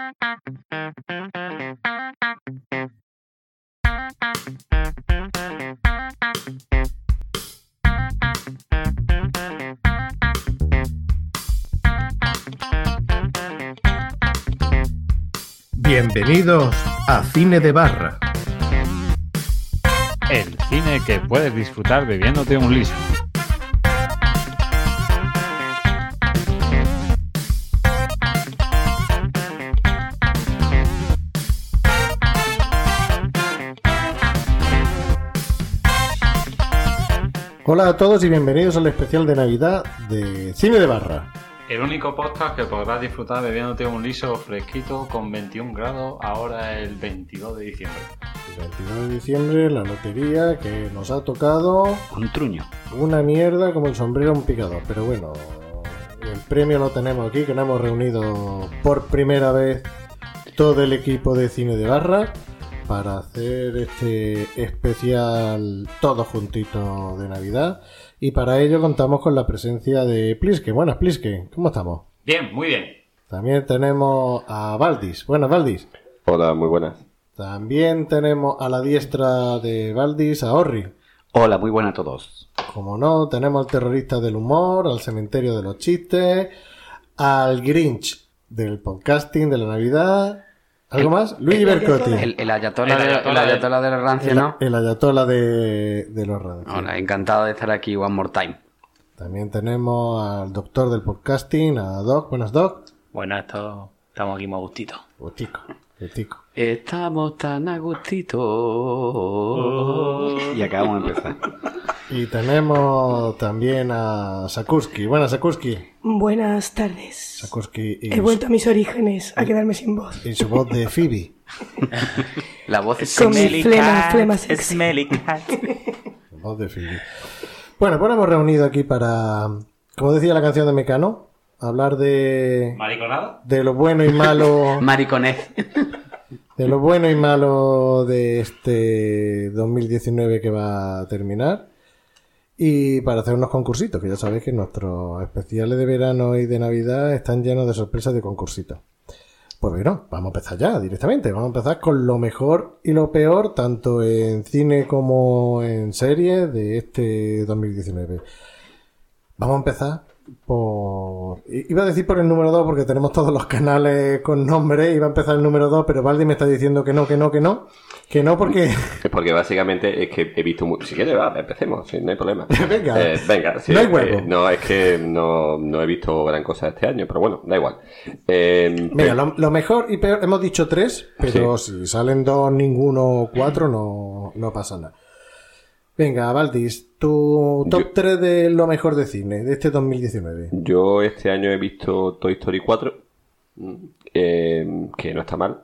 Bienvenidos a Cine de Barra. El cine que puedes disfrutar bebiéndote un liso. Hola a todos y bienvenidos al especial de Navidad de Cine de Barra. El único podcast que podrás disfrutar bebiéndote un liso fresquito con 21 grados ahora el 22 de diciembre. El 22 de diciembre la lotería que nos ha tocado Un truño. una mierda como el sombrero a un picador. Pero bueno, el premio lo tenemos aquí, que nos hemos reunido por primera vez todo el equipo de Cine de Barra para hacer este especial todos juntitos de Navidad. Y para ello contamos con la presencia de Pliske. Buenas, Pliske, ¿cómo estamos? Bien, muy bien. También tenemos a Valdis. Buenas, Valdis. Hola, muy buenas. También tenemos a la diestra de Valdis, a Orri. Hola, muy buenas a todos. Como no, tenemos al terrorista del humor, al cementerio de los chistes, al Grinch del podcasting de la Navidad. ¿Algo más? Luigi Bercotti. El ayatola de los rancios, ¿no? El ayatola de los rancios. Hola, encantado de estar aquí one more time. También tenemos al doctor del podcasting, a Doc. Buenas, Doc. Buenas, estamos aquí muy a gustito. Botico. Estamos tan a gustito. Y acabamos de empezar. Y tenemos también a Sakursky. Buenas, Sakursky. Buenas tardes. Sakursky y He vuelto a mis orígenes, a quedarme sin voz. y su voz de Phoebe. La voz es Con mi Smelly flema cat, sexy. smelly cat. Su voz de Phoebe. Bueno, pues nos hemos reunido aquí para, como decía la canción de Mecano, hablar de ¿Mariconada? lo bueno y malo, mariconez. de lo bueno y malo de este 2019 que va a terminar. Y para hacer unos concursitos, que ya sabéis que nuestros especiales de verano y de Navidad están llenos de sorpresas de concursitos. Pues bueno, vamos a empezar ya directamente. Vamos a empezar con lo mejor y lo peor, tanto en cine como en series de este 2019. Vamos a empezar por... Iba a decir por el número 2 porque tenemos todos los canales con nombre. Iba a empezar el número 2, pero Valdi me está diciendo que no porque... Es porque básicamente es que he visto mucho. Si quieres, va, empecemos, sí, no hay problema. Venga, sí, no hay huevo. no, es que no he visto gran cosa este año, pero bueno, da igual. Mira, lo mejor y peor, hemos dicho 3, pero si salen 2, ninguno, 4, no pasa nada. Venga, Valdis, tu top 3 de lo mejor de cine de este 2019. Yo este año he visto Toy Story 4, que no está mal.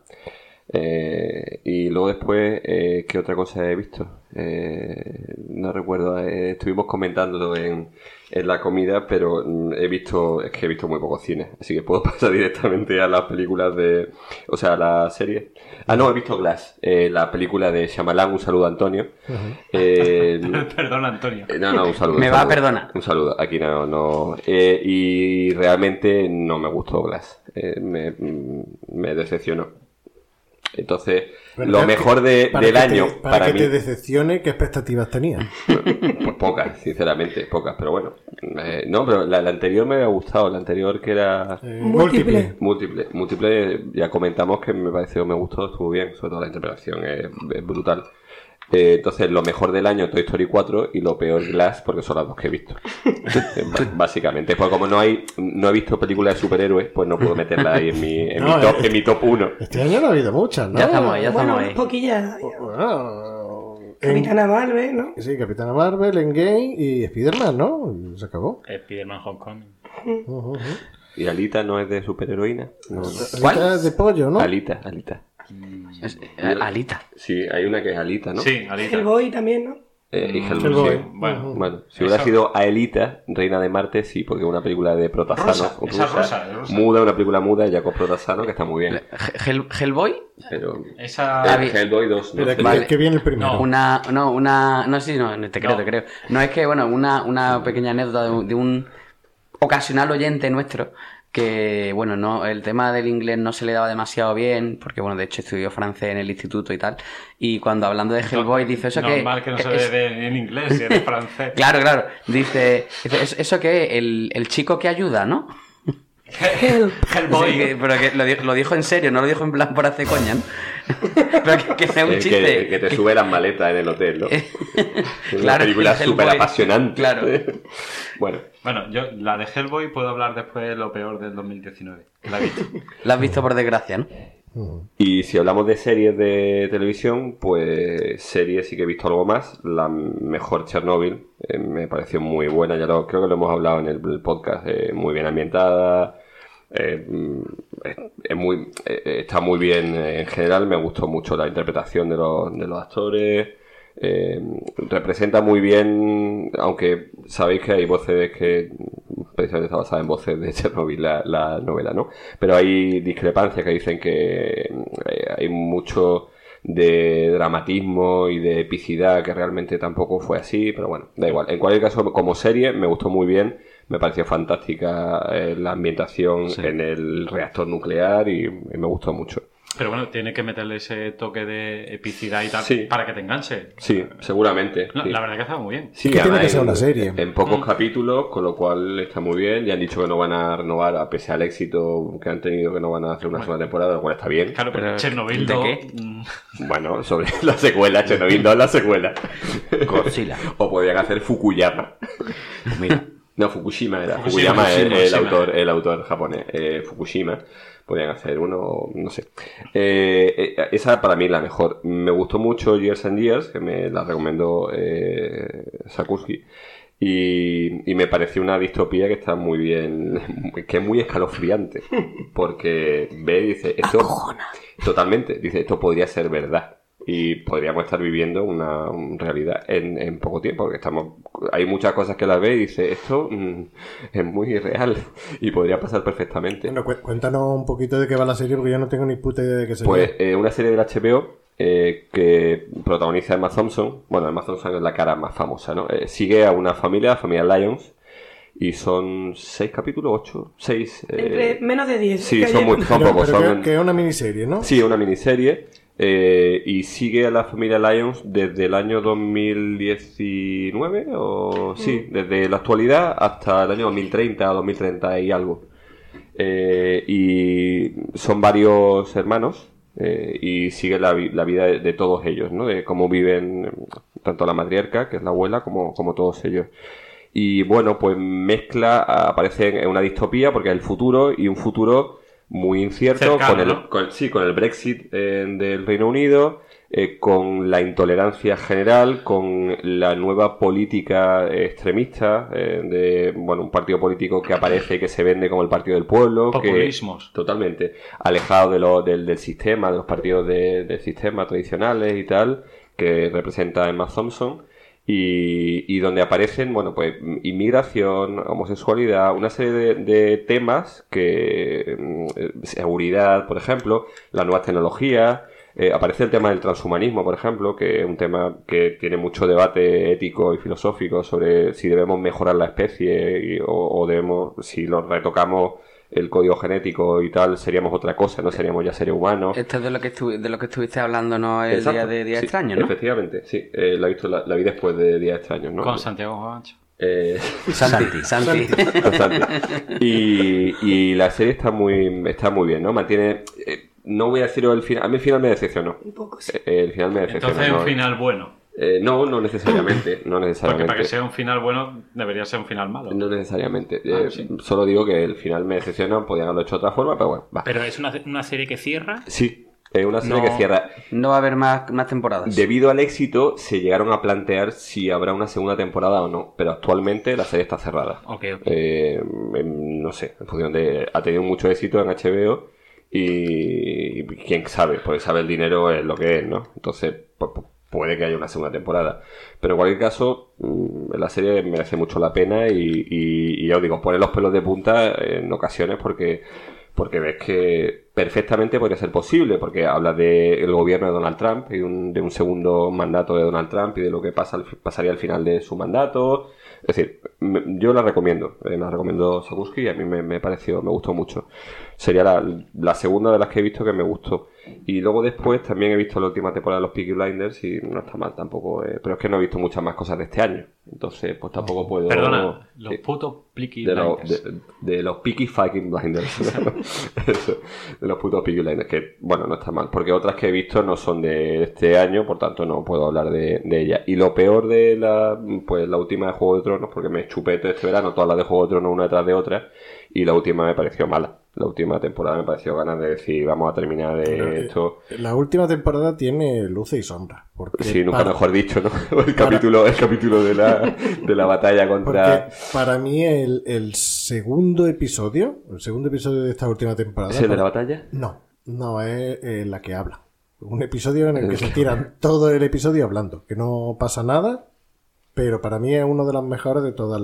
Y luego después, ¿qué otra cosa he visto? No recuerdo, estuvimos comentándolo en la comida, pero he visto muy poco cine, así que puedo pasar directamente a las películas a la serie. No, he visto Glass, la película de Shyamalan. Un saludo a Antonio. Perdón, Antonio. No, un saludo. Me va a perdonar. Un saludo, aquí no. Y realmente no me gustó Glass, me decepcionó. Entonces, Bueno, lo mejor del año para que mí, te decepcione, ¿qué expectativas tenías? pues pocas, sinceramente, pocas, pero bueno. No, pero la anterior me había gustado, la anterior que era Múltiple. múltiple, ya comentamos que me gustó, estuvo bien, sobre todo la interpretación es brutal. Entonces, lo mejor del año Toy Story 4 y lo peor Glass, porque son las dos que he visto. Básicamente, pues como no he visto películas de superhéroes, pues no puedo meterla ahí en mi top 1. Este año no ha habido muchas, ¿no? Ya estamos ahí. Unas poquillas. Bueno, Capitana Marvel, ¿no? Sí, Capitana Marvel, Endgame y Spider-Man, ¿no? Y se acabó. Spider-Man Homecoming. ¿Y Alita no es de superheroína? No. ¿Cuál? Alita de pollo, ¿no? Alita. Alita. Sí, hay una que es Alita, ¿no? Sí, Alita. Hellboy también, ¿no? Y Hellboy, Hellboy. sí. Bueno, si hubiera Esa- sido Aelita, Reina de Marte, sí, porque es una película de Protasano. Rosa, esa rosa. Muda, una película muda, ya con Protasano, que está muy bien. Hellboy. Pero Esa... Hellboy 2, no Espera, sé. Vale. que viene el primero. Te creo. No, es que, bueno, una pequeña anécdota de un ocasional oyente nuestro que, bueno, no, el tema del inglés no se le daba demasiado bien, porque, bueno, de hecho estudió francés en el instituto y tal, y cuando hablando de Hellboy dice eso que... Normal que no se ve en inglés, si eres francés. Claro, dice eso que el chico que ayuda, ¿no? Hellboy. Sí, pero que lo dijo en serio, no lo dijo en plan por hacer coña, ¿no? Pero que sea un chiste. Que te sube las maletas en el hotel, ¿no? Es una película Hellboy. súper apasionante. Claro. Bueno, yo la de Hellboy puedo hablar después de lo peor del 2019. La he visto. La has visto por desgracia, ¿no? Y si hablamos de series de televisión, pues series sí que he visto algo más. La mejor Chernobyl me pareció muy buena, creo que lo hemos hablado en el podcast, muy bien ambientada, está muy bien en general, me gustó mucho la interpretación de los actores. Representa muy bien, aunque sabéis que hay voces que precisamente está basada en voces de Chernobyl la novela, ¿no? Pero hay discrepancias que dicen que hay mucho de dramatismo y de epicidad que realmente tampoco fue así, pero bueno, da igual. En cualquier caso, como serie me gustó muy bien, me pareció fantástica la ambientación en el reactor nuclear y me gustó mucho. Pero bueno, tiene que meterle ese toque de epicidad y tal para que te enganche. Sí, seguramente. No, sí. La verdad que estaba muy bien. Sí, que tiene que ser una serie. En pocos capítulos, con lo cual está muy bien. Ya han dicho que no van a renovar, a pesar al éxito que han tenido, que no van a hacer una segunda temporada, lo cual está bien. Claro, pero Chernobyl ¿de 2... qué? Bueno, sobre la secuela, Chernobyl 2 la secuela. Godzilla. O podrían hacer Fukuyama. Mira. No, Fukushima era. Fukushima, Fukuyama es Fukushima. el autor japonés. Fukushima. Podrían hacer uno, no sé. Esa para mí es la mejor. Me gustó mucho Years and Years, que me la recomendó Sakuski. Y me pareció una distopía que está muy bien, que es muy escalofriante. Porque ve y dice, esto... Totalmente. Dice, esto podría ser verdad. Y podríamos estar viviendo una realidad en poco tiempo, porque hay muchas cosas que la ve y dice, esto es muy real y podría pasar perfectamente. Bueno, cuéntanos un poquito de qué va la serie, porque yo no tengo ni puta idea de qué serie. Pues una serie del HBO que protagoniza Emma Thompson. Bueno, Emma Thompson es la cara más famosa, ¿no? Sigue a una familia, la familia Lyons, y son 6 capítulos, 8, 6... Entre menos de 10. Sí, que son ayer- pocos. Pero que es una miniserie, ¿no? Sí, una miniserie. Y sigue a la familia Lyons desde el año 2019 desde la actualidad hasta el año 2030 y algo. Y son varios hermanos y sigue la vida de todos ellos, ¿no? De cómo viven tanto la matriarca, que es la abuela, como todos ellos. Y bueno, pues aparece en una distopía porque es el futuro, y un futuro muy incierto, cercano, con el Brexit del Reino Unido, con la intolerancia general, con la nueva política extremista de un partido político que aparece y que se vende como el partido del pueblo, Populismos. totalmente alejado del sistema, de los partidos del sistema tradicionales y tal, que representa Emma Thompson. Y donde aparecen, pues inmigración, homosexualidad, una serie de temas que seguridad, por ejemplo, las nuevas tecnologías, aparece el tema del transhumanismo, por ejemplo, que es un tema que tiene mucho debate ético y filosófico sobre si debemos mejorar la especie o debemos, si lo retocamos el código genético y tal, seríamos otra cosa, no seríamos ya seres humanos. Esto es de lo que estuviste hablando, ¿no? El Exacto. día de Días Sí, Extraños, ¿no? Efectivamente, sí. La vi después de Días Extraños, ¿no? Con Santiago Juancho. Santi. Bastante. Y la serie está muy bien, ¿no? Mantiene... no voy a decir el final. A mí el final me decepcionó. Un poco, sí. El final me decepcionó. Entonces es ¿no? un final bueno. No necesariamente. Porque para que sea un final bueno, debería ser un final malo. No necesariamente. Sí. Solo digo que el final me decepcionó. Podían haberlo hecho de otra forma, pero bueno, va. Pero es una serie que cierra. Sí, es una serie No. que cierra. No va a haber más temporadas. Debido al éxito, se llegaron a plantear si habrá una segunda temporada o no. Pero actualmente la serie está cerrada. Ok. No sé, en función de... Ha tenido mucho éxito en HBO y quién sabe, porque sabe el dinero es lo que es, ¿no? Entonces puede que haya una segunda temporada. Pero en cualquier caso, la serie merece mucho la pena y ya os digo, pone los pelos de punta en ocasiones porque porque ves que perfectamente podría ser posible, porque habla del gobierno de Donald Trump y de un segundo mandato de Donald Trump y de lo que pasaría al final de su mandato. Es decir, yo la recomiendo Sokuski y a mí me gustó mucho. Sería la segunda de las que he visto que me gustó. Y luego después también he visto la última temporada de los Peaky Blinders y no está mal tampoco, pero es que no he visto muchas más cosas de este año, entonces pues tampoco puedo... Perdona, los putos Peaky Blinders. De los Peaky fucking Blinders. Eso, de los putos Peaky Blinders, que bueno, no está mal, porque otras que he visto no son de este año, por tanto no puedo hablar de ellas. Y lo peor de la última de Juego de Tronos, porque me chupé todo este verano todas las de Juego de Tronos una detrás de otra, y la última me pareció mala. La última temporada me pareció ganas de decir, vamos a terminar esto. La última temporada tiene luces y sombras. Sí, nunca mejor dicho, ¿no? El capítulo de la batalla contra... Porque para mí el segundo episodio de esta última temporada... ¿Es el de la batalla? No, es la que habla. Un episodio en el que se tiran todo el episodio hablando, que no pasa nada, pero para mí es uno de los mejores de toda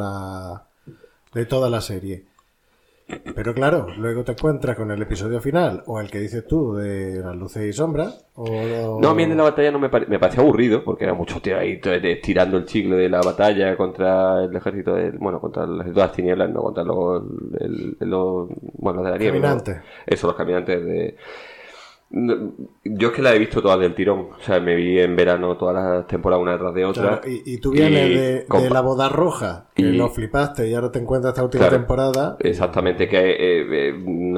la serie. Pero claro, luego te encuentras con el episodio final, o el que dices tú, de las luces y sombras, No, a mí en la batalla no me pareció aburrido, porque era mucho tío ahí tirando el chicle de la batalla contra el ejército contra el ejército de las tinieblas, no contra los de la nieve. Caminantes. ¿No? Eso, los caminantes de... Yo es que la he visto todas del tirón, o sea, me vi en verano todas las temporadas una detrás de otra. Claro, y tú vienes de la boda roja, que lo flipaste y ahora te encuentras esta última temporada. Exactamente, que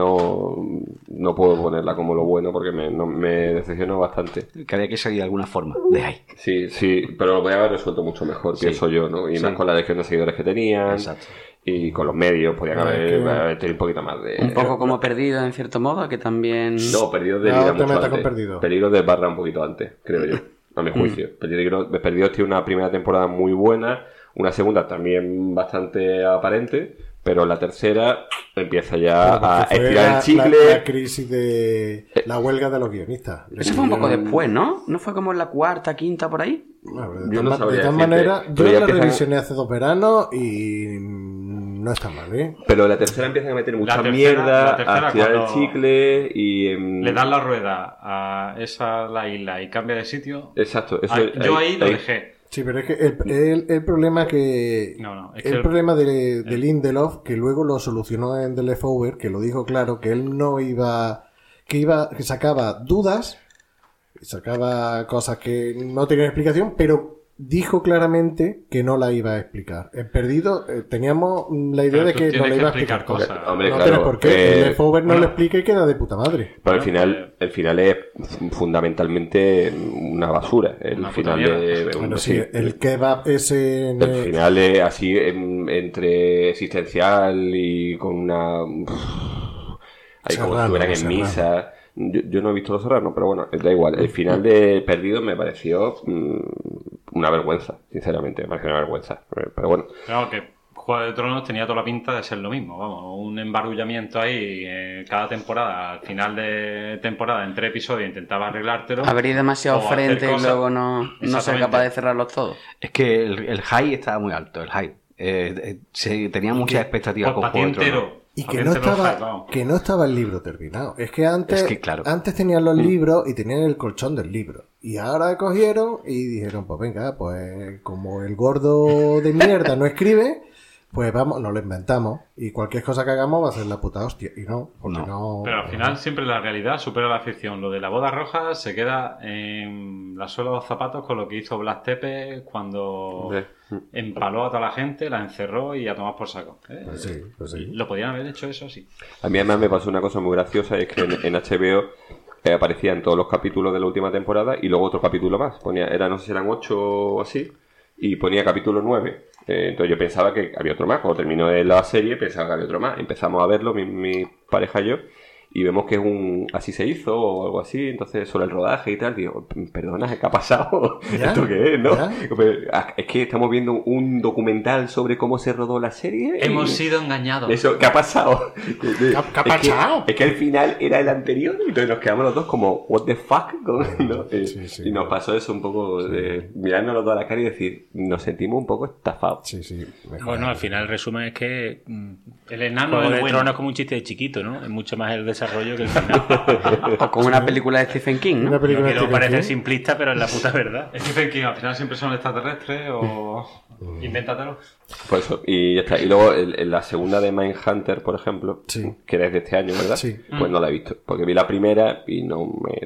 no puedo ponerla como lo bueno porque me decepcionó bastante. Que había que salir de alguna forma de ahí. Sí, pero lo podía haber resuelto mucho mejor, pienso yo, ¿no? Y más con la legión de seguidores que tenían. Exacto. Y con los medios podían haber tenido un poquito más de... Un poco como Perdido, en cierto modo, que también... No, Perdido de vida mucho antes. Perdido de barra un poquito antes, creo yo, a mi juicio. Perdido tiene una primera temporada muy buena, una segunda también bastante aparente, pero la tercera empieza ya a estirar el chicle. La crisis de la huelga de los guionistas. Eso fue un poco después, ¿no? ¿No fue como en la cuarta, quinta, por ahí? Bueno, de todas maneras, yo la revisioné hace 2 veranos y no está mal, ¿eh? Pero la tercera empiezan a meter mucha mierda, a estirar el chicle y... le dan la rueda a la isla y cambia de sitio. Exacto. Yo ahí lo dejé. Sí, pero es que el problema problema de Lindelof, que luego lo solucionó en The Leftover, que lo dijo claro, que él no iba... que sacaba dudas, sacaba cosas que no tenían explicación, pero dijo claramente que no la iba a explicar. En Perdido teníamos la idea de que no le iba a explicar cosas. Hombre, no, claro, pero ¿por qué? El Leftover no lo explica y queda de puta madre. Pero el final es fundamentalmente una basura. El final el kebab ese... El final es así entre existencial y con una... Ahí como si estuvieran en misa... Yo no he visto Los Serranos, pero bueno, da igual. El final de Perdido me pareció una vergüenza, sinceramente. Me pareció una vergüenza. Pero bueno. Claro que Juego de Tronos tenía toda la pinta de ser lo mismo, vamos. Un embarullamiento ahí cada temporada. Al final de temporada, en 3 episodios, intentaba arreglártelo. Abrir demasiado frente y luego no ser capaz de cerrarlos todos. Es que el high estaba muy alto, el high. Tenía muchas expectativas con Juego de Tronos. Y que no estaba el libro terminado. Es que antes tenían los libros y tenían el colchón del libro. Y ahora cogieron y dijeron, pues venga, pues como el gordo de mierda no escribe, pues vamos, nos lo inventamos. Y cualquier cosa que hagamos va a ser la puta hostia. Y no. Pero al final siempre la realidad supera la ficción. Lo de la boda roja se queda en la suela de los zapatos con lo que hizo Blas Tepe cuando empaló a toda la gente, la encerró y a tomar por saco. Pues sí. Lo podían haber hecho eso, sí. A mí además me pasó una cosa muy graciosa, es que en HBO aparecían todos los capítulos de la última temporada y luego otro capítulo más. No sé si eran 8 o así, y ponía capítulo 9. Entonces yo pensaba que había otro más. Cuando terminó la serie pensaba que había otro más. Empezamos a verlo, mi pareja y yo, y vemos que así se hizo o algo así, entonces sobre el rodaje y tal, digo, perdona, ¿qué ha pasado? ¿Esto qué es, no? Es que estamos viendo un documental sobre cómo se rodó la serie. Hemos sido engañados. Eso, ¿qué ha pasado? ¿Qué ha pasado? Es que el final era el anterior y entonces nos quedamos los dos como, what the fuck, ¿no? Sí. Y nos pasó eso un poco de mirarnos los dos a la cara y decir, nos sentimos un poco estafados. Sí. Bueno, al final el resumen es que el enano Juego es de bueno. Tronos es como un chiste de chiquito, ¿no? Es mucho más el desarrollo que el final. O como una película de Stephen King, ¿no? Una película No de quiero Stephen parecer King. simplista, pero es la puta verdad. Stephen King, al final siempre son extraterrestres o... Invéntatelo. Por eso, y ya está. Y luego la segunda de Mindhunter, por ejemplo, Sí. que era de este año, ¿verdad? Sí. Pues no la he visto. Porque vi la primera y no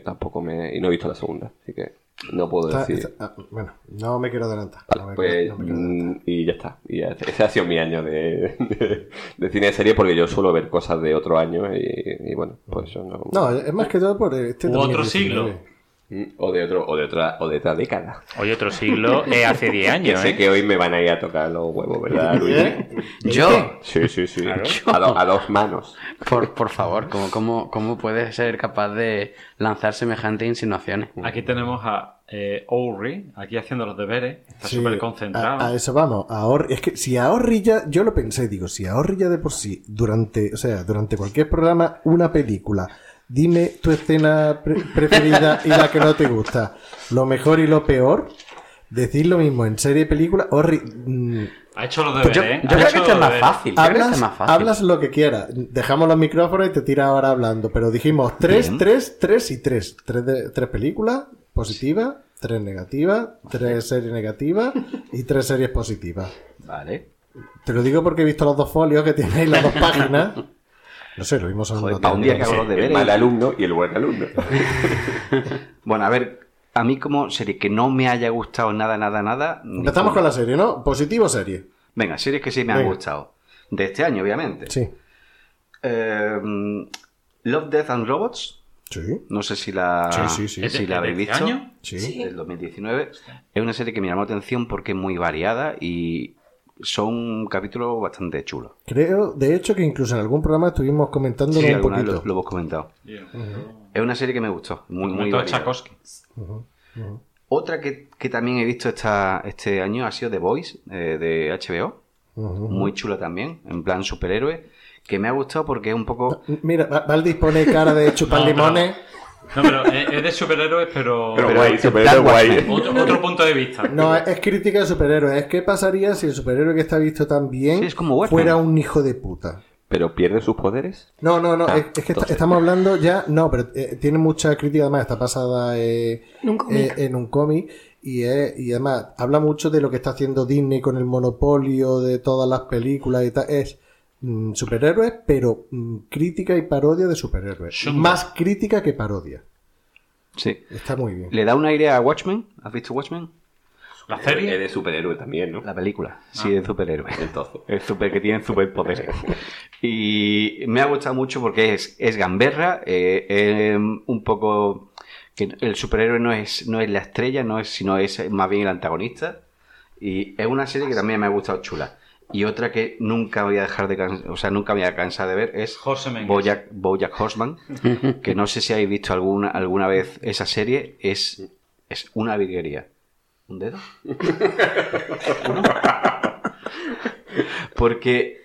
he visto la segunda. Así que no puedo decir. Bueno, no me quiero adelantar. Vale, No me pues, quiero adelantar. y ya está. Ese ha sido mi año de cine de serie porque yo suelo ver cosas de otro año y bueno, pues eso no. No, es más que todo por este U otro 2019. siglo. O de otra década. Hoy otro siglo hace 10 Que años, sé que hoy me van a ir a tocar los huevos, ¿verdad, Luis? ¿Yo? Sí. Claro. A dos manos. Por favor, ¿cómo puedes ser capaz de lanzar semejantes insinuaciones? Aquí tenemos a Orri, aquí haciendo los deberes. Está Sí, súper concentrado. a eso vamos. Es que si a Orri ya, yo lo pensé, digo, si a Orri ya de por sí, durante cualquier programa, una película, dime tu escena preferida y la que no te gusta, lo mejor y lo peor, decir lo mismo en serie y película, Orri... Ha hecho los Pues deberes, yo ¿eh? Ha creo hecho que esto es los más deberes. fácil. Yo creo que esto es más fácil. Hablas lo que quieras. Dejamos los micrófonos y te tiras ahora hablando. Pero dijimos 3 y 3. 3 películas positivas, 3 negativas, 3 series negativas y 3 series positivas. Vale. Te lo digo porque he visto los 2 folios que tenéis, las 2 páginas. No sé, lo vimos en Joder, para un día que hago los El deberes. mal alumno y el buen alumno. Bueno, a ver, a mí como serie que no me haya gustado nada. Empezamos con la serie, ¿no? ¿Positivo o serie? Venga, series que sí me han Venga. gustado. De este año, obviamente. Sí. Love, Death and Robots. Sí. No sé si la, Sí. si la habéis ¿De este visto. año? Sí. Del 2019. Es una serie que me llamó la atención porque es muy variada y son capítulos bastante chulos. Creo, de hecho, que incluso en algún programa estuvimos comentándolo Sí, un alguna vez poquito. lo hemos comentado. Es una serie que me gustó. Muy Comentó variada. Tchaikovsky. Otra que también he visto este año ha sido The Boys, de HBO. Muy chula también, en plan superhéroe. Que me ha gustado porque es un poco... Mira, Valdis pone cara de chupar No, limones. No, pero es de superhéroes, pero guay, superhéroe guay. otro punto de vista. No, es crítica de superhéroes. Es qué pasaría si el superhéroe que está visto tan bien Sí, es como Watchmen. fuera un hijo de puta. ¿Pero pierde sus poderes? No, Ah, es que entonces. estamos hablando ya... No, pero tiene mucha crítica, además está basada en un cómic y además habla mucho de lo que está haciendo Disney con el monopolio de todas las películas y tal. Es superhéroes, pero crítica y parodia de superhéroes. Shumbo. Más crítica que parodia. Sí. Está muy bien. Le da una idea a Watchmen. ¿Has visto Watchmen? La Es serie. de superhéroe también, ¿no? La película. Sí, es superhéroe. Entonces. Es que tienen superpoderes. Y me ha gustado mucho porque es gamberra, un poco que el superhéroe no es la estrella, sino es más bien el antagonista. Y es una serie que también me ha gustado chula. Y otra que nunca voy a dejar nunca me voy a cansar de ver es Horseman. BoJack Horseman, que no sé si habéis visto alguna vez esa serie, es una virguería. ¿Un dedo? ¿Uno? Porque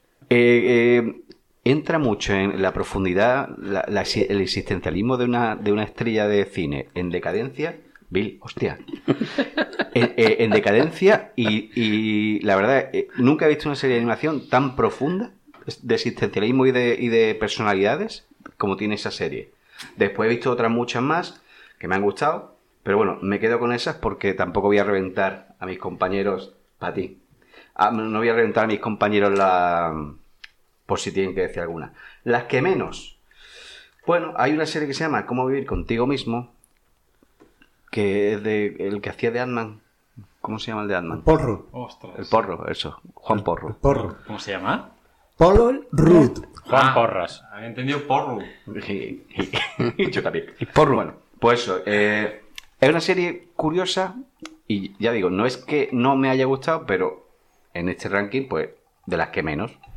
entra mucho en la profundidad, el existencialismo de una estrella de cine en decadencia. Bill, hostia. En decadencia y la verdad, nunca he visto una serie de animación tan profunda de existencialismo y de personalidades como tiene esa serie. Después he visto otras muchas más que me han gustado, pero bueno, me quedo con esas porque tampoco voy a reventar a mis compañeros, para ti. No voy a reventar a mis compañeros por si tienen que decir alguna. Las que menos. Bueno, hay una serie que se llama Cómo vivir contigo mismo, que es el que hacía de Ant-Man. ¿Cómo se llama el de Ant-Man? Porro. Ostras. El Porro, eso. Juan Porro. Porro. ¿Cómo se llama? Paul Rudd. Juan Porras. Había entendido porro. Y yo también. Y Porro. Bueno, pues eso. Es una serie curiosa y ya digo, no es que no me haya gustado, pero en este ranking, pues, de las que menos.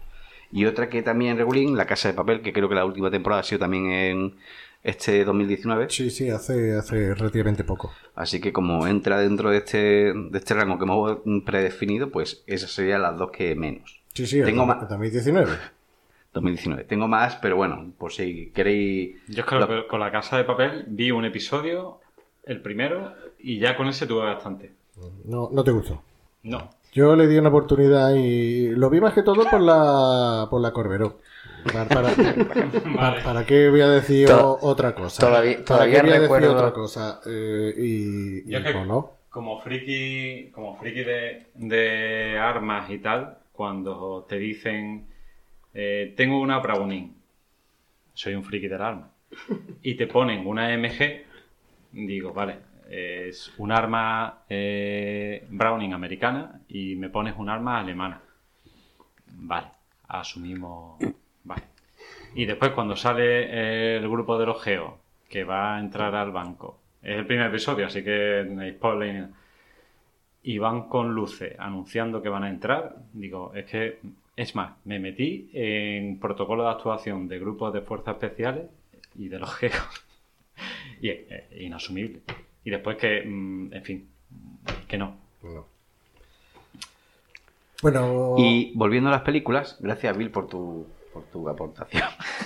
Y otra que también regulín, La Casa de Papel, que creo que la última temporada ha sido también en este 2019. Sí, hace relativamente poco. Así que como entra dentro de este rango que hemos predefinido, pues esas serían las dos que menos. Sí, tengo más. 2019. 2019. Tengo más, pero bueno, por si queréis... Yo es que con La Casa de Papel vi un episodio, el primero, y ya con ese tuve bastante. No te gustó. No. Yo le di una oportunidad y lo vi más que todo por la Corberó. ¿Para qué voy a decir otra cosa? Todavía recuerdo otra cosa. Y yo es que, no. como friki de armas y tal, cuando te dicen tengo una Browning, soy un friki del arma, y te ponen una MG, digo, vale, es un arma Browning americana y me pones un arma alemana. Vale, asumimos. Vale. Y después cuando sale el grupo de los geos que va a entrar al banco, es el primer episodio, así que no hay spoiler, y van con luces anunciando que van a entrar, digo, es más, me metí en protocolo de actuación de grupos de fuerzas especiales y de los geos y es inasumible. Y después que, en fin, que no. Bueno. Y volviendo a las películas, gracias Bill por tu aportación.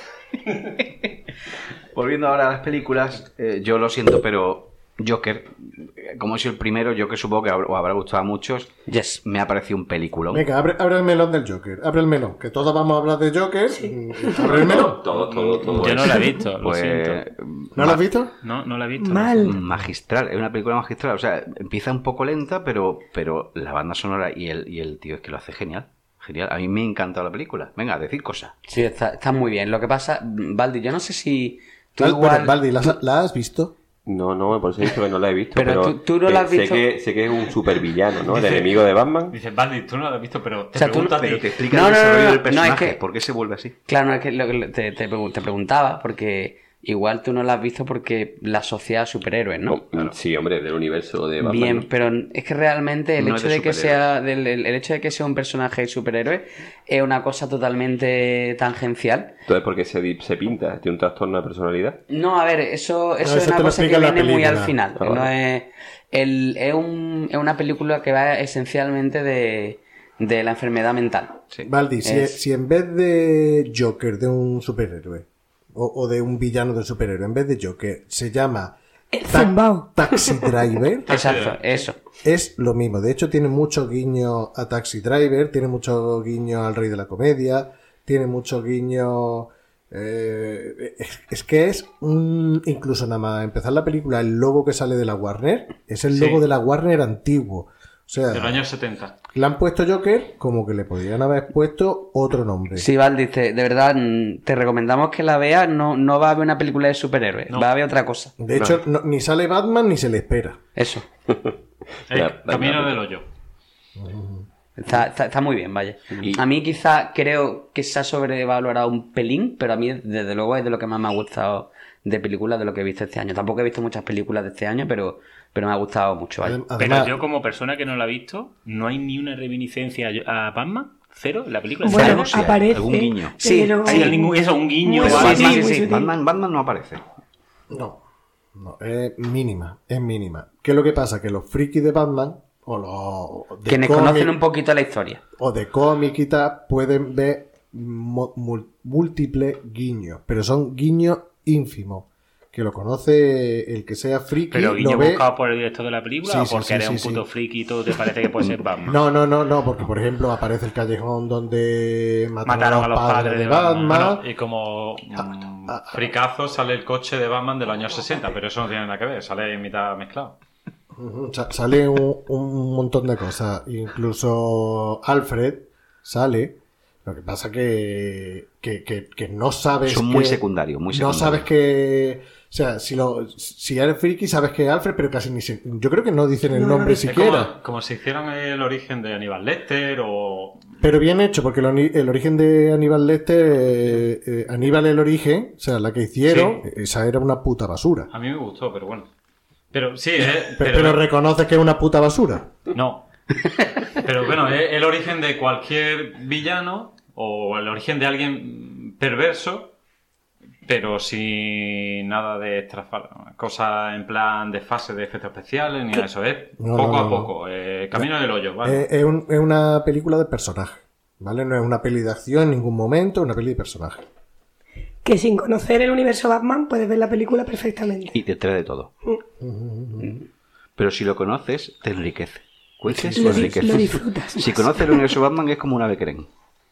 Volviendo ahora a las películas, yo lo siento, pero Joker, como he sido el primero, Joker supongo que os habrá gustado a muchos. Yes. Me ha parecido un peliculón. Venga, abre el melón del Joker. Abre el melón, que todos vamos a hablar de Joker. Sí. Abre el melón. Todo. Yo no la he visto, lo siento. ¿No la has visto? No la he visto. Mal. Magistral, es una película magistral. O sea, empieza un poco lenta, pero la banda sonora y el tío es que lo hace genial. Genial. A mí me ha encantado la película. Venga, decir cosas. Sí, está muy bien. Lo que pasa, Baldi, yo no sé si tú Bueno, Baldi, ¿la has visto? No, por eso he dicho que no la he visto. Pero tú no la has visto. Sé que es un supervillano, ¿no? El enemigo de Batman. Dices, Baldi, tú no la has visto, pero te O sea, pregunto a ti. Pero te explica el desarrollo del personaje. No, es que... ¿Por qué se vuelve así? Claro, no, es que te preguntaba, porque igual tú no la has visto porque la asocias a superhéroes, ¿no? Claro. Sí, hombre, del universo de Batman. Bien, ¿no? pero es que realmente el No hecho es de de que superhéroes. el hecho de que sea un personaje superhéroe es una cosa totalmente tangencial. Entonces, ¿por qué se pinta? ¿Tiene un trastorno de personalidad? No, a ver, eso es eso una te lo cosa que explica en la viene muy al película. final. Ah, vale. Es una película que va esencialmente de la enfermedad mental. Sí. Baldi, si en vez de Joker de un superhéroe o de un villano de superhéroe, en vez de Joker se llama El zumbao. Taxi Driver, Exacto, eso. es lo mismo. De hecho, tiene mucho guiño a Taxi Driver, tiene mucho guiño al Rey de la Comedia, tiene mucho guiño... es que es incluso nada más empezar la película, el logo que sale de la Warner es el logo de la Warner antiguo. O sea, Del año 70. le han puesto Joker como que le podrían haber puesto otro nombre. Sí, Valdi, de verdad, te recomendamos que la veas. No va a ver una película de superhéroes, No. va a ver otra cosa. De hecho, ni sale Batman ni se le espera. Eso. Camino del hoyo. Está muy bien, vaya. A mí quizá creo que se ha sobrevalorado un pelín, pero a mí desde luego es de lo que más me ha gustado de películas de lo que he visto este año. Tampoco he visto muchas películas de este año, pero me ha gustado mucho, vaya. Pero Además, yo como persona que no la ha visto, ¿no hay ni una reminiscencia a Batman? ¿Cero? ¿En la película? Bueno, ¿Cero? no sé, aparece. algún guiño. Sí, pero- Sí, eso, un guiño. Muy o algo sutil, así. muy sutil. Batman no aparece. no, es mínima, ¿Qué es lo que pasa? Que los frikis de Batman o los de Quienes cómic, conocen un poquito la historia. o de cómic y tal pueden ver múltiples guiños, pero son guiños ínfimos. Que lo conoce el que sea friki. Pero guiño lo ve... buscado por el director de la película Sí, o sí, porque sí, eres sí, un sí. puto friki y todo te parece que puede ser Batman. No, porque por ejemplo aparece el callejón donde Mataron a los padres de Batman. Bueno, y como fricazo sale el coche de Batman del año 60, pero eso no tiene nada que ver, sale en mitad mezclado. Sale un montón de cosas. Incluso Alfred sale. Lo que pasa que no sabes. Son muy secundarios, muy No secundarios. sabes que. O sea, si eres friki, sabes que es Alfred, pero casi ni se. Yo creo que no dicen el No, nombre no, siquiera. Como si hicieran el origen de Aníbal Lecter o... Pero bien hecho, porque el origen de Aníbal Lecter, Aníbal el origen, o sea, la que hicieron, esa era una puta basura. A mí me gustó, pero bueno. Pero sí, Pero reconoces que es una puta basura. No. Pero bueno, es el origen de cualquier villano o el origen de alguien perverso, pero sin nada de cosas en plan de fase de efectos especiales, ni nada de eso. Es poco a poco. Camino del hoyo, ¿vale? Es una película de personaje, ¿vale? No es una peli de acción en ningún momento, es una peli de personaje. Que sin conocer el universo Batman puedes ver la película perfectamente. Y te trae de todo. Pero si lo conoces, te enriquece. ¿Cueces? Lo disfrutas. Si conoces el universo Batman es como un ave creen.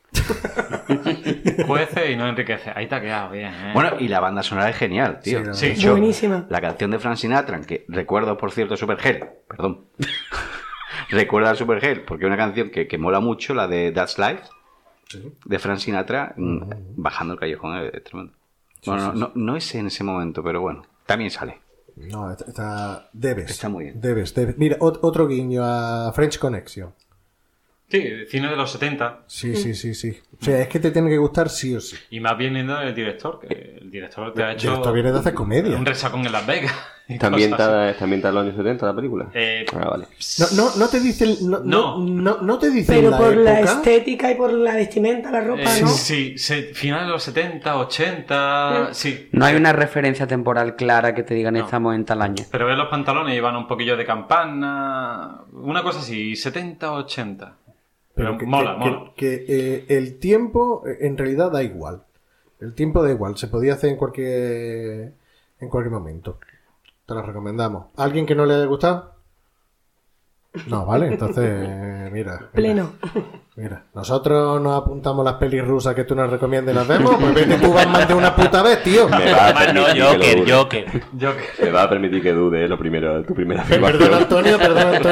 Cuece y no enriquece. Ahí te ha quedado bien, ¿eh? Bueno, y la banda sonora es genial, tío. Sí. Buenísima. La canción de Frank Sinatra, que recuerdo, por cierto, Supergirl. Perdón. Recuerda a Supergirl, porque es una canción que mola mucho, la de That's Life. Sí. De Frank Sinatra, bajando el callejón, es tremendo. Bueno, no es en ese momento, pero bueno, también sale. No, debes. Está muy bien. Debes. Mira, otro guiño a French Connection. Sí, cine de los 70. Sí. O sea, es que te tiene que gustar sí o sí. Y más bien viendo el director, que el director te ha hecho... Esto viene de hacer comedia. Un resacón en Las Vegas. ¿También está en los años 70 la película? Vale. No te dice no te dice pero la por época. La estética y por la vestimenta, la ropa, ¿no? Sí, finales de los 70, 80... Sí. No hay una referencia temporal clara que te digan estamos en tal año. Pero ves los pantalones y van un poquillo de campana... Una cosa así, 70, 80... Pero mola. Que el tiempo en realidad da igual. El tiempo da igual. Se podía hacer en cualquier momento. Te lo recomendamos. ¿Alguien que no le haya gustado? No, vale. Entonces, mira. Pleno. Mira, nosotros nos apuntamos las pelis rusas que tú nos recomiendas y las vemos. Pues vete tú Batman de una puta vez, tío. Joker. Me va a permitir que dude tu primera Perdón, Antonio.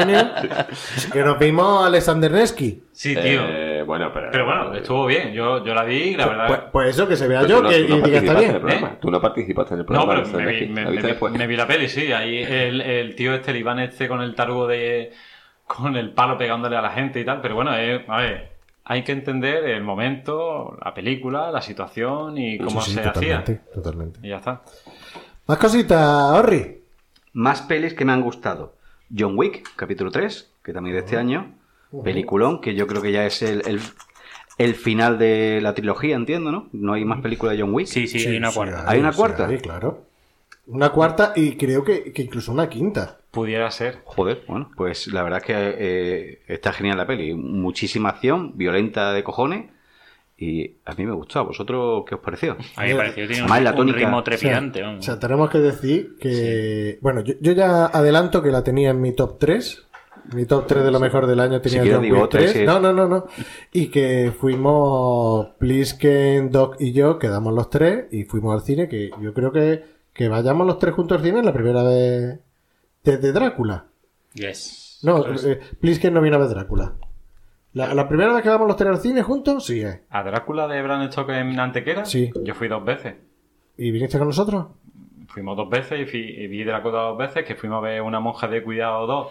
Que nos vimos a Alexander Nevsky. Sí, tío. Bueno, pero bueno, estuvo bien. Yo la vi, la verdad. Pues eso, que se vea yo y diga está bien. Tú no participaste en el programa. No, pero me vi la peli, sí. Ahí el tío el Iván con el tarugo con el palo pegándole a la gente y tal. Pero bueno, a ver, hay que entender el momento, la película, la situación y cómo se hacía. Totalmente. Y ya está. Más cositas, Orri. Más pelis que me han gustado. John Wick, capítulo 3, que también de este año. Peliculón, que yo creo que ya es el final de la trilogía, entiendo, ¿no? No hay más películas de John Wick. Sí, hay una cuarta. ¿Hay una cuarta? Sí, claro. Una cuarta y creo que incluso una quinta. Pudiera ser. Joder, bueno, pues la verdad es que está genial la peli. Muchísima acción, violenta de cojones. Y a mí me gustó. ¿A vosotros qué os pareció? A mí me pareció que tiene un ritmo trepidante. O sea, tenemos que decir que... Sí. Bueno, yo ya adelanto que la tenía en mi top 3. Mi top 3 de lo mejor del año tenía John Wick 3. Sí. No. Y que fuimos Plisken, Doc y yo, quedamos los tres y fuimos al cine, que yo creo que vayamos los tres juntos al cine la primera vez desde Drácula. Yes. No, Plisken no vino a ver Drácula. La primera vez que vamos los tres al cine juntos, sí es. ¿A Drácula de Bram Stoker en Antequera? Sí. Yo fui 2 veces. ¿Y viniste con nosotros? Fuimos 2 veces y vi Drácula 2 veces, que fuimos a ver Una monja de cuidado 2.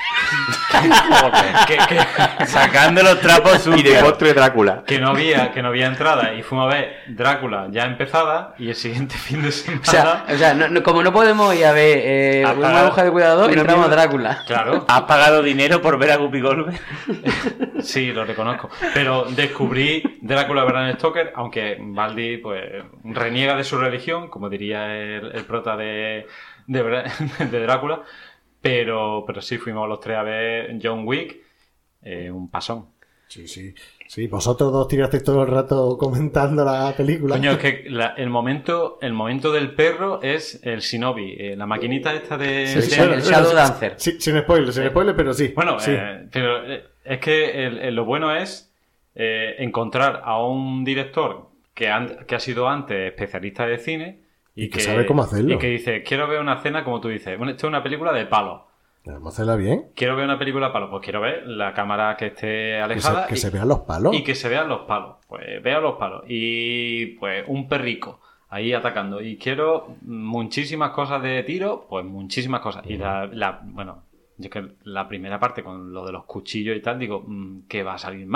Sacando los trapos sucios. Y de postre Drácula. Que no había entrada. Y fuimos a ver Drácula ya empezada y el siguiente fin de semana... O sea, como no podemos ir a ver Una monja de cuidado, entramos a Drácula. Claro. ¿Has pagado dinero por ver a Guppy Goldberg? Sí, lo reconozco. Pero descubrí Drácula de Bram Stoker, aunque Baldi pues reniega de su religión, como diría el prota de Drácula. Pero sí, fuimos los tres a ver John Wick, un pasón. Sí, vosotros dos tirasteis todo el rato comentando la película. Coño, es que el momento del perro es el Shinobi, la maquinita esta de... el Shadow Dancer. Sin spoiler, pero sí. Bueno, sí. Pero es que lo bueno es encontrar a un director que ha sido antes especialista de cine y que sabe cómo hacerlo. Y que dice, quiero ver una escena como tú dices. Bueno, esto es una película de palo. Vamos a hacerla bien. Quiero ver una película de palo. Pues quiero ver la cámara que esté alejada. Que se vean los palos. Y que se vean los palos. Pues vea los palos. Y pues un perrico ahí atacando. Y quiero muchísimas cosas de tiro. Pues muchísimas cosas. Y bueno, yo que la primera parte con lo de los cuchillos y tal, digo, ¿qué va a salir más?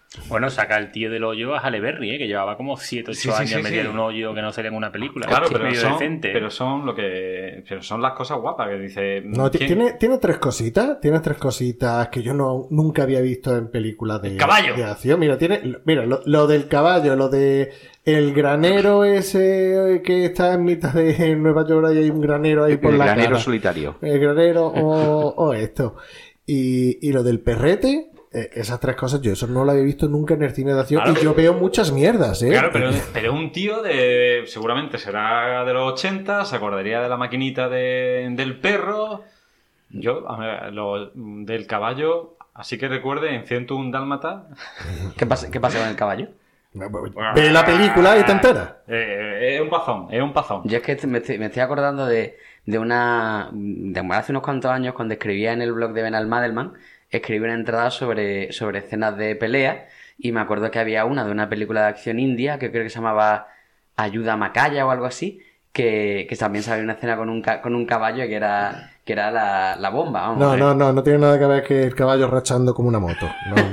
Bueno, saca el tío del hoyo a Halle Berry, que llevaba como 7 o 8 años metido en un hoyo que no salía en una película. Claro, Hostia, pero medio son, decente. pero son las cosas guapas que dice. No, tiene 3 cositas. Tiene 3 cositas que yo nunca había visto en películas de, ¡Caballo! de acción. Mira, lo del caballo, lo de el granero ese que está en mitad de Nueva York y hay un granero ahí por la cara. El granero solitario. El granero o esto. Y lo del perrete. Esas 3 cosas, yo eso no lo había visto nunca en el cine de acción. Claro, y yo veo muchas mierdas, ¿eh? Claro, pero un tío seguramente será de los 80, se acordaría de la maquinita del perro. Yo, del caballo, así que recuerde, en 101 Dálmata. ¿Qué pasa con el caballo? Ve la película y te enteras. Es un pazón. Yo es que me estoy acordando de hace unos cuantos años, cuando escribía en el blog de Ben Almadelman, escribí una entrada sobre escenas de pelea, y me acuerdo que había una de una película de acción india que creo que se llamaba Ayuda Macaya o algo así, que también salía una escena con un caballo que era la bomba. Vamos, no tiene nada que ver que el caballo rachando como una moto.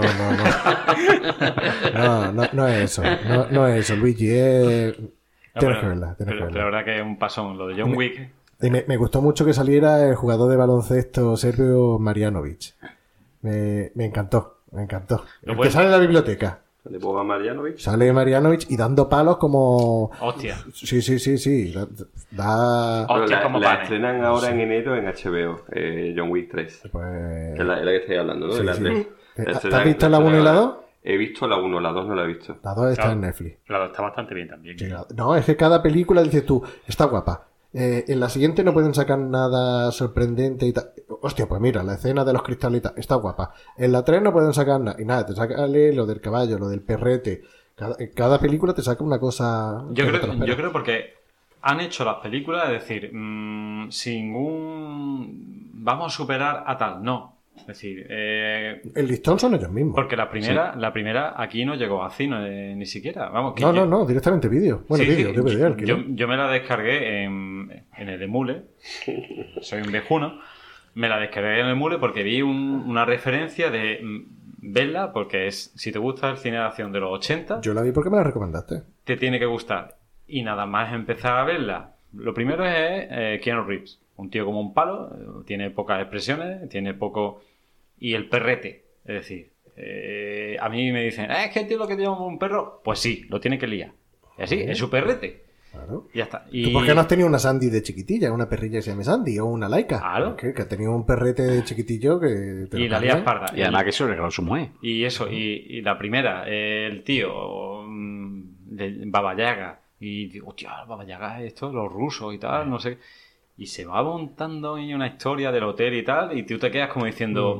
No es eso. No es eso, Luigi. Tienes que verla. Pero la verdad que es un pasón lo de John Wick. Y me gustó mucho que saliera el jugador de baloncesto serbio Marjanovic. Me encantó. El que sale en la biblioteca. ¿De Boban Marjanovic? Sale Marjanovic y dando palos como... Hostia. Sí. Da... Hostia, la estrenan ahora en enero en HBO, John Wick 3. Pues... Es la que estoy hablando, ¿no? Sí, de la sí. 3. ¿Te has visto la 1 y la 2? He visto la 1, la 2 no la he visto. La 2 está en Netflix. La 2 está bastante bien también. Sí, no, es que cada película dices tú, está guapa. En la siguiente no pueden sacar nada sorprendente y tal. Hostia, pues mira, la escena de los cristales y tal, está guapa. En la 3 no pueden sacar nada. Y nada, te sacan lo del caballo, lo del perrete. Cada película te saca una cosa. Yo creo porque han hecho las películas, es decir, sin un... Vamos a superar a tal, no. Es decir, el listón son ellos mismos. Porque la primera aquí no llegó a cine ni siquiera. Vamos, que no, directamente vídeo. Bueno, sí, vídeo, DVD. Yo me la descargué en el Emule. Soy un viejuno. Me la descargué en el Emule porque vi una referencia de verla, porque si te gusta el cine de acción de los 80... Yo la vi porque me la recomendaste. Te tiene que gustar. Y nada más empezar a verla. Lo primero es Keanu Reeves. Un tío como un palo, tiene pocas expresiones, tiene poco... Y el perrete, es decir, a mí me dicen, es que el tío lo que tiene un perro, pues sí, lo tiene que liar. Y así, es su perrete. Claro. Y ya está. ¿Tú por qué no has tenido una Sandy de chiquitilla, una perrilla que se llame Sandy, o una Laika? Claro. Que ha tenido un perrete de chiquitillo que... Y la lías parda. Y además que eso regaló su mujer. Y eso, y la primera, el tío de Baba Yaga, y digo, hostia, Baba Yaga es esto, los rusos y tal, no sé. Y se va montando en una historia del hotel y tal, y tú te quedas como diciendo,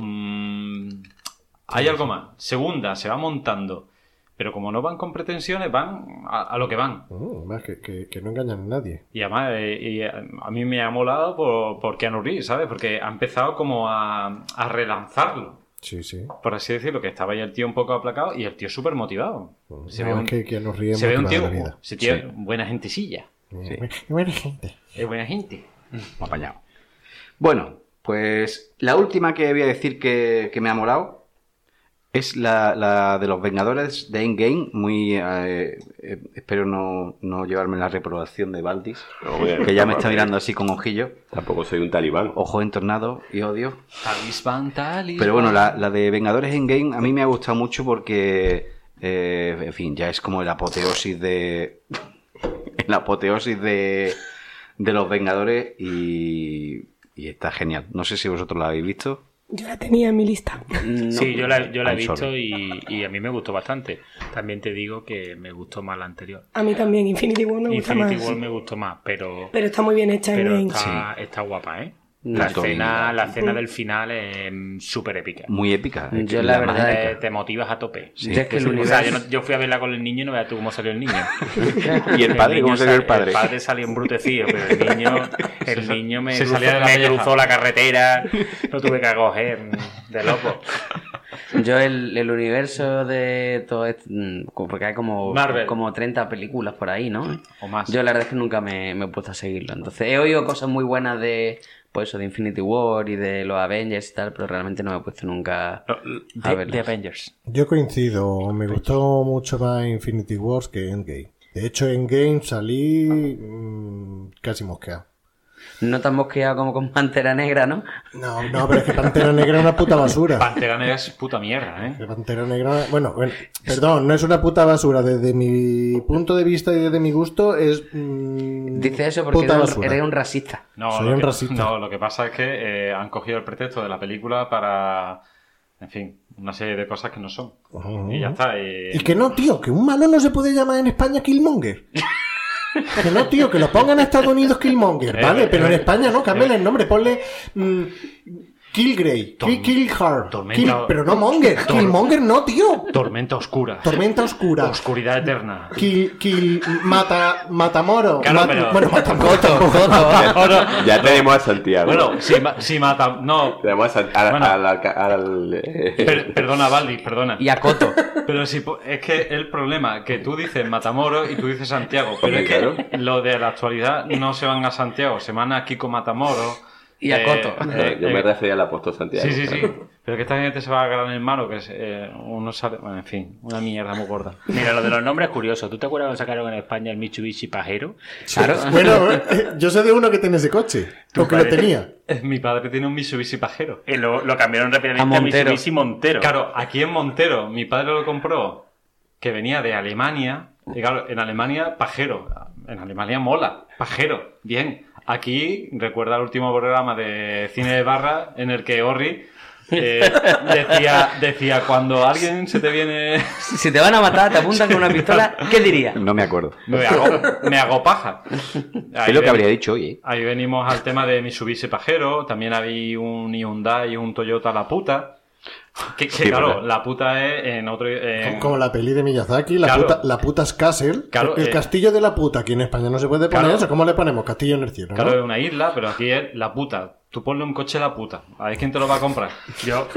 hay algo más. Segunda, se va montando. Pero como no van con pretensiones, van a lo que van. Además, que no engañan a nadie. Y además, a mí me ha molado por Keanu Reeves, ¿sabes? Porque ha empezado como a relanzarlo. Sí. Por así decirlo, que estaba ya el tío un poco aplacado y el tío súper motivado. Se ve un tío, ese tío es buena gentecilla. Buena gente. Es buena gente. Apañado. Bueno, pues la última que voy a decir que me ha molado es la de los Vengadores de Endgame. Muy espero no llevarme la reprobación de Valdis, que ya me está mirando así con ojillo. Tampoco soy un talibán. Ojo entornado y odio. Talibán. Pero bueno, la de Vengadores Endgame a mí me ha gustado mucho porque en fin, ya es como el apoteosis de los Vengadores y está genial. No sé si vosotros la habéis visto. Yo la tenía en mi lista. Sí, yo la he visto y a mí me gustó bastante. También te digo que me gustó más la anterior. A mí también, Infinity War me gusta más. Infinity War me gustó más, pero está muy bien hecha en Game. Está guapa, ¿eh? La escena del final es súper épica. Muy épica. Yo la verdad te motivas a tope. Sí. Es que o sea, yo fui a verla con el niño y no veas tú cómo salió el niño. ¿Y el padre? ¿Cómo salió el padre? El padre salió embrutecido, pero el niño me cruzó la carretera, lo tuve que acoger de loco. Yo el universo de todo esto, porque hay como 30 películas por ahí, ¿no? O más. Yo la verdad es que nunca me he puesto a seguirlo. Entonces he oído cosas muy buenas pues eso, de Infinity War y de los Avengers y tal, pero realmente no me he puesto nunca a verlos. De Avengers. Yo coincido, me gustó mucho más Infinity Wars que Endgame. De hecho, Endgame salí casi mosqueado. No tan mosqueado como con Pantera Negra, ¿no? No, pero es que Pantera Negra es una puta basura. Pantera Negra es puta mierda, ¿eh? Pantera Negra... Bueno, perdón, no es una puta basura. Desde mi punto de vista y desde mi gusto es... Dice eso porque eres un racista. Soy un racista. No, lo que pasa es que han cogido el pretexto de la película para... En fin, una serie de cosas que no son. Y ya está. Y que no, tío, que un malo no se puede llamar en España Killmonger. Que no, tío, que lo pongan a Estados Unidos Killmonger, ¿vale? Pero en España no, cámbiale el nombre, ponle Killgrey, Killheart, pero no Monger, Killmonger no, tío. Tormenta oscura. Oscuridad eterna. Matamoro. Claro, pero... Bueno, Matamoro. Ya tenemos a Santiago. Bueno, si mata... No. Tenemos Perdona, Valdi, perdona. Y a Coto. Pero si es que el problema que tú dices Matamoro y tú dices Santiago, pero es que lo de la actualidad no se van a Santiago, se van a Kiko Matamoro. Y a Coto. Yo me refería al apóstol Santiago. Sí. Pero que esta gente se va a agarrar en el mano, que es uno sabe... Bueno, en fin, una mierda muy gorda. Mira, lo de los nombres es curioso. ¿Tú te acuerdas cuando sacaron en España el Mitsubishi Pajero? Claro. Bueno, yo sé de uno que tiene ese coche. O que lo tenía. Mi padre tiene un Mitsubishi Pajero. Y lo cambiaron rápidamente a Mitsubishi Montero. Claro, aquí en Montero, mi padre lo compró, que venía de Alemania. Y claro, en Alemania, Pajero. En Alemania mola, Pajero. Bien. Aquí, recuerda el último programa de Cine de Barra en el que Orri decía, cuando alguien se te viene... Si te van a matar, te apuntan con una pistola, ¿qué dirías? No me acuerdo. Me hago paja. Es lo que habría dicho hoy, ¿eh? Ahí venimos al tema de Mitsubishi Pajero, también había un Hyundai y un Toyota La Puta. Que sí, claro, ¿verdad? La puta es en otro... Como la peli de Miyazaki, la puta es Castle. Claro, el castillo de la puta. Aquí en España no se puede poner eso. ¿Cómo le ponemos? Castillo en el cielo, ¿no? Claro, es una isla, pero aquí es la puta. Tú ponle un coche a la puta. A ver quién te lo va a comprar. Yo.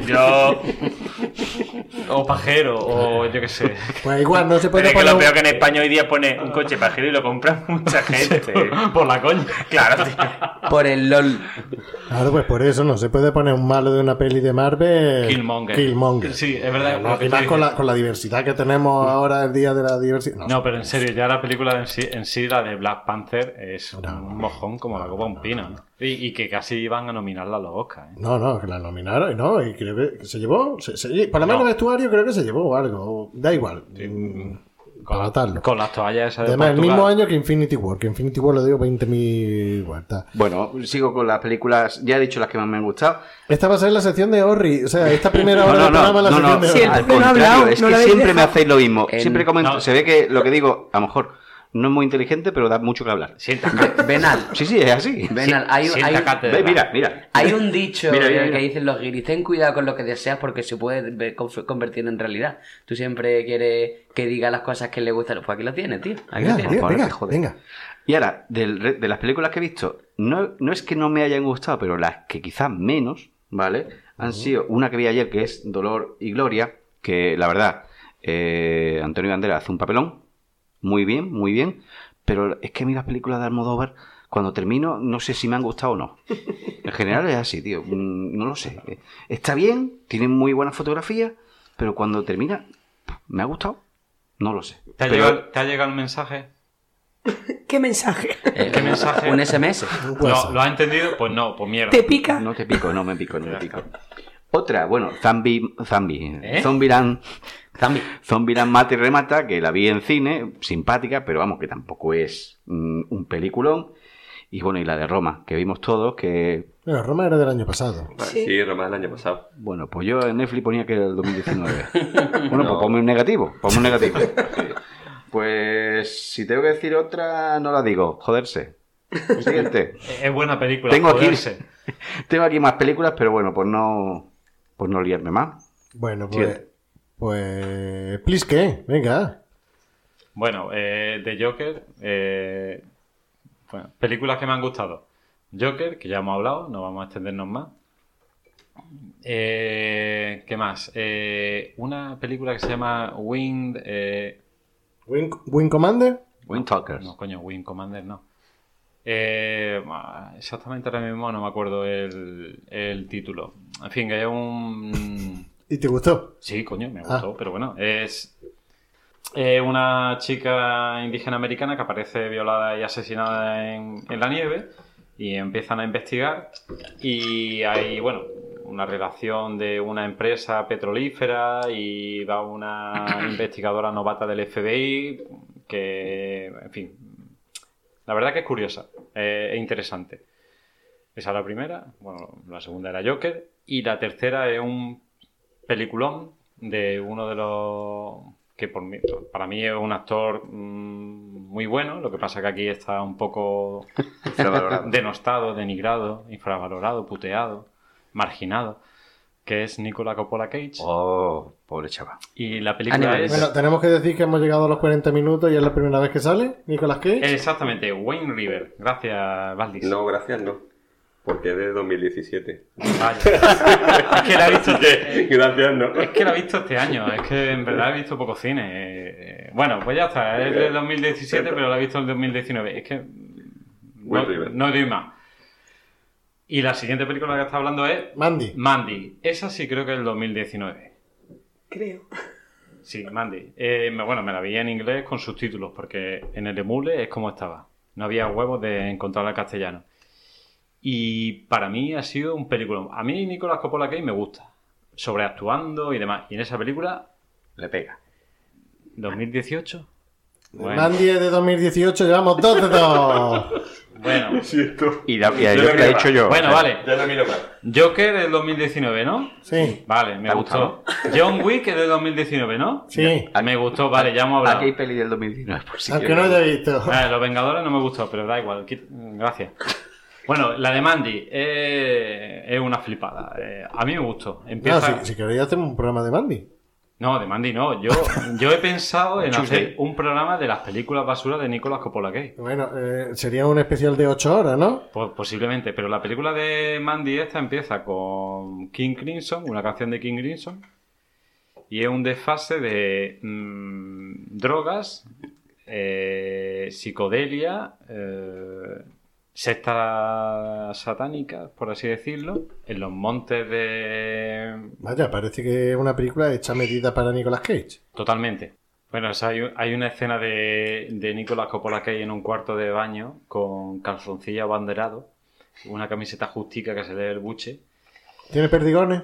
O Pajero, o yo qué sé. Pues igual, no se puede poner... Lo peor que en España hoy día pone un coche Pajero y lo compra mucha gente. Por la coña. Claro, tío. Por el LOL. Claro, pues por eso no se puede poner un malo de una peli de Marvel. Killmonger. Sí, es verdad. Y más con la diversidad que tenemos ahora, el día de la diversidad. No, pero en serio, ya la película en sí, la de Black Panther, es un mojón como la copa un pino, ¿no? Y que casi iban a nominarla a los Oscars, ¿eh? No, que la nominaron, no, y creo que se llevó, por lo menos el vestuario creo que se llevó algo, da igual. Sí. Para matarlo. Con las toallas esas de además, el mismo año que Infinity War le dio 20.000 vueltas. Bueno, sigo con las películas, ya he dicho las que más me han gustado. Esta va a ser la sección de Orri, o sea, esta primera hora del programa la sección de Orri. Al contrario, es que siempre me hacéis lo mismo, siempre comento, se ve que lo que digo, a lo mejor no es muy inteligente, pero da mucho que hablar. Venal. Sí, es así. Venal, mira. Hay un dicho que dicen los guiris: ten cuidado con lo que deseas porque se puede convertir en realidad. Tú siempre quieres que diga las cosas que le gustan. Pues aquí lo tienes, tío. Venga. Y ahora, de las películas que he visto, no es que no me hayan gustado, pero las que quizás menos, ¿vale? Han sido una que vi ayer, que es Dolor y Gloria, que la verdad, Antonio Banderas hace un papelón. Muy bien, pero es que a mí las películas de Almodóvar, cuando termino, no sé si me han gustado o no. En general es así, tío, no lo sé. Está bien, tiene muy buena fotografía, pero cuando termina, ¿me ha gustado? No lo sé. ¿Te ha llegado el mensaje? ¿Qué mensaje? ¿Qué mensaje? Un SMS. ¿Lo has entendido? Pues no, pues mierda. ¿Te pica? No te pico, no me pico. Otra, bueno, Zombieland Mata y Remata, que la vi en cine, simpática, pero vamos, que tampoco es un peliculón. Y bueno, y la de Roma, que vimos todos, que... Bueno, Roma era del año pasado. Sí, Roma del año pasado. Bueno, pues yo en Netflix ponía que era el 2019. Bueno, pues ponme un negativo. Sí. Pues si tengo que decir otra, no la digo. Joderse. Siguiente. Es buena película. Tengo aquí más películas, pero bueno, pues no liarme más. Bueno, pues please, ¿qué? Venga. Bueno, de Joker, películas que me han gustado. Joker, que ya hemos hablado, no vamos a extendernos más. ¿Qué más? Una película que se llama Wing Commander. Wing Talkers. No, coño, Wing Commander no. Exactamente ahora mismo no me acuerdo el título. En fin, que es un... ¿Y te gustó? Sí, coño, me gustó, pero bueno, es una chica indígena americana que aparece violada y asesinada en la nieve y empiezan a investigar y hay, bueno, una relación de una empresa petrolífera y va una investigadora novata del FBI que, en fin, la verdad que es curiosa, es interesante. Esa es la primera, bueno, la segunda era Joker y la tercera es un peliculón de uno de los que para mí es un actor muy bueno, lo que pasa que aquí está un poco denostado, denigrado, infravalorado, puteado, marginado, que es Nicolas Coppola Cage. Oh, pobre chaval. Y la película es... Bueno, tenemos que decir que hemos llegado a los 40 minutos y es la primera vez que sale Nicolas Cage. Exactamente, Wayne River. Gracias, Valdis. No, gracias, no. Porque es de 2017. Vaya. Es que la he visto... Gracias, no. Es que la he visto este año. Es que en verdad he visto poco cine. Bueno, pues ya está. Es de 2017, pero la he visto en 2019. Es que... No doy más. Y la siguiente película que está hablando es... Mandy. Esa sí creo que es el 2019. Creo. Sí, Mandy. Bueno, me la vi en inglés con subtítulos, porque en el emule es como estaba. No había huevos de encontrarla en castellano. Y para mí ha sido un película. A mí Nicolas Coppola Cage me gusta. Sobreactuando y demás. Y en esa película... Le pega. 2018. Bueno. Mandy es de 2018, llevamos 2 de 2. Bueno. Y a Joker le he dicho yo. Bueno, vale. Joker es del 2019, ¿no? Sí. Vale, me gustó. John Wick es del 2019, ¿no? Sí. Me gustó, vale, ya hemos hablado. Aquí hay peli del 2019. Por si aunque no haya visto. Los Vengadores no me gustó, pero da igual. Gracias. Bueno, la de Mandy es una flipada. A mí me gustó. Empieza... si queréis hacemos un programa de Mandy. No, de Mandy no. Yo he pensado en hacer un programa de las películas basura de Nicolas Coppola Cage. Bueno, sería un especial de 8 horas, ¿no? Pues posiblemente, pero la película de Mandy esta empieza con King Crimson, una canción de King Crimson, y es un desfase de drogas, psicodelia, sectas satánicas, por así decirlo, en los montes de... Vaya, parece que es una película hecha a medida para Nicolas Cage. Totalmente. Bueno, o sea, hay una escena de Nicolas Coppola Cage en un cuarto de baño con calzoncillo abanderado, una camiseta justica que se le ve el buche. ¿Tiene perdigones?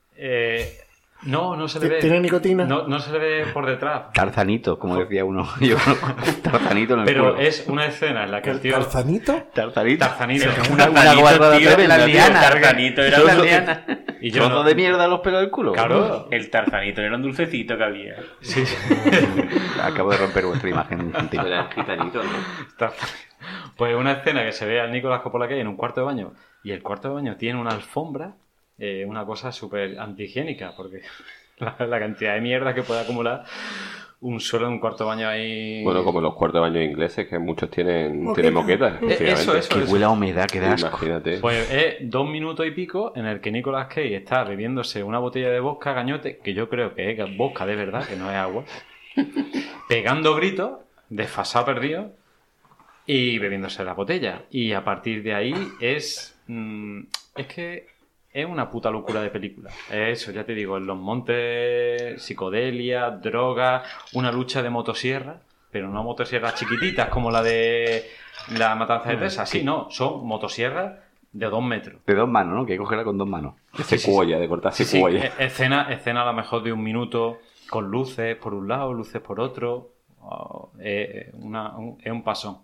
No se le ve. ¿Tiene nicotina? No se le ve por detrás. Tarzanito, como decía uno. Tarzanito en el Pero culo. Es una escena en la que el tío... ¿Tarzanito? Tarzanito. Una guarda de tremenda, la liana. Tarzanito era la liana. Y yo trozo de mierda los pelos del culo. Claro. El Tarzanito era un dulcecito que había. Sí. Acabo de romper vuestra imagen. Era gitanito, ¿no? Pues una escena que se ve al Nicolas Coppola Cage en un cuarto de baño y el cuarto de baño tiene una alfombra, una cosa súper antihigiénica, porque la cantidad de mierda que puede acumular un suelo en un cuarto de baño ahí... Bueno, como los cuartos de baño ingleses, que muchos tienen moquetas. Eso. Que huele a humedad, que da asco. Imagínate. Pues es 2 minutos y pico en el que Nicolas Cage está bebiéndose una botella de vodka gañote, que yo creo que es vodka de verdad, que no es agua, pegando gritos, desfasado perdido, y bebiéndose la botella. Y a partir de ahí es que es una puta locura de película. Eso, ya te digo, en los montes, psicodelia, drogas, una lucha de motosierra, pero no motosierras chiquititas como la de la Matanza de Texas. Sí, no, son motosierras de 2 metros. De 2 manos, ¿no? Que hay que cogerla con 2 manos. De cortar secuoya. Escena a lo mejor de 1 minuto, con luces por un lado, luces por otro. Es un pasón.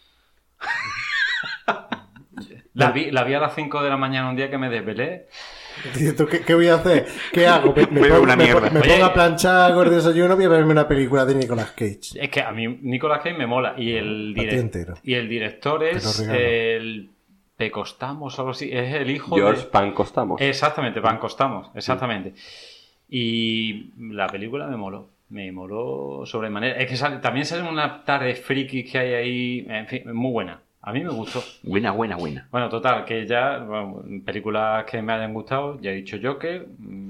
La vi a las 5 de la mañana un día que me desvelé. ¿Qué voy a hacer? ¿Qué hago? Me pongo a planchar, hago el desayuno, voy a verme una película de Nicolas Cage. Es que a mí Nicolas Cage me mola. Y el director es el Pecostamos o algo así. Es el hijo George Pancostamos. Exactamente, Pancostamos. Exactamente. Y la película me moló sobremanera. Es que también salen unas tardes frikis que hay ahí. En fin, muy buena. A mí me gustó. Buena. Bueno, total, que ya, películas que me hayan gustado, ya he dicho Joker.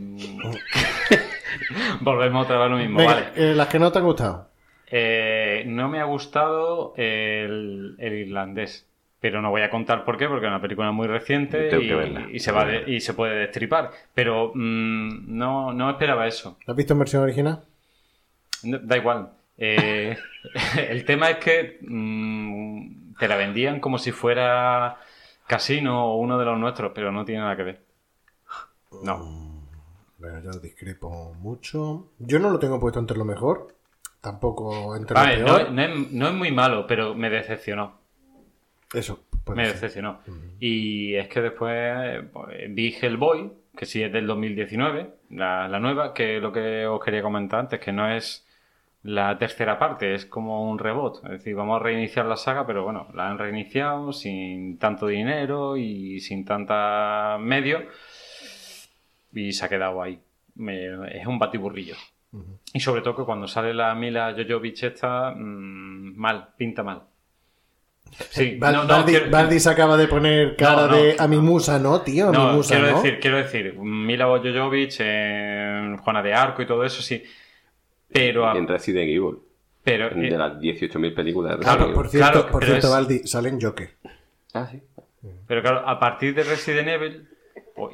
Volvemos otra vez a lo mismo, venga, vale. Las que no te han gustado. No me ha gustado el irlandés. Pero no voy a contar por qué, porque es una película muy reciente y se puede destripar. Pero no esperaba eso. ¿La has visto en versión original? Da igual. El tema es que te la vendían como si fuera Casino o uno de los nuestros, pero no tiene nada que ver. No. Bueno, yo discrepo mucho. Yo no lo tengo puesto entre lo mejor, tampoco entre lo peor. No es muy malo, pero me decepcionó. Eso. Me decepcionó. Y es que después vi Hellboy, que sí es del 2019, la nueva, que es lo que os quería comentar antes, que no es la tercera parte, es como un reboot. Es decir, vamos a reiniciar la saga, pero bueno, la han reiniciado sin tanto dinero y sin tanta medios. Y se ha quedado ahí. Es un batiburrillo. Y sobre todo que cuando sale la Mila Jovovich esta, pinta mal. Sí, Baldi se acaba de poner cara de a mi musa, ¿no, tío? A mi musa, quiero decir, Mila Jovovich, Juana de Arco y todo eso, sí. Pero en Resident Evil. Pero, de las 18.000 películas de Resident Evil. Por cierto, Baldi, sale en Joker. Ah, sí. Pero claro, a partir de Resident Evil, o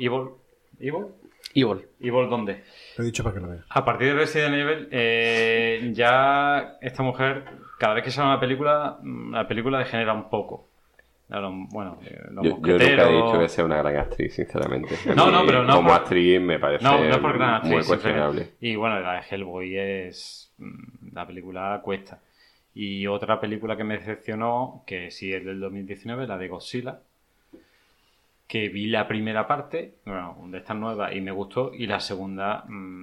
Evil, ¿dónde? Lo he dicho para que lo veas. A partir de Resident Evil, ya esta mujer, cada vez que sale una película, la película degenera un poco. Bueno, yo nunca he dicho que sea una gran actriz, sinceramente. Pero no. Como actriz me parece muy cuestionable. Y bueno, la de Hellboy es... La película cuesta. Y otra película que me decepcionó, que sí es del 2019, la de Godzilla, que vi la primera parte, de estas nuevas, y me gustó, y la segunda,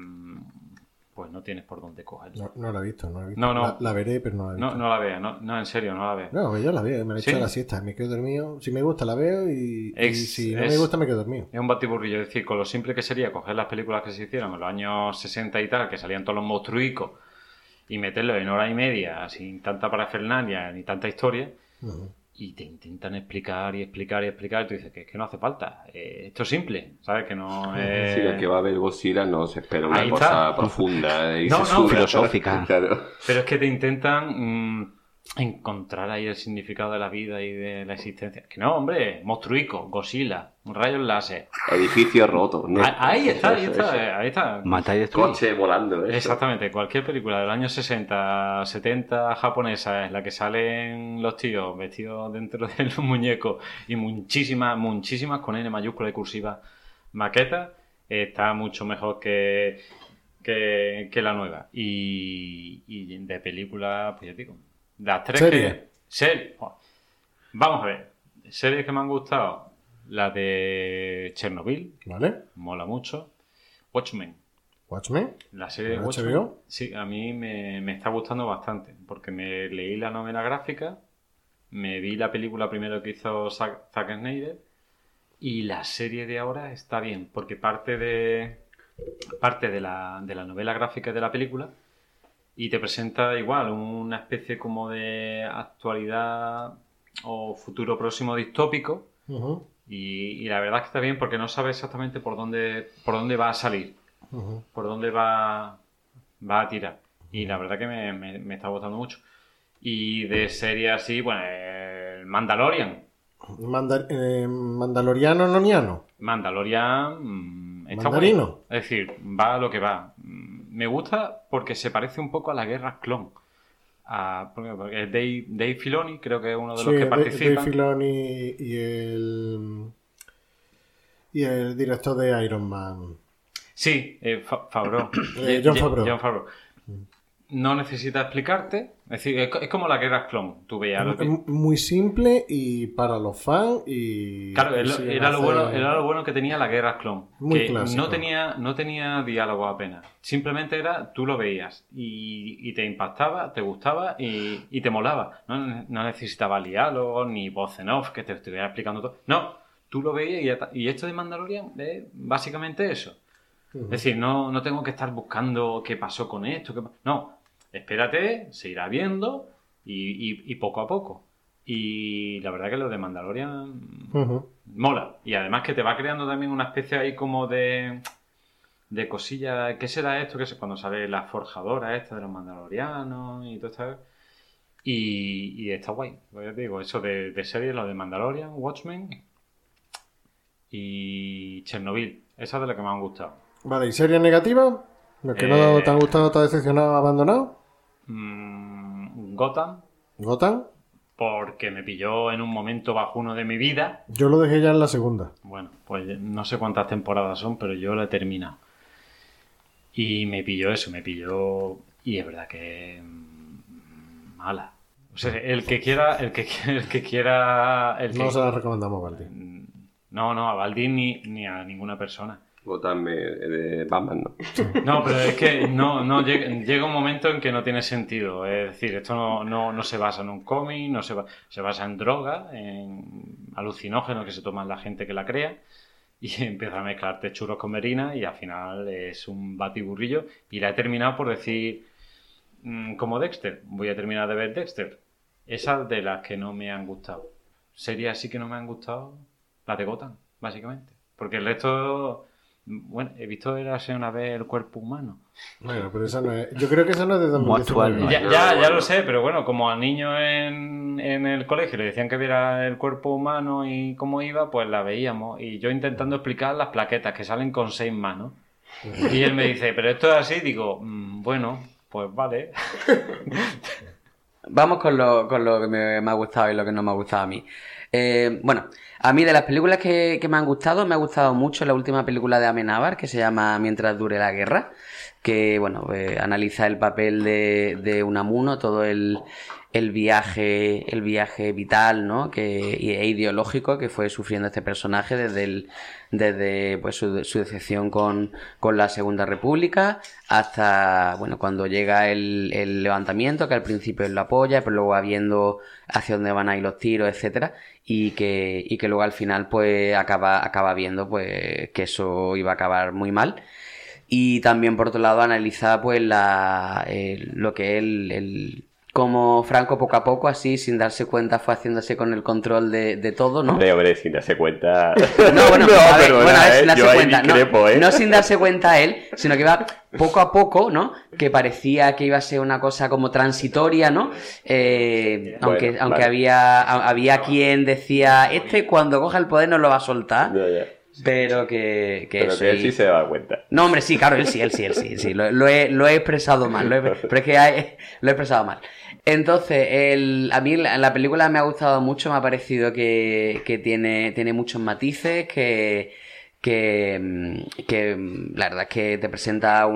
pues no tienes por dónde cogerla. No la he visto. No. La veré, pero no la he visto. No la veas, no, en serio, no la veas. No, yo la veo, me la he hecho la siesta, me quedo dormido. Si me gusta la veo y si no me gusta me quedo dormido. Es un batiburrillo, es decir, con lo simple que sería coger las películas que se hicieron en los años 60 y tal, que salían todos los monstruicos, y meterlos en hora y media, sin tanta parafernalia ni tanta historia, y te intentan explicar, y tú dices que no hace falta, esto es simple, ¿sabes? Que no es... Sí, el que va a ver Godzilla no se espera una cosa profunda y filosófica. Claro. Pero es que te intentan encontrar ahí el significado de la vida y de la existencia. Que no, hombre, monstruico, Godzilla, rayos láser. Edificio roto. ¿No? Ahí está. Mata y destruye. Coche volando. Eso. Exactamente, cualquier película del año 60, 70 japonesa en la que salen los tíos vestidos dentro de los muñecos y muchísimas con N mayúscula y cursiva maquetas, está mucho mejor que la nueva. Y de película, pues ya digo, las tres series. Vamos a ver, series que me han gustado, la de Chernobyl, ¿vale? Mola mucho. Watchmen, la serie de Watchmen, HBO. Sí, a mí me está gustando bastante, porque me leí la novela gráfica, me vi la película primero que hizo Zack Snyder, y la serie de ahora está bien, porque parte de la novela gráfica de la película, y te presenta igual una especie como de actualidad o futuro próximo distópico. Y la verdad es que está bien porque no sabes exactamente por dónde va a salir, por dónde va a tirar. Y la verdad que me está gustando mucho. Y de serie así, bueno, el Mandalorian. Mandaloriano noniano. Mandalorian está Mandarino. bueno. Es decir, va a lo que va. Me gusta porque se parece un poco a las guerras clon. Porque Dave Filoni, creo que es uno de los que participan. Dave Filoni y el director de Iron Man. Sí, Favreau. Jon Favreau. No necesita explicarte. Es decir, es como la guerra clon. Tú veías muy simple y para los fans. Claro, era lo bueno que tenía la guerra clon. Muy que clásico. No tenía diálogo apenas. Simplemente tú lo veías y te impactaba, te gustaba y te molaba. No necesitaba diálogo ni voz en off que te estuviera explicando todo. No, tú lo veías y esto de Mandalorian es básicamente eso. Es decir, no tengo que estar buscando qué pasó con esto. No, espérate, se irá viendo y poco a poco. Y la verdad que lo de Mandalorian mola. Y además que te va creando también una especie ahí como de cosilla. ¿Qué será esto? Cuando sale la forjadora esta de los mandalorianos y todo esto. Y está guay. Pues ya te digo, eso de series, lo de Mandalorian, Watchmen y Chernobyl. Esas de las que me han gustado. Vale, ¿y series negativas? ¿Los que no te han gustado, te han decepcionado, abandonado? Gotham. ¿Gotham? Porque me pilló en un momento bajuno de mi vida. Yo lo dejé ya en la segunda. Bueno, pues no sé cuántas temporadas son, pero yo la he terminado. Y me pilló eso, y es verdad que mala. O sea, el que quiera, No se la recomendamos, Baldín. No, a Baldín ni a ninguna persona. Gotham de Batman, ¿no? No, pero es que no llega un momento en que no tiene sentido. Es decir, esto no se basa en un cómic, se basa en droga, en alucinógenos que se toman la gente que la crea, y empieza a mezclarte churros con merina y al final es un batiburrillo. Y la he terminado por decir, como Dexter, voy a terminar de ver Dexter. Esas de las que no me han gustado. Series así que no me han gustado, las de Gotham, básicamente. Porque el resto... Bueno, he visto Érase una vez el cuerpo humano. Bueno, pero esa no es... Yo creo que esa no es de 2019. Ya lo sé, pero bueno, como al niño en el colegio le decían que viera el cuerpo humano y cómo iba, pues la veíamos. Y yo intentando explicar las plaquetas que salen con 6 manos. Y él me dice, pero esto es así. Digo, bueno, pues vale. Vamos con lo que me ha gustado y lo que no me ha gustado a mí. Bueno, a mí de las películas que me ha gustado mucho la última película de Amenábar, que se llama Mientras dure la guerra, que bueno, analiza el papel de Unamuno, todo el viaje vital, ¿no? E ideológico que fue sufriendo este personaje desde pues su decepción con la Segunda República hasta bueno cuando llega el levantamiento, que al principio él lo apoya, pero luego va viendo hacia dónde van a ir los tiros, etcétera, y que luego al final pues acaba viendo pues que eso iba a acabar muy mal. Y también por otro lado analiza pues lo que él como Franco poco a poco, así, sin darse cuenta, fue haciéndose con el control de todo, ¿no? Hombre, sin darse cuenta... No, bueno, a ver, sin darse cuenta. No sin darse cuenta él, sino que iba poco a poco, ¿no? Que parecía que iba a ser una cosa como transitoria, ¿no? Aunque había quien decía, cuando coja el poder no lo va a soltar. Ya. Pero que eso, él sí se da cuenta. No, hombre, sí, claro, él sí. Lo he expresado mal, pero es que lo he expresado mal. Entonces, a mí la película me ha gustado mucho, me ha parecido que tiene muchos matices, que la verdad es que te presenta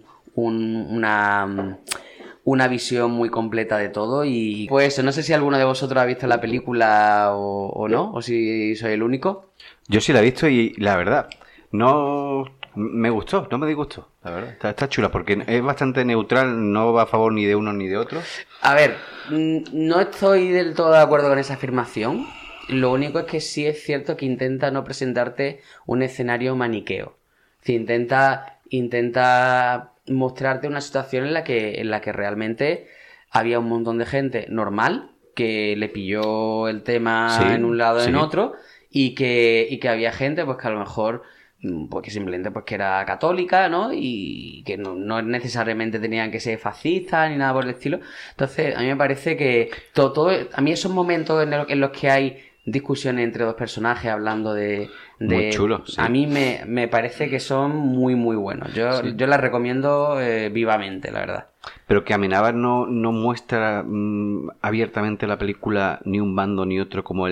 una visión muy completa de todo. Y pues no sé si alguno de vosotros ha visto la película o no, o si soy el único. Yo sí la he visto y la verdad, no me gustó, no me disgustó, la verdad. Está chula porque es bastante neutral, no va a favor ni de uno ni de otro. A ver, no estoy del todo de acuerdo con esa afirmación. Lo único es que sí es cierto que intenta no presentarte un escenario maniqueo. Sí, intenta mostrarte una situación en la que realmente había un montón de gente normal que le pilló el tema en un lado o en otro. Y que había gente pues que a lo mejor pues que simplemente pues que era católica, ¿no? Y que no necesariamente tenían que ser fascistas ni nada por el estilo. Entonces a mí me parece que todo a mí esos momentos en los que hay discusiones entre dos personajes hablando de muy chulo, sí. A mí me parece que son muy muy buenos. Yo las recomiendo vivamente, la verdad. Pero que Amenábar no muestra abiertamente la película ni un bando ni otro, como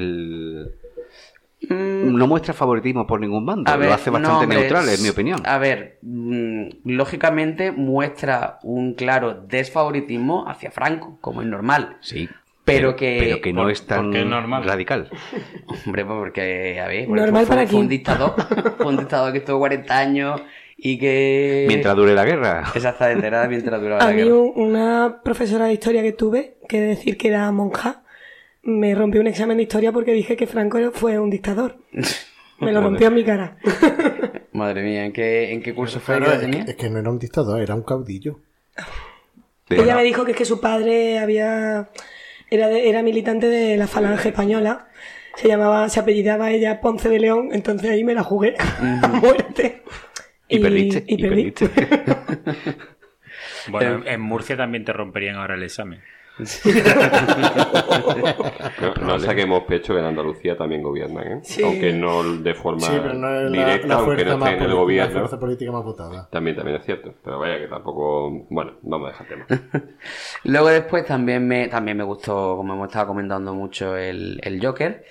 no muestra favoritismo por ningún bando, lo hace bastante neutral, en mi opinión. A ver, lógicamente muestra un claro desfavoritismo hacia Franco, como es normal. Sí. Pero que no es tan radical. Hombre, porque, a ver, normal para fue un dictador. Fue un dictador que estuvo 40 años y que... Mientras dure la guerra. Exactamente, era mientras duraba la guerra. A mí una profesora de historia que tuve, que decir que era monja, me rompió un examen de historia porque dije que Franco fue un dictador. Me lo rompió en mi cara. Madre mía, ¿en qué curso fue? Claro, es que no era un dictador, era un caudillo. Ella me dijo que es que su padre era militante de la Falange Española. Se apellidaba ella Ponce de León, entonces ahí me la jugué a muerte. Y perdiste. Bueno, en Murcia también te romperían ahora el examen. No saquemos pecho que en Andalucía también gobiernan, ¿eh? Sí. Aunque no de forma pero no es directa, la aunque no estén en el gobierno. La fuerza política más votada. También es cierto. Pero vaya que tampoco... Bueno, vamos a dejar tema. Luego después también me gustó, como hemos estado comentando mucho, el Joker.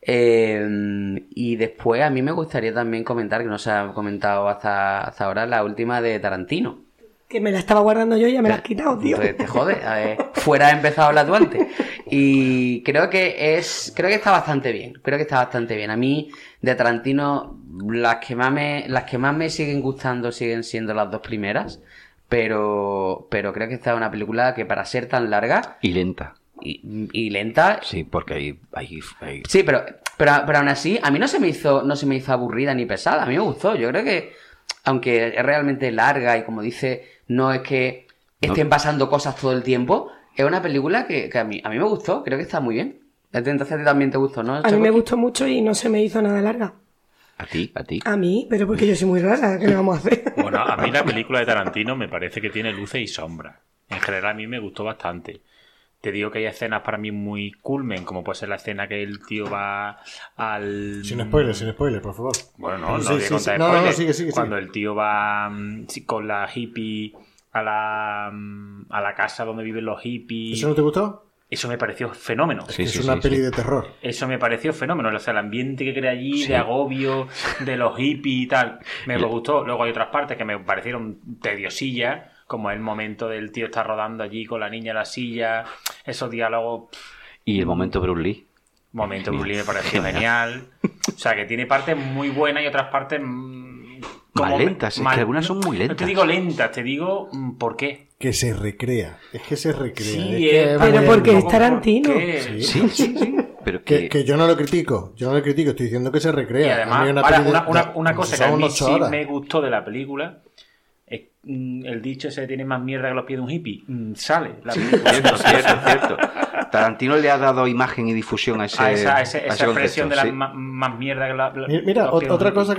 Y después a mí me gustaría también comentar, que no se ha comentado hasta ahora, la última de Tarantino. Que me la estaba guardando yo y ya me la has quitado, tío. Te jode. Fuera has empezado a hablar tú antes. Y creo que está bastante bien. A mí, de Tarantino, las que más me siguen gustando siguen siendo las dos primeras. Pero creo que esta es una película que, para ser tan larga... Y lenta. Y lenta... Sí, porque hay... Sí, pero aún así, a mí no se me hizo aburrida ni pesada. A mí me gustó. Yo creo que, aunque es realmente larga y, como dice, no es que estén pasando cosas todo el tiempo, es una película que a mí me gustó. Creo que está muy bien. Entonces a ti también te gustó, ¿no? A mí me gustó mucho y no se me hizo nada larga. ¿A ti? A mí, pero porque yo soy muy rara, ¿qué le vamos a hacer? Bueno, a mí la película de Tarantino me parece que tiene luces y sombras. En general a mí me gustó bastante. Te digo que hay escenas para mí muy culmen, como puede ser la escena que el tío va al... Sin spoiler, por favor. Bueno, no voy a contar spoiler. No, sigue. Cuando el tío va con la hippie a la casa donde viven los hippies... ¿Eso no te gustó? Eso me pareció fenómeno. Es una peli de terror. Eso me pareció fenómeno. O sea, el ambiente que crea allí, de agobio, de los hippies y tal, me gustó. Luego hay otras partes que me parecieron tediosillas, como el momento del tío estar rodando allí con la niña en la silla, esos diálogos... Y el momento Bruce Lee. Bruce Lee me pareció genial. O sea, que tiene partes muy buenas y otras partes... Más lentas, es que algunas son muy lentas. No te digo lentas, te digo ¿por qué? Que se recrea. Es que se recrea. Sí, pero porque es Tarantino. Sí. Pero que yo no lo critico. Estoy diciendo que se recrea. Y además, una cosa que a mí sí me gustó de la película es el dicho ese: tiene más mierda que los pies de un hippie. Sale la película. Cierto. Tarantino le ha dado imagen y difusión a esa expresión concepto, de la más mierda que la... Mira, otra cosa que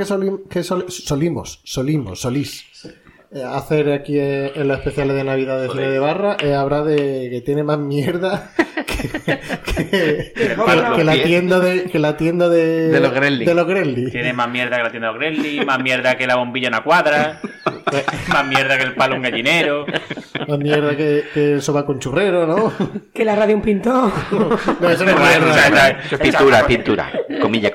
solís hacer aquí en los especiales de Navidad de Cine de Barra habla de que tiene más mierda que la tienda de los Gremlins. Tiene más mierda que la tienda de los Gremlins, más mierda que la bombilla en una cuadra, más mierda que el palo en gallinero, más mierda que el sobaco en churrero, ¿no? Que la radio un pintor. No, eso no es mierda. Eso es pintura. Comilla.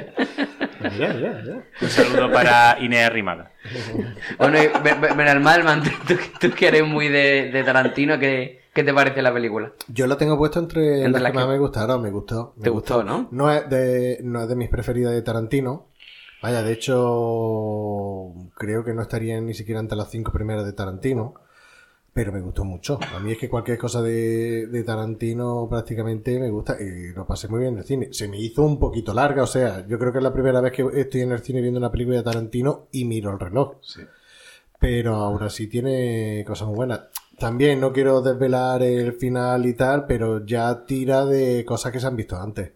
Ya. Un saludo para Inés Arrimada. Bueno, Benalmádena, tú que eres muy de Tarantino, ¿qué te parece la película? Yo la tengo puesto entre las que más me gustaron. Me gustó. ¿Te gustó, no? No es de mis preferidas de Tarantino. Vaya, de hecho, creo que no estaría ni siquiera entre las 5 primeras de Tarantino. Pero me gustó mucho. A mí es que cualquier cosa de Tarantino prácticamente me gusta. Y lo pasé muy bien en el cine. Se me hizo un poquito larga. O sea, yo creo que es la primera vez que estoy en el cine viendo una película de Tarantino y miro el reloj. Sí. Pero aún así tiene cosas muy buenas. También no quiero desvelar el final y tal, pero ya tira de cosas que se han visto antes.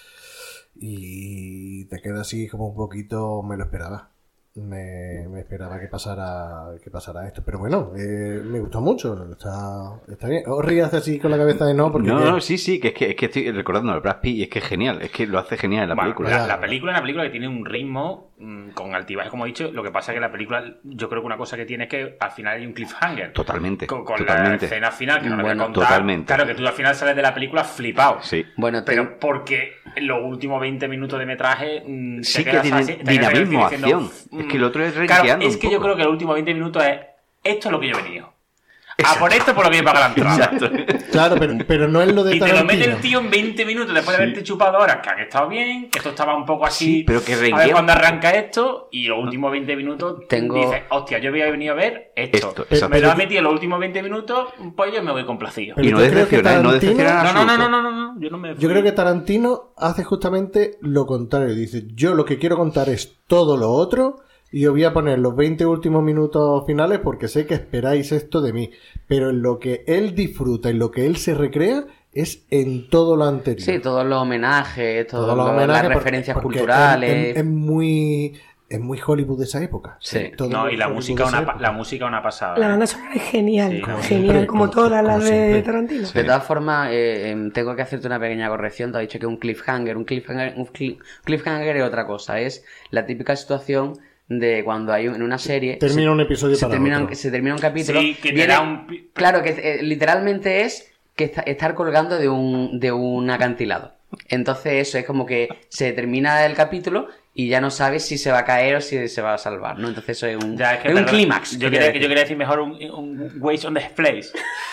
Y te queda así como un poquito... Me lo esperaba. Me esperaba que pasara esto, pero bueno, me gustó mucho, está bien. Os rías así con la cabeza de no, porque no, sí, que es que estoy recordando al Brad Pitt y es que es genial, es que lo hace genial en la película. La película es una película que tiene un ritmo con altibajes, como he dicho. Lo que pasa es que la película, yo creo que una cosa que tiene es que al final hay un cliffhanger. Totalmente. Con la escena final, que no la voy a contar. Totalmente. Claro, que tú al final sales de la película flipado. Sí. Bueno, pero porque en los últimos 20 minutos de metraje sí que tiene dinamismo, acción. Es que el otro es claro, es que yo creo que los últimos 20 minutos es: esto es lo que yo he venido. Por esto por lo que yo pago la entrada. Claro, pero no es lo de Tarantino. Y te lo mete el tío en 20 minutos después de haberte chupado horas que han estado bien, que esto estaba un poco así. Sí, pero que a ver cuándo arranca esto, y los últimos 20 minutos dices: hostia, yo había venido a ver esto. Me lo ha metido en los últimos 20 minutos, pues yo me voy complacido. Y no decepciona, no. Yo creo que Tarantino hace justamente lo contrario. Dice: yo lo que quiero contar es todo lo otro. Y os voy a poner los 20 últimos minutos finales porque sé que esperáis esto de mí. Pero en lo que él disfruta, en lo que él se recrea, es en todo lo anterior. Sí, todos los homenajes, las referencias culturales. Es muy es muy Hollywood de esa época. Sí. Todo No, y la Hollywood música, de esa época. la música una pasada. La banda sonora es genial, Sí, genial, siempre, como todas las de siempre. Tarantino. De todas formas, tengo que hacerte una pequeña corrección. Te has dicho que un cliffhanger es otra cosa. Es la típica situación de cuando hay en una serie Termina un episodio para otro. se termina un capítulo. Sí, que te da un... Claro, que literalmente es que estar colgando de un acantilado. Entonces eso es como que se termina el capítulo y ya no sabes si se va a caer o si se va a salvar, ¿no? Entonces eso es un, Ya, es que es un perdón, clímax. Yo quería decir mejor un Waste on the Place.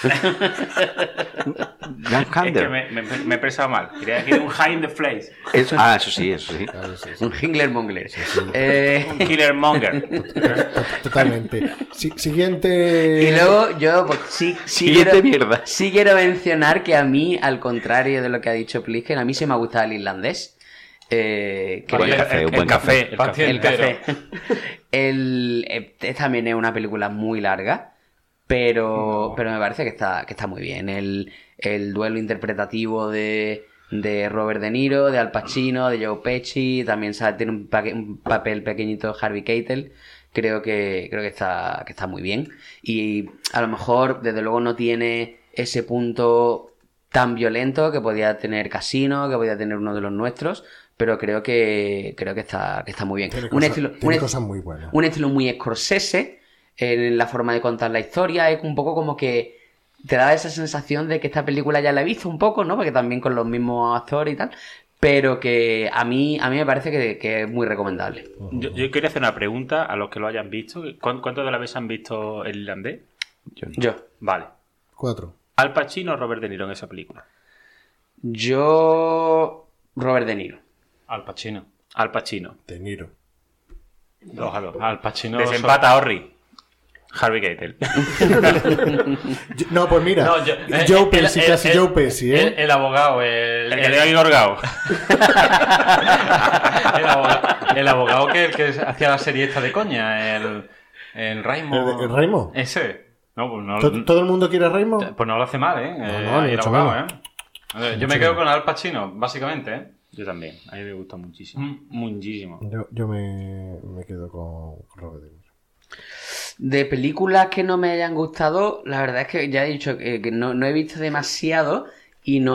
Jan Es que Kander. me he expresado mal. Quería decir un High in the Place. Eso sí. Un Hingler Mongler. Un Killer Monger. Totalmente. Siguiente. Y luego yo pues, Siguiente mierda. sí quiero mencionar que a mí, al contrario de lo que ha dicho Plisken, a mí se me ha gustado el irlandés. Buen café. El café. También es una película muy larga, pero me parece que está muy bien. El duelo interpretativo de Robert De Niro, de Al Pacino, de Joe Pesci, también tiene un papel pequeñito Harvey Keitel. Creo que está muy bien. Y a lo mejor, desde luego, no tiene ese punto tan violento que podía tener Casino, que podía tener uno de los nuestros, pero creo que está muy bien. Tiene cosas muy buenas. Un estilo muy Scorsese en la forma de contar la historia. Es un poco como que te da esa sensación de que esta película ya la he visto un poco, ¿no? Porque también con los mismos actores y tal. Pero que a mí me parece que es muy recomendable. Yo quería hacer una pregunta a los que lo hayan visto. ¿Cuántos de la vez han visto el irlandés? Yo. Vale. 4. ¿Al Pacino o Robert De Niro en esa película? Robert De Niro. Al Pacino. Al Pacino. De Niro. 2-2. Al Pacino. Desempata Orri. Harvey Keitel. No, pues mira. No, Joe Pesci, casi Joe Pesci, ¿eh? El abogado. El que le ha gorgado. El abogado que hacía la serie esta de coña. El Raimo. ¿El Raimo? Ese. No, pues no. ¿Todo el mundo quiere a Raimo? Pues no lo hace mal, ¿eh? No, ni el mucho abogado, menos. Yo me quedo con Al Pacino, básicamente, ¿eh? Yo también. A mí me gusta muchísimo. Muchísimo. Yo me quedo con Robert De Niro. De películas que no me hayan gustado, la verdad es que ya he dicho que no he visto demasiado y no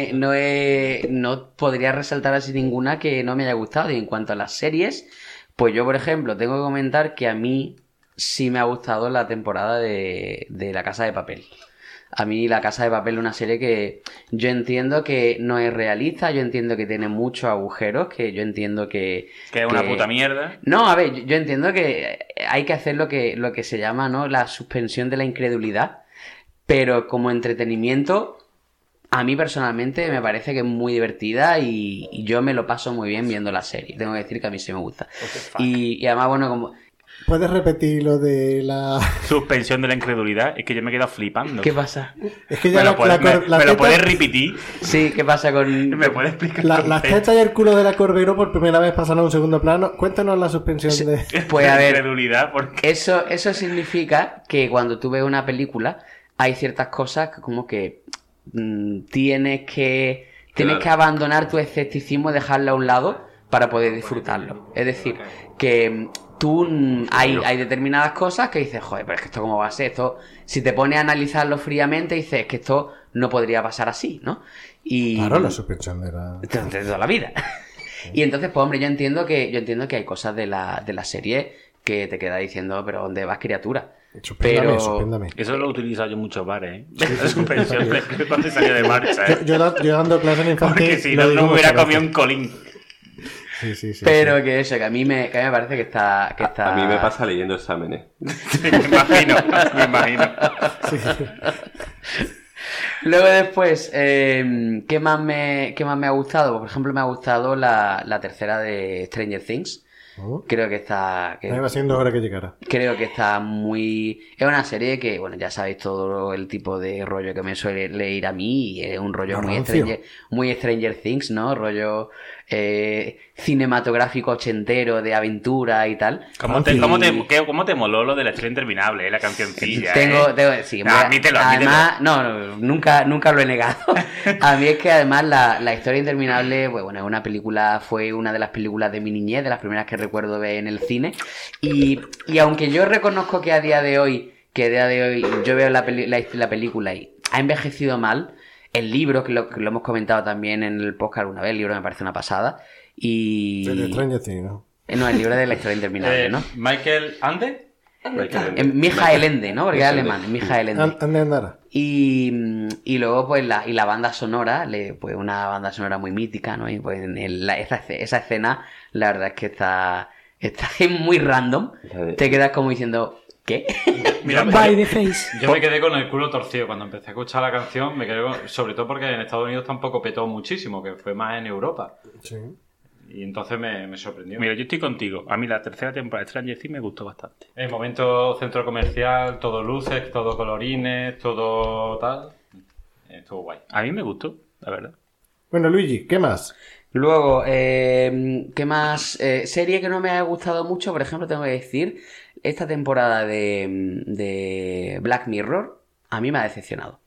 podría resaltar así ninguna que no me haya gustado. Y en cuanto a las series, pues yo, por ejemplo, tengo que comentar que a mí sí me ha gustado la temporada de La Casa de Papel. A mí La Casa de Papel es una serie que yo entiendo que no es realista, yo entiendo que tiene muchos agujeros, que yo entiendo que es una puta mierda. No, a ver, yo entiendo que hay que hacer lo que se llama, ¿no?, la suspensión de la incredulidad, pero como entretenimiento, a mí personalmente me parece que es muy divertida y yo me lo paso muy bien viendo la serie. Tengo que decir que a mí sí me gusta. Y además, bueno, como... ¿Puedes repetir lo de la... Suspensión de la incredulidad? Es que yo me he quedado flipando. ¿Qué pasa? Es que ya ¿Me lo puedes repetir? Sí, ¿qué pasa con...? ¿Me puedes explicar? Las tetas y el culo de la Corbero por primera vez pasan a un segundo plano. Cuéntanos la suspensión de... Pues a ver, incredulidad, porque... eso significa que cuando tú ves una película hay ciertas cosas que como que tienes que abandonar tu escepticismo y dejarlo a un lado para poder disfrutarlo. Es decir, que hay determinadas cosas que dices, joder, pero es que esto cómo va a ser, esto, si te pones a analizarlo fríamente, dices que esto no podría pasar así, ¿no? Y claro, la suspensión de toda la vida. Y entonces, pues hombre, yo entiendo que hay cosas de la serie que te queda diciendo, pero ¿dónde vas, criatura? Suspéndame. Eso lo he utilizado yo en muchos bares, ¿eh? La suspensión de cuando salía de marcha, ¿eh? Yo dando clases en infantil... Porque si no me hubiera comido un colín. Sí, pero que eso, que a mí me parece que está... A mí me pasa leyendo exámenes. Me imagino. Sí. Luego después, ¿qué más me ha gustado? Por ejemplo, me ha gustado la tercera de Stranger Things. Creo que está... Me va siendo hora que llegara. Creo que está muy... Es una serie que, bueno, ya sabéis todo el tipo de rollo que me suele leer a mí. Y es un rollo muy Stranger Things, ¿no? Rollo cinematográfico ochentero de aventura y tal. ¿Cómo te moló lo de La Historia Interminable, la cancioncilla? Sí, admítelo. Además, no, nunca lo he negado. A mí es que además la Historia Interminable, pues bueno, fue una de las películas de mi niñez, de las primeras que recuerdo recuerdo ver en el cine. Y aunque yo reconozco que a día de hoy yo veo la película y ha envejecido mal, el libro, que lo hemos comentado también en el podcast alguna vez, el libro me parece una pasada. Y... El Stranger Things, ¿no? No, el libro de la historia interminable, ¿no? Michael Ende. Michael Ende, ¿no? Porque es alemán, Michael Ende. Ande Andara. Y luego, pues, la banda sonora, pues una banda sonora muy mítica, ¿no? Y pues esa escena, la verdad es que está muy random. Te quedas como diciendo, ¿qué? Mira, By the face. Yo me quedé con el culo torcido cuando empecé a escuchar la canción. Me quedé sobre todo porque en Estados Unidos tampoco petó muchísimo, que fue más en Europa. Sí. Y entonces me sorprendió. Mira, yo estoy contigo. A mí la tercera temporada de Stranger Things me gustó bastante. El momento centro comercial, todo luces, todo colorines, todo tal. Estuvo guay. A mí me gustó, la verdad. Bueno, Luigi, ¿qué más? Luego, ¿qué más? Serie que no me ha gustado mucho, por ejemplo, tengo que decir, esta temporada de Black Mirror, a mí me ha decepcionado.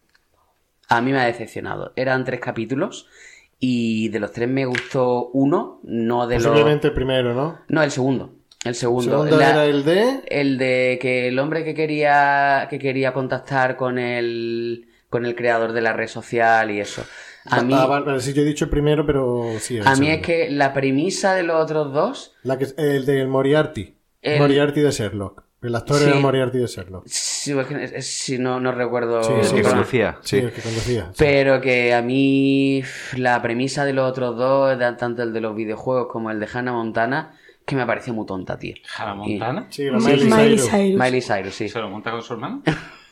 Eran 3 capítulos y de los 3 me gustó uno, no de los... Posiblemente el primero, ¿no? No, el segundo. El segundo era el de... El de que el hombre que quería contactar con el creador de la red social y eso. A mí, vale, sí, yo he dicho el primero, pero sí. A mí es que la premisa de los otros dos... el del Moriarty. Moriarty de Sherlock. El actor era Moriarty de Sherlock. Sí, no recuerdo... Sí, el que conducía. Sí, el que conducía. Sí. Pero que a mí la premisa de los otros dos, tanto el de los videojuegos como el de Hannah Montana, que me pareció muy tonta, tío. ¿Hannah Montana? Sí, Miley Cyrus. Miley Cyrus, sí. ¿Se lo monta con su hermano?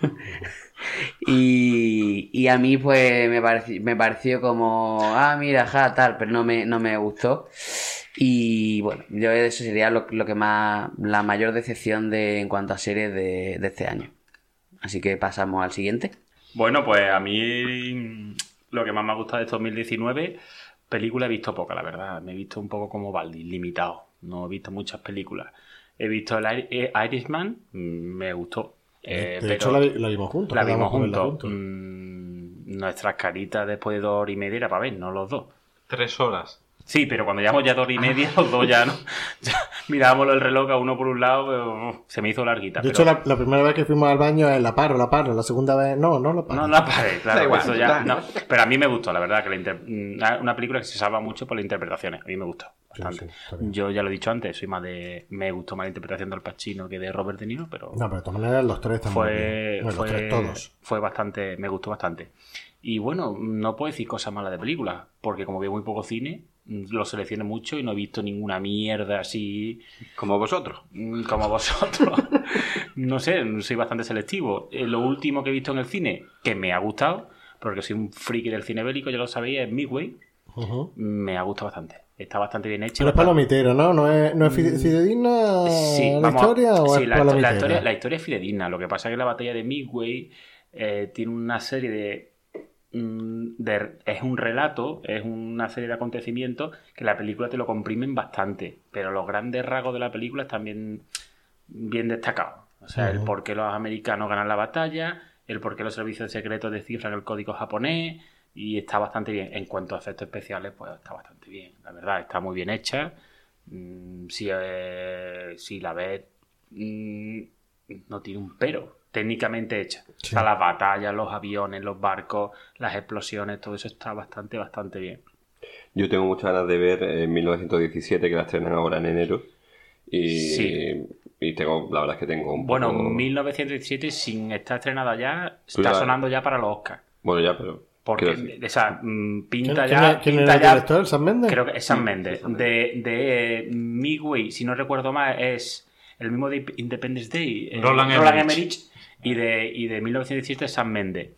Y a mí pues me pareció como mira, tal, pero no me gustó. Y bueno, yo eso sería lo que más, la mayor decepción en cuanto a series de este año. Así que pasamos al siguiente. Bueno, pues a mí lo que más me ha gustado de 2019, películas he visto pocas, la verdad. Me he visto un poco como Baldi, limitado. No he visto muchas películas. He visto el Irishman, me gustó. De hecho, la vimos juntos. La vimos juntos. Nuestras caritas después de 2 horas y media era para ver, no los dos. 3 horas. Sí, pero cuando llevamos ya 2 horas y media, los dos ya no. Ya mirábamos el reloj a uno por un lado, pero se me hizo larguita. De hecho, la primera vez que fuimos al baño la paro. La segunda vez, no la paro. No la paré, claro. Igual, eso ya, no. Pero a mí me gustó, la verdad, que una película que se salva mucho por las interpretaciones. A mí me gustó bastante. Sí, yo ya lo he dicho antes, me gustó más la interpretación del Pacino que de Robert De Niro, pero... No, pero de todas maneras los 3 también. Los 3 todos. Fue bastante, me gustó bastante. Y bueno, no puedo decir cosas malas de películas, porque como veo muy poco cine, lo selecciono mucho y no he visto ninguna mierda así... Como vosotros. Como vosotros. No sé, soy bastante selectivo. Lo último que he visto en el cine, que me ha gustado, porque soy un friki del cine bélico, ya lo sabéis, es Midway. Uh-huh. Me ha gustado bastante. Está bastante bien hecho. Pero es palomitero, ¿no? ¿No es fidedigna la historia? ¿O sí, es la historia es fidedigna. Lo que pasa es que la batalla de Midway tiene una serie de... es un relato, es una serie de acontecimientos que la película te lo comprimen bastante, pero los grandes rasgos de la película están bien destacados. O sea, el por qué los americanos ganan la batalla, el por qué los servicios secretos descifran el código japonés, y está bastante bien. En cuanto a efectos especiales, pues está bastante bien, la verdad, está muy bien hecha. Si la ves, no tiene un pero. Técnicamente hecha. Sí. O sea, las batallas, los aviones, los barcos, las explosiones, todo eso está bastante bien. Yo tengo muchas ganas de ver 1917, que la estrenan ahora en enero. Y tengo, la verdad es que tengo un poco... Bueno, 1917, sin estar estrenada ya, está sonando ya para los Oscars. Bueno, ya, pero... Porque, o sea, pinta ¿Quién era el director? ¿Sam Mendes? Creo que es Sam Mendes. De Midway, si no recuerdo mal, es el mismo de Independence Day. Roland Emmerich. Y de 1917 Sam Mendes.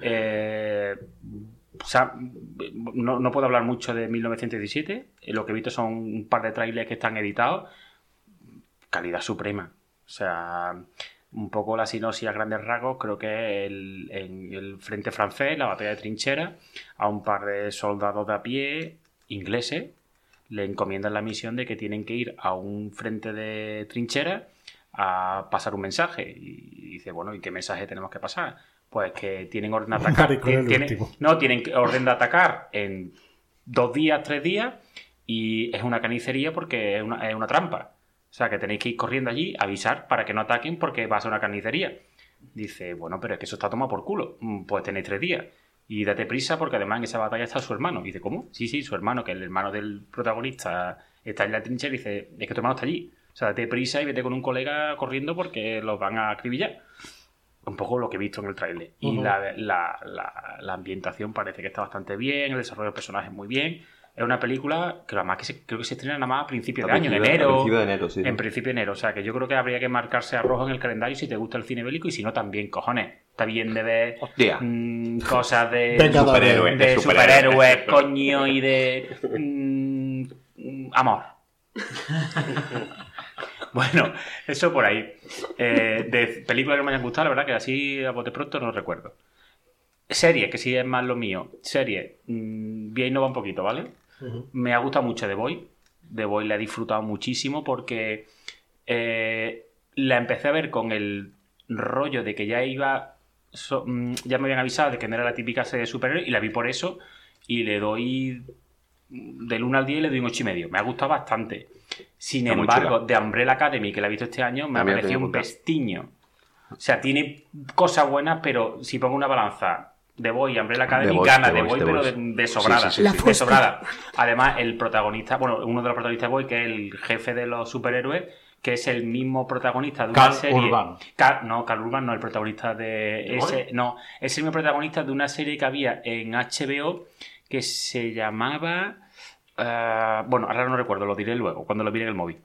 No puedo hablar mucho de 1917. Lo que he visto son un par de trailers que están editados. Calidad suprema. O sea, un poco la sinopsis a grandes rasgos. Creo que en el frente francés, la batalla de trinchera, a un par de soldados de a pie ingleses le encomiendan la misión de que tienen que ir a un frente de trinchera a pasar un mensaje. Y dice, bueno, ¿y qué mensaje tenemos que pasar? Pues que tienen orden de atacar. Tienen orden de atacar en 2 días, 3 días, y es una carnicería porque es una trampa. O sea, que tenéis que ir corriendo allí, avisar para que no ataquen porque va a ser una carnicería. Dice, bueno, pero es que eso está tomado por culo. Pues tenéis 3 días. Y date prisa porque además en esa batalla está su hermano. Dice, ¿cómo? Sí, su hermano, que el hermano del protagonista está en la trinchera y dice, es que tu hermano está allí. O sea, date prisa y vete con un colega corriendo porque los van a acribillar. Un poco lo que he visto en el tráiler. Y la ambientación parece que está bastante bien, el desarrollo de personajes muy bien. Es una película que además creo que se estrena nada más a principios de año, en enero. A principio de enero, sí. En principio de enero. O sea, que yo creo que habría que marcarse a rojo en el calendario si te gusta el cine bélico y si no también, cojones. Está bien de ver cosas de superhéroes, coño, y de amor. Bueno, eso por ahí. De películas que me hayan gustado, la verdad que así a bote pronto no recuerdo. Serie, que sí es más lo mío. Serie, voy a innovar un poquito, ¿vale? Me ha gustado mucho The Boy. The Boy la he disfrutado muchísimo porque la empecé a ver con el rollo de que ya ya me habían avisado de que no era la típica serie de superhéroes y la vi por eso y le doy del 1 al 10 le doy un 8,5. Me ha gustado bastante. Sin embargo, de Umbrella Academy, que la he visto este año, me ha parecido un pestiño. O sea, tiene cosas buenas, pero si pongo una balanza The Boy y Umbrella Academy, gana The Boy, pero de sobrada. Sí. De sobrada. Además, el protagonista, bueno, uno de los protagonistas de Boy, que es el jefe de los superhéroes, que es el mismo protagonista de una serie. Carl Urban no, el protagonista de ese. No, es el mismo protagonista de una serie que había en HBO que se llamaba. Bueno, ahora no recuerdo, lo diré luego, cuando lo mire en el móvil.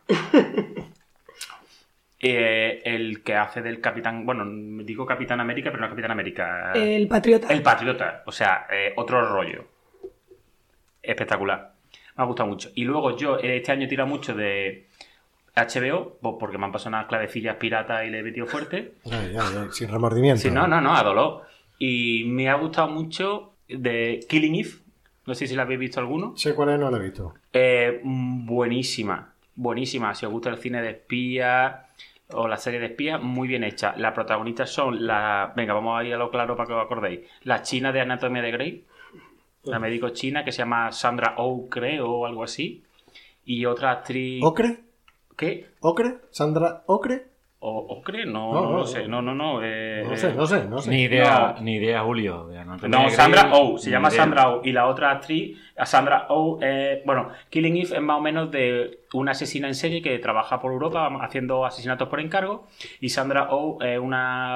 El que hace del Capitán... Bueno, digo Capitán América, pero no es Capitán América. El Patriota. El Patriota. O sea, otro rollo. Espectacular. Me ha gustado mucho. Y luego yo este año he tirado mucho de HBO, porque me han pasado unas clavecillas piratas y le he metido fuerte. Ya, sin remordimiento. Sí, no, a dolor. Y me ha gustado mucho de Killing Eve. No sé si la habéis visto alguno. Sé cuál es, no la he visto. Buenísima. Si os gusta el cine de espías o la serie de espías, muy bien hecha. Las protagonistas son venga, vamos a ir a lo claro para que os acordéis. La china de Anatomía de Grey, la médico china que se llama Sandra Oh, creo, o algo así. Y otra actriz... ¿Ocre? ¿Qué? ¿Ocre? ¿Sandra Ocre? ¿Ocre? No lo sé. No sé. Ni idea, Julio. No, Sandra Oh, se llama Sandra Oh. Y la otra actriz, Sandra Oh, bueno, Killing Eve es más o menos de una asesina en serie que trabaja por Europa haciendo asesinatos por encargo. Y Sandra Oh es una...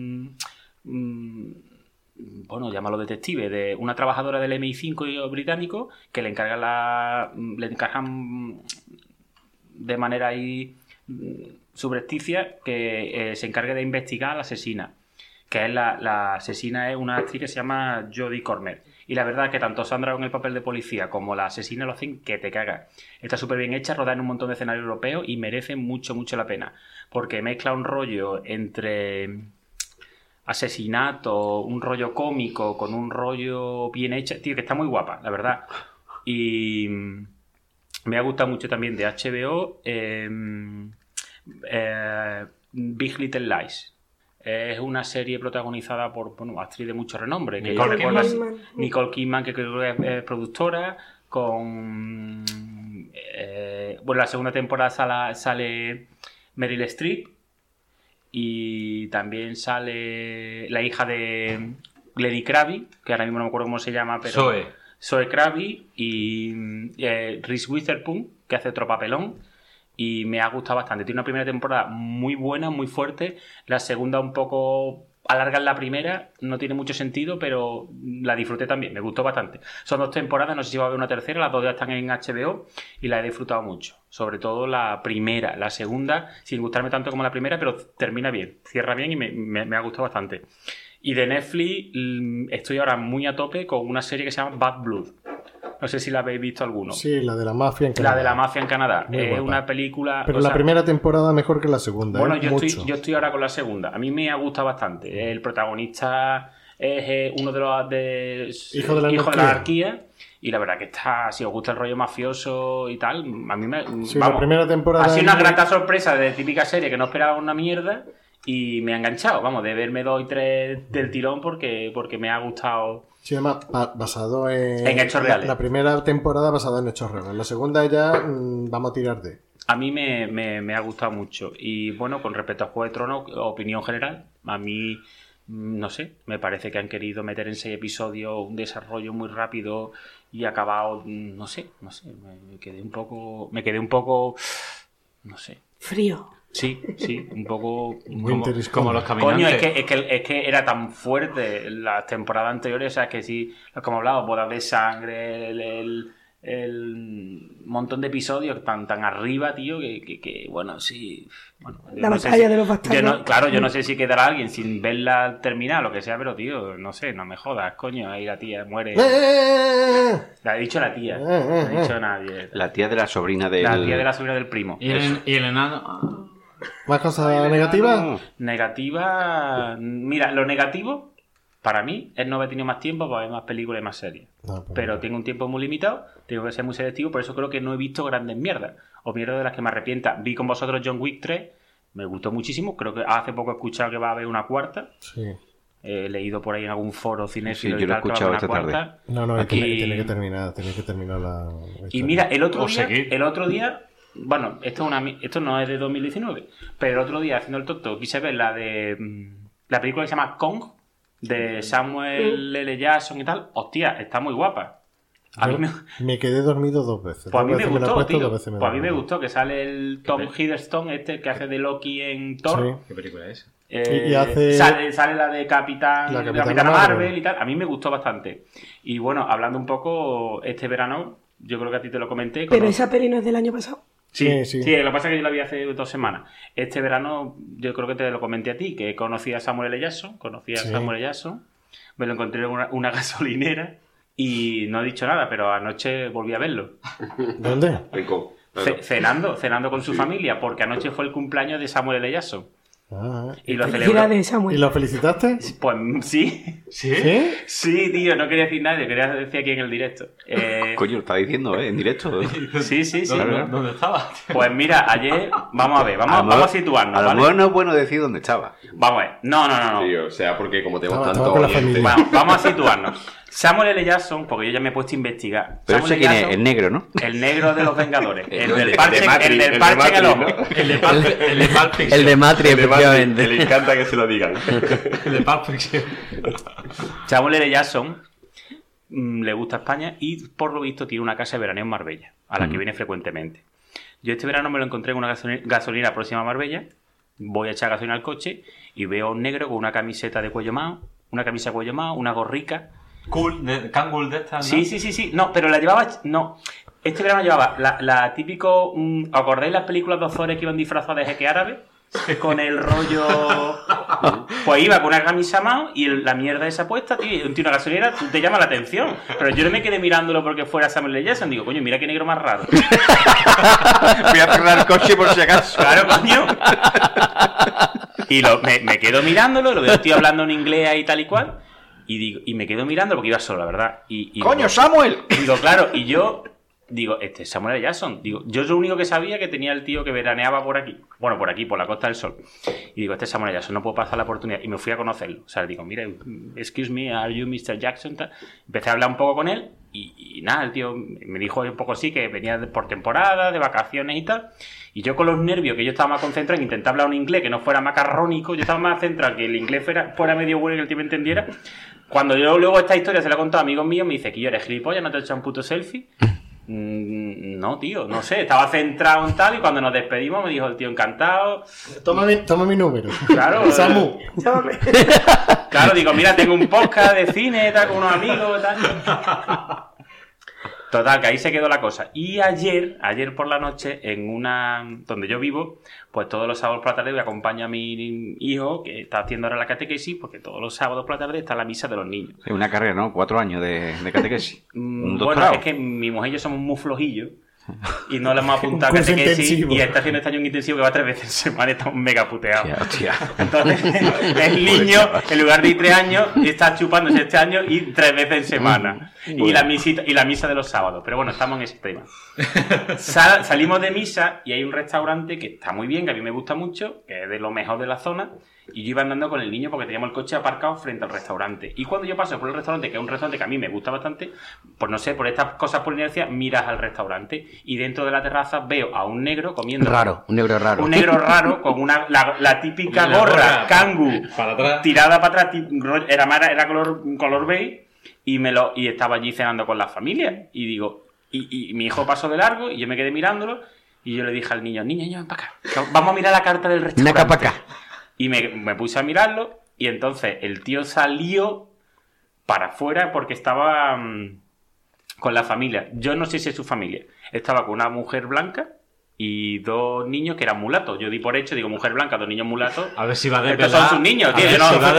bueno, llámalo detective, de una trabajadora del MI5 británico que le encargan de manera ahí subrepticia que se encargue de investigar a la asesina, que es la asesina es una actriz que se llama Jodie Comer, y la verdad es que tanto Sandra en el papel de policía como la asesina lo hacen que te cagas. Está súper bien hecha, rodada en un montón de escenarios europeos y merece mucho la pena, porque mezcla un rollo entre asesinato, un rollo cómico con un rollo bien hecho, tío, que está muy guapa, la verdad. Y me ha gustado mucho también de HBO Big Little Lies. Es una serie protagonizada por actriz de mucho renombre, que Nicole Kidman, que creo que es productora, con la segunda temporada sale Meryl Streep y también sale la hija de Lenny Kravitz, que ahora mismo no me acuerdo cómo se llama, pero Zoe Kravitz, y Reese Witherspoon, que hace otro papelón. Y me ha gustado bastante. Tiene una primera temporada muy buena, muy fuerte. La segunda un poco alarga en la primera. No tiene mucho sentido, pero la disfruté también. Me gustó bastante. Son 2 temporadas, no sé si va a haber una tercera. Las 2 ya están en HBO y la he disfrutado mucho. Sobre todo la primera. La segunda, sin gustarme tanto como la primera, pero termina bien. Cierra bien y me ha gustado bastante. Y de Netflix estoy ahora muy a tope con una serie que se llama Bad Blood. No sé si la habéis visto alguno. Sí, la de la mafia en Canadá. La de la mafia en Canadá. Es una película... Pero la primera temporada mejor que la segunda. Bueno, yo estoy ahora con la segunda. A mí me ha gustado bastante. El protagonista es uno de los... Hijo de la anarquía. Y la verdad que está... Si os gusta el rollo mafioso y tal, a mí me... Sí, vamos, la primera temporada... Ha sido una grata sorpresa de típica serie que no esperaba una mierda y me ha enganchado. Vamos, de verme 2 y 3 del tirón porque me ha gustado... Se llama basado en hechos reales. La primera temporada basada en hechos reales. La segunda ya vamos a tirar de... A mí me ha gustado mucho. Y bueno, con respecto a Juego de Tronos, opinión general, a mí, no sé, me parece que han querido meter en 6 episodios un desarrollo muy rápido y acabado, no sé, me quedé un poco, no sé. Frío. Sí, un poco como los caminantes. Coño, es que era tan fuerte las temporadas anteriores, o sea, que sí, como hablaba, bodas de sangre, el montón de episodios tan arriba, tío, que bueno, sí. Bueno, la batalla de los bastardos. Claro, yo no sé si quedará alguien sin verla terminar, lo que sea, pero tío, no sé, no me jodas, coño, ahí la tía muere. La ha dicho la tía, no ha dicho nadie. La tía de la sobrina del primo. Y el enano. ¿Más cosas negativas? Negativa. Mira, lo negativo, para mí, es no haber tenido más tiempo para ver más películas y más series. Pero tengo un tiempo muy limitado, tengo que ser muy selectivo, por eso creo que no he visto grandes mierdas. O mierdas de las que me arrepienta. Vi con vosotros John Wick 3, me gustó muchísimo. Creo que hace poco he escuchado que va a haber una cuarta. Sí. He leído por ahí en algún foro cinéfilo yo lo he escuchado esta tarde. No, aquí... tiene que terminar la y mira, el otro día, bueno, esto no es de 2019, pero el otro día, haciendo el tonto, quise ver la película que se llama Kong, de Samuel L. Jackson y tal. Hostia, está muy guapa. Me quedé dormido 2 veces. Pues a mí me gustó, tío. Pues a mí me gustó, que sale el Tom Hiddleston, que hace de Loki en Thor. Sí. ¿Qué película es? Y hace... sale la de Capitana Marvel y tal. A mí me gustó bastante. Y bueno, hablando un poco, este verano, yo creo que a ti te lo comenté. Pero esa peli no es del año pasado. Sí, lo que pasa es que yo la vi hace 2 semanas. Este verano, yo creo que te lo comenté a ti, que conocí a Samuel L. Jackson. Me lo encontré en una gasolinera y no he dicho nada, pero anoche volví a verlo. ¿Dónde? Cenando con su familia, porque anoche fue el cumpleaños de Samuel L. Jackson. Y lo celebró. ¿Y lo felicitaste? Pues sí. ¿Sí? Sí, tío, no quería decir nada, quería decir aquí en el directo. Coño, lo está diciendo, en directo. Sí. ¿Dónde estaba? Pues mira, ayer, vamos a situarnos. A lo mejor no es bueno decir dónde estaba. Vamos a ver. No. Sí, o sea, porque como tenemos tanto... con la familia. Vamos a situarnos. Samuel L. Jackson, porque yo ya me he puesto a investigar. Pero ese quién es, el negro, ¿no? El negro de los Vengadores. El del parche en el ojo. El de Matrix, efectivamente. Le encanta que se lo digan. El de Pulp Fiction. Samuel L. Jackson le gusta España y por lo visto tiene una casa de veraneo en Marbella, a la que viene frecuentemente. Yo este verano me lo encontré en una gasolina próxima a Marbella. Voy a echar gasolina al coche y veo a un negro con una camiseta de cuello mao, una gorrica. Kangol de estas, ¿no? Sí. No, pero la llevaba... No. Este verano llevaba la típico... ¿Acordáis las películas de Ozores que iban disfrazadas de jeque árabe? Con el rollo... Pues iba con una camisa mao y la mierda esa puesta, tío. Un tío, una gasolinera, te llama la atención. Pero yo no me quedé mirándolo porque fuera Samuel L. Jackson. Digo, coño, mira qué negro más raro. Voy a cerrar el coche por si acaso. Claro, coño. Y me quedo mirándolo, lo veo el tío hablando en inglés ahí tal y cual. Y me quedo mirando porque iba solo, la verdad. ¡Coño, Samuel! Digo, claro, y yo... Digo, este es Samuel L. Jackson. Digo, yo lo único que sabía que tenía el tío que veraneaba por aquí. Bueno, por aquí, por la Costa del Sol. Y digo, este es Samuel L. Jackson, no puedo pasar la oportunidad. Y me fui a conocerlo. O sea, le digo, mira, excuse me, are you Mr. Jackson? Empecé a hablar un poco con él. Y nada, el tío me dijo un poco así que venía por temporada, de vacaciones y tal. Y yo con los nervios, que yo estaba más concentrado en intentar hablar un inglés que no fuera macarrónico, yo estaba más centrado en que el inglés fuera medio bueno y que el tío me entendiera. Cuando yo luego esta historia se la he contado a amigos míos, me dice que yo eres gilipollas, no te he hecho un puto selfie. No, tío, no sé, estaba centrado en tal y cuando nos despedimos me dijo el tío encantado. Toma mi número. Claro, Samu. Claro, digo, mira, tengo un podcast de cine tal, con unos amigos tal. Total, que ahí se quedó la cosa. Y ayer por la noche, donde yo vivo, pues todos los sábados por la tarde me acompaño a mi hijo, que está haciendo ahora la catequesis, porque todos los sábados por la tarde está la misa de los niños. Es una carrera, ¿no? 4 años de catequesis. Bueno, es que mi mujer y yo somos muy flojillos. Y no le hemos apuntado a catequesis y está haciendo este año un intensivo que va 3 veces en semana y estamos mega puteados. Hostia. Entonces, el niño, en lugar de ir 3 años, está chupándose este año y 3 veces en semana. Y la misa de los sábados. Pero bueno, estamos en ese tema. Salimos de misa y hay un restaurante que está muy bien, que a mí me gusta mucho, que es de lo mejor de la zona. y yo iba andando con el niño porque teníamos el coche aparcado frente al restaurante. Y cuando yo paso por el restaurante, que es un restaurante que a mí me gusta bastante, pues no sé, por estas cosas por inercia, miras al restaurante y dentro de la terraza veo a un negro comiendo... Un negro raro. Un negro raro con la típica gorra Kangoo tirada para atrás, era color beige, y estaba allí cenando con la familia. Y digo, y mi hijo pasó de largo y yo me quedé mirándolo y yo le dije al niño, ven para acá, vamos a mirar la carta del restaurante. Venga para acá. Y me puse a mirarlo y entonces el tío salió para afuera porque estaba con la familia. Yo no sé si es su familia. Estaba con una mujer blanca y 2 niños que eran mulatos. Yo di por hecho, digo, mujer blanca, 2 niños mulatos. A ver si va a desvelar. Estos son sus niños, tío.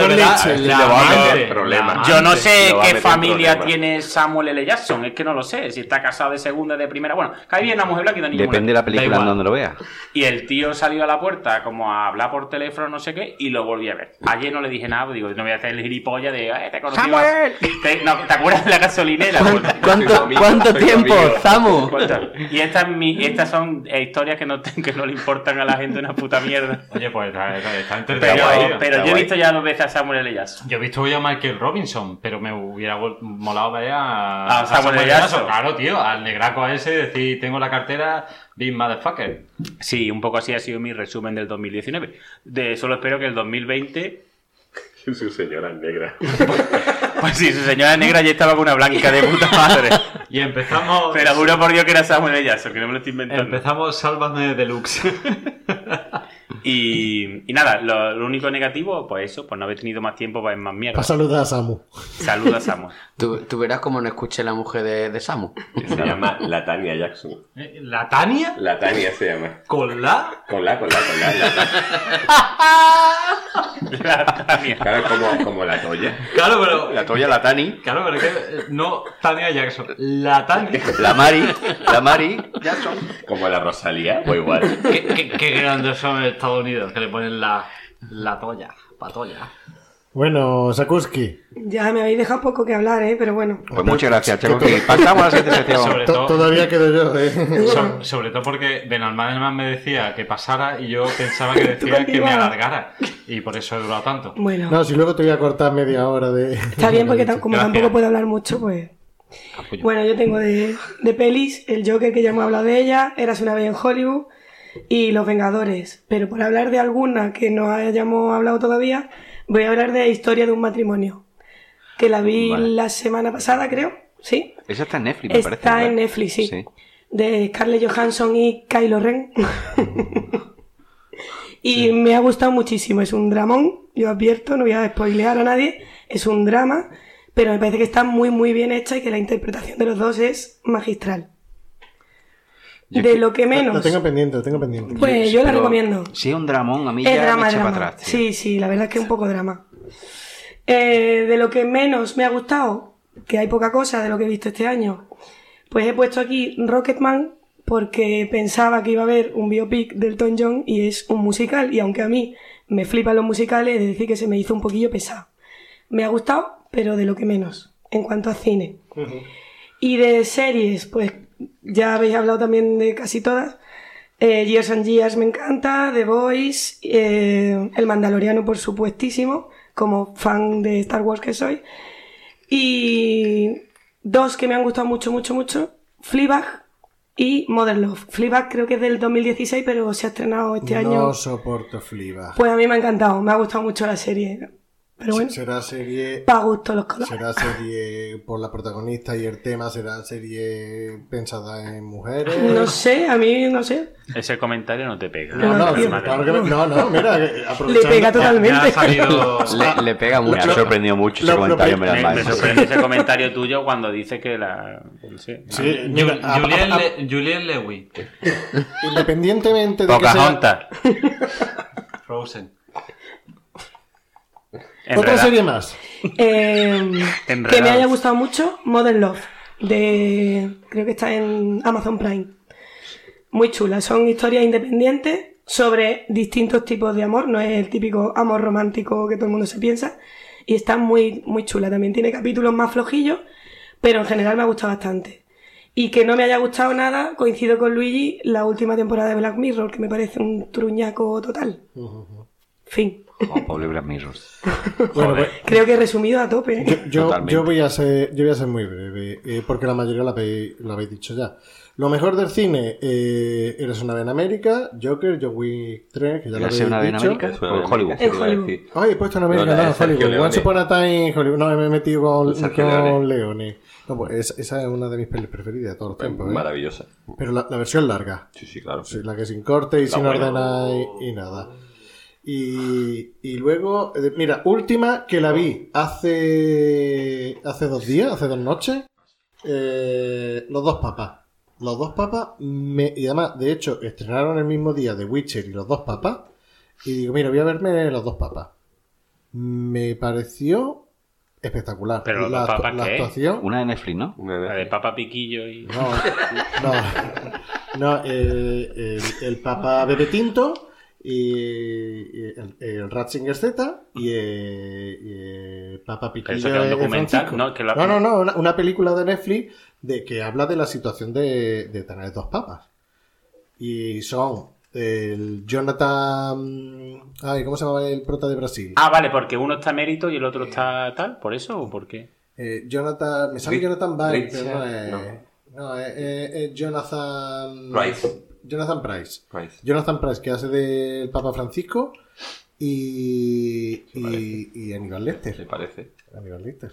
Yo no sé qué familia tiene Samuel L. Jackson. Es que no lo sé. Si está casado de segunda, de primera. Bueno, cae bien una mujer blanca y 2 niños mulatos. Depende de la película en donde lo veas. Y el tío salió a la puerta como a hablar por teléfono, no sé qué, y lo volví a ver. Ayer no le dije nada, digo, no voy a hacer el gilipollas de, te conocí. ¡Samuel! ¿Te acuerdas de la gasolinera? ¿Cuánto tiempo, Samu? Y estas son historias que no le importan a la gente una puta mierda. Oye, pues está entretenido. Pero yo he visto ya 2 veces a Samuel L. Jackson. Yo he visto hoy a Michael Robinson, pero me hubiera molado ver a Samuel L. Jackson. Claro, tío, al negraco ese, decir, tengo la cartera, big motherfucker. Sí, un poco así ha sido mi resumen del 2019. Solo espero que el 2020... Su señora negra. Pues sí, su señora negra ya estaba con una blanca de puta madre. Y empezamos... Pero juro por Dios que era Samuel L. Jackson, que no me lo estoy inventando. Empezamos Sálvame Deluxe. Y nada, lo único negativo, pues eso, pues no haber tenido más tiempo para ver más mierda. Para saludar a Samu. Saluda a Samu. Tú verás cómo no escuché la mujer de Samu. Se llama la Tania Jackson. ¿La Tania? La Tania se llama. ¿Con la? Con la. La Tania. Claro, como la Toya. Claro, pero... La Toya, la Tani. Claro, pero es que no Tania Jackson. La Tania. La Mari Jackson. Como la Rosalía, o igual. Qué grandes son en Estados Unidos, que le ponen la toya, patoya. Bueno, Sakuski. Ya me habéis dejado poco que hablar, pero bueno. Pues muchas gracias, Checo. Pasamos a la siguiente sección. Sobre todo, todavía quedo yo, sobre todo porque Benalmádena me decía que pasara y yo pensaba que decía que me alargara. Y por eso he durado tanto. Bueno. No, si luego te voy a cortar media hora de... Está bien, porque como tampoco puedo hablar mucho, pues... Bueno, yo tengo de pelis el Joker, que ya hemos hablado de ella, Érase una vez en Hollywood, y Los Vengadores. Pero por hablar de alguna que no hayamos hablado todavía, voy a hablar de Historia de un matrimonio, que la vi la semana pasada, creo. ¿Sí? Esa está en Netflix, me parece. Está en Netflix, sí. De Scarlett Johansson y Kylo Ren. Y me ha gustado muchísimo. Es un dramón, yo advierto, no voy a spoilear a nadie. Es un drama, pero me parece que está muy, muy bien hecha y que la interpretación de los dos es magistral. De lo que menos... Lo tengo pendiente. Pues yo la recomiendo. Si es un dramón, a mí es ya drama, me echa drama. para atrás, tío. Sí, la verdad es que es un poco drama. De lo que menos me ha gustado, que hay poca cosa de lo que he visto este año, pues he puesto aquí Rocketman porque pensaba que iba a haber un biopic de Elton John y es un musical, y aunque a mí me flipan los musicales, he de decir que se me hizo un poquillo pesado. Me ha gustado, pero de lo que menos, en cuanto a cine. Y de series, pues ya habéis hablado también de casi todas. Years and Years me encanta, The Boys, El Mandaloriano por supuestísimo, como fan de Star Wars que soy. Y 2 que me han gustado mucho, Fleabag y Modern Love. Fleabag creo que es del 2016, pero se ha estrenado este año. No soporto Fleabag. Pues a mí me ha encantado, me ha gustado mucho la serie. Pero bueno, será serie para gusto los colores. Será serie por la protagonista y el tema, será serie pensada en mujeres. No sé, a mí no sé. Ese comentario no te pega. No, mira, le pega totalmente. Le pega mucho. Me ha sorprendido mucho ese comentario. Me sorprende ese comentario tuyo cuando dice que la... Sí, Juliette Lewis. Independientemente de Pocahontas. Frozen. Otra serie más. Que me haya gustado mucho, Modern Love. Creo que está en Amazon Prime. Muy chula. Son historias independientes sobre distintos tipos de amor. No es el típico amor romántico que todo el mundo se piensa. Y está muy, muy chula. También tiene capítulos más flojillos, pero en general me ha gustado bastante. Y que no me haya gustado nada, coincido con Luigi, la última temporada de Black Mirror, que me parece un truñaco total. Fin. Oh, pobre Black Mirror. Bueno, pues, Creo que he resumido a tope. yo voy a ser muy breve, porque la mayoría lo habéis dicho ya. Lo mejor del cine, Eres una vez en América, Joker, John Wick 3, que ya lo habéis dicho. ¿Una vez en América? Eso En Hollywood. En Hollywood. Ay, he puesto en América, no, en Hollywood. Once Upon a Time en Hollywood. No, me he metido con Leone. No, pues esa es una de mis pelis preferidas de todos los tiempos. Maravillosa. Pero la versión larga. Sí, claro. Sí, la que sin corte y sin ordenar y nada. Y luego, mira, última que la vi hace 2 días, hace 2 noches. Los dos papas. Los dos papas, y además, de hecho, estrenaron el mismo día The Witcher y Los dos papas. Y digo, mira, voy a verme Los dos papas. Me pareció espectacular. Pero la actuación. Una de Netflix, ¿no? La de Papa Piquillo y... No, el Papa Bebe Tinto y el Ratzinger Z y el Papa Piquillo. Eso que es un documental, Francisco. ¿no? Que lo... No, una película de Netflix que habla de la situación de tener 2 papas. Y son el Jonathan... Ay, ¿cómo se llama el prota de Brasil? Ah, vale, porque uno está emérito y el otro está tal, ¿por eso o por qué? Jonathan... Me sale Jonathan Baez, pero no es Jonathan... Price. Jonathan Price. Jonathan Price, que hace del Papa Francisco y Aníbal Lecter. Me parece. Aníbal Lecter.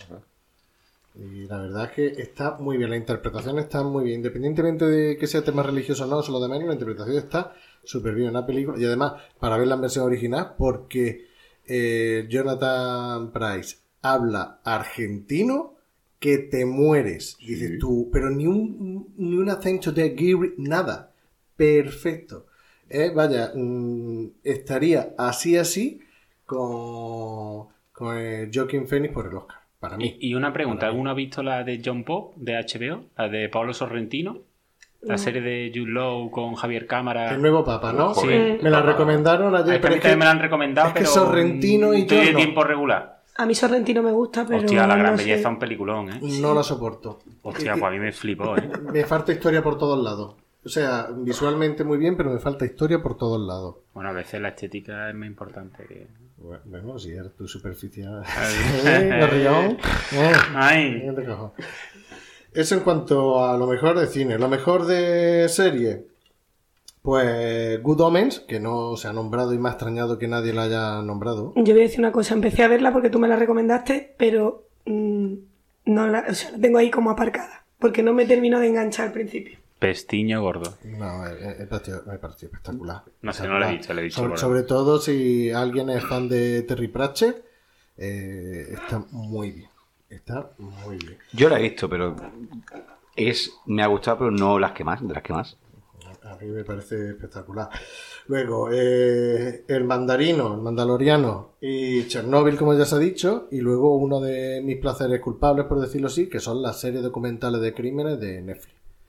Y la verdad es que está muy bien, la interpretación está muy bien, independientemente de que sea tema religioso o no, solo de menos, la interpretación está súper bien, una película, y además para verla en versión original, porque Jonathan Price habla argentino que te mueres, sí. Dices tú, pero ni un acento de Gary, nada, perfecto, vaya, estaría así con Joaquin Phoenix por el Oscar. Para mí. Y una pregunta, ¿alguno ha visto la de John Pop de HBO? La de Paolo Sorrentino, la serie de Jude Law con Javier Cámara. El nuevo Papa, ¿no? Sí. Me la recomendaron ayer. Pero me la han recomendado, pero Sorrentino y estoy yo de no. tiempo regular. A mí Sorrentino me gusta, pero... Hostia, La gran no belleza, sé. un peliculón, ¿eh? No la soporto. Hostia, pues a mí me flipó, ¿eh? Me falta historia por todos lados. O sea, visualmente muy bien, pero me falta historia por todos lados. Bueno, a veces la estética es más importante que... Bueno, si eres tu superficial. Ay. Eso en cuanto a lo mejor de cine. Lo mejor de serie, pues Good Omens, que no se ha nombrado y me ha extrañado que nadie la haya nombrado. Yo voy a decir una cosa, empecé a verla porque tú me la recomendaste, pero no la tengo ahí como aparcada, porque no me terminó de enganchar al principio. Pestiño gordo. No, me pareció espectacular. No sé, no lo he dicho. Sobre todo si alguien es fan de Terry Pratchett, está muy bien. Está muy bien. Yo la he visto, pero me ha gustado, pero no de las que más. A mí me parece espectacular. Luego, el Mandaloriano y Chernobyl, como ya se ha dicho, y luego uno de mis placeres culpables, por decirlo así, que son las series documentales de crímenes de Netflix.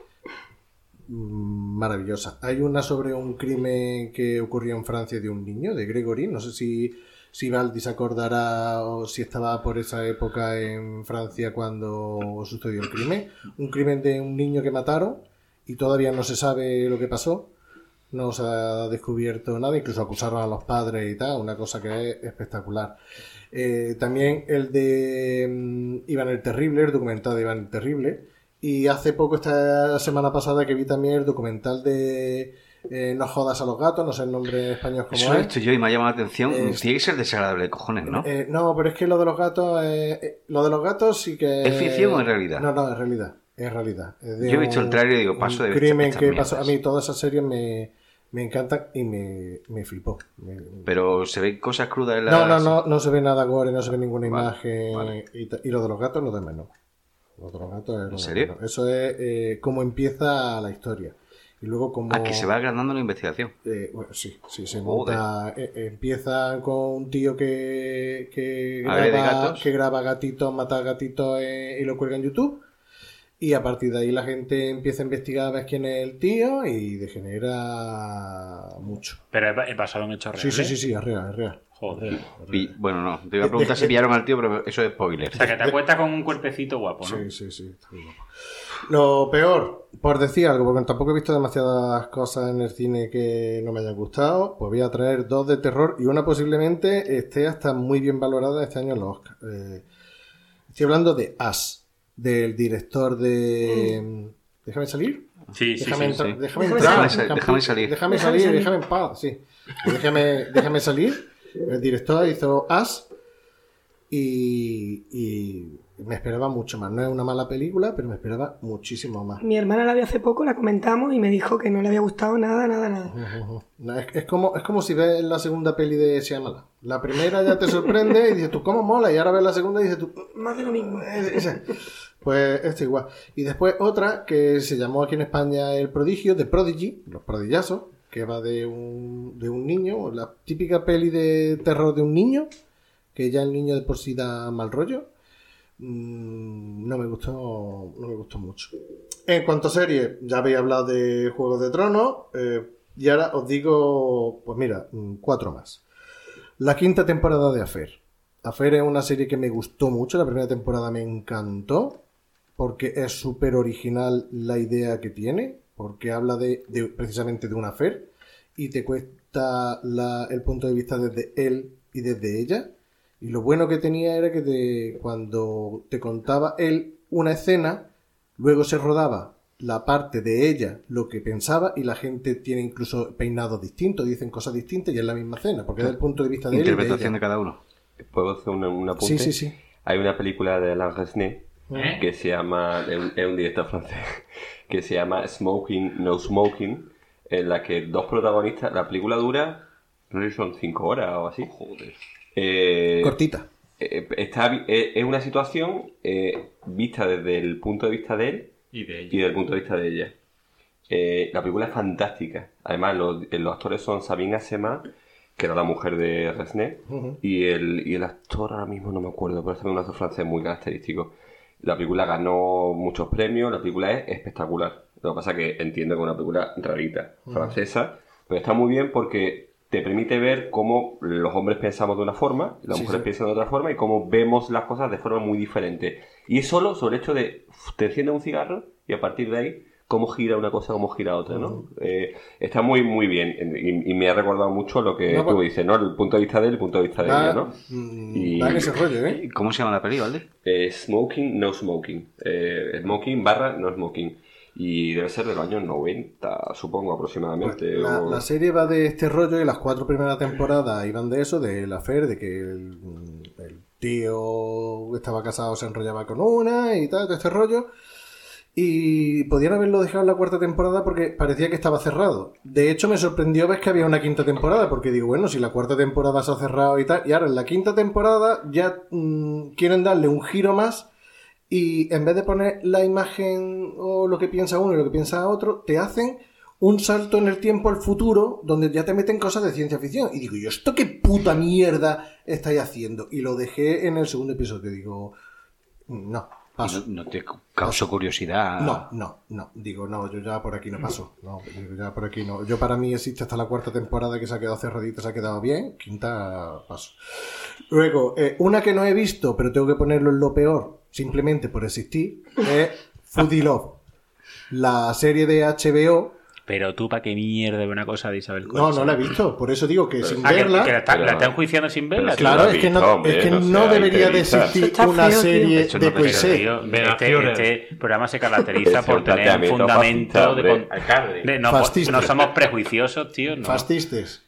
Maravillosa. Hay una sobre un crimen que ocurrió en Francia de un niño, de Gregory. No sé si Valdi se acordará o si estaba por esa época en Francia cuando sucedió el crimen. Un crimen de un niño que mataron y todavía no se sabe lo que pasó. No se ha descubierto nada, incluso acusaron a los padres y tal, una cosa que es espectacular. También el de Iván el Terrible, el documental de Iván el Terrible. Y hace poco, esta semana pasada, que vi también el documental de No jodas a los gatos, no sé el nombre en español como eso es. Lo he visto yo y me ha llamado la atención. Tiene que ser desagradable de cojones, ¿no? No, pero es que lo de los gatos sí que... ¿Es ficción o es realidad? No, es realidad. Es realidad. Yo he visto el trailer y digo, paso de ver crimen que pasó. A mí todas esas series me encantan y me flipó. Pero se ven cosas crudas en la... No se ve nada gore, no se ve ninguna imagen. Vale. Y lo de los gatos, lo de menos. Lo de los gatos es... ¿En serio? Menos. Eso es cómo empieza la historia. Y luego como... que se va agrandando la investigación. Bueno, sí, se monta. Empieza con un tío que graba gatitos, mata gatitos y lo cuelga en YouTube. Y a partir de ahí la gente empieza a investigar a ver quién es el tío y degenera mucho. Pero es basado en hechos reales. Sí, es real. Joder. Bueno, no, te iba a preguntar si pillaron al tío, pero eso es spoiler. O sea, que te acuestas con un cuerpecito guapo, ¿no? Sí, está muy guapo. Lo peor, por decir algo, porque tampoco he visto demasiadas cosas en el cine que no me hayan gustado, pues voy a traer 2 de terror y una posiblemente esté hasta muy bien valorada este año en los Oscars. Estoy hablando de Us, del director de... ¿Déjame salir? Sí. Déjame entrar. Déjame salir. Déjame salir, déjame en paz, sí. Déjame salir. El director hizo Us y me esperaba mucho más. No es una mala película, pero me esperaba muchísimo más. Mi hermana la vio hace poco, la comentamos y me dijo que no le había gustado nada. No, es como si ves la segunda peli de Shyamalan. La primera ya te sorprende y dices tú, ¿cómo mola? Y ahora ves la segunda y dices tú, más de lo mismo. Pues esto igual. Y después otra que se llamó aquí en España El Prodigio, The Prodigy, Los Prodigazos, que va de un niño, la típica peli de terror de un niño, que ya el niño de por sí da mal rollo. No me gustó mucho. En cuanto a series, ya habéis hablado de Juegos de Tronos, y ahora os digo, pues mira, 4 más. La 5ª temporada de Affair. Affair es una serie que me gustó mucho, la primera temporada me encantó, porque es súper original la idea que tiene, porque habla precisamente de un affair, y te cuesta el punto de vista desde él y desde ella. Y lo bueno que tenía era que cuando te contaba él una escena, luego se rodaba la parte de ella, lo que pensaba, y la gente tiene incluso peinados distintos, dicen cosas distintas y es la misma escena, porque es el punto de vista de él y de ella. Interpretación de cada uno. ¿Puedo hacer un apunte? Sí. Hay una película de Alain Resnais que se llama, es un director francés, que se llama Smoking, No Smoking, en la que 2 protagonistas, la película dura, no sé si son 5 horas o así. Joder. Cortita. Es una situación vista desde el punto de vista de él y desde el punto de vista de ella. La película es fantástica. Además, los actores son Sabine Azema, que era la mujer de Resnais, y el actor ahora mismo no me acuerdo, pero es también un actor francés muy característico. La película ganó muchos premios, la película es espectacular. Lo que pasa es que entiendo que es una película rarita, francesa, pero está muy bien porque te permite ver cómo los hombres pensamos de una forma, las mujeres piensan de otra forma, y cómo vemos las cosas de forma muy diferente. Y es solo sobre el hecho de te enciendes un cigarro y a partir de ahí cómo gira una cosa, cómo gira otra, ¿no? Está muy, muy bien y me ha recordado mucho lo que tú dices, ¿no? El punto de vista de él, el punto de vista de ella, ¿no? Vale ese rollo, ¿eh? ¿Cómo se llama la peli, Valde? Smoking, No Smoking. Smoking / No Smoking. Y debe ser del año 90, supongo, aproximadamente. Pues la serie va de este rollo y las 4 primeras temporadas iban de eso, de la Affair, de que el tío estaba casado, se enrollaba con una y tal, todo este rollo. Y podían haberlo dejado en la 4ª temporada porque parecía que estaba cerrado. De hecho, me sorprendió ver que había una 5ª temporada, porque digo, bueno, si la 4ª temporada se ha cerrado y tal, y ahora en la 5ª temporada ya quieren darle un giro más, y en vez de poner la imagen o lo que piensa uno y lo que piensa otro, te hacen un salto en el tiempo al futuro, donde ya te meten cosas de ciencia ficción. Y digo, ¿yo esto qué puta mierda estáis haciendo? Y lo dejé en el 2º episodio. Digo, no. Paso. ¿No te causó curiosidad? No. Digo, no, yo ya por aquí no paso. No, ya por aquí no. Yo para mí existe hasta la 4ª temporada que se ha quedado cerradita, se ha quedado bien. 5ª paso. Luego, una que no he visto, pero tengo que ponerlo en lo peor, simplemente por existir, es Foodie Love. La serie de HBO. Pero tú, ¿para qué mierda de una cosa de Isabel Coixet? No la he visto. Por eso digo que sin verla... ¿Que la está enjuiciando sin verla? Claro, es que no debería de existir una serie de Coixet. Este programa se caracteriza por tener un fundamento no somos prejuiciosos, tío. No. Fascistas.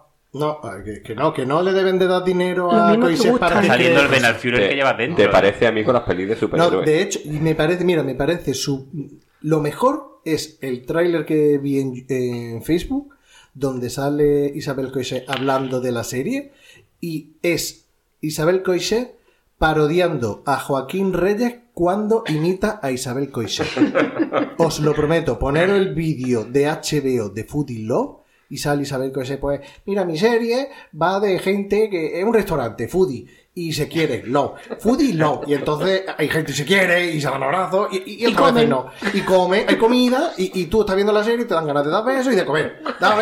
Que no le deben de dar dinero a Coixet para que... Saliendo el Ben Führer que llevas dentro. ¿Te parece a mí con las pelis de superhéroes? No, de hecho, me parece lo mejor es el tráiler que vi en Facebook, donde sale Isabel Coixet hablando de la serie, y es Isabel Coixet parodiando a Joaquín Reyes cuando imita a Isabel Coixet. Os lo prometo, poneros el vídeo de HBO de Foodie Love y sale Isabel Coixet, pues, mira, mi serie va de gente que es un restaurante, Foodie, y se quiere, Love, Foodie Love, y entonces hay gente que se quiere y se dan abrazos y otra vez no, y come, hay comida y tú estás viendo la serie y te dan ganas de dar besos y de comer,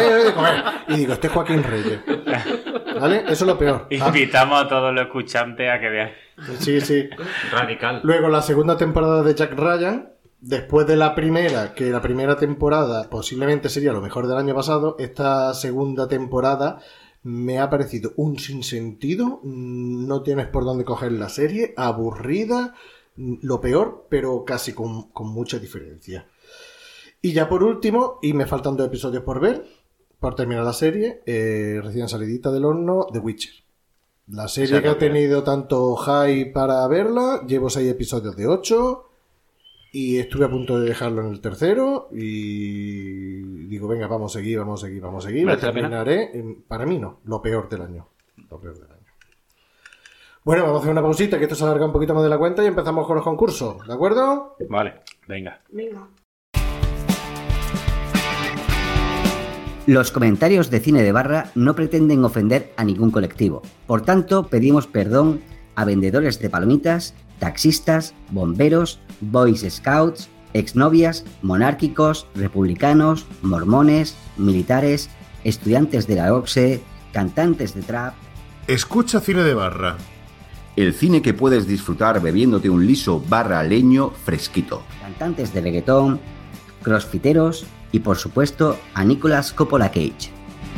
y digo, este es Joaquín Reyes, ¿vale? Eso es lo peor. Invitamos a todos los escuchantes a que vean. Sí. Radical. Luego la 2ª temporada de Jack Ryan, después de la primera, que la primera temporada posiblemente sería lo mejor del año pasado, esta segunda temporada me ha parecido un sinsentido, no tienes por dónde coger la serie, aburrida, lo peor, pero casi con mucha diferencia. Y ya por último, y me faltan 2 episodios por ver, por terminar la serie, recién salidita del horno, The Witcher. La serie que ha tenido tanto hype para verla, llevo 6 episodios de 8 y estuve a punto de dejarlo en el tercero y digo, venga, vamos a seguir. La terminaré, para mí no, lo peor del año. Bueno, vamos a hacer una pausita, que esto se alarga un poquito más de la cuenta y empezamos con los concursos, ¿de acuerdo? Vale, venga. Los comentarios de Cine de Barra no pretenden ofender a ningún colectivo. Por tanto, pedimos perdón a vendedores de palomitas, taxistas, bomberos, boys scouts, exnovias, monárquicos, republicanos, mormones, militares, estudiantes de la OCSE, cantantes de trap. Escucha Cine de Barra. El cine que puedes disfrutar bebiéndote un liso barra leño fresquito. Cantantes de reggaetón, crossfiteros y por supuesto a Nicolas Coppola Cage.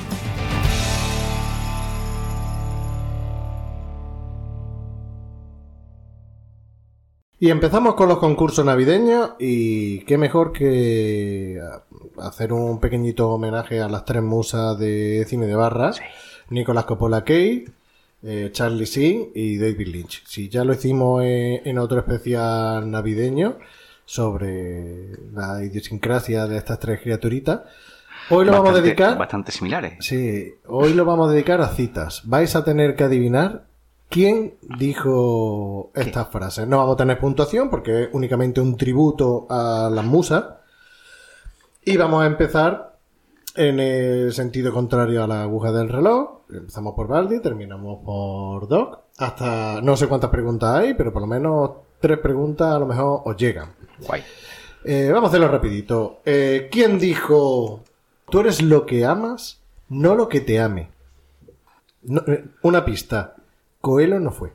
Y empezamos con los concursos navideños y qué mejor que hacer un pequeñito homenaje a las 3 musas de Cine de Barra, sí. Nicolas Coppola Cage, Charlie Sheen y David Lynch. Si ya lo hicimos en otro especial navideño sobre la idiosincrasia de estas 3 criaturitas, hoy lo vamos a dedicar... Bastante similares. Sí, hoy lo vamos a dedicar a citas. Vais a tener que adivinar quién dijo estas frases. No vamos a tener puntuación porque es únicamente un tributo a las musas. Y vamos a empezar en el sentido contrario a la aguja del reloj. Empezamos por Baldi, terminamos por Doc. Hasta no sé cuántas preguntas hay, pero por lo menos 3 preguntas a lo mejor os llegan. Guay. Vamos a hacerlo rapidito. ¿Quién dijo: tú eres lo que amas, no lo que te ame? No, una pista. Coelho no fue.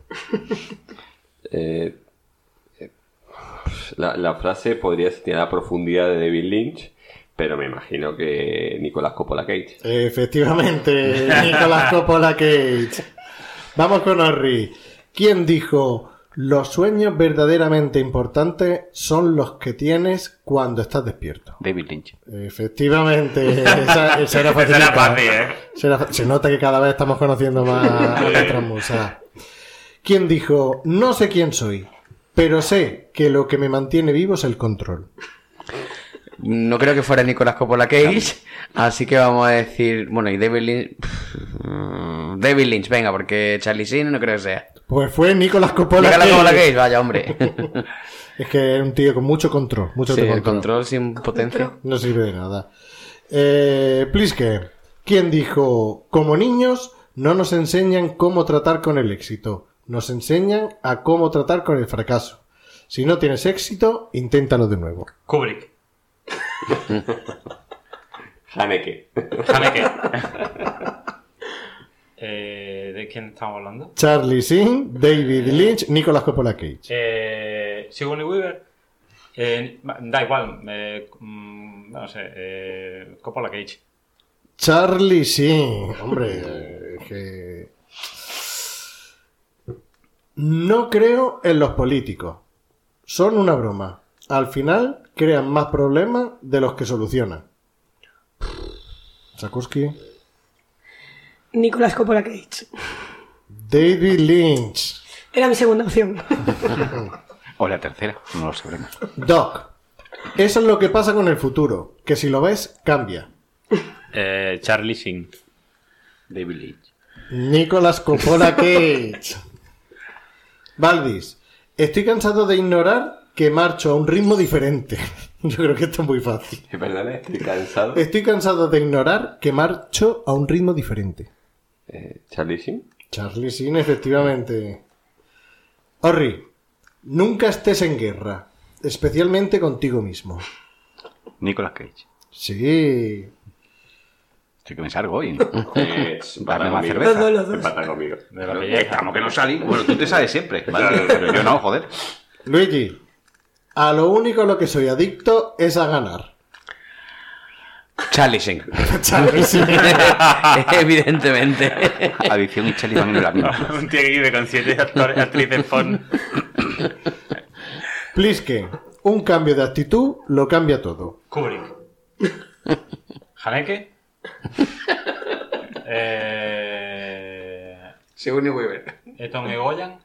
La frase podría tener la profundidad de David Lynch, pero me imagino que Nicolas Coppola Cage. Efectivamente, Nicolas Coppola Cage. Vamos con Henry. ¿Quién dijo: los sueños verdaderamente importantes son los que tienes cuando estás despierto? David Lynch. Efectivamente. Esa era fácil. Esa era fácil, Se nota que cada vez estamos conociendo más a nuestras musas. ¿Quién dijo: no sé quién soy, pero sé que lo que me mantiene vivo es el control? No creo que fuera Nicolas Coppola Cage, así que vamos a decir... Bueno, y David Lynch... David Lynch, venga, porque Charlie Sheen no creo que sea. Pues fue Nicolas Coppola Cage. Nicolas Coppola Cage, vaya, hombre. Es que es un tío con mucho control. Sí, el control sin potencia. No sirve de nada. Pliske, ¿quién dijo: como niños no nos enseñan cómo tratar con el éxito, nos enseñan a cómo tratar con el fracaso? Si no tienes éxito, inténtalo de nuevo? Kubrick. Haneke. ¿De quién estamos hablando? Charlie Sheen, David Lynch, Nicolas Coppola Cage. Sigourney Weaver. Da igual. No sé. Coppola Cage. Charlie Sheen. Hombre, que... No creo en los políticos. Son una broma. Al final crean más problemas de los que solucionan. Sakuski. Nicolas Coppola Cage. David Lynch. Era mi segunda opción. O la tercera, no lo sabremos. Doc. Eso es lo que pasa con el futuro. Que si lo ves, cambia. Charlie Sheen. David Lynch. Nicolas Coppola Cage. Valdis. Estoy cansado de ignorar que marcho a un ritmo diferente. Yo creo que esto es muy fácil. ¿Es verdad? Estoy cansado. Estoy cansado de ignorar que marcho a un ritmo diferente. ¿Charlie Sheen? Charlie Sheen, efectivamente. Orri, nunca estés en guerra, especialmente contigo mismo. Nicolas Cage. Sí. Estoy que me salgo hoy, ¿no? Darme más cerveza. Los dos. Empata conmigo. De la pelleja. Estamos que no salimos. Bueno, tú te sabes siempre, ¿vale? Pero yo no, joder. Luigi. A lo único a lo que soy adicto es a ganar. Charlie Sheen. Charlie Sheen. Evidentemente. Adicción y Charlie van en la misma. Un tío que vive con 7 actrices porno. Plisken, un cambio de actitud lo cambia todo. Kubrick. Haneke. Sigourney Weaver. Eton Egoyan.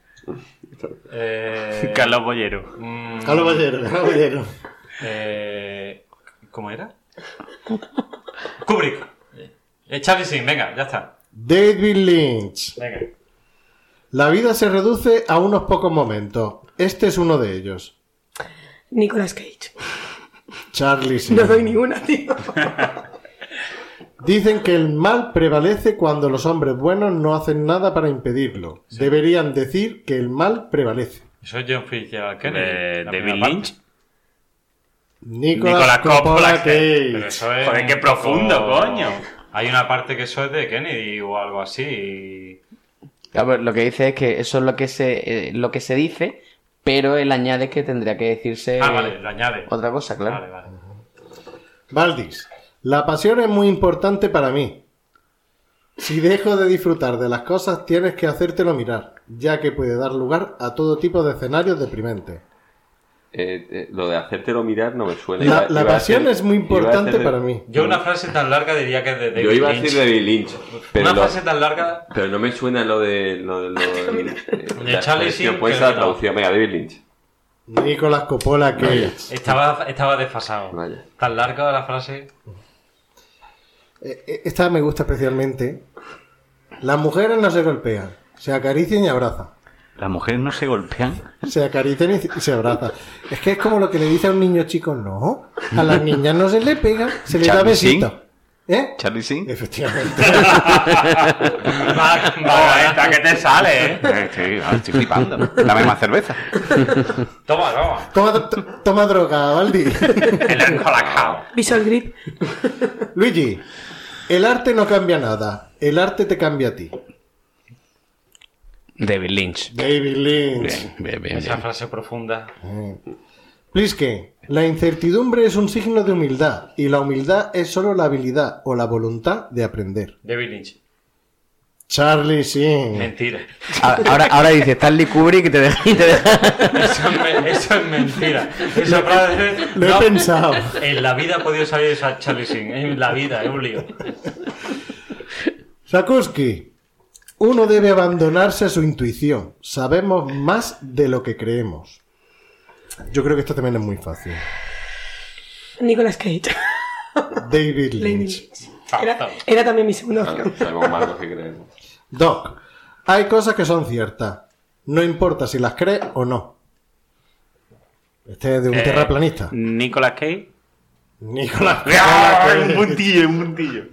Carlos Bollero. Carlos Bollero. ¿Cómo era? Kubrick. Charlie Sheen, venga, ya está. David Lynch. Venga. La vida se reduce a unos pocos momentos. Este es uno de ellos. Nicolas Cage. Charlie Sheen. No doy ni una, tío. Dicen que el mal prevalece cuando los hombres buenos no hacen nada para impedirlo. Sí. Deberían decir que el mal prevalece. Eso es John Fitzgerald Kennedy. David Lynch. Nicolas Coppola Cage. Pero eso es joder, qué profundo, coño. Hay una parte que eso es de Kennedy o algo así. A ver, lo que dice es que eso es lo que se dice, pero él añade que tendría que decirse vale, lo añade. Otra cosa, claro. Vale. Valdis, la pasión es muy importante para mí. Si dejo de disfrutar de las cosas, tienes que hacértelo mirar, ya que puede dar lugar a todo tipo de escenarios deprimentes. Lo de hacértelo mirar no me suena. La pasión es muy importante para mí. Yo una frase tan larga diría que es de David Lynch. Yo iba a decir David Lynch. Pero frase tan larga. Pero no me suena lo de de Charlie Sheen. Puede ser la traducción. Venga, David Lynch. Nicolas Coppola Cage. Estaba desfasado. Vaya. Tan larga la frase. Esta me gusta especialmente. Las mujeres no se golpean, se acarician y abrazan. ¿Las mujeres no se golpean? Se acarician y se abrazan. Es que es como lo que le dice a un niño chico, no. A las niñas no se le pega, se le da besito. ¿Eh? ¿Charlie Sheen? Efectivamente. esta que te sale, Estoy flipando. Dame más cerveza. Toma droga, Valdi. El colacao. Visual Grip. Luigi, el arte no cambia nada. El arte te cambia a ti. David Lynch. David Lynch. Bien. Esa frase profunda. Plisken, la incertidumbre es un signo de humildad y la humildad es solo la habilidad o la voluntad de aprender. David Lynch. Charlie Sheen. Mentira. Ahora dice Stanley Kubrick y te deja. Eso es mentira. Esa frase, lo he pensado. En la vida ha podido salir esa Charlie Sheen. En la vida, es un lío. Sakuski. Uno debe abandonarse a su intuición. Sabemos más de lo que creemos. Yo creo que esto también es muy fácil. Nicolas Cage. David Lynch. Era también mi segunda opción. Sabemos más de lo que creemos. Doc, hay cosas que son ciertas. No importa si las crees o no. Este es de un terraplanista. Nicolas Cage. Nicolas Cage. Un puntillo.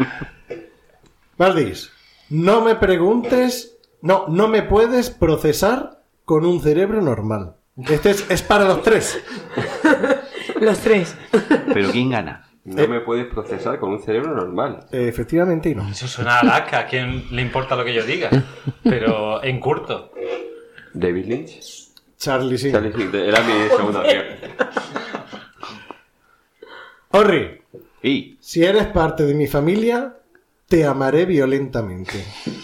Valdis, no me preguntes... No me puedes procesar con un cerebro normal. Este es para los tres. Los tres. ¿Pero quién gana? No me puedes procesar con un cerebro normal. Efectivamente, y no. Eso suena a Alaska. ¿A quién le importa lo que yo diga? Pero en curto. David Lynch. Charlie Sheen. Era mi segunda opción. Orri. ¿Y? Si eres parte de mi familia, te amaré violentamente.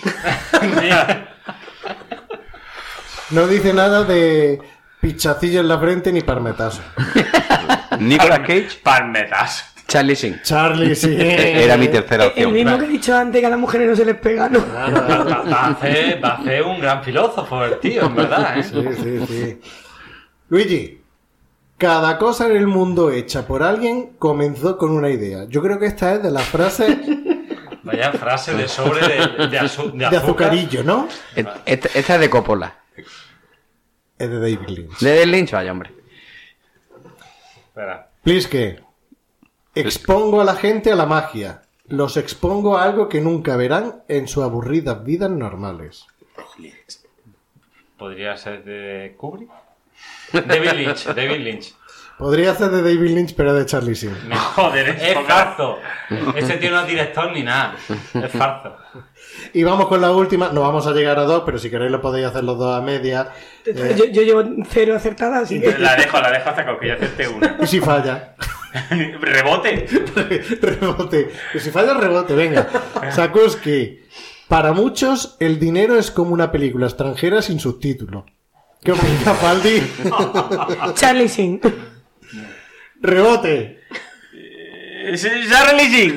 No dice nada de pichacillo en la frente ni parmetazo. Nicolas Cage. Parmetazo. Charlie Sheen. Charlie Sheen. Era mi tercera opción. El mismo que he dicho antes, que a las mujeres no se les pega, ¿no? Va a hacer un gran filósofo el tío, en verdad, ¿eh? Sí. Luigi, cada cosa en el mundo hecha por alguien comenzó con una idea. Yo creo que esta es de las frases... Vaya frase de sobre de azucarillo, ¿no? Esta es de Coppola. Es de David Lynch. ¿De David Lynch? Vaya, hombre. Espera. Plisken, expongo a la gente a la magia. Los expongo a algo que nunca verán en sus aburridas vidas normales. ¿Podría ser de Kubrick? David Lynch. Podría hacer de David Lynch, pero de Charlie Sheen. No, joder, es farzo. Ese tío no es director ni nada. Es farzo. Y vamos con la última. No vamos a llegar a 2, pero si queréis lo podéis hacer los dos a media. Yo llevo 0 acertadas, así que... La dejo hasta que ya acepte una. Y si falla. ¡Rebote! Rebote. Y si falla, rebote. Venga. Sakuski. Para muchos, el dinero es como una película extranjera sin subtítulos. ¿Qué opina, Faldi? Charlie Sheen. Rebote. Charlie Sheen.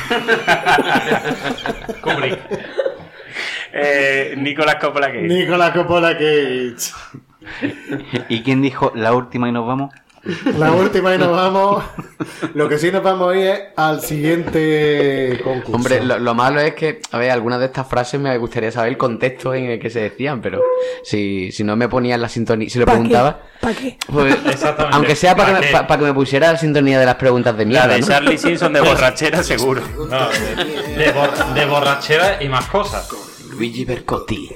Kubrick. Nicolas Coppola Cage. Nicolas Coppola Cage. ¿Y quién dijo la última y nos vamos? La última y nos vamos. Lo que sí nos vamos a ir es al siguiente concurso. Hombre, lo malo es que, a ver, algunas de estas frases me gustaría saber el contexto en el que se decían, pero si no me ponían la sintonía, si lo preguntaba... ¿Para qué? Pues, aunque sea para que me pusiera la sintonía de las preguntas de mierda, La de ¿no? Charlie Simpson de borrachera, seguro. No, de borrachera y más cosas. Luigi Bercotti.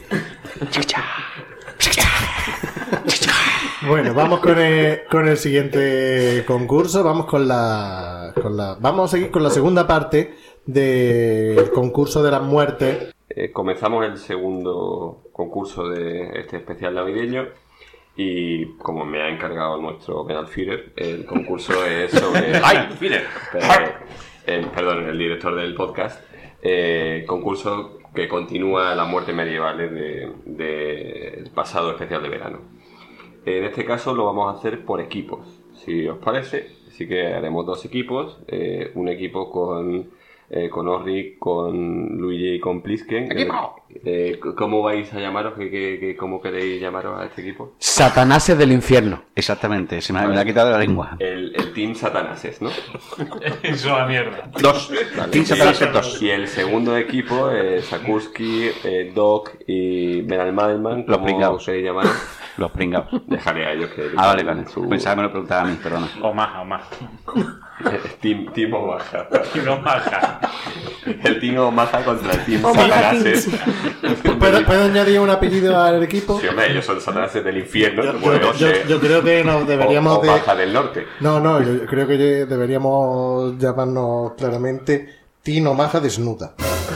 Bueno, vamos con el siguiente concurso. Vamos vamos a seguir con la segunda parte del concurso de las muertes. Comenzamos el segundo concurso de este especial navideño y como me ha encargado nuestro Penal Führer, el concurso es sobre... ¡Ay, Führer! Perdón, el director del podcast. Concurso que continúa las muertes medievales del pasado especial de verano. En este caso lo vamos a hacer por equipos, si os parece. Así que haremos 2 equipos. Un equipo con Orri, con Luigi y con Plisken. ¿Cómo vais a llamaros? ¿Cómo queréis llamaros a este equipo? Satanases del infierno. Exactamente, se me ha quitado de la lengua. El Team Satanases, ¿no? Eso es la mierda. 2. Team Satanases 2. Y el segundo equipo, Sakuski, Doc y Benal Madelman. Los pringados. ¿Queréis llamaros? Los pringados. Dejaré a ellos que... Vale. Pensaba que me lo preguntaba a mí, perdona. Omaha. Team Omaha. Team Omaha. El Team Omaha contra el Team Omaha Satanases. ¿Puedo añadir un apellido al equipo? Sí, hombre, ellos son Satanases del infierno. Yo creo que nos deberíamos Omaha del norte. No, yo creo que deberíamos llamarnos claramente Team Omaha desnuda.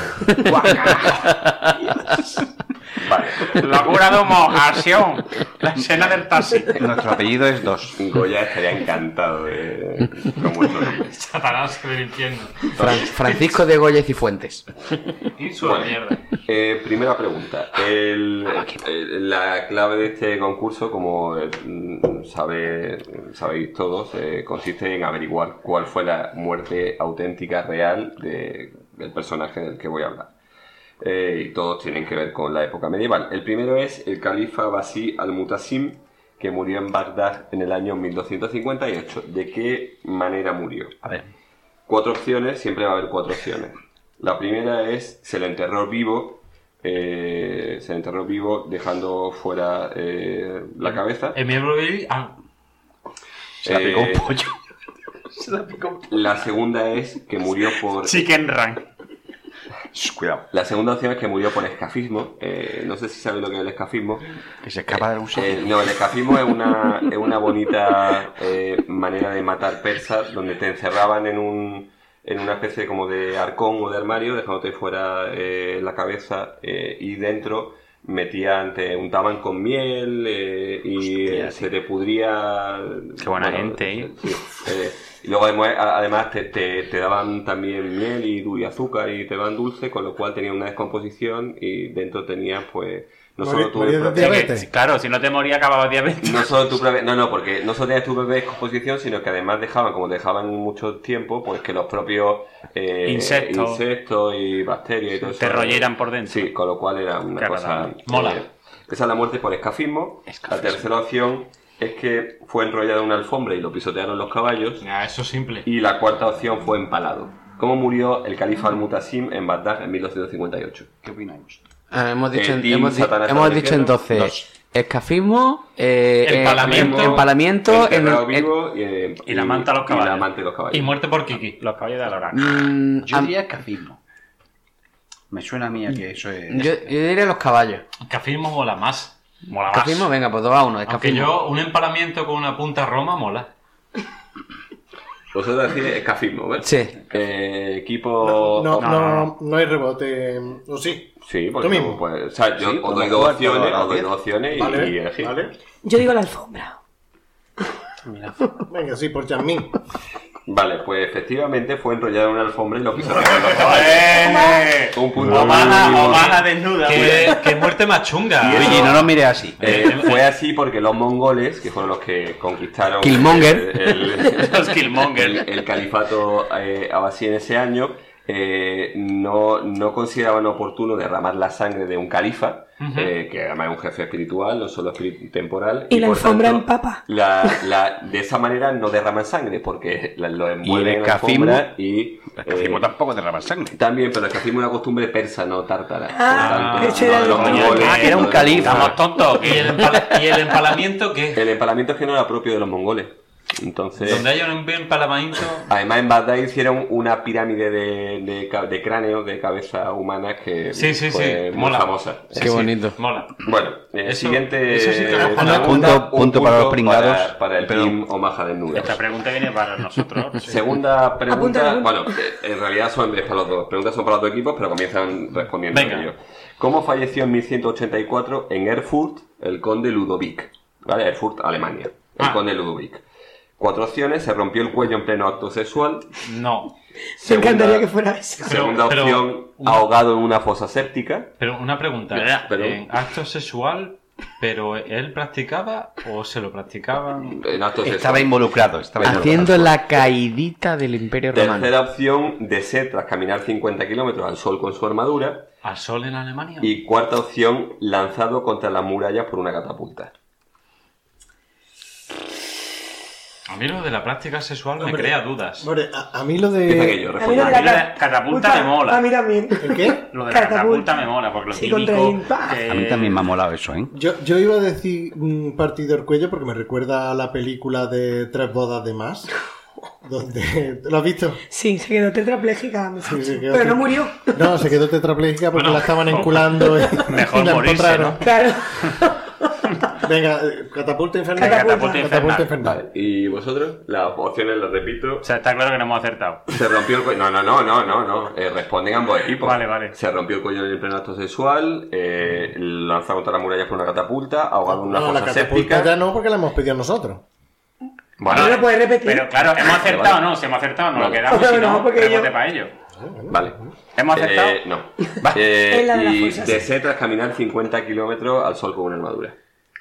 Vale. Locura de acción. La escena del taxi. Nuestro apellido es 2. Goya estaría encantado de con vuestro nombre. Satanás del infierno. Francisco de Goya y Cifuentes. Bueno, mierda. Primera pregunta. La clave de este concurso, como sabéis todos, consiste en averiguar cuál fue la muerte auténtica real del personaje del que voy a hablar. Y todos tienen que ver con la época medieval. El primero es el califa Basí al-Mutasim, que murió en Bagdad en el año 1258. ¿De qué manera murió? A ver. 4 opciones, siempre va a haber 4 opciones. La primera es, se le enterró vivo dejando fuera la cabeza. El miembro viril... Se la picó un pollo. La segunda es que murió por... Chicken Run. Cuidado. La segunda opción es que murió por escafismo. No sé si sabéis lo que es el escafismo. Que se escapa de un sitio. No, el escafismo es una bonita manera de matar persas, donde te encerraban en una especie como de arcón o de armario, dejándote fuera la cabeza y dentro te untaban con miel y hostia, se te pudría... Qué buena gente, ¿eh? Sí, y luego además te daban también miel y azúcar y te daban dulce, con lo cual tenía una descomposición y dentro tenías pues... No solo tu diabetes. Claro, si no te moría acababas diabetes. No solo porque no solo tenías tu propia descomposición, sino que además dejaban mucho tiempo, pues que los propios insectos y bacterias y todo eso te rolleran por dentro. Sí, con lo cual era una cosa... Mola. Esa es la muerte por escafismo. La tercera opción es que fue enrollado en una alfombra y lo pisotearon los caballos. Eso es simple. Y la cuarta opción fue empalado. ¿Cómo murió el califa al-Mutasim en Bagdad en 1258? ¿Qué opináis? Hemos dicho entonces escafismo, empalamiento y la manta a los caballos. Y la manta de los caballos. Y muerte por Kiki. Los caballos de Alorán. Yo diría escafismo. Me suena a mí a que eso es... Yo diría los caballos. Escafismo mola más. Escafismo, venga, pues 2-1. Aunque yo, un empalamiento con una punta roma mola. Vosotros decís escafismo, ¿ves? Sí. Equipo... No hay rebote. ¿O sí? Sí, porque ¿Tú mismo? Pues, o sea, yo os doy dos opciones Vale, y elegís. vale. Yo digo la alfombra. Venga, sí, por Jasmine. Vale, pues efectivamente fue enrollado en una alfombra y lo quiso un punto. Omana desnuda. Qué muerte más chunga. Luigi, no nos mires así. Fue así porque los mongoles, que fueron los que conquistaron Killmonger. Los Killmonger. el califato abasí en ese año, no consideraban oportuno derramar la sangre de un califa, que además es un jefe espiritual, no solo temporal. Y la por alfombra tanto, empapa. de esa manera no derraman sangre, porque lo envuelven en la alfombra y... El escafismo tampoco derrama sangre. También, pero el escafismo es una costumbre persa, no tártara. Ese era los mongoles, que era un califa. Estamos tontos. ¿Y el empalamiento qué? El empalamiento es que no era propio de los mongoles. Entonces, Donde haya un empalamiento... además en Bagdad hicieron una pirámide de cráneos, de cabeza humanas que fue muy mola. famosa. Qué bonito. Mola. Bueno, Siguiente eso sí que lo pregunta, punto para los pringados. para el team Omaha desnuda. Esta pregunta viene para nosotros. Segunda pregunta, Apunta. bueno, en realidad es para los dos. Preguntas son para los dos equipos, pero comienzan respondiendo Venga. ellos. ¿Cómo falleció en 1184 en Erfurt el conde Ludovic? ¿Vale? Erfurt, Alemania. El conde Ludovic. 4 opciones: se rompió el cuello en pleno acto sexual. No. Me encantaría que fuera eso. Segunda opción, ahogado en una fosa séptica. Pero una pregunta. Pero- ¿En acto sexual, pero él practicaba o se lo practicaban? En acto Estaba sexual. involucrado. Haciendo la caidita del Imperio Romano. Tercera opción, deseo tras caminar 50 kilómetros al sol con su armadura. ¿Al sol en Alemania? Y cuarta opción, lanzado contra las murallas por una catapulta. A mí lo de la práctica sexual me Hombre, crea dudas. Hombre, a mí lo Empieza de... que yo A mí respondo. lo de A mí lo de la catapulta me mola. A mí también. ¿El qué? Lo de la catapulta me mola, porque lo Sí, típico... contra impacto. que- A mí también me ha molado eso, ¿eh? Yo iba a decir partido del cuello porque me recuerda a la película de 3 bodas de más. Donde... ¿Lo has visto? Sí, se quedó tetrapléjica. Sí, se quedó Pero no murió. No, se quedó tetrapléjica porque Bueno, la estaban enculando y, mejor y la morirse, encontraron. Claro. Venga, catapulta infernal. Catapulta infernal. infernal. Vale, ¿y vosotros? Las opciones las repito. O sea, está claro que no hemos acertado. Se rompió el cuello. No. Responden ambos equipos. Vale. Se rompió el cuello en el pleno acto sexual. Lanzado contra la muralla por una catapulta. Ahogado en una No, la fosa catapulta séptica. ya no porque la hemos pedido nosotros. Bueno, No lo puedes repetir. Pero claro, ¿hemos acertado o no? Si hemos acertado, nos lo Vale. quedamos. No, Si no, porque rebote yo- para ello. Vale. ¿Hemos acertado? No. Es la de las Y fuerzas. deseo tras caminar 50 kilómetros al sol con una armadura.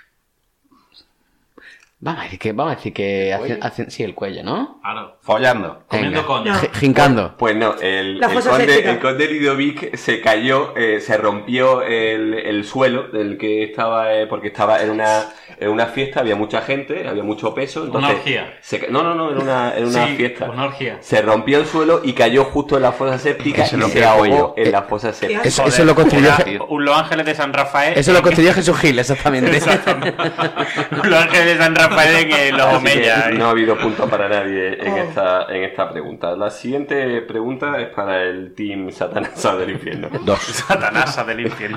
Vamos a decir que hacen sí, el cuello, ¿no? Claro. Follando. Comiendo Venga. coño. No. Jincando. Pues no, el La fosa séptica. conde Ludovic se cayó, se rompió el suelo del que estaba, porque estaba en una fiesta, había mucha gente, había mucho peso. Entonces, Una orgía. No, era una Sí, fiesta. una orgía. Se rompió el suelo y cayó justo en la fosa séptica Ese y lo se que ahogó cuello. en la fosa séptica. Eso lo construyó. Los Ángeles de San Rafael. Eso lo construyó Jesús Gil, exactamente. Los Ángeles de San Rafael en los Así que Omeya. no ha habido punto para nadie en esta pregunta. La siguiente pregunta es para el team Satanasa del infierno. Satanasa del infierno.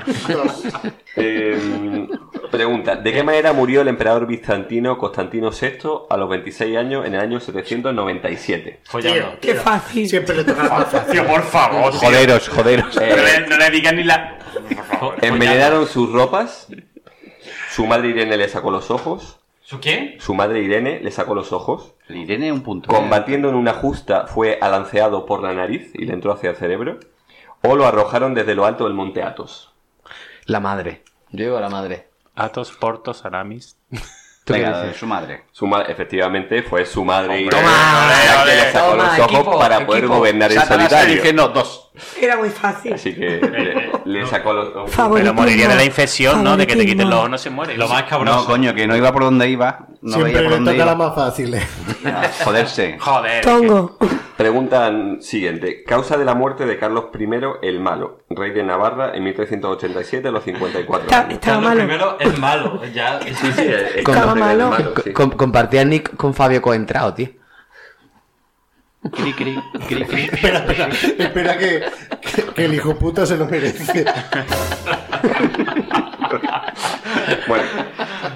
Pregunta: ¿de qué manera murió el emperador bizantino Constantino VI a los 26 años en el año 797? Follando. Qué fácil. Siempre le toca. Tío, por favor. tío. Joderos. No le digas ni la... Envenenaron sus ropas. Su madre Irene le sacó los ojos. ¿Su quién? Su madre Irene le sacó los ojos. El Irene un punto. Combatiendo en una justa, fue alanceado por la nariz y le entró hacia el cerebro. O lo arrojaron desde lo alto del monte Athos. La madre. Yo digo la madre. Athos, Portos, Aramis. ¿Tú qué Venga, dices? su madre. Efectivamente, fue su madre Irene ¡Toma! la que le sacó Toma, los ojos equipo, para poder equipo. gobernar en Satanás solitario. dice no, 2. Era muy fácil. Así que le sacó los ojos. Favoritismo. Pero moriría de la infección, ¿no? De que te quiten Favoritismo. los ojos, no se muere. Lo más cabroso. No, coño, que no iba por donde iba. No veía Siempre por le dónde toca la iba. más fácil. Joderse. Joder. Tongo. Pregunta siguiente. Causa de la muerte de Carlos I el Malo, rey de Navarra en 1387 a los 54 años. Estaba Carlos malo. primero es malo. Ya. Sí, el Estaba Carlos I el malo. Malo, sí. Compartía Nick con Fabio Coentrao, tío. Cri, cri, cri, cri. Espera que el hijo puta se lo merece. Bueno,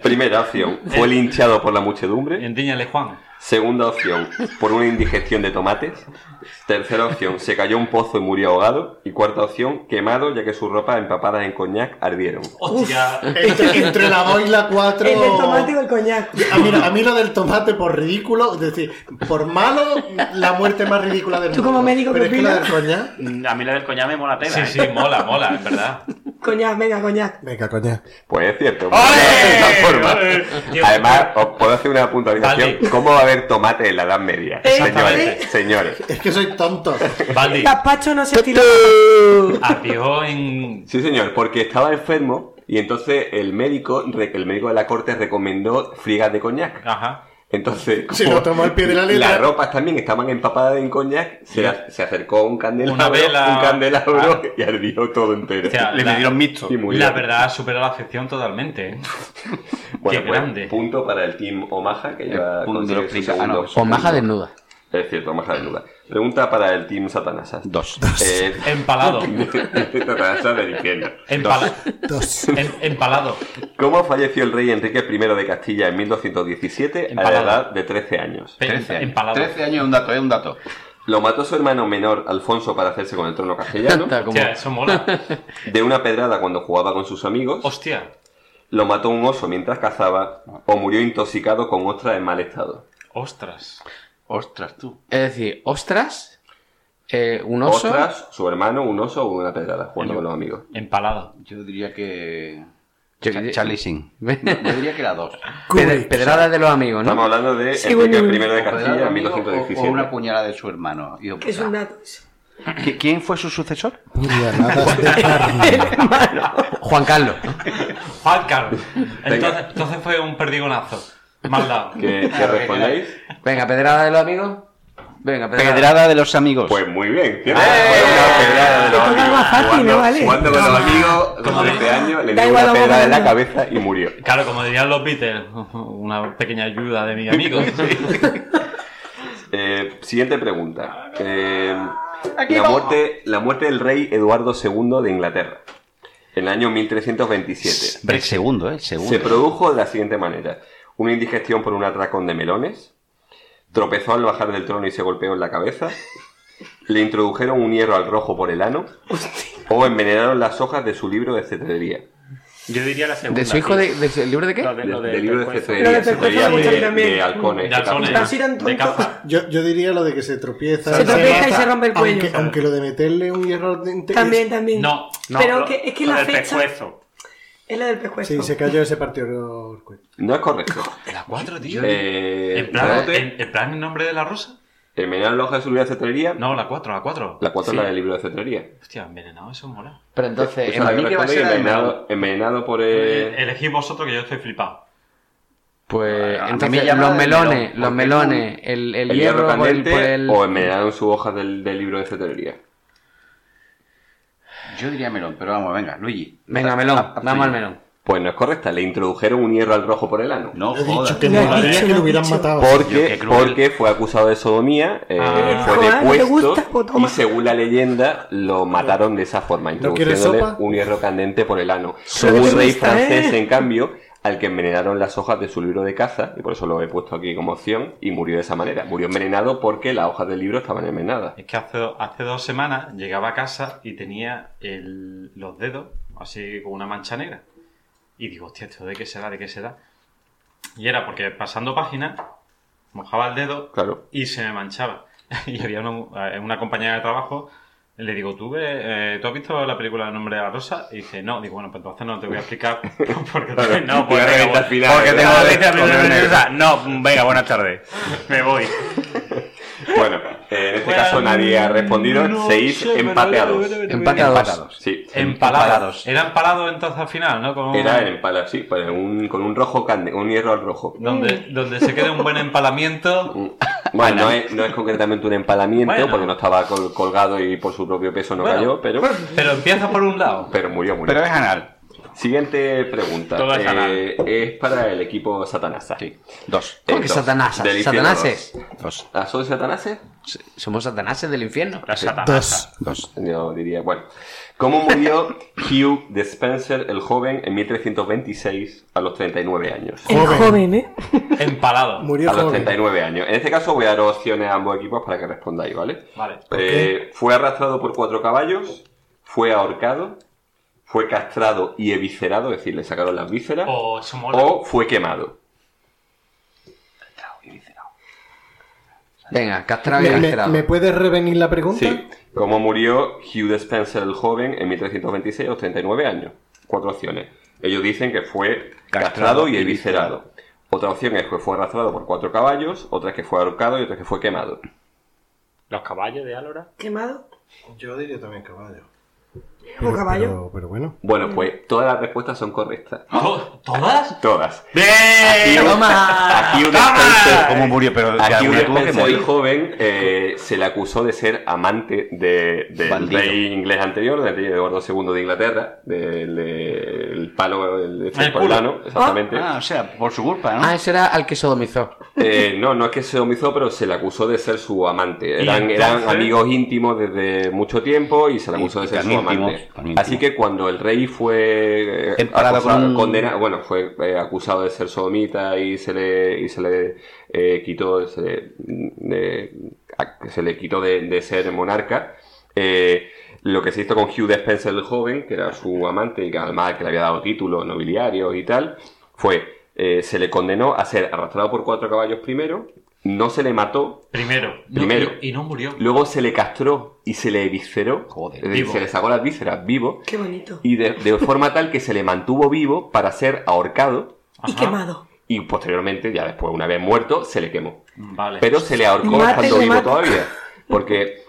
Primera opción, fue linchado por la muchedumbre. Entíñale, Juan. Segunda opción, por una indigestión de tomates. Tercera opción, se cayó a un pozo y murió ahogado. Y cuarta opción, quemado ya que sus ropas empapadas en coñac ardieron. ¡Hostia! Entre la 2 y la 4... El del tomate o el coñac. A mí lo del tomate por ridículo, es decir, por malo, la muerte más ridícula del mundo. ¿Tú como médico pero qué es que la del opinas? coñac... A mí la del coñac me mola tela. Sí, mola, en verdad. Coñac, venga, coñac. Venga, coñac. Pues es cierto. De esta forma. Además, os puedo hacer una puntualización. Vale. ¿Cómo va a haber tomate en la Edad Media? Señores. Es que soy tonto. Valdi, Gazpacho no se tira. apió en... Sí, señor, porque estaba enfermo y entonces el médico de la corte recomendó friegas de coñac. Ajá. Entonces, Se lo tomó al pie de la letra. Las ropas también estaban empapadas en coñac, se acercó un candelabro, Una vela. Y ardió todo entero. O sea, Le metieron mixto. Y murió. La verdad supera la afición totalmente. ¿Eh? Bueno, Qué pues, grande. punto para el team Omaha, que lleva consigue su segundo. O maja desnuda. Es cierto, Omaha desnuda. Pregunta para el team Satanasas. 2. Empalado. Satanasas del infierno. Empalado. ¿Cómo falleció el rey Enrique I de Castilla en 1217 a la Empalado. edad de 13 años? 13 años. Empalado. 13 años es un dato. Lo mató su hermano menor, Alfonso, para hacerse con el trono castellano. Hostia, eso mola. De una pedrada cuando jugaba con sus amigos. Hostia. Lo mató un oso mientras cazaba. O murió intoxicado con ostras en mal estado. Ostras. Ostras, tú. Es decir, ostras, un oso. Ostras, su hermano, un oso o una pedrada jugando con los amigos. Empalado. Yo diría que... Yo- Charlie Sin. Yo diría que era 2. Pedrada de los amigos, ¿no? Estamos hablando de Sí, Enrique bueno, I de O Castilla en o 1217. una puñalada de su hermano. Hijo Que es puta. un dato. ¿Quién fue su sucesor? Puñaladas de carne. Juan Carlos. Juan Carlos. Entonces fue un perdigonazo. Mal dado. ¿Qué respondéis? Venga, pedrada de los amigos. Venga, Pedrada de los amigos. Pues muy bien, ¿cierto? Fue una pedrada de los Esto es amigos. más fácil, ¿no? Vale. Jugando con los amigos, con 13 años, le Da dio igual una lo pedrada en la que cabeza y murió. Claro, como dirían los Beatles, una pequeña ayuda de mi amigo. Siguiente pregunta. La muerte del rey Eduardo II de Inglaterra. En el año 1327. El segundo, el segundo. Se produjo de la siguiente manera. Una indigestión por un atracón de melones. Tropezó al bajar del trono y se golpeó en la cabeza. Le introdujeron un hierro al rojo por el ano. O envenenaron las hojas de su libro de cetrería. Yo diría la segunda. ¿De su hijo tío. ¿del libro de qué? Del libro de Lo cetrería. de Cetrería pescuezo me gusta a mí también. de halcones. De halcones. Pero si eran De tontos. caza. Yo diría lo de que se tropieza. Se tropieza y se rompe el cuello. Aunque lo de meterle un hierro al diente. También. No. Pero lo- es que lo la del fecha pescuezo. es la del pescuezo. Sí, se cayó ese partido el cuello. No es correcto. La 4, tío. En ¿En plan el nombre de la rosa? envenenaron las hojas de su libro de cetrería. No, la 4. La 4 Sí. es la del libro de cetrería. Hostia, envenenado, eso mola. Pero entonces, Esa es la que mí que va a respondí, ser la envenenado por... Elegid vosotros que yo estoy flipado. pues, A mí entonces me llama los el melones, melón, los porque melones, el el hierro hierro por el, candente o envenenaron sus hojas del libro de cetrería. Yo diría melón, pero vamos, venga, Luigi. Venga, melón, A vamos al tuyo. melón. Pues no es correcta, le introdujeron un hierro al rojo por el ano. No He jodas. dicho que No, molaría no, que lo no, hubieran no. matado. Porque fue acusado de sodomía, fue Joder, ¿te depuesto gusta? Pues toma. y según la leyenda lo mataron de esa forma, ¿No quieres introduciéndole sopa? un hierro candente por el ano. Pero Un te rey gusta, francés, ¿eh? en cambio, al que envenenaron las hojas de su libro de caza, y por eso lo he puesto aquí como opción, y murió de esa manera. Murió envenenado porque las hojas del libro estaban envenenadas. Es que hace 2 semanas llegaba a casa y tenía los dedos así con una mancha negra. Y digo, hostia, ¿esto de qué será? ¿De qué será? Y era porque pasando páginas, mojaba el dedo Claro. y se me manchaba. Y había una compañera de trabajo, le digo, ¿tú has visto la película El nombre de la rosa? Y dice, no. Digo, bueno, pues entonces no te voy a explicar porque No, pues Voy a venga, reventar al final, porque ¿verdad? tengo la letra primero. No, venga, buenas tardes. Me voy. Bueno, en este caso nadie ha respondido. 6 empateados. Empatados. Sí. Empalados. Era empalado entonces al final, ¿no? Como Era el empalado, sí, pues con un rojo un hierro al rojo. donde se quede un buen empalamiento. Bueno, no es concretamente un empalamiento, Bueno. porque no estaba colgado y por su propio peso no Bueno, cayó, pero empieza por un lado. murió. Pero es anal. Siguiente pregunta. Todo es anal. Es para el equipo Satanasa. Sí. 2. ¿Cómo que Satanasa? Del infierno ¿Satanases? 2. ¿Ah, soy Satanases? Somos satanases del infierno. Las satanasas. Dos. Yo diría, bueno. ¿Cómo murió Hugh Despenser el joven en 1326 a los 39 años? El joven, ¿eh? Empalado. Murió A los joven. 39 años. En este caso voy a dar opciones a ambos equipos para que respondáis, ¿vale? Vale. Fue arrastrado por 4 caballos, fue ahorcado, fue castrado y eviscerado, es decir, le sacaron las vísceras, o fue quemado. Venga, castrado y castrado. ¿Me puedes revenir la pregunta? Sí. ¿Cómo murió Hugh Despenser el joven en 1326 a los 39 años? 4 opciones. Ellos dicen que fue castrado y eviscerado. Otra opción es que fue arrastrado por 4 caballos, otra es que fue ahorcado y otra es que fue quemado. ¿Los caballos de Álora? ¿Quemado? Yo diría también caballo. ¿O caballo? Pero bueno. Bueno, pues todas las respuestas son correctas. ¿Todas? Todas. ¡Bien! A Hugh Despenser, ¿Cómo murió? Pero de a Hugh alguna tuvo que Despenser el morir. joven se le acusó de ser amante del Bandido. rey inglés anterior, del rey Eduardo II de Inglaterra, del palo del El poblano, exactamente. O sea, por su culpa, ¿no? Ah, ese era al que sodomizó. No es que se omizó, pero se le acusó de ser su amante. Eran entonces? amigos íntimos desde mucho tiempo y se le acusó de ser su amante. Así que cuando el rey fue Empalado condenado, bueno, fue acusado de ser sodomita y se le quitó, se le quitó de ser monarca. Lo que se hizo con Hugh Despenser el joven, que era su amante y que además que le había dado títulos nobiliarios y tal, fue se le condenó a ser arrastrado por 4 caballos primero, no se le mató. Primero. Y no murió. Luego se le castró y se le evisceró. Joder, Es decir, vivo. se le sacó las vísceras vivo. Qué bonito. Y de forma tal que se le mantuvo vivo para ser ahorcado. Y quemado. Y posteriormente, ya después, una vez muerto, se le quemó. Vale. Pero se le ahorcó Mate, estando vivo remate. todavía. Porque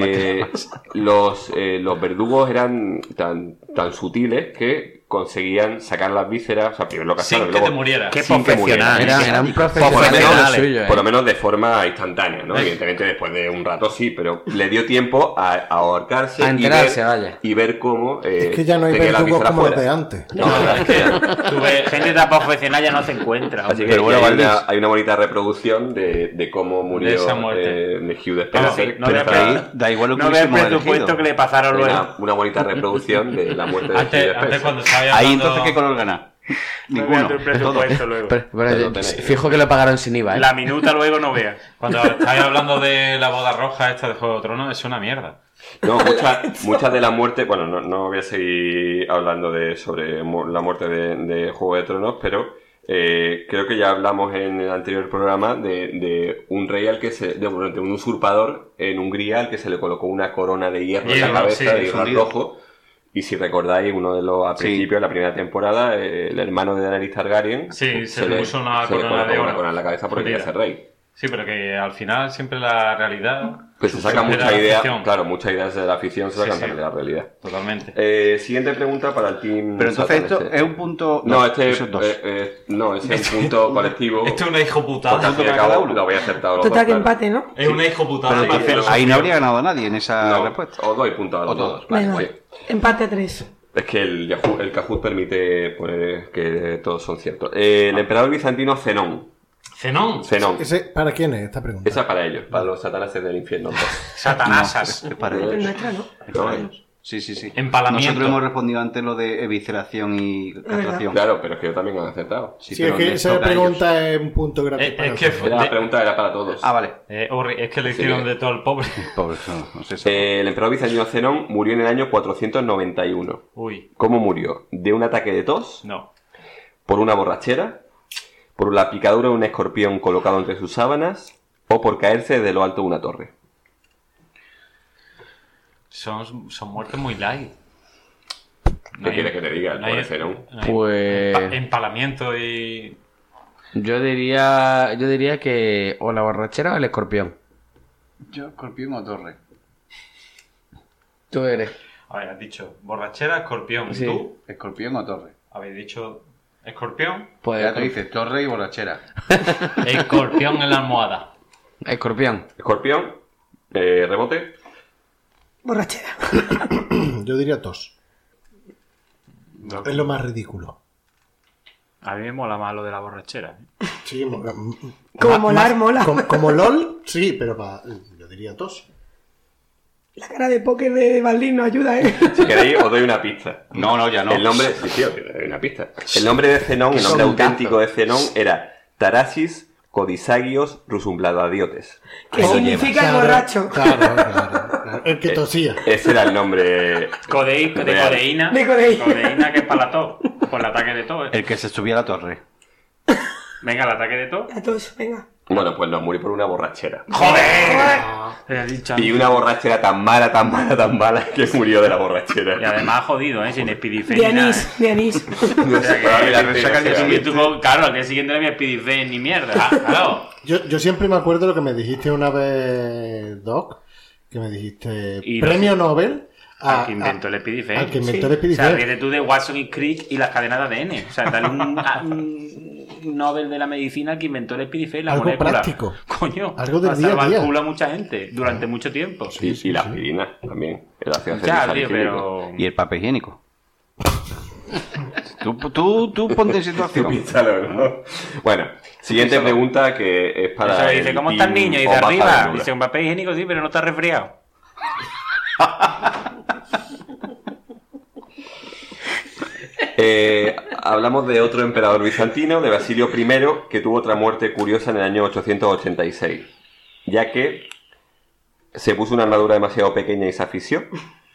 los verdugos eran tan sutiles que conseguían sacar las vísceras, o sea, primero lo Sin cazaron, que luego, te murieras. Qué sin que murieras. profesional. Eran Por lo profesionales menos- lo suyo, por lo menos de forma instantánea, ¿no? Eh. Evidentemente después de un rato sí, pero le dio tiempo a ahorcarse A enterarse, vaya. y ver cómo Es que ya no hay tenía las verdugos vísceras como los fuera. de antes. No, la verdad es que Tú ves, gente tan profesional ya no se encuentra. así que Pero bueno, hay, Valdés. hay una bonita reproducción de cómo murió De esa muerte. de Hugh Pero Despenser. sí, no que ve está- Ahí da igual lo que no ve el hubiésemos presupuesto elegido. que le pasaron luego. una bonita reproducción de la muerte de Hugh Antes Despenser. cuando estaba Ahí hablando... entonces, ¿qué color gana? No Ninguno. vea el presupuesto luego. Pero Pero lo tenéis. fijo que lo pagaron sin IVA, ¿eh? La minuta luego no vea. Cuando estáis hablando de la boda roja esta de Juego de Tronos, es una mierda. No, muchas de las muertes, bueno, no voy a seguir hablando sobre la muerte de Juego de Tronos, pero creo que ya hablamos en el anterior programa de un rey al que de un usurpador en Hungría al que se le colocó una corona de hierro en la Hierro, cabeza, sí, de hierro fundido. rojo. Y si recordáis, uno de los al Sí. principio de la primera temporada, el hermano de Daenerys Targaryen Sí, se le puso una se le corona de colocó una oro. corona en la cabeza porque quería Fundida. ser rey. Sí, pero que al final siempre la realidad... Pues se saca supera mucha la idea, ficción. claro, muchas ideas de la ficción se sacan Sí, sí. de la realidad. Totalmente. Siguiente pregunta para el team. Pero entonces Satan, esto es un punto... No, este esos dos. no, ese es un punto colectivo. Esto es una hijo Porque putada. al fin y al cabo lo voy a acertar los dos, Total que claro. empate, ¿no? Es una hijo putada. Pero entonces ahí no habría ganado nadie en esa No, respuesta. os doy puntos a los O todos, dos. Venga, Sí. empate a 3. Es que el Kahoot permite pues, que todos son ciertos. El emperador bizantino Zenón. Zenón. ¿Para quién es esta pregunta? Esa para ellos, para los satanases del infierno. Satanasas. Es para Es ellos. nuestra, ¿no? Es para ellos. Sí. Empalamiento. Nosotros hemos respondido antes lo de evisceración y castración. Claro, pero es que yo también he acertado. Sí, es pero que les esa toca a pregunta es un punto grande para es que nosotros. La pregunta era para todos. Ah, vale. Orri, es que le Sí. hicieron de todo el pobre. Pobre, no sé. El emperador bizantino Zenón murió en el año 491. Uy, ¿Cómo murió? ¿De un ataque de tos? no. ¿Por una borrachera? ¿Por la picadura de un escorpión colocado entre sus sábanas? ¿O por caerse de lo alto de una torre? Son muertes muy light. ¿Qué quieres que te diga? no hay- Pobre Zenón. no hay Pues- empalamiento y... Yo diría que o la borrachera o el escorpión. Yo, escorpión o torre. Tú eres. A ver, has dicho borrachera, escorpión. ¿Y Sí. tú? Escorpión o torre. Habéis dicho escorpión. Pues Ya te dices torre y borrachera. Escorpión en la almohada. escorpión. Escorpión, rebote. Borrachera. Yo diría tos. Es lo más ridículo. A mí me mola más lo de la borrachera. Sí, Como molar, mola. Como LOL, sí, pero yo diría tos. La cara de póker de Baldín no ayuda, ¿eh? Si queréis, os doy una pista. No, ya no. El nombre... Sí, tío, que doy una pista. El nombre de Zenón, el nombre auténtico de Zenón era Tarasis Codisagios Rusumbladadiotes. Que significa borracho. Claro. El que tosía. Ese era el nombre... De codeína. De codeína. Codeína que es para la tos. Por el ataque de tos. El que se subía a la torre. Venga, el ataque de tos. La tos, venga. Bueno, pues nos murió por una borrachera. ¡Joder! Y una borrachera tan mala que murió de la borrachera. Y además jodido, ¿eh? Sin Speedifen. De anís, de anís. No sé, Claro, al día siguiente no había Speedifen ni mierda. Claro. Yo siempre me acuerdo lo que me dijiste una vez, Doc, que me dijiste premio Nobel al que inventó el Speedifen. Al que inventó el Speedifen. O sea, ríete tú de Watson y Crick y las cadenas de ADN. O sea, dale un Nobel de la medicina al que inventó el Speedifen, la algo molécula. Práctico. Coño, algo del día a salvar día. el culo a mucha gente durante mucho tiempo. Sí, y la aspirina también. El ácido Ya, tío, pero... Y el papel higiénico. Tú ponte en situación. Piénsalo, ¿no? Bueno, siguiente pregunta que es para. Eso dice, ¿cómo está el niño? Y de arriba, dice, un papel higiénico, sí, pero no está resfriado. Hablamos de otro emperador bizantino, de Basilio I, que tuvo otra muerte curiosa en el año 886, ya que se puso una armadura demasiado pequeña y se asfixió.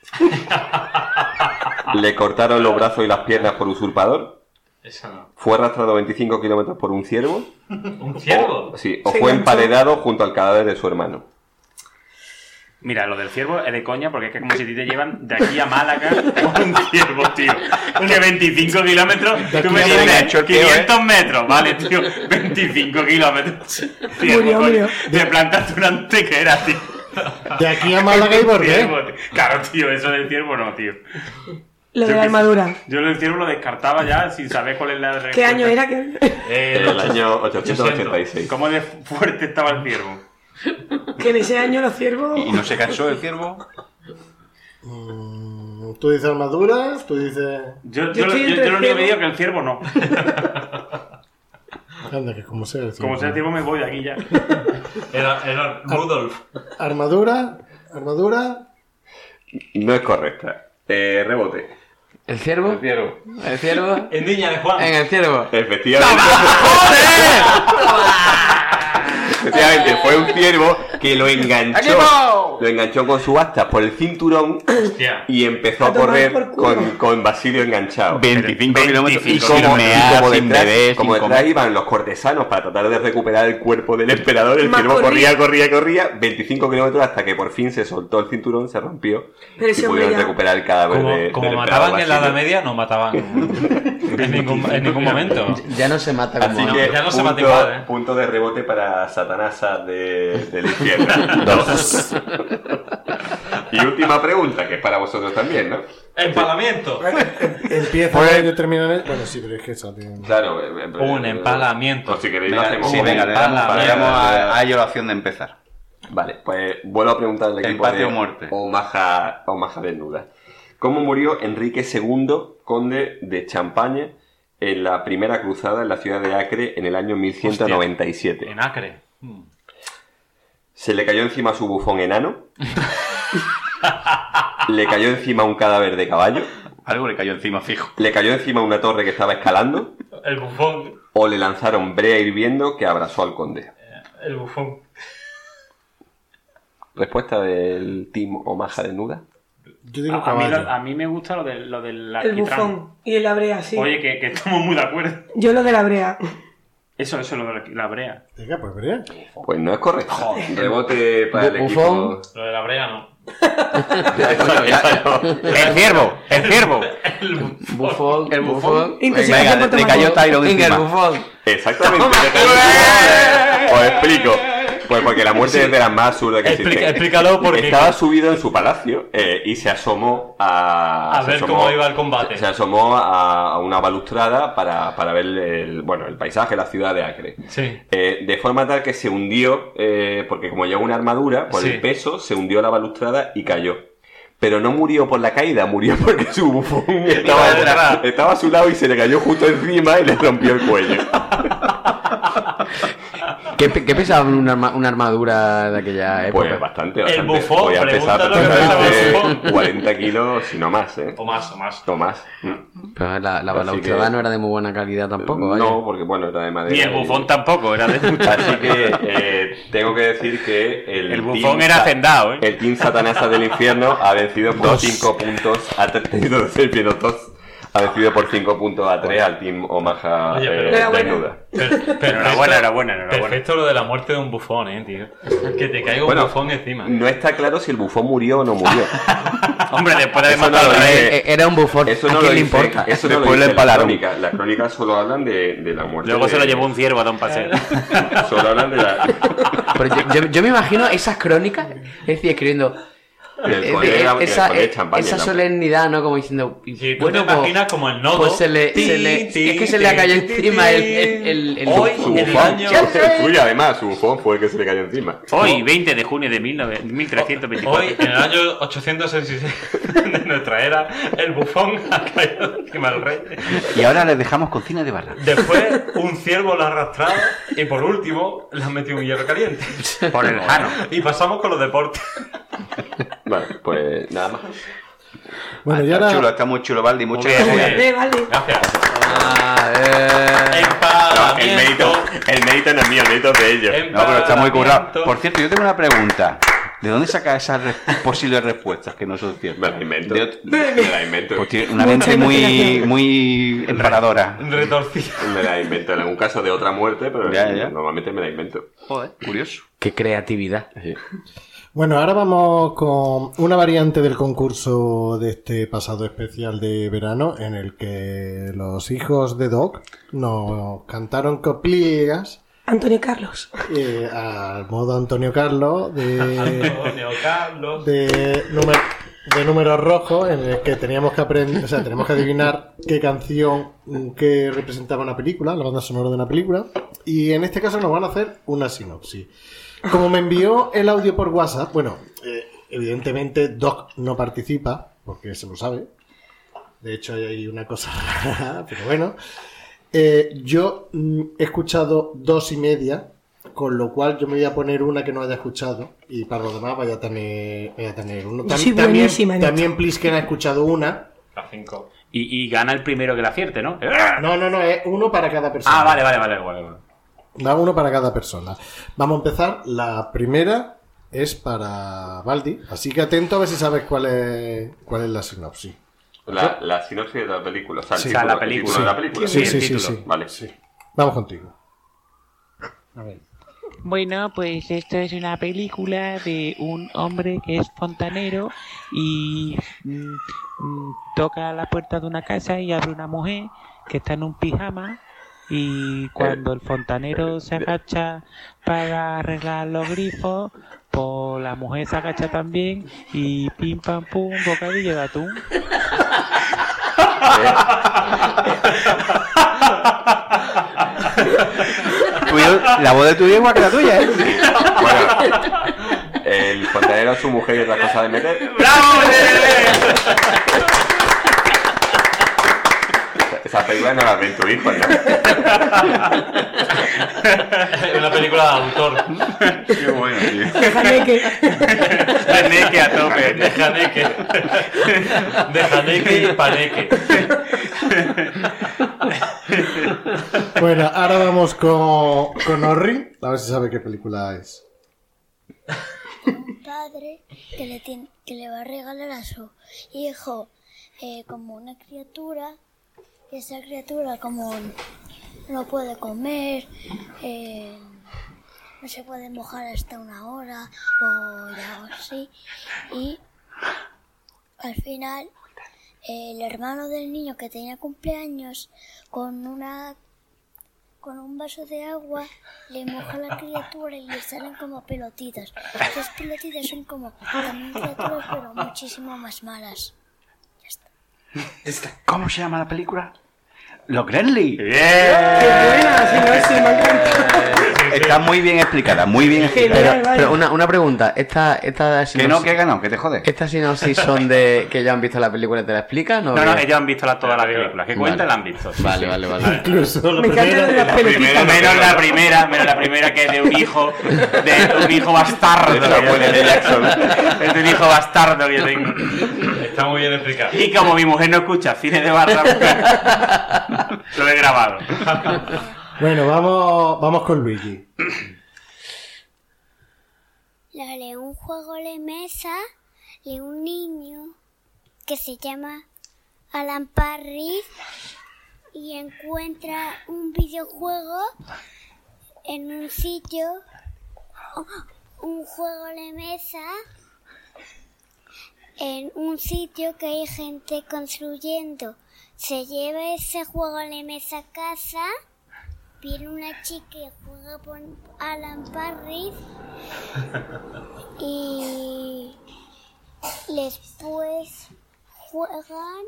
Le cortaron los brazos y las piernas por usurpador. Eso no. Fue arrastrado 25 kilómetros por un ciervo. ¿Un ciervo? O fue emparedado junto al cadáver de su hermano. Mira, lo del ciervo es de coña porque es que como si te llevan de aquí a Málaga con un ciervo, tío. Que 25 kilómetros, tú me dices 500 metros, vale, tío. 25 kilómetros. Ciervo, murió. De plantarte una antequera, tío. De aquí a Málaga y volver. Claro, tío, eso del ciervo no, tío. Lo de la armadura. Yo el ciervo lo descartaba ya sin saber cuál es la respuesta. ¿Qué año era? El año 886. ¿Cómo de fuerte estaba el ciervo? Que en ese año los ciervos... ¿Y no se cansó el ciervo? Tú dices armadura, tú dices... Yo lo único que digo es que el ciervo no. Anda, que como sea el ciervo. Como sea el ciervo me voy de aquí ya. Era Rudolf. Armadura. No es correcta. Rebote. ¿El ciervo? El ciervo. En Niña de Juan. En el ciervo. Efectivamente. Efectivamente, fue un ciervo que lo enganchó con su asta por el cinturón. Hostia. Y empezó a correr con Basilio enganchado. 25 kilómetros y como detrás iban los cortesanos para tratar de recuperar el cuerpo del emperador, el ciervo corría 25 kilómetros hasta que por fin se soltó el cinturón, se rompió y pudieron recuperar el cadáver del como mataban en la Edad Media, no mataban en ningún momento. Ya no se mata como así que ya no se mata igual, punto de rebote para Satanasa del infierno. 2. Y última pregunta, que es para vosotros también, ¿no? Empalamiento. Empieza y termina en el... Bueno, sí, pero es que eso tiene... Claro. Un empalamiento. O si queréis lo hacemos. Sí, venga, vayamos a ello la opción de empezar. Vale, pues vuelvo a preguntar al equipo Empate de o muerte. Omaha Desnuda. ¿Cómo murió Enrique II, conde de Champaña, en la primera cruzada en la ciudad de Acre en el año 1197? Hostia, en Acre. Se le cayó encima su bufón enano. Le cayó encima un cadáver de caballo. Algo le cayó encima, fijo. Le cayó encima una torre que estaba escalando. El bufón. O le lanzaron brea hirviendo que abrazó al conde. El bufón. Respuesta del team Omaha Desnuda. Yo digo caballo. A mí me gusta lo del El alquitrán. bufón y el la brea, sí. Oye, que estamos muy de acuerdo. Yo lo de la brea. Eso, lo de la brea. Venga, pues brea. Pues no es correcto. Rebote para el Bufón. equipo. Lo de la brea no. El ciervo. Bufón. El bufón. Venga, le cayó Tyron encima. El bufón. Exactamente. Os explico. Pues porque la muerte es de las más absurdas que existen. Explícalo porque... Estaba subido en su palacio y se asomó a ver cómo iba el combate. Se asomó a una balustrada para ver el paisaje, la ciudad de Acre. Sí. De forma tal que se hundió, porque como llevaba una armadura, por el peso, se hundió la balustrada y cayó. Pero no murió por la caída, murió porque su bufón estaba a su lado y se le cayó justo encima y le rompió el cuello. ¿Qué pesaba una armadura de aquella época? Pues bastante. El bufón, voy a pesar perfectamente 40 kilos, si no más, ¿eh? O más. Pero la balaustrada no era de muy buena calidad tampoco, ¿vale? No, porque bueno, era de madera. Ni el bufón tampoco, era de mucha. Así que tengo que decir que el bufón era hacendado, ¿eh? El Team Satanasa del Infierno ha vencido por 5 puntos. Ha tenido de ser pilotos. Ha vencido por 5 puntos a 3 al Team Omaha desnuda. Pero enhorabuena. Perfecto lo de la muerte de un bufón, tío. Que te caiga un bufón encima. No está claro si el bufón murió o no murió. Hombre, después de matar era un bufón. Eso ¿A no quién le importa? Eso no después lo le empalaron. Las crónicas solo hablan de la muerte. Luego se lo llevó un ciervo a Don Paseo. Solo hablan de la... Pero yo me imagino esas crónicas, es decir, escribiendo... esa solemnidad, ¿no? Como diciendo... Si tú te imaginas como el nodo... Pues es que se le ha caído encima el hoy, su en el bufón. año... Suyo, además, su bufón fue el que se le cayó encima. Hoy, 20 de junio de 1324. Hoy, en el año 866 de nuestra era, el bufón ha caído encima del rey. Y ahora les dejamos con cine de barra. Después, un ciervo lo ha arrastrado y por último, le han metido un hierro caliente. Por el jano. Y pasamos con los deportes. Vale, pues nada más. Bueno, y ahora... Está muy chulo, Valdi. Muchas Gracias. Gracias. El mérito no es mío, el mérito es de ellos. No, pero está muy currado. Por cierto, yo tengo una pregunta. ¿De dónde saca esas posibles respuestas que no son ciertas? Me la invento. Pues tiene una mente muy emparadora. Retorcida. Me la invento. En algún caso de otra muerte, pero normalmente me la invento. Joder, curioso. Qué creatividad. Sí. Bueno, ahora vamos con una variante del concurso de este pasado especial de verano en el que los hijos de Doc nos cantaron coplillas. Antonio Carlos. Al modo Antonio Carlos de números rojos en el que teníamos que aprender, tenemos que adivinar qué canción que representaba una película, la banda sonora de una película, y en este caso nos van a hacer una sinopsis. Como me envió el audio por WhatsApp, evidentemente Doc no participa, porque se lo sabe. De hecho, hay una cosa rara, pero bueno. Yo he escuchado 2,5, con lo cual yo me voy a poner una que no haya escuchado, y para los demás voy a tener uno. También Plisken ha escuchado una. A 5. Y gana el primero que la acierte, ¿no? No, es uno para cada persona. Vale. Da uno para cada persona. Vamos a empezar. La primera es para Valdi, así que atento a ver si sabes cuál es la sinopsis. La sinopsis de la película. O sea, la película. Sí. Vale. Sí. Vamos contigo. A ver. Bueno, pues esto es una película de un hombre que es fontanero y toca a la puerta de una casa y abre una mujer que está en un pijama. Y cuando el fontanero se agacha para arreglar los grifos, pues la mujer se agacha también y pim pam pum, bocadillo de atún. La voz de tu igual que la tuya, ¿eh? Bueno, el fontanero, su mujer y otra cosa de meter. ¡Bravo! Esa película no la ven tu hijo, ¿no? Es una película de autor. Qué bueno, tío. De Janeque a tope. De Janeque y Paneque. Bueno, ahora vamos con Orri. A ver si sabe qué película es. Un padre que le va a regalar a su hijo como una criatura. Y esa criatura como no puede comer, no se puede mojar hasta 1 hora o algo así. Y al final el hermano del niño que tenía cumpleaños con un vaso de agua le moja a la criatura y le salen como pelotitas. Esas pelotitas son como también criaturas pero muchísimo más malas. ¿Cómo se llama la película? Los Gremlins. ¡Qué buena! Si no es, sí, me encanta. Está muy bien explicada, muy bien explicada. Pero una pregunta, esta sinopsis... Que no, que te jodes. ¿Estas sinopsis son de que ya han visto la película y te la explican? No, ellos han visto todas las películas. Que cuentan la han visto. Vale. Incluso Me encantan las pelotitas. Menos la primera que es de un hijo bastardo. De la abuela de Jackson. Es de un hijo bastardo que yo tengo. Está muy bien explicado. Y como mi mujer no escucha cine de barra, lo he grabado. Bueno, vamos con Luigi. Dale, un juego de mesa de un niño que se llama Alan Parrish y encuentra un videojuego en un sitio, un juego de mesa en un sitio que hay gente construyendo. Se lleva ese juego de mesa a casa. Viene una chica que juega con Alan Parrish y después juegan.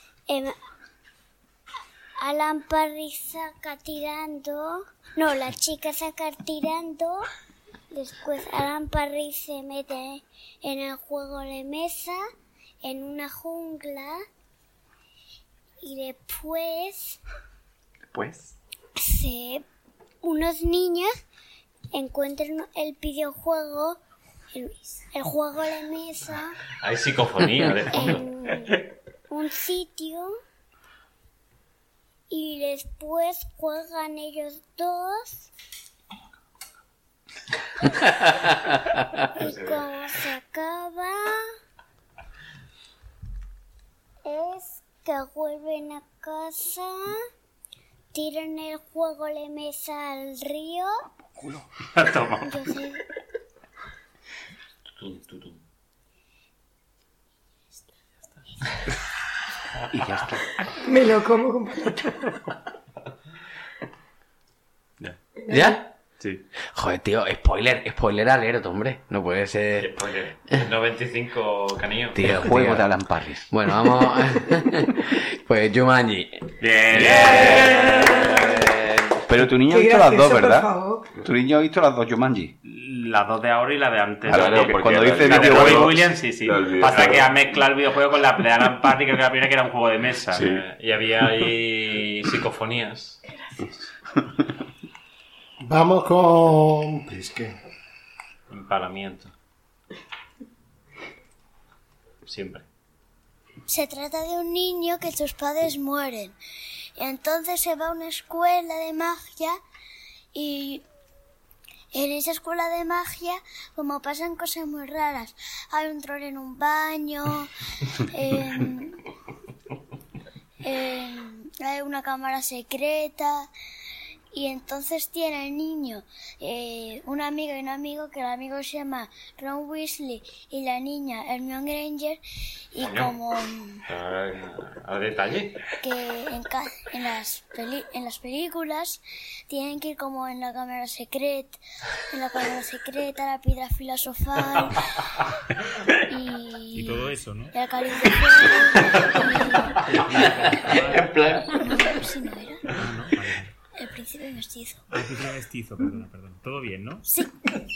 Alan Parrish saca tirando. No, la chica saca tirando. Después Alan Parrish se mete en el juego de mesa en una jungla y después unos niños encuentran el videojuego, el juego de mesa. Hay psicofonía de fondo. En un sitio y después juegan ellos dos. Y como se acaba es que vuelven a casa, tiran el juego de mesa al río. Toma. Y ya está. Me lo como con patata. ¿Ya? Sí. Joder, tío, spoiler alert, hombre. No puede ser. Spoiler. 95 canillos. Tío, Juego de Alan Parrish. Bueno, vamos. Pues Jumanji. Bien. Pero tu niño ha Qué visto las dos, gracioso, ¿verdad? por favor. Tu niño ha visto las dos Jumanji. Las dos de ahora y la de antes. Claro, porque cuando la- dice La de videojuego... Robin Williams, sí. Lo olvidé, Pasa claro. que ha mezclado el videojuego con la de Alan Parrish, creo que la primera que era un juego de mesa. Sí. Y había ahí psicofonías. Vamos con... Es que... Empalamiento. Siempre. Se trata de un niño que sus padres mueren. Y entonces se va a una escuela de magia y en esa escuela de magia, como pasan cosas muy raras, hay un troll en un baño, hay una cámara secreta. Y entonces tiene el niño una amiga y un amigo, que el amigo se llama Ron Weasley y la niña Hermione Granger. Y Coño. como A detalle. que en las películas tienen que ir como en la cámara secreta, la piedra filosofal Y todo eso, ¿no? y el cáliz de fuego. En plan. No, si no era. No, vale. El príncipe mestizo. Ah, que sea mestizo, perdón. Todo bien, ¿no? Sí.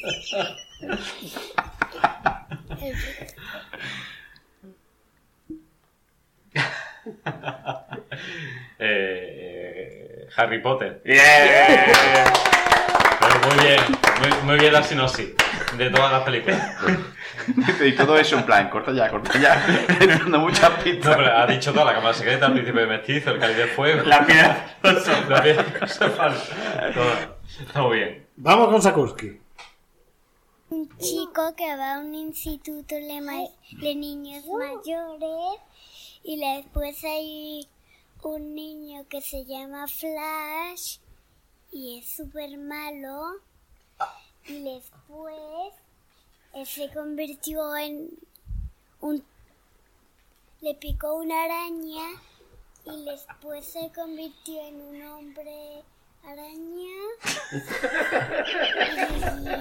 Harry Potter. ¡Bien! Pero muy bien. Muy bien la sinopsis de todas las películas. Y todo eso en plan, corta ya. Dando muchas No, pistas. pero ha dicho toda la cámara secreta, el príncipe mestizo, el cáliz de fuego. La piedra filosofal. La piedra filosofal. Toda. Está muy bien. Vamos con Sakursky. Un chico que va a un instituto de niños mayores y después hay un niño que se llama Flash y es súper malo y después se convirtió en le picó una araña y después se convirtió en un hombre araña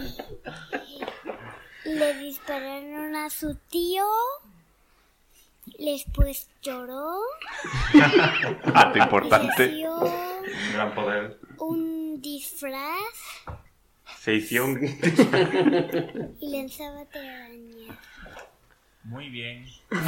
y le dispararon a su tío Después lloró. Acto importante. Gran poder. Un disfraz. Se hizo un... Y lanzaba telarañas. Muy bien.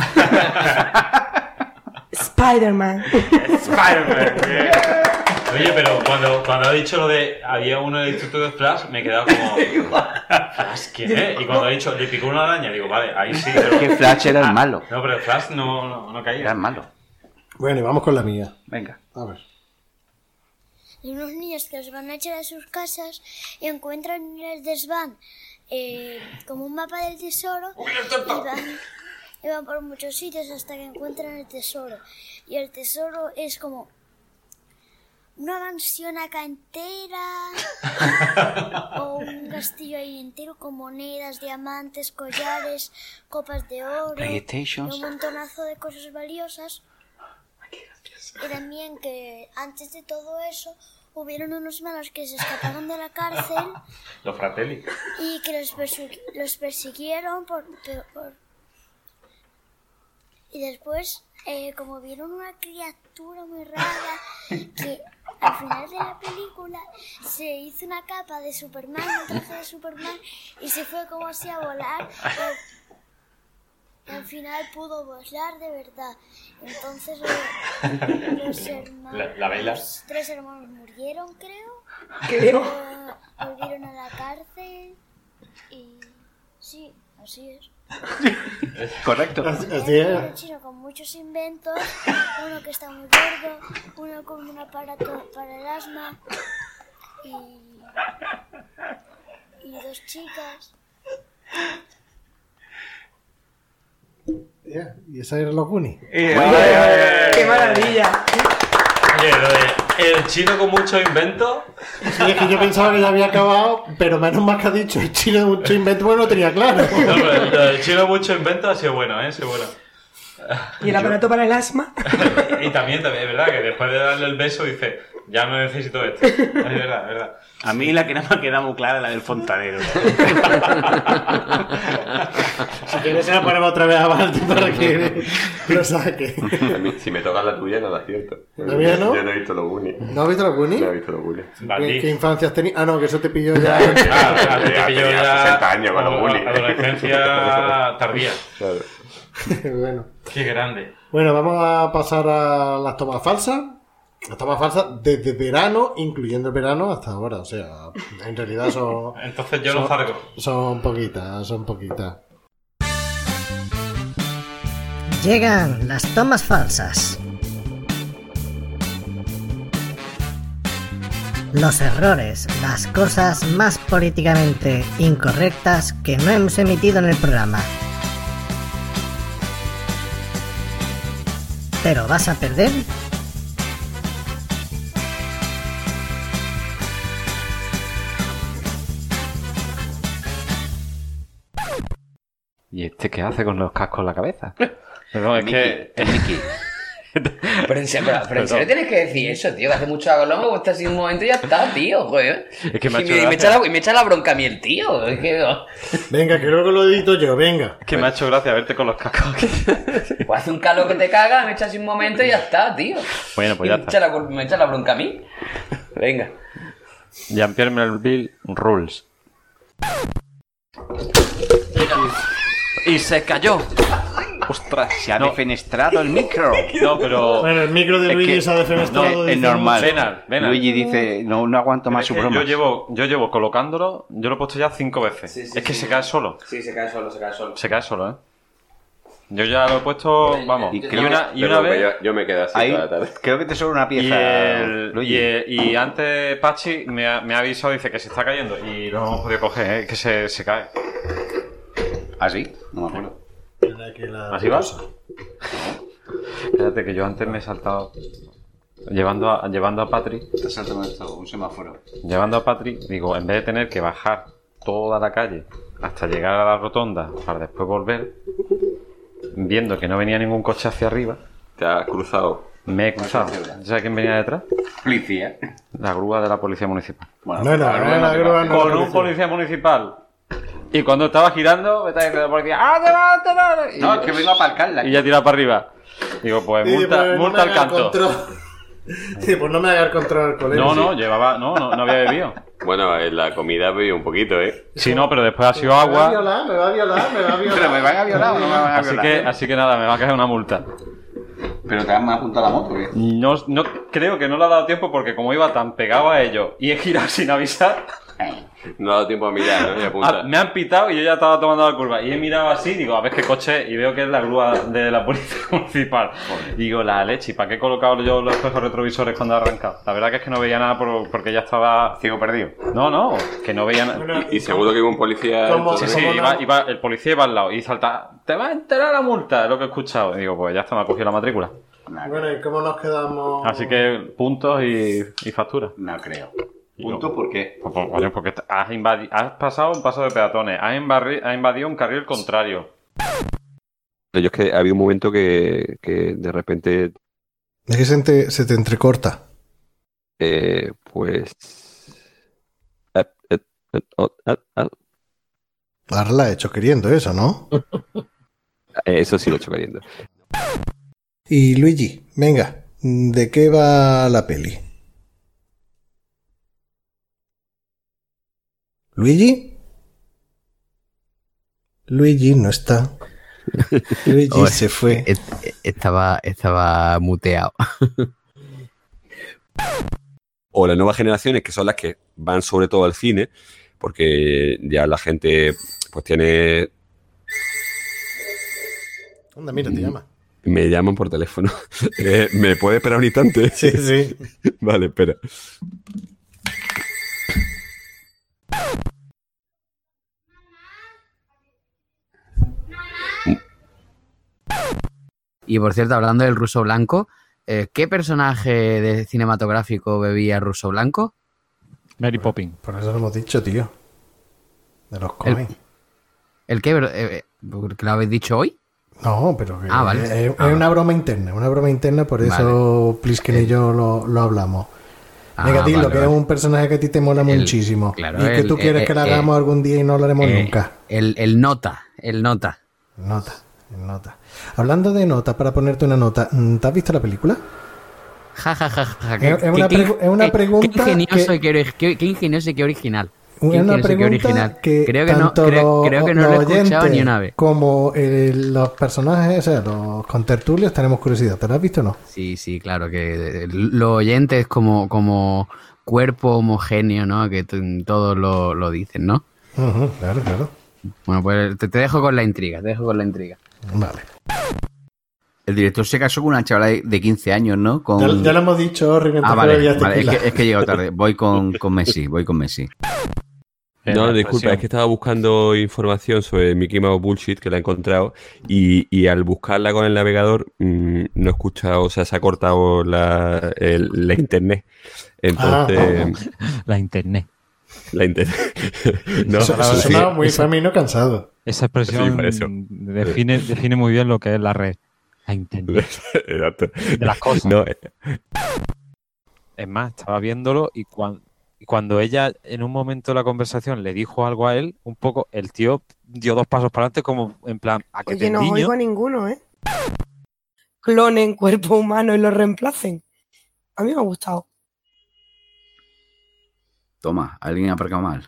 Spider-Man. Spider-Man. Oye, pero cuando ha dicho lo de había uno del Instituto de Flash, me he quedado como... ¿Flash quién es? Y cuando ha dicho le picó una araña, digo, vale, ahí sí. Pero... Que Flash era el malo. No, pero el Flash no caía. Era el malo. Bueno, y vamos con la mía. Venga. A ver. Y unos niños que los van a echar a sus casas y encuentran en el desván como un mapa del tesoro y van por muchos sitios hasta que encuentran el tesoro. Y el tesoro es como una mansión acá entera o un castillo ahí entero con monedas, diamantes, collares, copas de oro y un montonazo de cosas valiosas. Y también que antes de todo eso hubieron unos malos que se escaparon de la cárcel. Los Fratelli. Y que los persiguieron y después como vieron una criatura muy rara que al final de la película se hizo una capa de Superman, un traje de Superman y se fue como así a volar. Al final pudo volar de verdad. Entonces los hermanos, los 3 hermanos murieron, creo. Volvieron a la cárcel y sí, así es. Correcto. Así es. Un chino con muchos inventos, uno que está muy gordo, uno con un aparato para el asma y 2 chicas. Yeah. Y esa era los Goonies. ¡Qué maravilla! Oye, lo de el chino con muchos inventos. Sí, es que yo pensaba que ya había acabado, pero menos mal que ha dicho el chino de muchos inventos, bueno, no tenía claro. No, pero el chino con muchos inventos ha sido bueno, ha sido bueno. ¿Y el aparato para el asma? Y también, es verdad, que después de darle el beso dice, ya no necesito esto. Es verdad, es verdad. A mí la que no me ha quedado muy clara es la del fontanero. Si quieres se la ponemos otra vez aparte para que lo saque. A mí, si me toca la tuya, no la acierto. ¿La mía no? Yo no he visto los Goonies. ¿No has visto los Goonies? No he visto los Goonies. ¿Qué infancia has tenido? Ah, no, que eso te pilló ya. Te pilló ya 60 años con los Goonies. Adolescencia tardía. Claro. Bueno. Qué grande. Bueno, vamos a pasar a las tomas falsas. Las tomas falsas desde verano, incluyendo el verano, hasta ahora. O sea, en realidad son... Entonces yo no salgo. Son poquitas, son poquitas. Llegan las tomas falsas. Los errores, las cosas más políticamente incorrectas que no hemos emitido en el programa. ¿Te lo vas a perder? ¿Y este qué hace con los cascos en la cabeza? Perdón, es que... Pero en serio tienes que decir eso, tío, que hace mucho calor, me gusta así un momento y ya está, tío, joder. Es que me echa la bronca a mí el tío. Es que... Venga, que luego lo edito yo, venga. Es que me ha hecho gracia verte con los cascos. Pues hace un calor que te caga, me echa así un momento y ya está, tío. Bueno, pues ya está. Me echa la bronca a mí. Venga. Jean-Pierre Melville Rules. Y se cayó. Ostras, se ha defenestrado el micro. No, pero... Bueno, el micro de Luigi se ha defenestrado. Es normal. Ven. Luigi dice, no aguanto más su broma. Yo llevo colocándolo, yo lo he puesto ya 5 veces. Sí, es que se cae solo. Sí, se cae solo. Se cae solo, ¿eh? Yo ya lo he puesto, vamos. Y una vez... Yo me quedé así ahí, toda la tarde. Creo que te sobra una pieza. Y antes Pachi me ha avisado, dice que se está cayendo. Y no hemos podido coger, que se cae. ¿Ah, sí? No me acuerdo. ¿Así vas? Espérate, que yo antes me he saltado. Llevando a Patri. Te saltando esto, un semáforo. Llevando a Patri, digo, en vez de tener que bajar toda la calle hasta llegar a la rotonda para después volver, viendo que no venía ningún coche hacia arriba. Te has cruzado. Me he cruzado. ¿Sabes quién venía detrás? Policía. La grúa de la policía municipal. Bueno, la grúa con un policía municipal Y cuando estaba girando, me estaba diciendo la policía, ¡ah, te va! No, es que vengo a aparcarla. Y ya tiraba para arriba. Digo, pues multa al canto. Sí, pues no me haga el control al colegio. No había bebido. Bueno, en la comida bebí un poquito, ¿eh? Sí, no, pero después ha sido agua. Me va a violar. Pero me van a violar o no me van a violar. Así que nada, me va a caer una multa. ¿Pero te han apuntado la moto, ¿qué? No, creo que no le ha dado tiempo porque como iba tan pegado a ellos y he girado sin avisar... No ha dado tiempo a mirar, ¿no? Y apuntar. Me han pitado y yo ya estaba tomando la curva. Y he mirado así, digo, a ver qué coche. Y veo que es la grúa de la policía municipal. Digo, la leche, ¿y para qué he colocado yo los espejos retrovisores cuando he arrancado? La verdad que es que no veía nada porque ya estaba... Ciego perdido. No, que no veía nada. Y seguro que iba un policía... Sí, iba, el policía iba al lado y salta, te va a enterar la multa, es lo que he escuchado. Y digo, pues ya está, me ha cogido la matrícula. Bueno, ¿y cómo nos quedamos? Así que puntos y factura. No creo. ¿Punto por qué? Pues, porque has pasado un paso de peatones, has invadido un carril contrario. Yo es que había un momento que de repente... Es que se te entrecorta. Pues... Ahora la he hecho queriendo eso, ¿no? Eso sí lo he hecho queriendo. Y Luigi, venga, ¿de qué va la peli? ¿Luigi? Luigi no está. Luigi se fue. Estaba muteado. O las nuevas generaciones, que son las que van sobre todo al cine, porque ya la gente pues tiene... Anda, mira, te llama. Me llaman por teléfono. ¿Me puede esperar un instante? Sí. Vale, espera. Y por cierto, hablando del ruso blanco, ¿qué personaje de cinematográfico bebía ruso blanco? Mary Poppins. Por eso lo hemos dicho, tío. De los Coen. ¿El qué? ¿Que lo habéis dicho hoy? No, pero vale. Es una broma interna, por eso Plisken y yo lo hablamos. Venga, dilo, vale, que es un personaje que a ti te mola muchísimo. Claro, y que tú quieres que lo hagamos algún día y no lo haremos nunca. El nota. Hablando de notas, para ponerte una nota, ¿te has visto la película? Es una pregunta. Qué ingenioso y qué original. Es una pregunta que creo que no lo he escuchado ni una vez. Como los personajes, o sea, los contertulios, tenemos curiosidad. ¿Te lo has visto o no? Sí, claro, que los oyentes como cuerpo homogéneo, ¿no? Que todos lo dicen, ¿no? Claro. Bueno, pues te dejo con la intriga, Vale. El director se casó con una chavala de 15 años, ¿no? Ya lo hemos dicho, vale, es que he llegado tarde. Voy con Messi. No, disculpa, es que estaba buscando información sobre Mickey Mouse Bullshit, que la he encontrado, y al buscarla con el navegador no he escuchado, o sea, se ha cortado la internet. Entonces... La internet. No, eso suena muy femenino cansado. Esa expresión define muy bien lo que es la red. La internet. Exacto. De las cosas. No. Es más, estaba viéndolo y cuando ella en un momento de la conversación le dijo algo a él, un poco, el tío dio 2 pasos para adelante como en plan, a que Oye, no oigo a ninguno, ¿eh? Clonen cuerpo humano y lo reemplacen. A mí me ha gustado. Toma, alguien ha aparcado mal.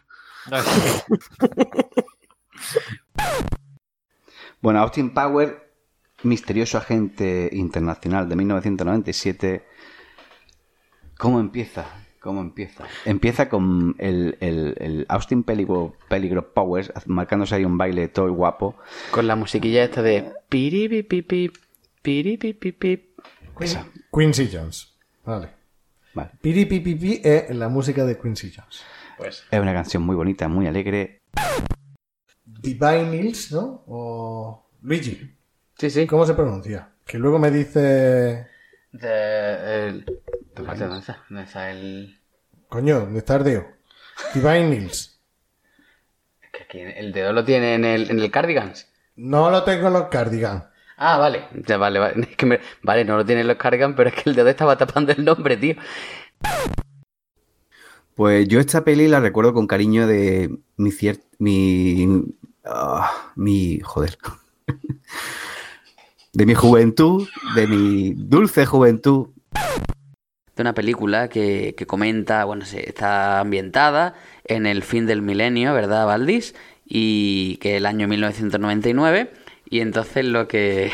Bueno, Austin Powers, misterioso agente internacional de 1997. ¿Cómo empieza? Empieza con el Austin Peligro Powers marcándose ahí un baile todo guapo. Con la musiquilla esta de piripipipip, piripipipip. Quincy Jones. Vale. Piripipipi es la música de Quincy Jones. Pues es una canción muy bonita, muy alegre. Divine Hills, ¿no? O Luigi. Sí. ¿Cómo se pronuncia? Que luego me dice... ¿Dónde está el...? Coño, ¿dónde está el dedo? Divine Hills. Es que el dedo lo tiene en el Cardigans. No lo tengo en los Cardigans. Ah, vale. Ya, vale. Es que vale, no lo tiene en los Cardigans, pero es que el dedo estaba tapando el nombre, tío. Pues yo esta peli la recuerdo con cariño de joder. De mi juventud, de mi dulce juventud. De una película que comenta, bueno, está ambientada en el fin del milenio, ¿verdad, Valdis? Y que el año 1999. Y entonces lo que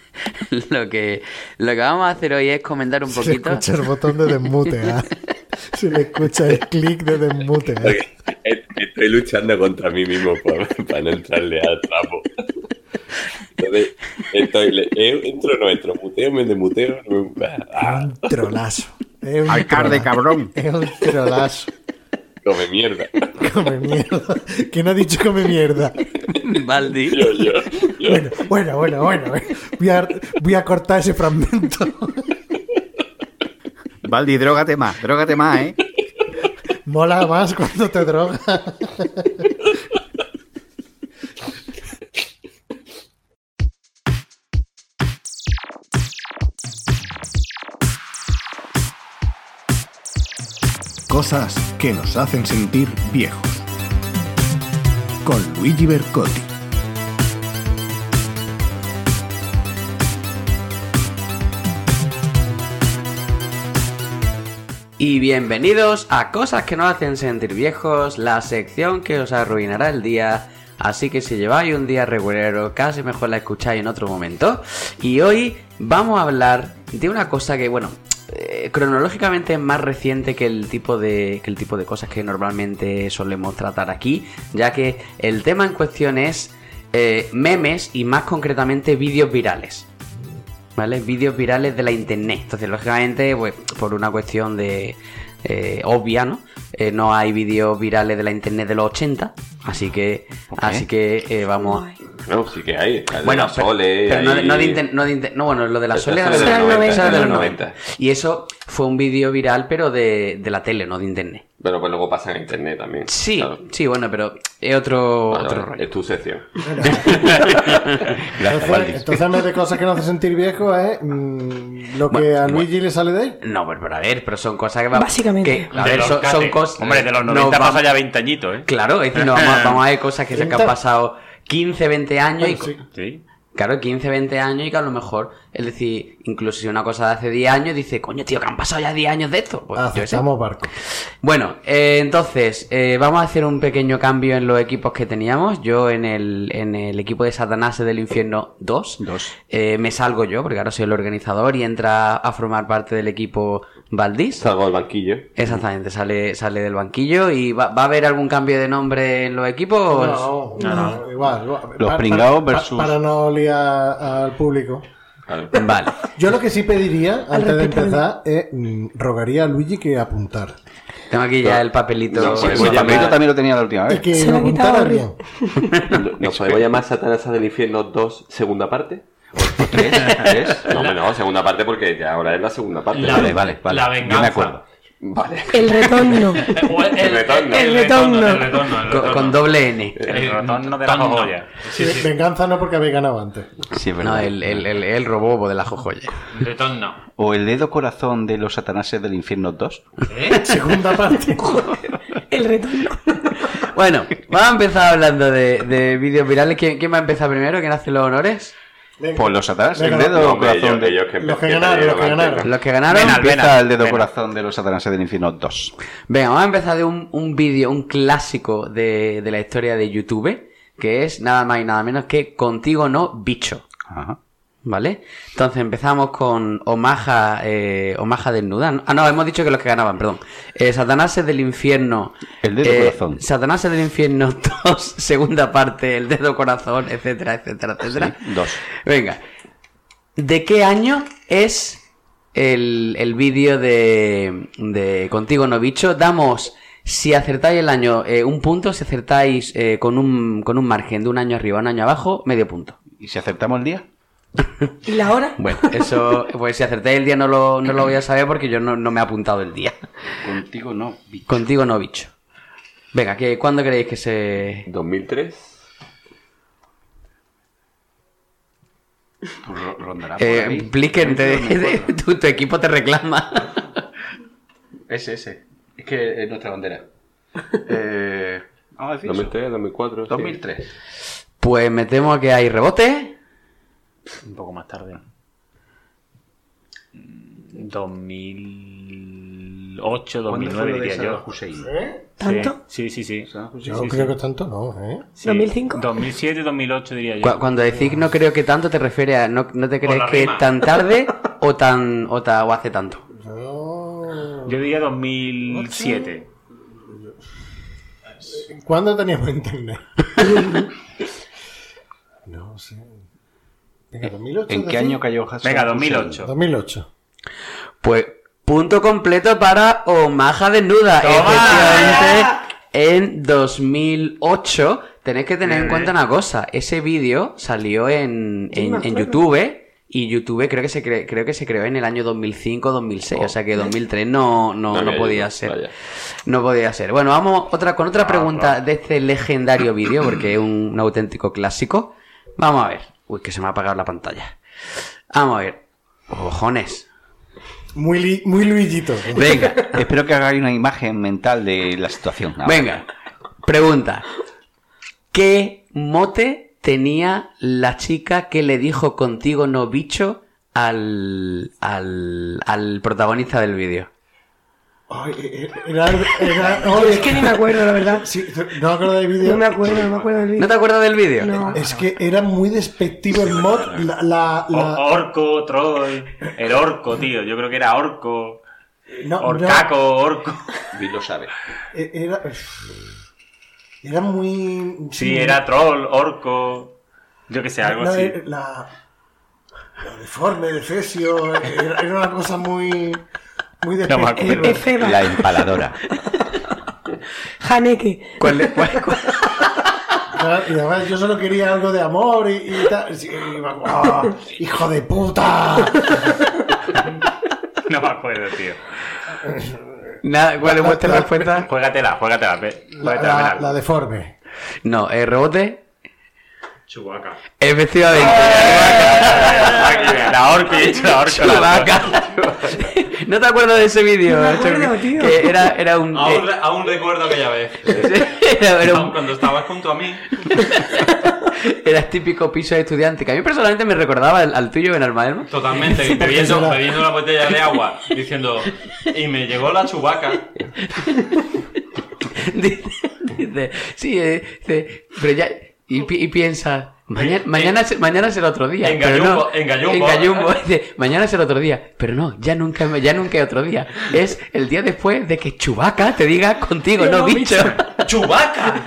vamos a hacer hoy es comentar un poquito. Se escucha el botón de desmutear. Se le escucha el clic de desmutear. Estoy luchando contra mí mismo para no entrarle al trapo. Entonces, entro, no entro, muteo, me desmuteo. Un trolazo. Alcalde, cabrón. Es un trolazo. Come mierda. Come mierda. ¿Quién ha dicho come mierda? Valdi. Yo. Bueno. Voy a cortar ese fragmento. Valdi, drógate más, ¿eh? Mola más cuando te drogas. Cosas que nos hacen sentir viejos. Con Luigi Bercotti. Y bienvenidos a Cosas que nos hacen sentir viejos, la sección que os arruinará el día. Así que si lleváis un día regulero, casi mejor la escucháis en otro momento. Y hoy vamos a hablar de una cosa que, bueno, cronológicamente es más reciente que el tipo de cosas que normalmente solemos tratar aquí, ya que el tema en cuestión es memes y más concretamente vídeos virales. ¿Vale? Vídeos virales de la internet. Entonces, lógicamente, pues, por una cuestión de obvia, ¿no? No hay vídeos virales de la internet de los 80, así que vamos. No, sí que hay. Bueno, la Sole, pero no, bueno, lo de la Sole era de los 90. Y eso fue un vídeo viral, pero de la tele, no de internet. Bueno, pues luego pasa en internet también. Sí, claro. Sí, bueno, pero es otro rollo. Es tu sección. Entonces, en vez de cosas que nos hacen sentir viejos, es lo que a Luigi le sale de ahí. No, pero a ver, pero son cosas que básicamente. son cosas. Hombre, de los 90 pasa ya 20 añitos, ¿eh? Claro, es decir, vamos a ver cosas que se han pasado 15, 20 años. Sí. Claro, 15, 20 años y que a lo mejor, es decir, incluso si una cosa de hace 10 años, dice, coño, tío, que han pasado ya 10 años de esto. Pues, estamos barco. Bueno, entonces, vamos a hacer un pequeño cambio en los equipos que teníamos. Yo en el equipo de Satanás del Infierno 2. Me salgo yo, porque ahora soy el organizador y entra a formar parte del equipo Valdis. Salgo del banquillo. Exactamente, sale del banquillo. ¿Y va a haber algún cambio de nombre en los equipos? No, igual. Los pringados versus... Para no liar al público. Vale. Yo lo que sí pediría, antes de empezar, es rogaría a Luigi que apuntara. Tengo aquí ya el papelito. No, el papelito también lo tenía la última vez. Y que lo apuntara bien. ¿Nos podemos llamar Satanás del Infierno 2, segunda parte? ¿O 3? No, segunda parte porque ya ahora es la segunda parte. Vale. La venganza. Yo me acuerdo. Vale. El retorno. El retorno. Con doble N. El retorno de la jojoya. Sí. Venganza no porque habéis ganado antes. Sí, es verdad. No, el robobo de la jojoya. Retorno. O el dedo corazón de los Satanáses del Infierno 2. Segunda parte. El retorno. Bueno, vamos a empezar hablando de vídeos virales. ¿Quién va a empezar primero? ¿Quién hace los honores? Pues los Satanás, el dedo corazón de los que ganaron. Los que ganaron. Empieza el dedo corazón de los Satanáses del Infierno 2. Venga, vamos a empezar de un vídeo, un clásico de la historia de YouTube, que es nada más y nada menos que Contigo No, Bicho. Ajá. ¿Vale? Entonces empezamos con Omaha desnuda. No, hemos dicho que los que ganaban, perdón. Satanáses del Infierno. El dedo corazón. Satanáses del Infierno 2, segunda parte, el dedo corazón, etcétera. Sí, 2. Venga. ¿De qué año es el vídeo de Contigo No Bicho? Damos, si acertáis el año, un punto. Si acertáis con un margen de un año arriba, un año abajo, medio punto. ¿Y si acertamos el día? ¿Y la hora? Bueno, eso, pues si acertáis el día no lo voy a saber porque yo no me he apuntado el día. Contigo no, bicho. Contigo no, bicho. Venga, ¿cuándo creéis que se...? 2003. Rondará por ahí. Pliquen, tu equipo te reclama. Ese. que es nuestra bandera. 2003, 2004. 2003. Pues me temo que hay rebote. Un poco más tarde. 2008, 2009 diría yo. ¿Tanto? Sí. Yo creo que tanto no, ¿eh? Sí. 2005. 2007, 2008 diría yo. Cuando decís no creo que tanto, te refieres a no te crees que es tan tarde o hace tanto. Yo diría 2007. ¿Cuándo teníamos internet? No sé. Venga, 2008. ¿En qué año cayó Hassan? Venga, 2008. 2008. Pues punto completo para Omaha Desnuda. Efectivamente, en 2008 tenéis que tener en cuenta una cosa. Ese vídeo salió en YouTube. Y YouTube creo que se creó en el año 2005-2006, o sea que 2003 no podía ser. Vaya. No podía ser. Bueno, vamos con otra pregunta de este legendario vídeo, porque es un auténtico clásico. Vamos a ver. Uy, que se me ha apagado la pantalla. Vamos a ver. Ojones. Muy Luisito. Venga. Espero que hagáis una imagen mental de la situación. Venga. Pregunta. ¿Qué mote tenía la chica que le dijo contigo no bicho al protagonista del vídeo? Es que ni me acuerdo, la verdad. Sí, no me acuerdo del vídeo. No me acuerdo del vídeo. ¿No te acuerdas del vídeo? No. Es que era muy despectivo el mod. Orco, Troy. El orco, tío. Yo creo que era orco. Orco. Bill lo sabe. Era muy... Sí, era troll, orco. Yo que sé, algo así. La deforme, de Fesio. Era una cosa muy despectiva. La empaladora. Haneke. ¿Cuál? Y además yo solo quería algo de amor y tal. ¡Hijo de puta! No me acuerdo, tío. Nada, ¿cuál es vuestra respuesta? Juégatela. La deforme. No, rebote. Chewbacca. Efectivamente. La orca. Chewbacca. ¿No te acuerdas de ese vídeo? No me acuerdo, tío. Que era un... Aún recuerdo aquella vez. Cuando estabas junto a mí. Era el típico piso de estudiante, que a mí personalmente me recordaba al tuyo en Almadermo. Totalmente, bebiendo una botella de agua, diciendo, y me llegó la Chewbacca. Dice, sí, pero ya... Y piensa, mañana será otro día. En Gallumbo. Dice, mañana será otro día. Pero no, ya nunca es otro día. Es el día después de que Chewbacca te diga contigo, no bicho. ¡Chewbacca!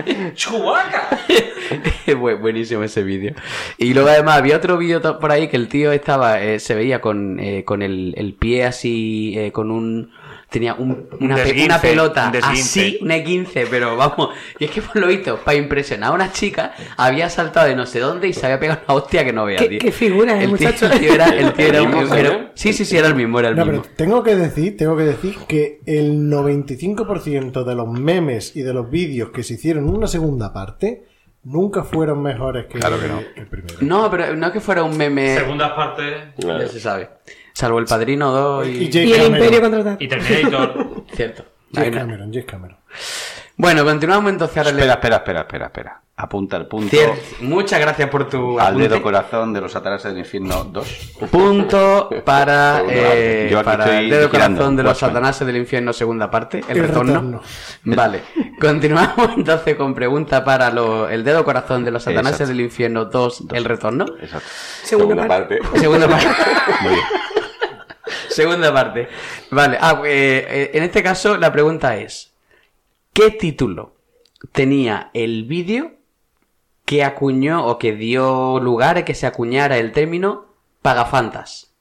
Buenísimo ese vídeo. Y luego además había otro vídeo por ahí que el tío estaba, se veía con el pie así, con un... Tenía una pelota así, un E15, pero vamos, y es que por lo visto, para impresionar a una chica, había saltado de no sé dónde y se había pegado una hostia que no veía, tío. ¿Qué figura, muchacho? El tío era un... Sí, era el mismo, Pero tengo que decir que el 95% de los memes y de los vídeos que se hicieron en una segunda parte nunca fueron mejores que el primero. No, pero no es que fuera un meme... Segundas partes... Ya se sabe. Salvo El Padrino 2 y el Imperio contraataca. Y Terminator. Cierto. James Cameron. Bueno, continuamos entonces ahora. Espera. Apunta el punto. Muchas gracias por tu al apunte. Dedo corazón de los Satanás del Infierno 2. Punto para el dedo corazón de los Satanás del Infierno segunda parte, el retorno. Vale. Continuamos entonces con pregunta para el dedo corazón de los Satanás del Infierno 2, el retorno. Exacto. Segunda parte. Muy bien. Segunda parte. Vale. En este caso la pregunta es: ¿qué título tenía el vídeo que acuñó o que dio lugar a que se acuñara el término pagafantas?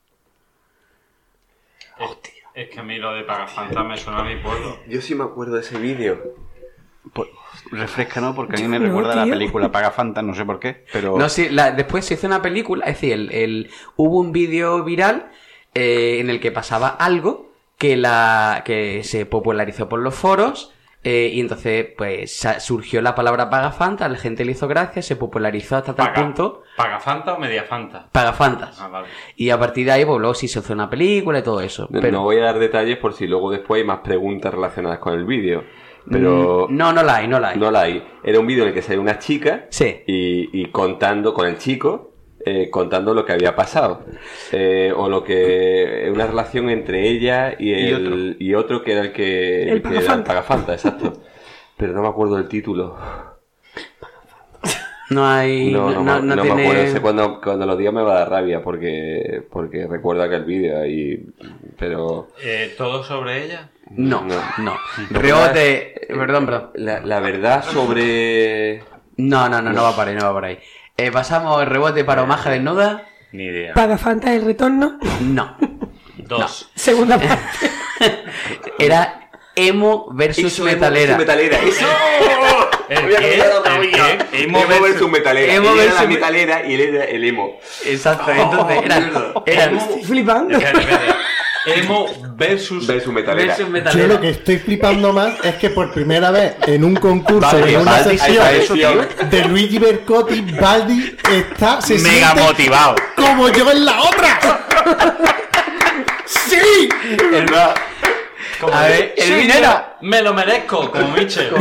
Es que a mí lo de pagafantas me suena a mi pueblo. Yo sí me acuerdo de ese vídeo. Refrescanos porque a mí me recuerda a la película Pagafantas, no sé por qué, pero... No, sí, después se hizo una película, es decir, hubo un vídeo viral en el que pasaba algo que se popularizó por los foros Y entonces, pues, surgió la palabra Pagafanta, la gente le hizo gracia, se popularizó hasta tal punto... ¿Pagafanta o Mediafanta? Pagafanta. Vale. Y a partir de ahí, pues, luego sí se hizo una película y todo eso. Pero... No voy a dar detalles por si luego después hay más preguntas relacionadas con el vídeo. Pero... No la hay. No la hay. Era un vídeo en el que salía una chica y contando con el chico... contando lo que había pasado o lo que una relación entre ella y otro que era el que era el Pagafanta, exacto, pero no me acuerdo del título. No hay no tiene... me acuerdo. Cuando lo diga me va a dar rabia porque recuerdo aquel vídeo ahí, pero ¿todo sobre ella? No. Rebote, perdón. La verdad sobre... No va por ahí. Pasamos el rebote para Omaha Desnuda. Ni idea. ¿Pagafanta el retorno? No. 2. No. Segunda parte. Era Emo versus Metalera. ¡Eso! Emo versus Metalera. Emo él era versus la metalera y él era el emo. Exacto. Entonces era Estoy flipando. Emo versus Metalera. Yo lo que estoy flipando más es que por primera vez en un concurso, en una sesión de Luigi Bercotti, Baldi se mega siente motivado. Como yo en la otra. ¡Sí! A ver, el vídeo era... Me lo merezco, como Mitchell.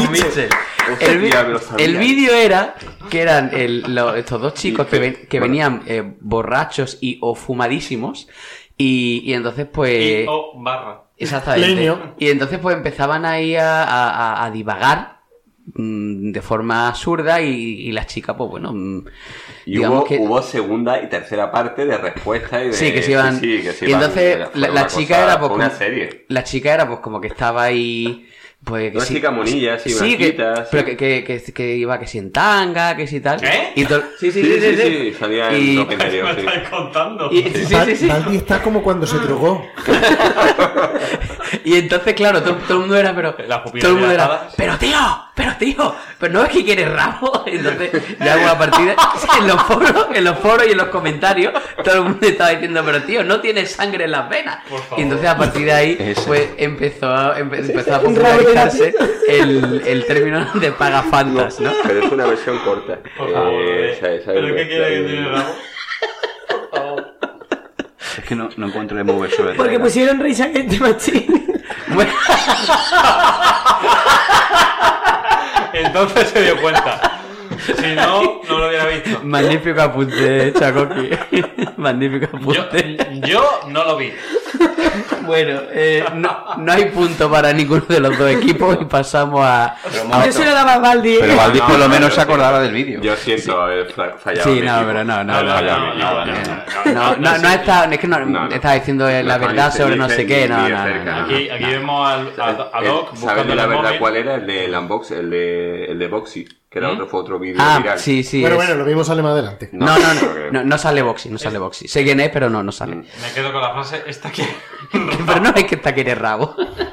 El vídeo era que eran estos dos chicos que venían borrachos o fumadísimos. Y entonces pues... barra. Exactamente. Leño. Y entonces pues empezaban ahí a divagar de forma absurda y las chicas pues bueno... Y hubo segunda y tercera parte de respuestas y de... Sí, que se iban... Sí, que se y iban, entonces la chica era pues... Una serie. La chica era pues como que estaba ahí... Pues que una chica monilla, así, blanquita. Pero que iba que si en tanga, que si tal. ¿Eh? Y sí, salía en lo que interior. ¿Me estáis contando? Sí. Baldi está como cuando se drogó. Y entonces, claro, todo el mundo era, pero... Todo el mundo era, pero tío, pero no es que quieres rabo. Entonces, ya a partir de... En los foros y en los comentarios, todo el mundo estaba diciendo, pero tío, no tienes sangre en las venas. Y entonces, a partir de ahí, pues empezó a popularizarse el término de pagafantas, ¿no? Pero es una versión corta. Por favor, ¿pero qué quiere que tiene rabo? Es que no encuentro Emo versus Metalera. Porque pusieron Rage Against the Machine. Bueno. Entonces se dio cuenta. Si no, no lo hubiera visto. Magnífico apunte, Chacoqui. Magnífico apunte. Yo no lo vi. Bueno, no hay punto para ninguno de los dos equipos y pasamos a... Yo se lo daba a Baldi. Pero Baldi por lo menos se acordaba del vídeo. Yo siento haber fallado. Sí, no, pero no. No está, es que no está diciendo la verdad sobre no sé qué, no. Aquí vemos a Doc buscando ¿sabes la verdad móvil? cuál era? El de Unbox, el de Boxy, que era fue otro vídeo viral. Sí. Bueno, lo mismo sale más adelante. No sale Boxy, Sé quién es, pero no sale. Me quedo con la frase, esta que... Pero no es que esta quiere rabo.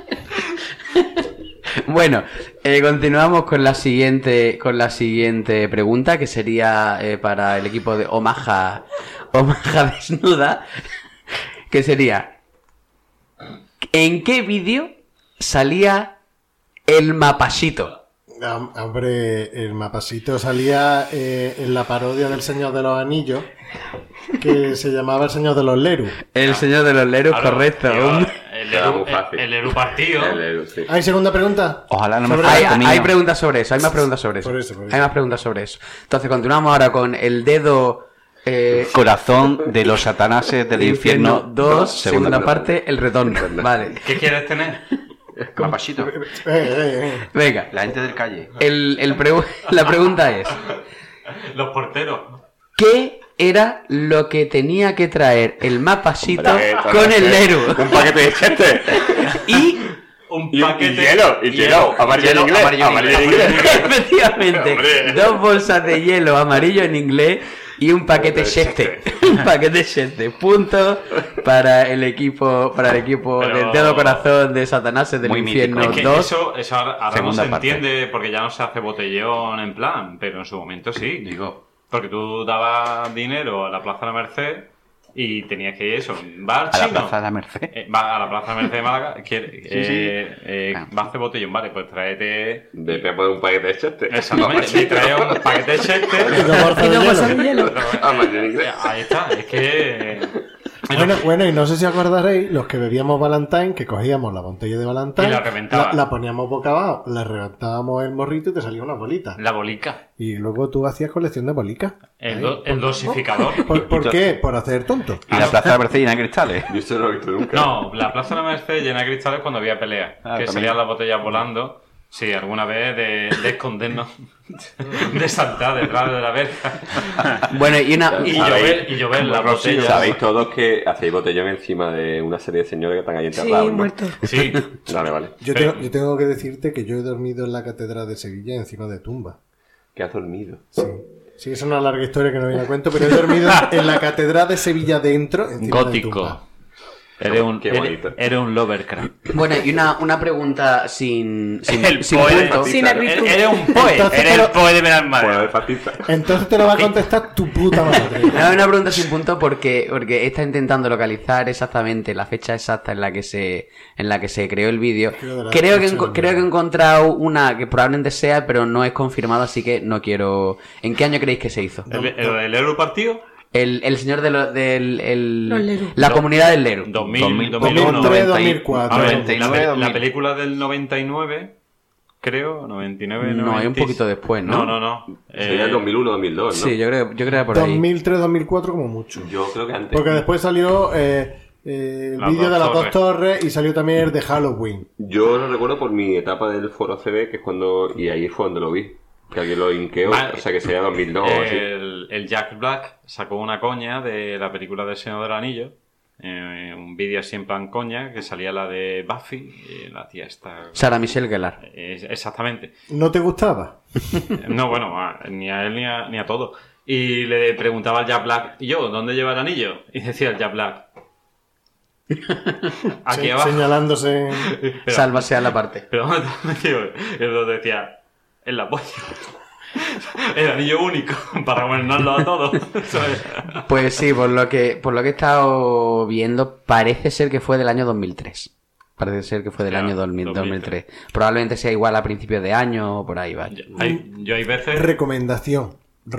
Bueno, continuamos con la siguiente pregunta, que sería para el equipo de Omaha Desnuda, que sería: ¿en qué vídeo salía el mapachito? Hombre, el mapachito salía en la parodia del Señor de los Anillos, que se llamaba El Señor de los Lerus. El Señor de los Lerus, claro, correcto. El Eru partido. Sí. ¿Hay segunda pregunta? Ojalá no me hay preguntas sobre eso, hay más preguntas sobre eso. Hay más preguntas sobre eso. Entonces continuamos ahora con el dedo... Corazón de los satanases del infierno 2, segunda parte, el retorno. Vale. ¿Qué quieres tener? Mapachito. Venga. La gente del calle. La pregunta es... Los porteros. ¿Qué era lo que tenía que traer el mapachito con el Leru? Un paquete de chete. Y... Un paquete y hielo. Amarillo en inglés. Efectivamente. 2 bolsas de hielo amarillo en inglés y un paquete chete. Un paquete chete. Punto para el equipo del dedo corazón de Satanás del muy infierno mítico. Es que 2. eso ahora no se entiende porque ya no se hace botellón en plan, pero en su momento sí. Digo. Porque tú dabas dinero a la Plaza de la Merced Y tenías que ir eso, va al A la chino. Plaza de la Merced. Va a la Plaza de Merced de Málaga, va a hacer botellón, vale, pues tráete... Vete a poner un paquete de cheste. Exactamente, me trae un paquete de cheste. Ahí está, es que... Bueno, y no sé si acordaréis, los que bebíamos Valentine, que cogíamos la botella de Valentine, Y la reventaba. la poníamos boca abajo, la reventábamos el morrito y te salía una bolita. La bolica. Y luego tú hacías colección de bolicas. El dosificador. ¿Por qué? Por hacer tonto. Y la Plaza de la Merced llena de cristales. Yo eso no lo he visto nunca. No, la Plaza de la Merced llena de cristales cuando había peleas. Que también. salían las botellas volando. Sí, alguna vez de escondernos, de saltar detrás de la verja. Bueno, y llover las botellas. Sabéis todos que hacéis botellón encima de una serie de señores que están ahí enterrados, ¿no? muertos. Sí. Vale. Yo tengo que decirte que yo he dormido en la Catedral de Sevilla encima de tumba. ¿Qué has dormido? Sí, es una larga historia que no viene a cuento, pero he dormido en la Catedral de Sevilla dentro, encima de tumba. Gótico. Eres un Lovecraft. Bueno, y una pregunta sin poe punto. Sin acritud. Eres un poe. Entonces, Eres el poe de Benalmádena. Entonces te lo va a contestar tu puta madre. No, una pregunta sin punto porque está intentando localizar exactamente la fecha exacta en la que se creó el vídeo. Creo que he encontrado una que probablemente sea, pero no es confirmado, así que no quiero... ¿En qué año creéis que se hizo? ¿El Euro partido? El señor de la comunidad del Leru. 2001. 2004. La película del 99, creo, 99, No, hay un poquito después, ¿no? No. Sería 2001, 2002, ¿no? Sí, yo creo que era por ahí. 2003, 2004 como mucho. Yo creo que antes. Porque después salió el vídeo de las dos torres y salió también el de Halloween. Yo lo recuerdo por mi etapa del foro CB, que es cuando... Y ahí fue donde lo vi. Que alguien lo inqueó, o sea que sería 2002 o así. El Jack Black sacó una coña de la película del Señor del Anillo. Un vídeo así en plan coña, que salía la de Buffy, la tía esta... Sarah Michelle Gellar. Exactamente. ¿No te gustaba? No, bueno, ni a él ni a todo. Y le preguntaba al Jack Black, ¿y yo? ¿Dónde lleva el anillo? Y decía el Jack Black, aquí abajo. Señalándose... Sálvase a la parte. Pero ¿dónde está metido? Él lo decía... En la polla. El anillo único para gobernarlo a todos. Pues sí, por lo que he estado viendo, parece ser que fue del año 2003. Parece ser que fue del año 2003. Probablemente sea igual a principios de año o por ahí, vaya. Yo hay veces... Recomendación.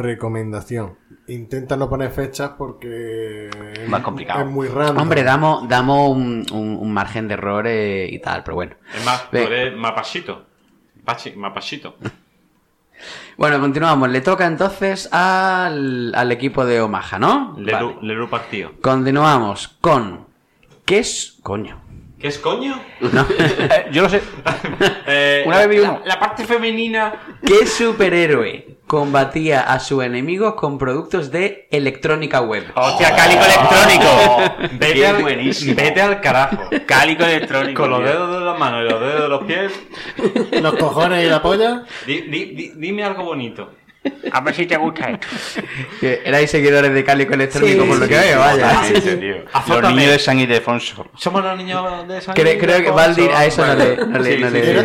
Intenta no poner fechas porque más complicado. Es muy raro. Hombre, damos un margen de error y tal, pero bueno. Es más, tú eres mapachito. Mapachito. Bueno, continuamos. Le toca entonces al equipo de Omaha, ¿no? Leru partido. Continuamos con... ¿Qué es coño? ¿Qué es coño? No. Yo lo sé. Una vez vi uno. La parte femenina. ¿Qué superhéroe combatía a sus enemigos con productos de electrónica web? ¡Hostia, cálico electrónico! Vete al carajo. Cálico electrónico. Con los dedos de las manos y los dedos de los pies. Los cojones y la polla. Dime algo bonito. A ver si te gusta esto. Que erais seguidores de cálico electrónico por lo que veo, vaya. Los niños de San Ildefonso. Somos los niños de San Creo que Valdir a eso no le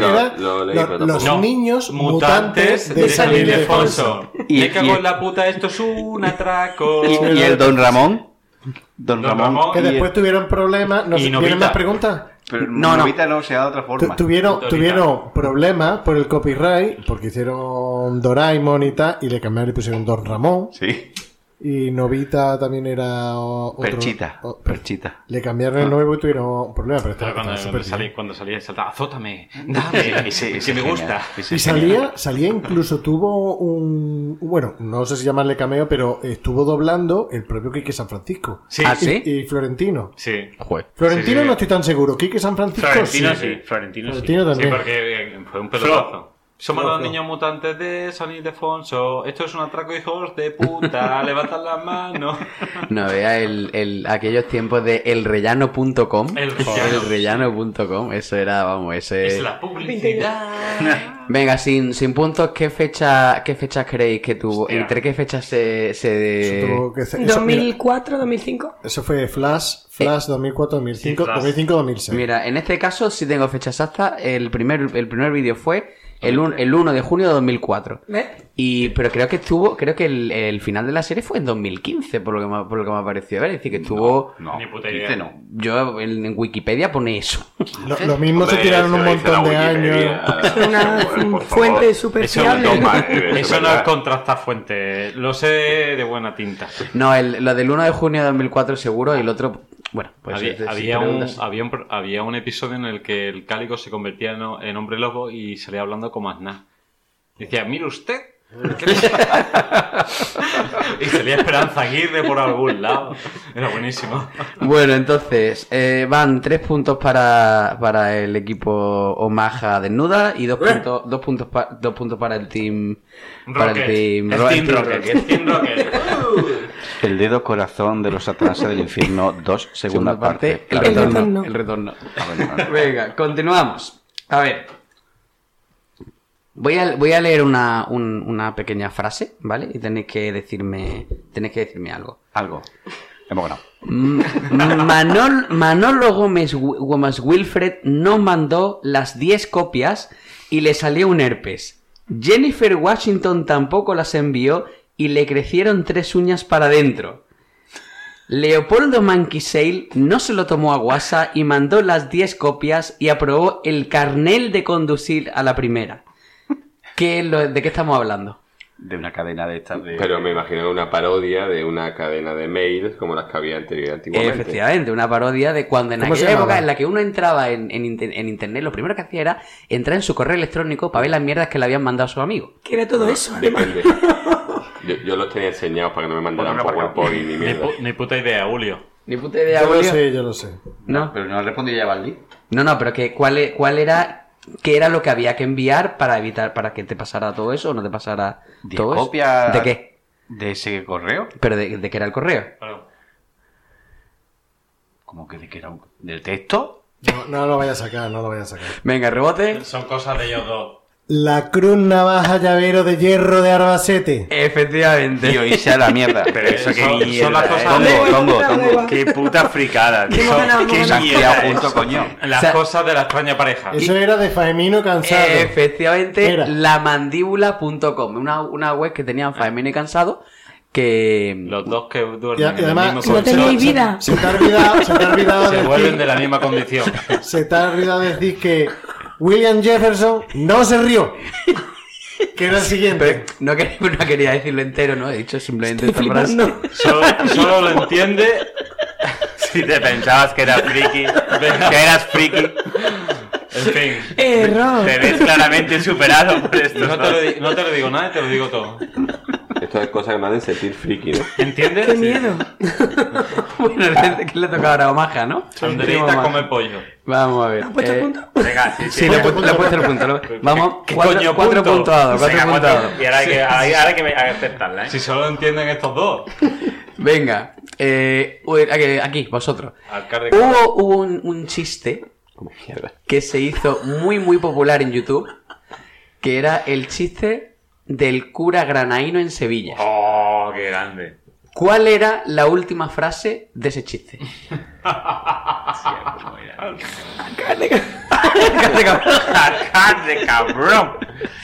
los niños mutantes de San Ildefonso. Me cago en la puta, esto es un atraco. ¿Y el Don Ramón? Don Ramón. Que después tuvieron problemas. ¿Tienen más preguntas? Pero Novita no se da de otra forma. Tuvieron problemas por el copyright, porque hicieron Doraemon y tal, y le cambiaron y pusieron Don Ramón. Sí. Y Novita también era otro... Perchita. Le cambiaron el nuevo y tuvieron problemas, pero cuando salía saltaba, azótame, dame, que me gusta. Y salía incluso tuvo un... Bueno, no sé si llamarle cameo, pero estuvo doblando el propio Quique San Francisco. Sí. ¿Ah, sí? Y Florentino. Sí. Florentino no estoy tan seguro. Quique San Francisco Florentino también. Sí, porque fue un pelotazo. Somos los niños mutantes de San Ildefonso. Esto es un atraco, hijos de puta. Levantad las manos. No, vea aquellos tiempos de elrellano.com. Elrellano.com. Eso era, vamos, ese... Es la publicidad. Venga, sin puntos, ¿qué fecha creéis que tuvo? Hostia. ¿Entre qué fechas se... 2004, 2005. Eso fue Flash 2004, 2005, 2005, 2006. Mira, en este caso sí tengo fecha exacta. El primer vídeo fue El 1 de junio de 2004. ¿Ves? Pero creo que el final de la serie fue en 2015, por lo que me ha parecido ver. Es decir, que estuvo... No, ni puta idea. No. Yo en Wikipedia pone eso. Lo mismo se tiraron un montón de años. Es una fuente súper fiable. Eso no es contrastar fuentes. Lo sé de buena tinta. No, lo del 1 de junio de 2004 seguro, y el otro... Bueno, pues... Había un episodio en el que el Cálico se convertía en hombre lobo y salía hablando como Aznar. Decía, mire usted. Y salía Esperanza Aguirre por algún lado. Era buenísimo. Bueno, entonces van 3 puntos para el equipo Omaha Desnuda y 2 puntos para el team Rocket. El Team Rocket. El dedo corazón de los satanás del infierno 2, segunda parte. El retorno. Venga, continuamos. A ver. Voy a leer una pequeña frase, ¿vale? Y tenéis que decirme algo. Algo. Hemos ganado. Manolo Gómez Wilfred nos mandó las 10 copias y le salió un herpes. Jennifer Washington tampoco las envió y le crecieron 3 uñas para adentro. Leopoldo Manquiseil no se lo tomó a guasa y mandó las 10 copias y aprobó el carnet de conducir a la primera. ¿De qué estamos hablando? De una cadena de estas de... Pero me imagino una parodia de una cadena de mails como las que había antiguamente. Efectivamente, una parodia de cuando en aquella época en la que uno entraba en internet, lo primero que hacía era entrar en su correo electrónico para ver las mierdas que le habían mandado a sus amigos. ¿Qué era todo eso? Depende. Yo los tenía enseñados para que no me mandaran PowerPoint ni mierda. Ni puta idea, Julio. Ni puta idea, Julio. Yo lo sé. No, pero no ha respondido ya Valdi. No, pero que ¿cuál era... ¿Qué era lo que había que enviar para que te pasara todo eso o no te pasara todo eso? ¿Copias ¿De qué? ¿De ese correo? ¿Pero de qué era el correo? Claro. ¿Cómo que de qué era? ¿Del texto? No lo vaya a sacar, Venga, rebote. Son cosas de ellos dos. La cruz navaja llavero de hierro de Arbacete. Efectivamente. Tío, y sea la mierda. Pero eso que mierda. Son las cosas Tongo. Qué puta fricada. Qué mierda. Punto, coño. Las cosas de la extraña pareja. Eso era de Faemino Cansado. Efectivamente, lamandíbula.com. Una web que tenían Faemino y Cansado. Que los dos que duermen y además, en el mismo no tenéis vida. Se te ha olvidado se vuelven de la misma condición. Se te ha olvidado decir que William Jefferson no se rió. Que era el siguiente. No quería decirlo entero, ¿no? He dicho simplemente esta frase. Solo lo entiende si te pensabas que eras friki. Que eras friki. En fin. Error. Te ves claramente superado por esto. No te lo digo nada, te lo digo todo. Esto es cosa que me hacen sentir friki, ¿no? ¿Entiendes? Qué miedo. Bueno, ¿qué le toca ahora a Omaha, no? Anderita come pollo. Vamos a ver. ¿Has puesto el punto? Venga, Sí, le he puesto el punto. Vamos, 4 puntos dados. Y ahora hay que acertarla, ¿eh? Si solo entienden estos dos. Venga. Aquí, vosotros. Hubo un chiste que se hizo muy, muy popular en YouTube, que era el chiste del cura granaíno en Sevilla. ¡Oh, qué grande! ¿Cuál era la última frase de ese chiste? ¡Arcad de cabrón!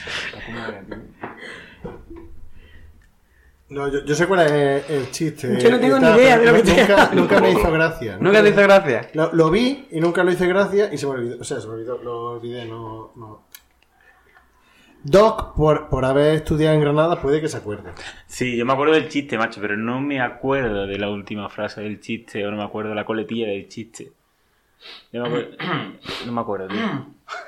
No, yo sé cuál es el chiste. Yo no tengo ni idea de lo que nunca me hizo gracia. ¿Nunca te hizo gracia? Lo vi y nunca lo hice gracia y se me olvidó. O sea, se me olvidó, lo olvidé, no. Doc, por haber estudiado en Granada, puede que se acuerde. Sí, yo me acuerdo del chiste, macho, pero no me acuerdo de la última frase del chiste, o no me acuerdo de la coletilla del chiste. Yo me acuerdo... No me acuerdo, tío.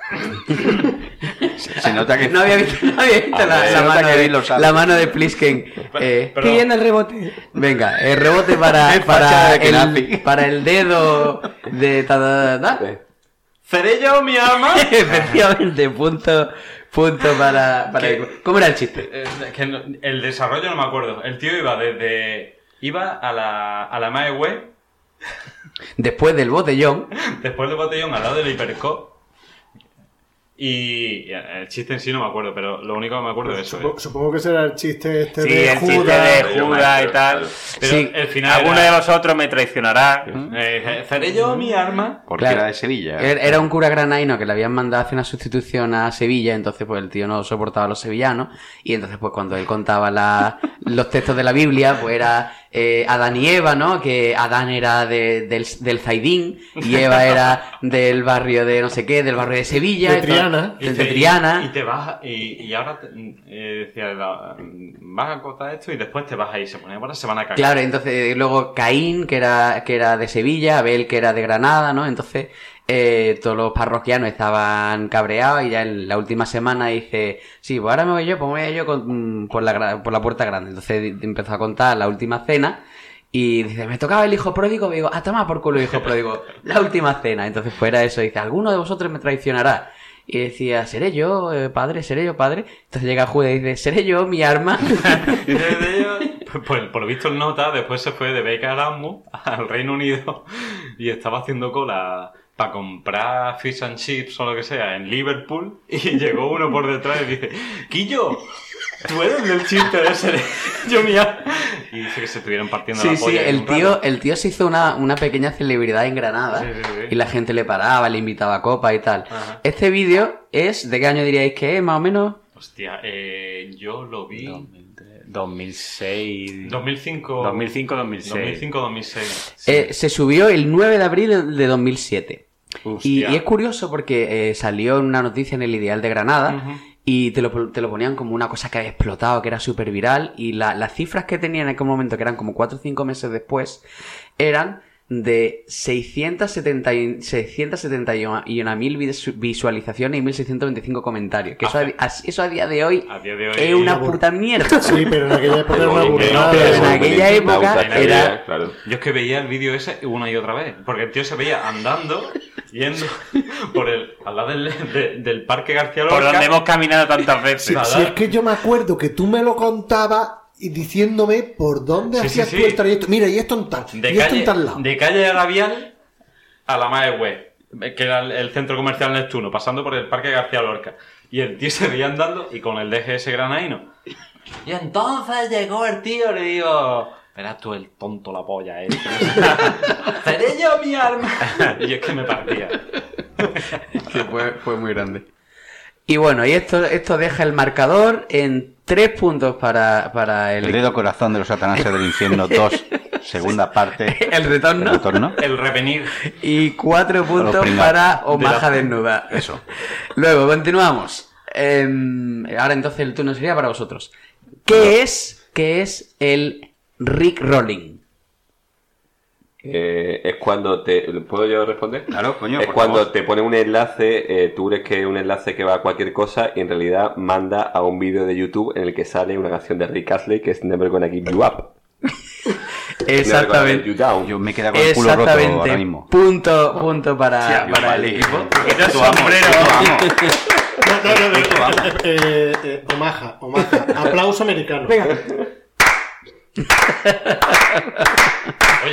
Se nota que... No había visto la mano de Plisken. Pidiendo el rebote. Venga, el rebote para el dedo de... ¿Cerello, mi alma? Efectivamente, punto para ¿Cómo era el chiste? Que el desarrollo no me acuerdo. El tío iba a la MAE web. Después del botellón. Después del botellón, al lado del hiperco. Y el chiste en sí no me acuerdo, pero lo único que me acuerdo es eso. Supongo que será el chiste el de Judas. Judas. Chiste de Judas y tal. Pero Sí, el final alguno era- de vosotros me traicionará. ¿Seré yo mi arma? Porque Claro. era de Sevilla. Era un cura granaíno que le habían mandado a hacer una sustitución a Sevilla, entonces pues el tío no soportaba a los sevillanos, y entonces pues cuando él contaba los textos de la Biblia, pues era Adán y Eva, ¿no? Que Adán era del Zaidín y Eva era del barrio de no sé qué, del barrio de Sevilla. De Triana. De Triana. Y te vas, y ahora decía, vas a cortar esto y después te vas a ir, ahora se van a cagar. Claro, entonces luego Caín, que era de Sevilla, Abel, que era de Granada, ¿no? Entonces todos los parroquianos estaban cabreados y ya en la última semana dice, sí, pues ahora me voy yo por la puerta grande. Entonces empezó a contar la última cena y dice, me tocaba el hijo pródigo, y digo, a tomar por culo el hijo pródigo, la última cena. Entonces fuera eso, dice, ¿alguno de vosotros me traicionará? Y decía, ¿seré yo, padre? ¿Seré yo, padre? Entonces llega Judas y dice, ¿seré yo mi arma? Pues por lo visto el nota después se fue de beca Erasmus al Reino Unido y estaba haciendo cola para comprar fish and chips o lo que sea en Liverpool, y llegó uno por detrás y dice, Quillo, tú eres del chiste de ese de yo mía. Y dice que se estuvieron partiendo la polla. El tío se hizo una pequeña celebridad en Granada, Sí. y la gente le paraba, le invitaba a copas y tal. Ajá. Este vídeo es, ¿de qué año diríais que es, más o menos? Hostia, yo lo vi 2006. 2005. 2005-2006. 2005-2006. Se subió el 9 de abril de 2007. Y Hostia. es curioso porque salió en una noticia en el Ideal de Granada, Ujú. y te lo ponían como una cosa que había explotado, que era súper viral, y las cifras que tenía en aquel momento, que eran como 4 o 5 meses después, eran de 671.000 visualizaciones y 1.625 comentarios. Que eso a día de hoy es una puta mierda. Sí, pero en aquella época era una burrada. Pero en aquella época era... Claro. Yo es que veía el vídeo ese una y otra vez, porque el tío se veía andando, yendo al lado del Parque García Lorca. Por donde hemos caminado tantas veces. Si es que yo me acuerdo que tú me lo contabas y diciéndome por dónde Sí, hacías sí, tú sí. el trayecto. Mira, y esto en tal, y esto en tal lado. De calle Gavial a la Mae Web, que era el centro comercial Neptuno, pasando por el Parque García Lorca. Y el tío se veía andando y con el DGS granaíno. Y entonces llegó el tío y le digo, verás tú el tonto la polla, seré yo mi arma. Y es que me partía. Que fue muy grande. Y bueno, y esto deja el marcador en 3 puntos para El dedo corazón de los satanases del infierno 2, segunda parte. El retorno. El revenir. Y 4 puntos Los pringados. para Omaha desnuda. Eso. Luego, continuamos. Ahora entonces el turno sería para vosotros. ¿Qué es el Rickrolling? Es cuando te... ¿Puedo yo responder? Claro, coño, Es por cuando favor. te pone un enlace, tú crees que es un enlace que va a cualquier cosa y en realidad manda a un vídeo de YouTube en el que sale una canción de Rick Astley que es Never Gonna Give You Up. Never Gonna Let You Down. Yo me quedo con el culo roto ahora mismo. Punto para, Hostia, para el vale. equipo. Puto sombrero. Omaha. Aplauso americano. Venga. Oye.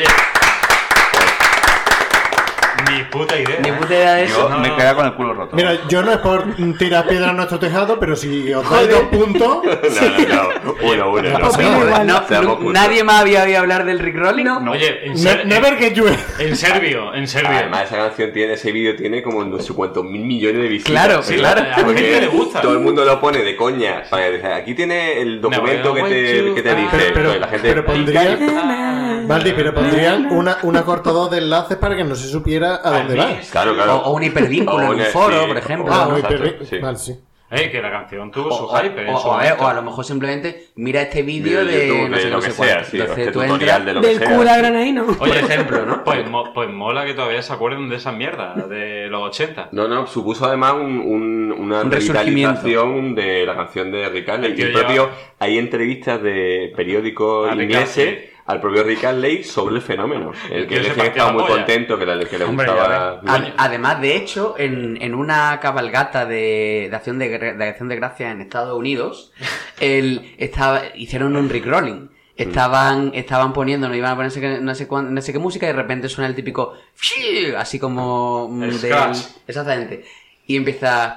Ni puta idea. Ni puta idea de eso. Yo me quedo con el culo roto. Mira, yo no es por tirar piedra a nuestro tejado, pero si os doy 2 puntos... No. Nadie más había oído hablar del Rickrolling. No. Oye, Never get you. en serbio. Además, esa canción ese vídeo tiene como no sé cuántos mil millones de visitas. Claro, Sí, claro. a la gente le gusta. Todo el mundo lo pone de coña. Para decir, aquí tiene el documento No, que te dice. Pero la gente pondrían... Valdi, pero pondrían una corta 2 de enlaces para que no se supiera a dónde va. Claro. O un hipervínculo en un foro, por ejemplo. Sí. Vale, sí. Que la canción tuvo su O, hype. en su o momento. a lo mejor simplemente mira este vídeo Vídeo de de YouTube, no sé de qué, lo no sé que sea, cuánto. sí, Entonces este tú tutorial entras de lo que Del sea. cura granaíno. Oye, por ejemplo, ¿no? Pues mola que todavía se acuerden de esas mierdas de los 80. No, supuso además una Un resurgimiento. revitalización de la canción de Rick Astley. El Y el tío propio, hay entrevistas de periódicos A Rick ingleses Astley. al propio Rick Astley sobre el fenómeno. El que tío se decía que partía estaba la muy polla. contento, que le Hombre, gustaba... Además, de hecho, en una cabalgata de acción de gracias en Estados Unidos, hicieron un Rickrolling. Estaban poniendo, no iban a poner no sé qué música, y de repente suena el típico así como El scratch. exactamente. Y empieza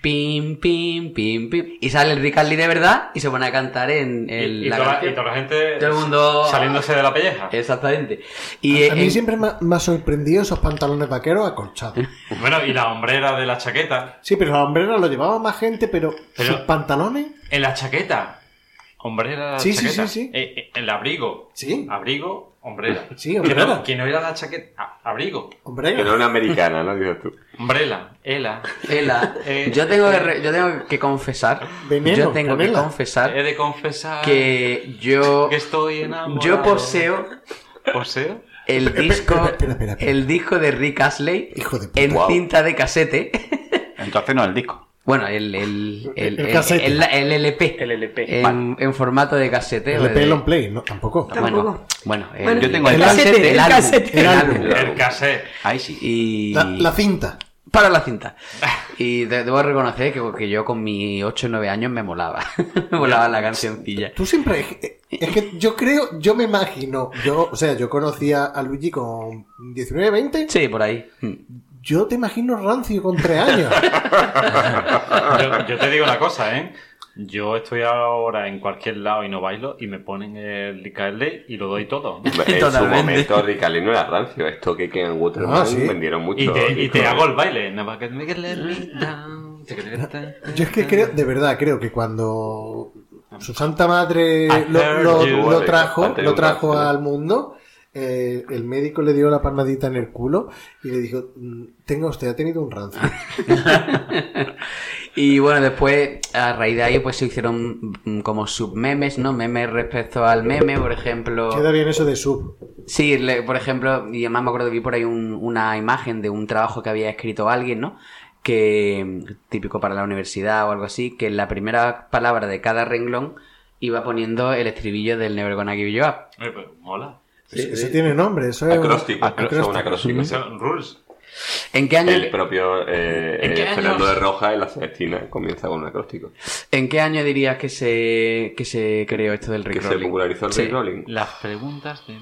pim, pim, pim, pim. Y sale el Rick Astley de verdad y se pone a cantar en y la toda canción. la gente todo el mundo saliéndose de la pelleja. Exactamente. Y a mí siempre me ha sorprendido esos pantalones vaqueros acolchados. Bueno, y la hombrera de la chaqueta. Sí, pero la hombrera lo llevaba más gente, pero sus pantalones... En la chaqueta. Hombrera, sí, chaqueta. Sí. El abrigo. Sí. Abrigo, hombrera. Sí, hombrera. Que no era la chaqueta. Abrigo. Hombrera. Que no era una americana, ¿no? Dices tú. Umbrella. Ela. Yo tengo que confesar. Veneno, yo tengo canela. que confesar. He de confesar. Que yo. Que estoy enamorado. Yo poseo. ¿Poseo? El disco. Espera. El disco de Rick Astley. Hijo de puta. En cinta de casete. Entonces no el disco. Bueno, el casete. el LP. El LP. En formato de casete. El LP long play, no, tampoco. Bueno, yo tengo el casete, el álbum. El cassette. Ahí sí. Y... La cinta. Para la cinta. Y debo reconocer que yo con mis 8 o 9 años me molaba. Me molaba la cancioncilla. Tú siempre... Es que yo me imagino... Yo conocía a Luigi con 19, 20. Sí, por ahí. Yo te imagino rancio con 3 años. yo te digo una cosa, ¿eh? Yo estoy ahora en cualquier lado y no bailo y me ponen el Rick Astley y lo doy todo. En su momento Rick Astley no era rancio. Esto que en Waterman vendieron mucho. Y te hago el baile. Never get me let me down. Yo es que creo que cuando su santa madre lo trajo al mundo... el médico le dio la palmadita en el culo y le dijo: usted ha tenido un rancio. Y bueno, después a raíz de ahí pues se hicieron como submemes, ¿no? Memes respecto al meme, por ejemplo. Queda bien eso de sub. Sí, por ejemplo, y además me acuerdo que vi por ahí una imagen de un trabajo que había escrito alguien, ¿no? Que típico para la universidad o algo así, que en la primera palabra de cada renglón iba poniendo el estribillo del Never Gonna Give You Up. Pues mola. Eso tiene nombre, eso es acróstico. Un acróstico. Son rules. ¿En qué año? El propio Fernando de Roja en la Celestina comienza con un acróstico. ¿En qué año dirías que se creó esto del Rick Rolling? ¿Que se popularizó el Rick Rolling? Las preguntas de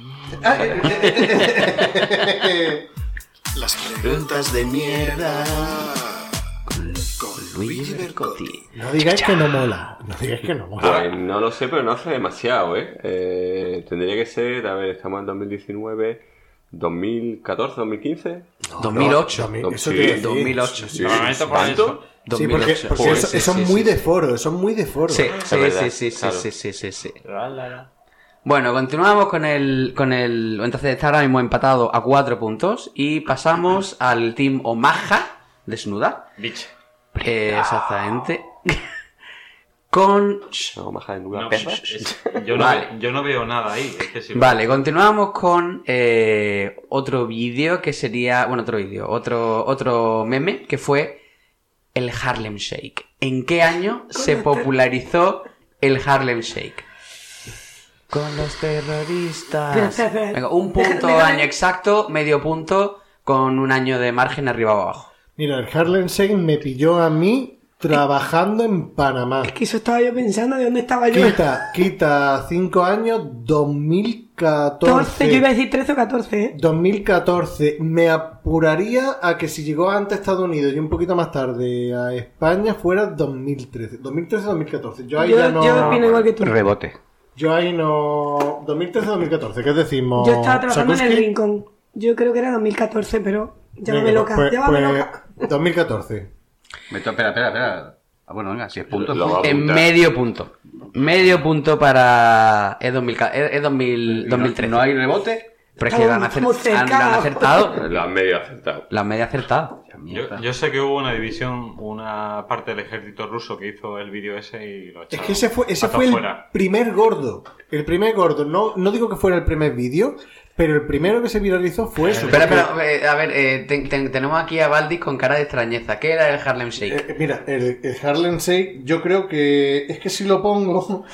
Las preguntas de mierda. Con Luigi Bercotti. No digáis que no mola. Pues no lo sé, pero no hace demasiado, tendría que ser, a ver, estamos en 2019, 2014, 2015. 2008. Eso tiene 2008. Sí, ¿Tanto? Sí, porque eso es muy de foro, eso es muy de foro. Sí. Bueno, continuamos con el... Entonces está ahora mismo empatado a 4 puntos y pasamos al Team Omaha, desnuda. Bitch. Exactamente. Con... Omaha desnuda. No, yo no veo nada ahí. Es que sí, vale, continuamos con otro vídeo que sería... Bueno, otro meme que fue el Harlem Shake. ¿En qué año se popularizó el Harlem Shake? Con los terroristas. Espera. Venga, un punto año exacto, medio punto, con un año de margen arriba o abajo. Mira, el Harlem Shake me pilló a mí trabajando en Panamá. Es que eso estaba yo pensando, ¿de dónde estaba yo? Quita 5 años, 2014. Yo iba a decir 13 o 14, ¿eh? 2014. Me apuraría a que si llegó antes a Estados Unidos y un poquito más tarde a España fuera 2013. 2013-2014. Yo opino igual que tú. Rebote. Yo ahí no... 2013-2014, ¿qué decimos? Yo estaba trabajando en ¿Sakuski? el Rincón. Yo creo que era 2014, pero llámame loca. Llámame loca. 2014. Espera. Bueno, venga, si es punto. En medio punto. Medio punto para... Es 2013. ¿No hay rebote? Pero es que han acertado. Lo han medio acertado. La media acertado. Yo sé que hubo una división, una parte del ejército ruso que hizo el vídeo ese y lo echaron. Es que ese fue el primer gordo. El primer gordo. No digo que fuera el primer vídeo, pero el primero que se viralizó fue eso. Pero, a ver, tenemos aquí a Valdis con cara de extrañeza. ¿Qué era el Harlem Shake? Mira, el Harlem Shake, yo creo que... Es que si lo pongo...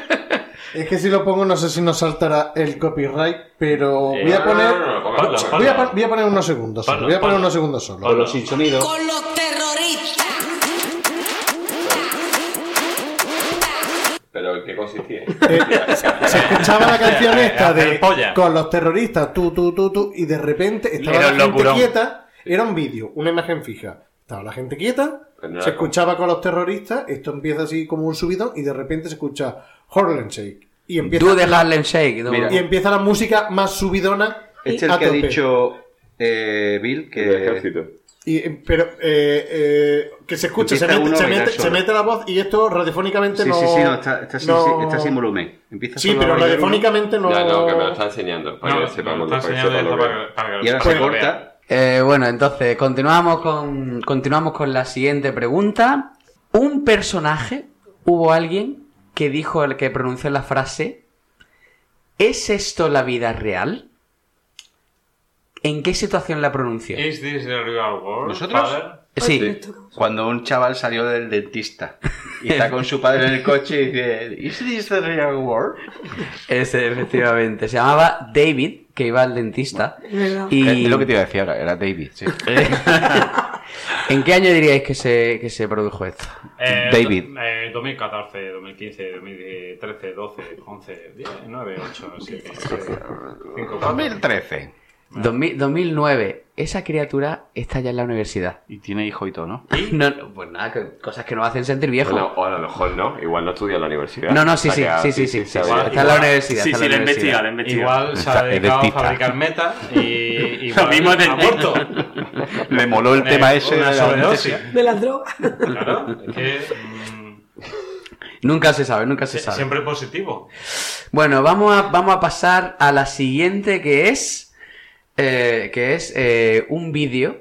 no sé si nos saltará el copyright, pero voy a poner... Voy a poner unos segundos solo. Con los sin sonido. Con los terroristas. ¿Pero en qué consistía? Se escuchaba la canción esta de polla. con los terroristas, tú, y de repente estaba la gente quieta. Era un vídeo, una imagen fija. Estaba la gente quieta se escuchaba con los terroristas, esto empieza así como un subidón y de repente se escucha Harlem Shake. Y empieza, Harlem Shake. Y empieza la música más subidona. Este es el que ha dicho Bill, que... Pero que se escucha, se mete la voz y esto radiofónicamente sí, no... Sí, está sin volumen. Empieza sí, pero radiofónicamente no... No, que me lo está enseñando. Para que sepamos, y ahora se corta. Bueno, entonces, continuamos con la siguiente pregunta. Un personaje, hubo alguien que dijo, el que pronunció la frase, ¿es esto la vida real? ¿En qué situación la pronunció? ¿Is this the real world? ¿Nosotros? Father? Sí. Cuando un chaval salió del dentista y está con su padre en el coche y dice, ¿Is this the real world? Ese, efectivamente. Se llamaba David, que iba al dentista. Y... Es lo que te iba a decir ahora, era David, sí. ¿En qué año diríais que se produjo esto? David. 2014, 2015, 2013, 12, 11, 10, 9, 8, 7, 5, 2013. 2009. Esa criatura está ya en la universidad. Y tiene hijo y todo, ¿no? No, pues nada, cosas que nos hacen sentir viejos. Bueno, o a lo mejor no, igual no estudia en la universidad. No, sí. Está en la universidad. Sí, la investiga. Igual se ha dedicado a fabricar meta y lo mismo del aborto. Le moló el tema ese de las drogas. Claro, es que... Nunca se sabe. Siempre positivo. Bueno, vamos a pasar a la siguiente, que es un vídeo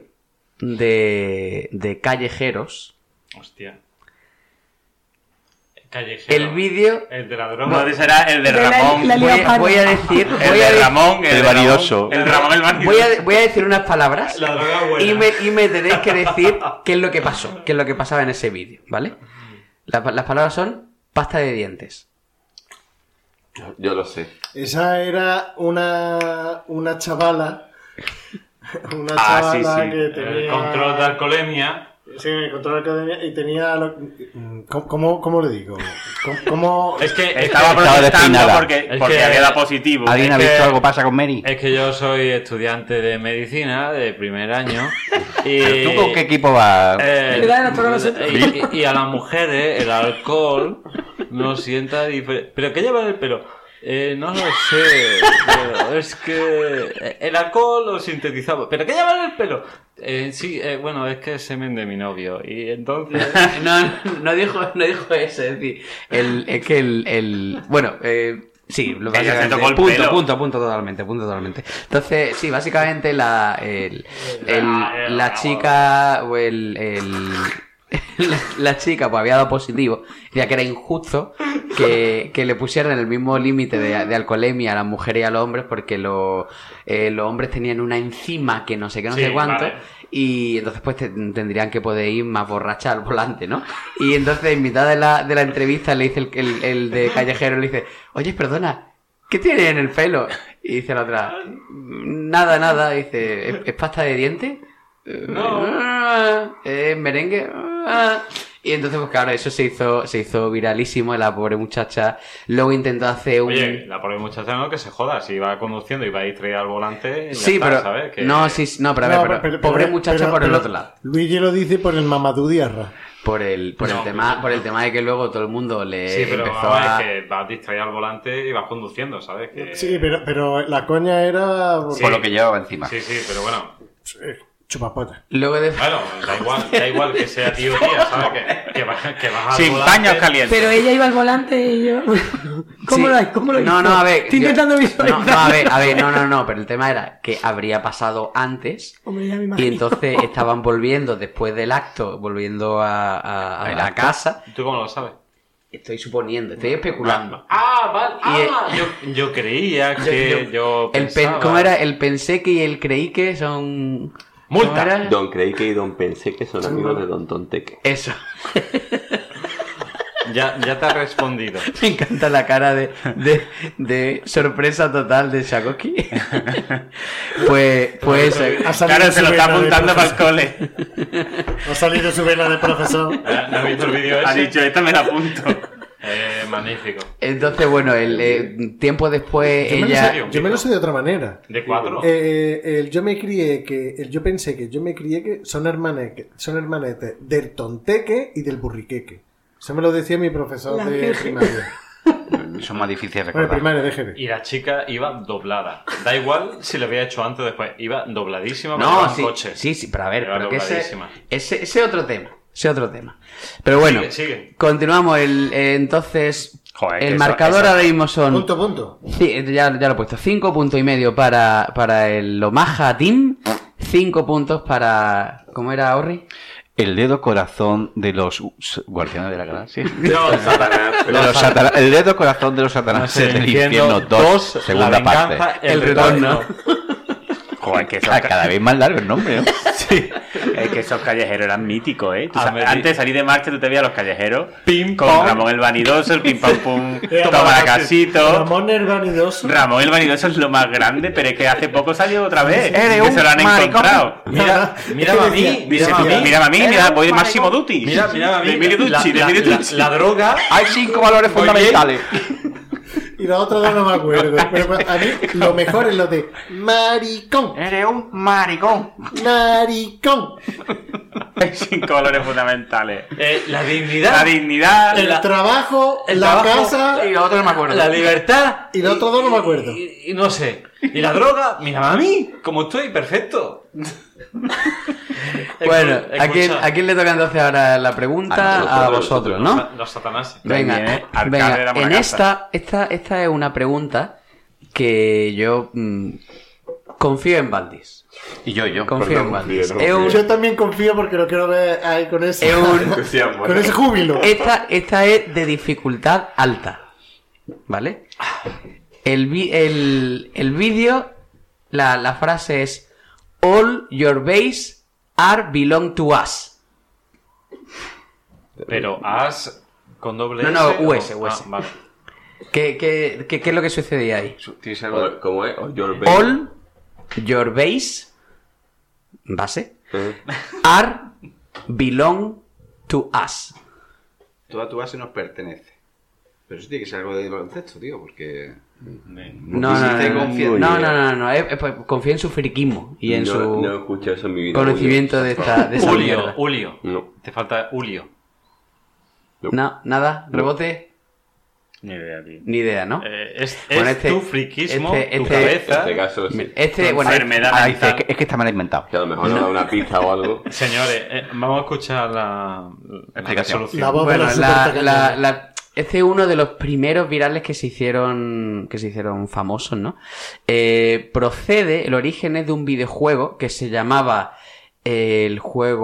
de callejeros. Hostia. Callejero. El vídeo... El de la droga. No, será el de Ramón. Voy a decir... El vanidoso. El Ramón el vanidoso. Voy a decir unas palabras la droga buena. y me tenéis que decir qué es lo que pasó, qué es lo que pasaba en ese vídeo, ¿vale? Las palabras son pasta de dientes. Yo lo sé. Esa era una chavala. Una chavala que tenía... El control de alcoholemia. Sí, el control de alcoholemia y tenía... ¿Cómo le digo? ¿Cómo... Es que estaba protestando porque había dado positivo. ¿Alguien ha visto algo pasa con Mary? Es que yo soy estudiante de medicina de primer año. Y... ¿Tú con qué equipo vas? Y a las mujeres el alcohol nos sienta diferente. ¿Pero qué lleva en el pelo? No lo sé, pero es que el alcohol lo sintetizaba. ¿Pero qué lleva en el pelo? Sí, bueno, es que es semen de mi novio. Y entonces... no dijo eso, es decir, bueno, sí, básicamente, punto totalmente. Entonces, sí, básicamente la chica o la chica pues había dado positivo, ya que era injusto que le pusieran el mismo límite de alcoholemia a las mujeres y a los hombres, porque los hombres tenían una enzima que no sé qué, no sé cuánto, vale. Y entonces pues tendrían que poder ir más borracha al volante, ¿no? Y entonces en mitad de la entrevista le dice el de callejero, le dice, oye, perdona, ¿qué tiene en el pelo? Y dice la otra, nada, dice, ¿es pasta de dientes? No. Merengue. Y entonces pues claro, eso se hizo viralísimo. La pobre muchacha luego intentó hacer un... Oye, la pobre muchacha no, que se joda. Si iba conduciendo y va a distraída al volante, ya sí, está, pero ¿sabes? Que... pero pobre muchacha por el otro lado. Luigi lo dice por el Mamadou Diarra. Por el tema de que luego todo el mundo le sí, pero empezó a... es que vas distraído al volante y vas conduciendo, ¿sabes? Que... Sí, pero la coña era... Por lo que llevaba encima. Sí, pero bueno... Chupapota. Luego de... Bueno, da igual que sea tío o tía, ¿sabes? Que vas al sin volante. paños calientes. Pero ella iba al volante y yo... ¿Cómo lo hizo? No, a ver... Estoy intentando visualizar. Pero el tema era que habría pasado antes. Hombre, ya me imagino. Y entonces estaban volviendo después del acto, volviendo a la casa. ¿Tú cómo lo sabes? Estoy suponiendo, estoy especulando. Vale. Yo creía que yo pensaba... ¿Cómo era? El pensé que y el creí que son... ¡Multa! Don Creíque y Don Pensé que son amigos de Don Tonteque. Eso. Ya te ha respondido. Me encanta la cara de sorpresa total de Shakoski. Pues claro, se lo está apuntando para el cole. Ha salido su vena de profesor. ¿No has visto el vídeo ese? Ha dicho, esta me la apunto. magnífico. Entonces, bueno, tiempo después yo me lo sé de otra manera. ¿De 4? Yo pensé que yo me crié que son hermanetes del tonteque y del burriqueque. Eso me lo decía mi profesor de primaria. Son más difíciles de Bueno, recordar. primaria, déjeme. Y la chica iba doblada. Da igual si lo había hecho antes o después. Iba dobladísima No, para sí, coche. sí, pero a ver, Iba pero que dobladísima. ese otro tema. Ese otro tema. Pero bueno, Sigue. continuamos. Entonces, Joder, el que marcador eso- ahora mismo son... Punto. Sí, ya lo he puesto. 5 puntos y medio para el Omaha Team. 5 puntos para... ¿Cómo era, Orri? El dedo corazón de los guardianes de la galaxia. Satanás. El dedo corazón de los satanáses del infierno 2, segunda parte. El retorno. Joder, que Cada vez más largo el nombre, ¿no? Sí. Es que esos callejeros eran míticos, ¿eh? Antes de salir de marcha tú te veías a los callejeros Pim, con pom. Ramón el Vanidoso, el pim pam pum, toma la casito. Ramón el Vanidoso. Ramón el Vanidoso es lo más grande, pero es que hace poco salió otra vez. Eres que un se lo han maricón. encontrado. Mírame a mí. Mírame a mí, mira, voy de Máximo Duty. Mírame a mí. De Emilio Ducci, de Emilio Ducci. La droga. Hay 5 valores fundamentales. Y los otros dos no me acuerdo. Pero a mí lo mejor es lo de maricón. Eres un maricón. Maricón. Hay 5 valores fundamentales. La dignidad. La dignidad. El trabajo, el la trabajo casa Y lo otro no me acuerdo. La libertad. y los otros dos no me acuerdo. Y no sé. Y la droga. Mírame a mí. Como estoy, perfecto. Bueno, Escucha. ¿a quién le toca entonces ahora la pregunta? A vosotros, ¿no? Los satanáses. Venga, alcalde de la en Monacasa. esta es una pregunta que yo confío en Valdis. Y yo. Confío en Valdis. confío, Es un- Yo también confío porque lo quiero ver ahí con ese, Es un- con ese júbilo. esta es de dificultad alta, ¿vale? El vídeo, la frase es All your base are belong to us. Pero as con doble No, no, S. US. Vale. ¿Qué es lo que sucedía ahí? ¿Tienes algo? ¿Cómo es? Your baby. All your base, base, are belong to us. Toda tu base nos pertenece. Pero eso tiene que ser algo de baloncesto, tío, porque... No, confía en su friquismo y en su No he escuchado eso en mi vida. conocimiento de esa mierda. Julio. No. Te falta Julio. No, nada, rebote, Ni idea, tío. ni idea, ¿no? Es Bueno, tu friquismo, tu En cabeza. este caso, sí. Bueno, Enfermedad Ah, mental. dice, es que está mal inventado. Que a lo mejor nos da una pizza o algo. Señores, vamos a escuchar la Explicación. resolución. La voz bueno, de la supertacañera. este es uno de los primeros virales que se hicieron famosos, ¿no? El origen es de un videojuego que se llamaba, ¿dónde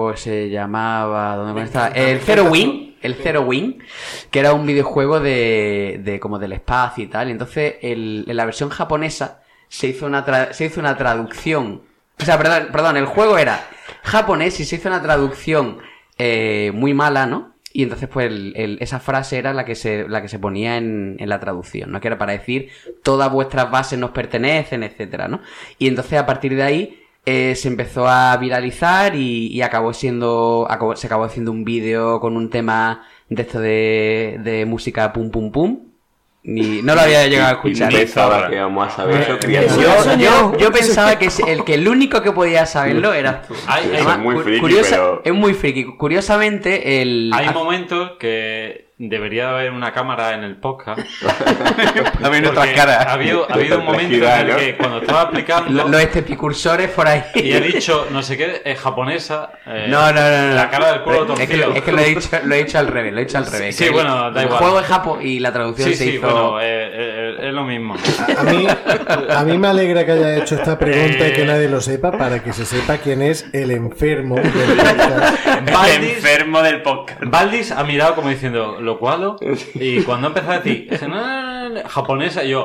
está? El Zero Wing, que era un videojuego de como del espacio y tal. Y entonces, en la versión japonesa se hizo una traducción. O sea, perdón, el juego era japonés y se hizo una traducción muy mala, ¿no? Y entonces, pues, esa frase era la que se ponía en la traducción, ¿no? Que era para decir, todas vuestras bases nos pertenecen, etcétera, ¿no? Y entonces, a partir de ahí, se empezó a viralizar y se acabó haciendo un vídeo con un tema de esto de música pum pum pum. Y no lo había llegado a escuchar. Pensaba que íbamos a saber eso, Yo pensaba que el único que podía saberlo eras tú. Eso es muy friki, pero... Es muy friki. Curiosamente, Hay momentos que debería haber una cámara en el podcast. No ven nuestras Porque caras. Ha habido un momento en el que cuando estaba explicando los precursores por ahí. y he dicho, no sé qué, es japonesa. No. La cara del culo torcido. Es que lo he dicho al revés. Sí, bueno, da igual. El juego es japo y la traducción se hizo... bueno, es lo mismo. A mí me alegra que haya hecho esta pregunta y que nadie lo sepa para que se sepa quién es el enfermo del podcast. El enfermo del podcast. Valdis ha mirado como diciendo, ¿lo cual? Y cuando empezó a decir, japonesa, yo...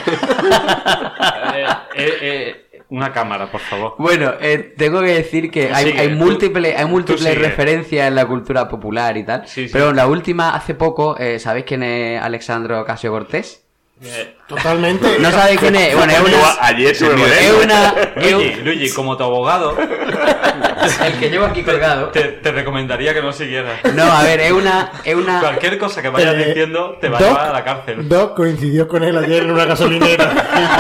una cámara, por favor. Bueno, tengo que decir que hay múltiples sigue. referencias en la cultura popular y tal. Sí. Pero la última, hace poco, ¿sabéis quién es Alexandro Ocasio-Cortez? Totalmente. ¿No sabéis quién es? Bueno, Luigi, como tu abogado, el que llevo aquí colgado, te recomendaría que no siguieras. No, a ver, es una... Cualquier cosa que vayas diciendo te va a llevar a la cárcel. Doc coincidió con él ayer en una gasolinera.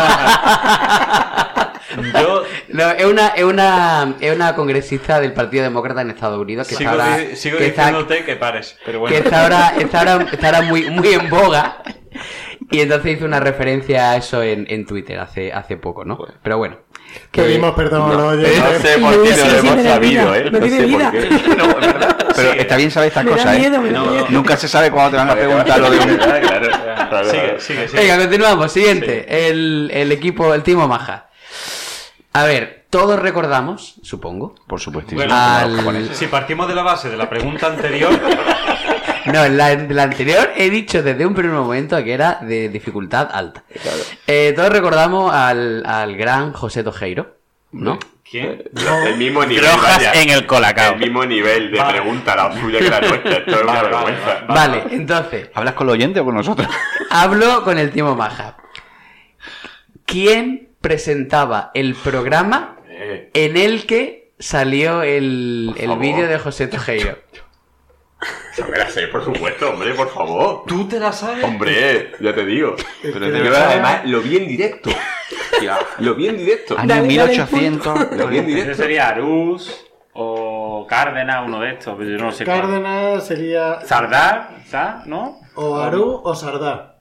No, es una congresista del Partido Demócrata en Estados Unidos que sigo diciéndote que pares, pero bueno. Que está ahora muy en boga. Y entonces hizo una referencia a eso en Twitter hace poco, ¿no? Pero bueno. Pedimos perdón a los oyentes. No sé por qué no lo hemos sabido, ¿eh? No tiene vida. Pero está bien saber estas cosas, ¿eh? Nunca se sabe cuándo te van a preguntar lo de un... Claro. Sigue. Venga, continuamos. Siguiente. Sí. El equipo, el Team Omaha. A ver, todos recordamos, supongo. Por supuesto. Si partimos de la base de la pregunta anterior... No, en la anterior he dicho desde un primer momento que era de dificultad alta. Claro. Todos recordamos al gran José Tojeiro, ¿no? ¿Quién? El mismo nivel. Rojas en el Colacao. El mismo nivel de pregunta la suya que la nuestra. Esto es una vergüenza. Vale, entonces. ¿Hablas con el oyente o con nosotros? Hablo con el Team Omaha. ¿Quién presentaba el programa en el que salió el vídeo de José Tojeiro? Esa me la sé, por supuesto, hombre, por favor. ¿Tú te la sabes? Hombre, ya te digo. Pero además lo vi en directo. Lo vi en directo. Año 1800. Lo vi en directo. Ese sería Arús o Cárdenas, uno de estos. Pero yo no sé Cárdenas sería... Sardá, ¿no? O Arú o Sardá.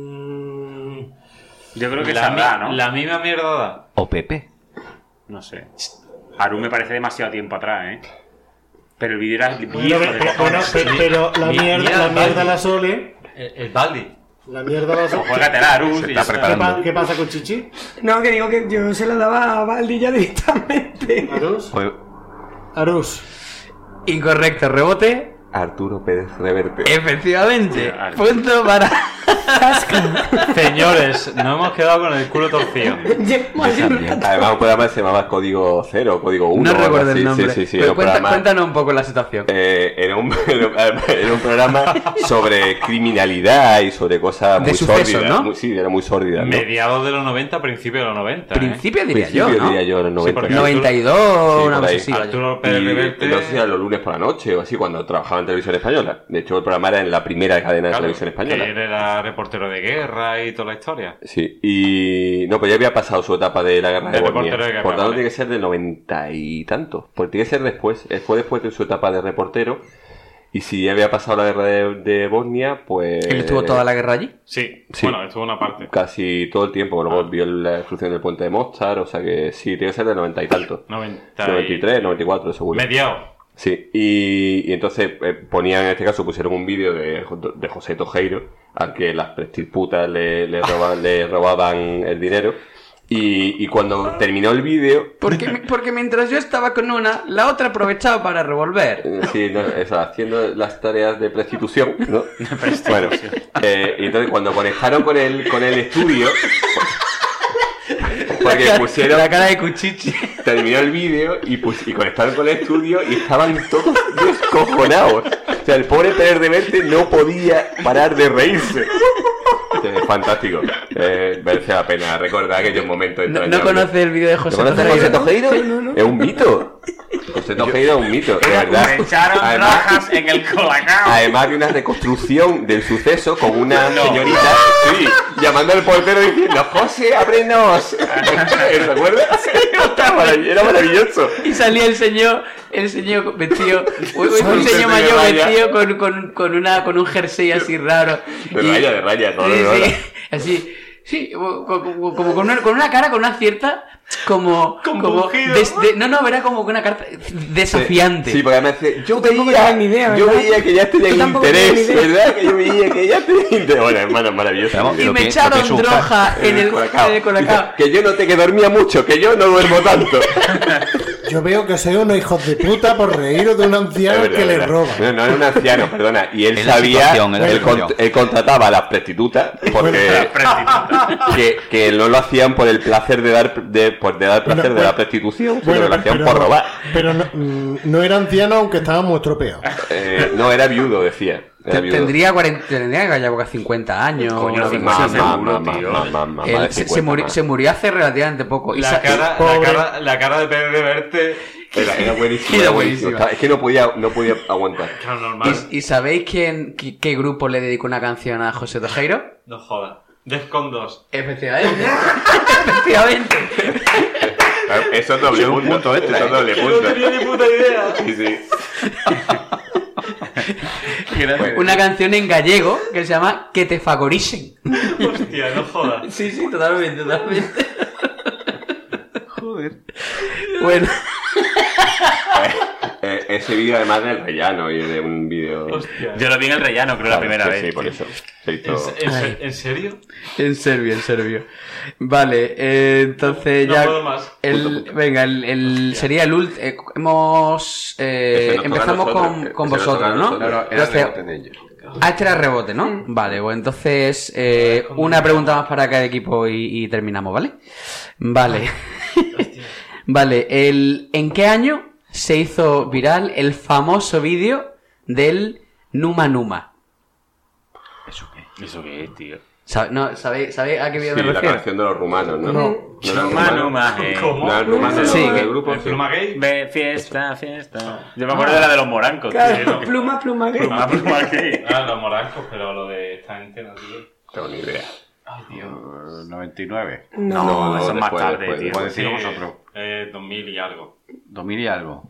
Yo creo que Sardá, ¿no? La misma mierda da. O Pepe. No sé. Arú me parece demasiado tiempo atrás, ¿eh? Pero el vídeo era viejo. Pero la mierda la Sole. El Baldi. La mierda la Sole. Juégatela, Arús. ¿Qué pasa con Chichi? No, que digo que yo se la daba a Baldi ya directamente. Arús. Incorrecto, rebote. Arturo Pérez Reverte. Efectivamente. Punto para... Señores, nos hemos quedado con el culo torcido. Además un programa se llamaba Código 0, Código 1. No recuerdo el nombre. Sí, pero cuéntanos un poco la situación. Era un programa sobre criminalidad y sobre cosas muy sórdidas, ¿no? Sí, era muy sórdida, ¿no? Mediados de los 90, principios de los 90. Principio diría yo, los 90. Sí, 92, una cosa así. Arturo Pérez Reverte. Lo hacía los lunes por la noche o así, cuando trabajaba en Televisión Española. De hecho, el programa era en la primera cadena de Televisión Española. Él era reportero de guerra y toda la historia. Sí, y... No, pues ya había pasado su etapa de la guerra de Bosnia. Por tanto, tiene que ser del 90 y tanto. Porque tiene que ser después. Fue después de su etapa de reportero. Y si ya había pasado la guerra de Bosnia, pues... ¿Él estuvo toda la guerra allí? Sí. Bueno, estuvo una parte. Casi todo el tiempo. Luego vio la destrucción del puente de Mostar. O sea que sí, tiene que ser del 90 y tanto. 93, 94 seguro. Mediado. Sí, y entonces ponían, en este caso, pusieron un vídeo de José Tojeiro, al que las prostitutas le robaban el dinero. Y cuando terminó el vídeo... Porque mientras yo estaba con una, la otra aprovechaba para revolver. Sí, haciendo las tareas de prostitución, ¿no? Bueno, y entonces cuando conectaron con el estudio... Porque pusieron la cara de Cuchichi. Terminó el vídeo y conectaron con el estudio y estaban todos descojonados. O sea, el pobre Pérez Reverte no podía parar de reírse. Es fantástico. Merece la pena recordar aquellos momentos. ¿No conoces el vídeo de José Tojeiro? No. Es un mito. José Tojeiro es un mito, de verdad. Me echaron Rojas en el Colacao. Además de una reconstrucción del suceso con una señorita, sí, llamando al portero diciendo: José, ábrenos. ¿Te acuerdas? Era maravilloso. Y salía el señor vestido, un señor mayor vestido con un jersey así raro. De raya, todo. Sí, así. Sí, como con una cara, con una cierta como era como una carta desafiante. Sí, porque además yo veía que ya tenían interés, ¿verdad? Que yo veía que ya tenían interés. Bueno, hermano, maravilloso. Y me echaron droga en el Colacao. Que yo noté que dormía mucho, que yo no duermo tanto. Yo veo que sois unos hijos de puta por reíros de un anciano que le roba. No era un anciano, perdona. Y él sabía, él contrataba a las prostitutas porque que no lo hacían por el placer de dar placer de la prostitución, sino que lo hacían por robar. Pero no era anciano, aunque estaba muy estropeado. No, era viudo, decía. Tendría ya 50 años. Coño, se murió hace relativamente poco. La cara de Pedro de verte era buenísima. Era buenísima. Es que no podía aguantar. Claro, normal. ¿Y sabéis qué grupo le dedicó una canción a José Tojeiro? No jodas. Defcon 2. Efectivamente. Efectivamente. Eso es doble punto. Eso es doble punto. No tenía ni puta idea. Sí. Una canción en gallego que se llama Que te favoricen. Hostia, no jodas. Sí, totalmente. Joder. Bueno. Ese vídeo además del rellano y de un vídeo... Hostia. Yo lo vi en el rellano, creo, la primera vez. Sí, por eso. ¿En serio? En serbio. Vale, entonces no ya... puedo más. Sería el último... empezamos con vosotros, ¿no? Este era rebote, ¿no? Vale, pues entonces una pregunta más para cada equipo y terminamos, ¿vale? Vale, ¿en qué año se hizo viral el famoso vídeo del Numa Numa? ¿Eso qué es, tío? ¿Sabéis a qué vídeo me refiero? La canción de los rumanos, ¿no? Numa. ¿Cómo? ¿No rumanos del grupo? ¿Pluma gay? Fiesta. Yo me acuerdo de la de los morancos, claro, tío. Pluma gay. Pluma gay. Los morancos, pero lo de esta gente no, tío. Tengo ni idea. Ay, Dios. 99. No, eso es más tarde, tío. Puedo decir vosotros. 2000 y algo. 2000 y algo.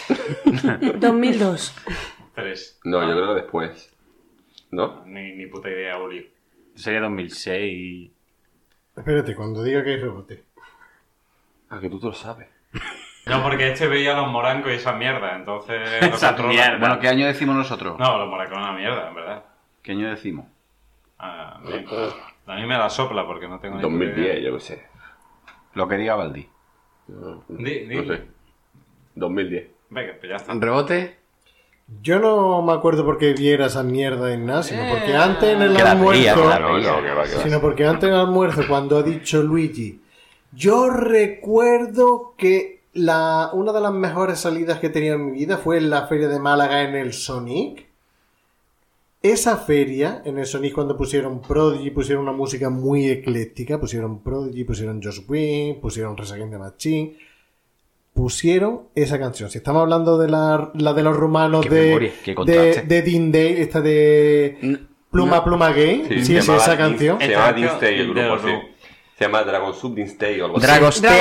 2002. 3. No, yo creo que después. ¿No? Ni puta idea, Uli. Sería 2006. Espérate, cuando diga que hay rebote. Ah, que tú te lo sabes. No, porque veía a los morancos y esa mierda, entonces... Esa mierda. Bueno, ¿qué año decimos nosotros? No, los morancos son una mierda, en verdad. ¿Qué año decimos? A mí me la sopla porque no tengo ni 2010, yo qué sé. Lo que diga Valdi. No sé. 2010. Venga, pues ya está. ¿Rebote? Yo no me acuerdo por qué viera esa mierda en nada, sino porque antes en el almuerzo... Sino porque antes en el almuerzo, cuando ha dicho Luigi, yo recuerdo que una de las mejores salidas que he tenido en mi vida fue en la feria de Málaga en el Sonic. Esa feria, en el Sonic, cuando pusieron Prodigy, pusieron una música muy ecléctica, pusieron Prodigy, pusieron Joss Whedon, pusieron Rage Against the Machine, pusieron esa canción. Si estamos hablando de la de los rumanos de Dean Day, esta de Pluma Gay, sí es esa canción. Se llama Dean Day el grupo, sí. Se llama Dragon Sub Dean Day o algo así.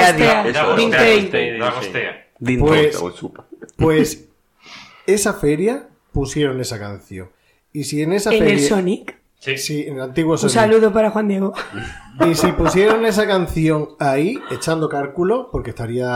Dragostea. Pues esa feria pusieron esa canción. Y si en esa feria... ¿En el Sonic? Sí, en el antiguo Sonic. Un saludo para Juan Diego. Y si pusieron esa canción ahí, echando cálculo, porque estaría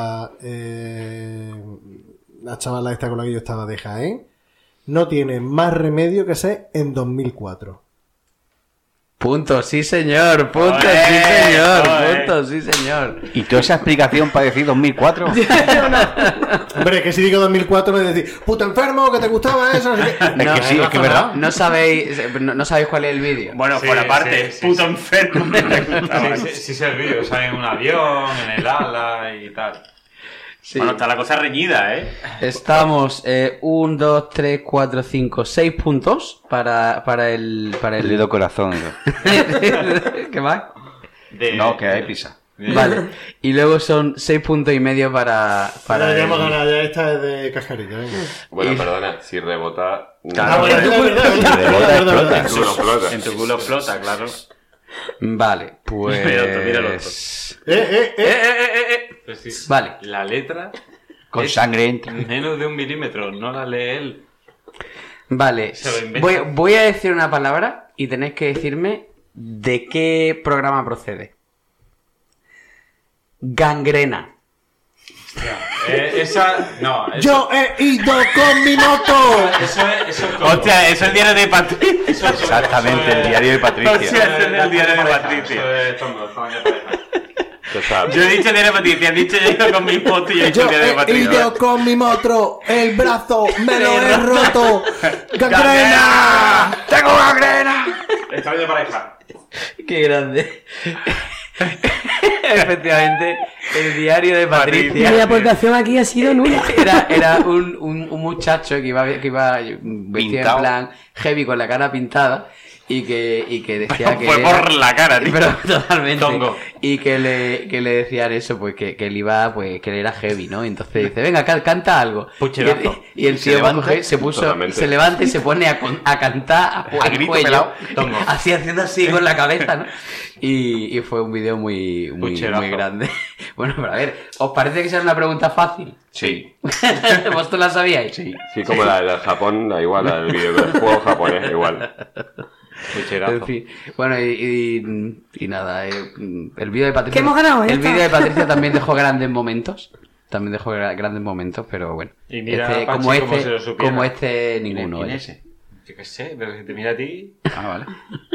la chavala esta con la que yo estaba de Jaén, no tiene más remedio que ser en 2004. Punto, sí señor. Punto, sí señor. ¿Y toda esa explicación para decir 2004? Hombre, que si digo 2004 me decís, puto enfermo, que te gustaba eso. Es que sí, es que es verdad. No sabéis cuál es el vídeo. Bueno, por aparte, puto enfermo. Sí, sé el vídeo, sale en un avión, en el ala y tal. Sí. Bueno, está la cosa reñida, ¿eh? Estamos 1, 2, 3, 4, 5, 6 puntos para el dedo corazón. ¿Qué más? No, que hay prisa. Vale. Y luego son 6 puntos y medio para ya hemos ganado, ya esta es de cascarilla. Venga. Bueno, perdona, si rebota... Claro, en tu culo explota, claro. Vale, pues... Míralo. Pues sí, vale. La letra con sangre menos de 1 milímetro, no la lee él. Vale, voy a decir una palabra y tenéis que decirme de qué programa procede. Gangrena. No, yo he ido con mi moto. Hostia, eso es el diario de Patricia. Exactamente, el diario de Patricia. Hostia, eso es el diario de Patricia. Yo he dicho el diario de Patricia, han dicho yo he ido con mi moto y yo he dicho el diario de Patricia. Yo he ido con mi moto, el brazo me lo he roto. ¡Gangrena! ¡Tengo gangrena! Extraño pareja. Qué grande. Efectivamente, el diario de Patricia. Mi aportación aquí ha sido nula. Era un muchacho que iba vestido en plan heavy con la cara pintada y que decía que fue por la cara, tío. Pero totalmente. Tongo. Y que le decían eso, pues que él iba, pues que él era heavy, ¿no? Entonces dice, venga, canta algo. Pucherazo. Y el tío se levanta y se pone a cantar a grito pelado, así haciendo así con la cabeza, ¿no? Y fue un vídeo muy grande. Bueno, pero a ver, ¿os parece que sea una pregunta fácil? Sí. ¿Vosotros la sabíais? Sí, como la de Japón, da igual, el vídeo del juego japonés, igual. En fin. Bueno, y nada, el vídeo de Patricia. ¿Qué hemos ganado? El vídeo de Patricia también dejó grandes momentos. También dejó grandes momentos, pero bueno. Y mira, Pachi, como este, ninguno. ¿Quién es ese? Yo qué sé, pero que te mira a ti. Ah, vale.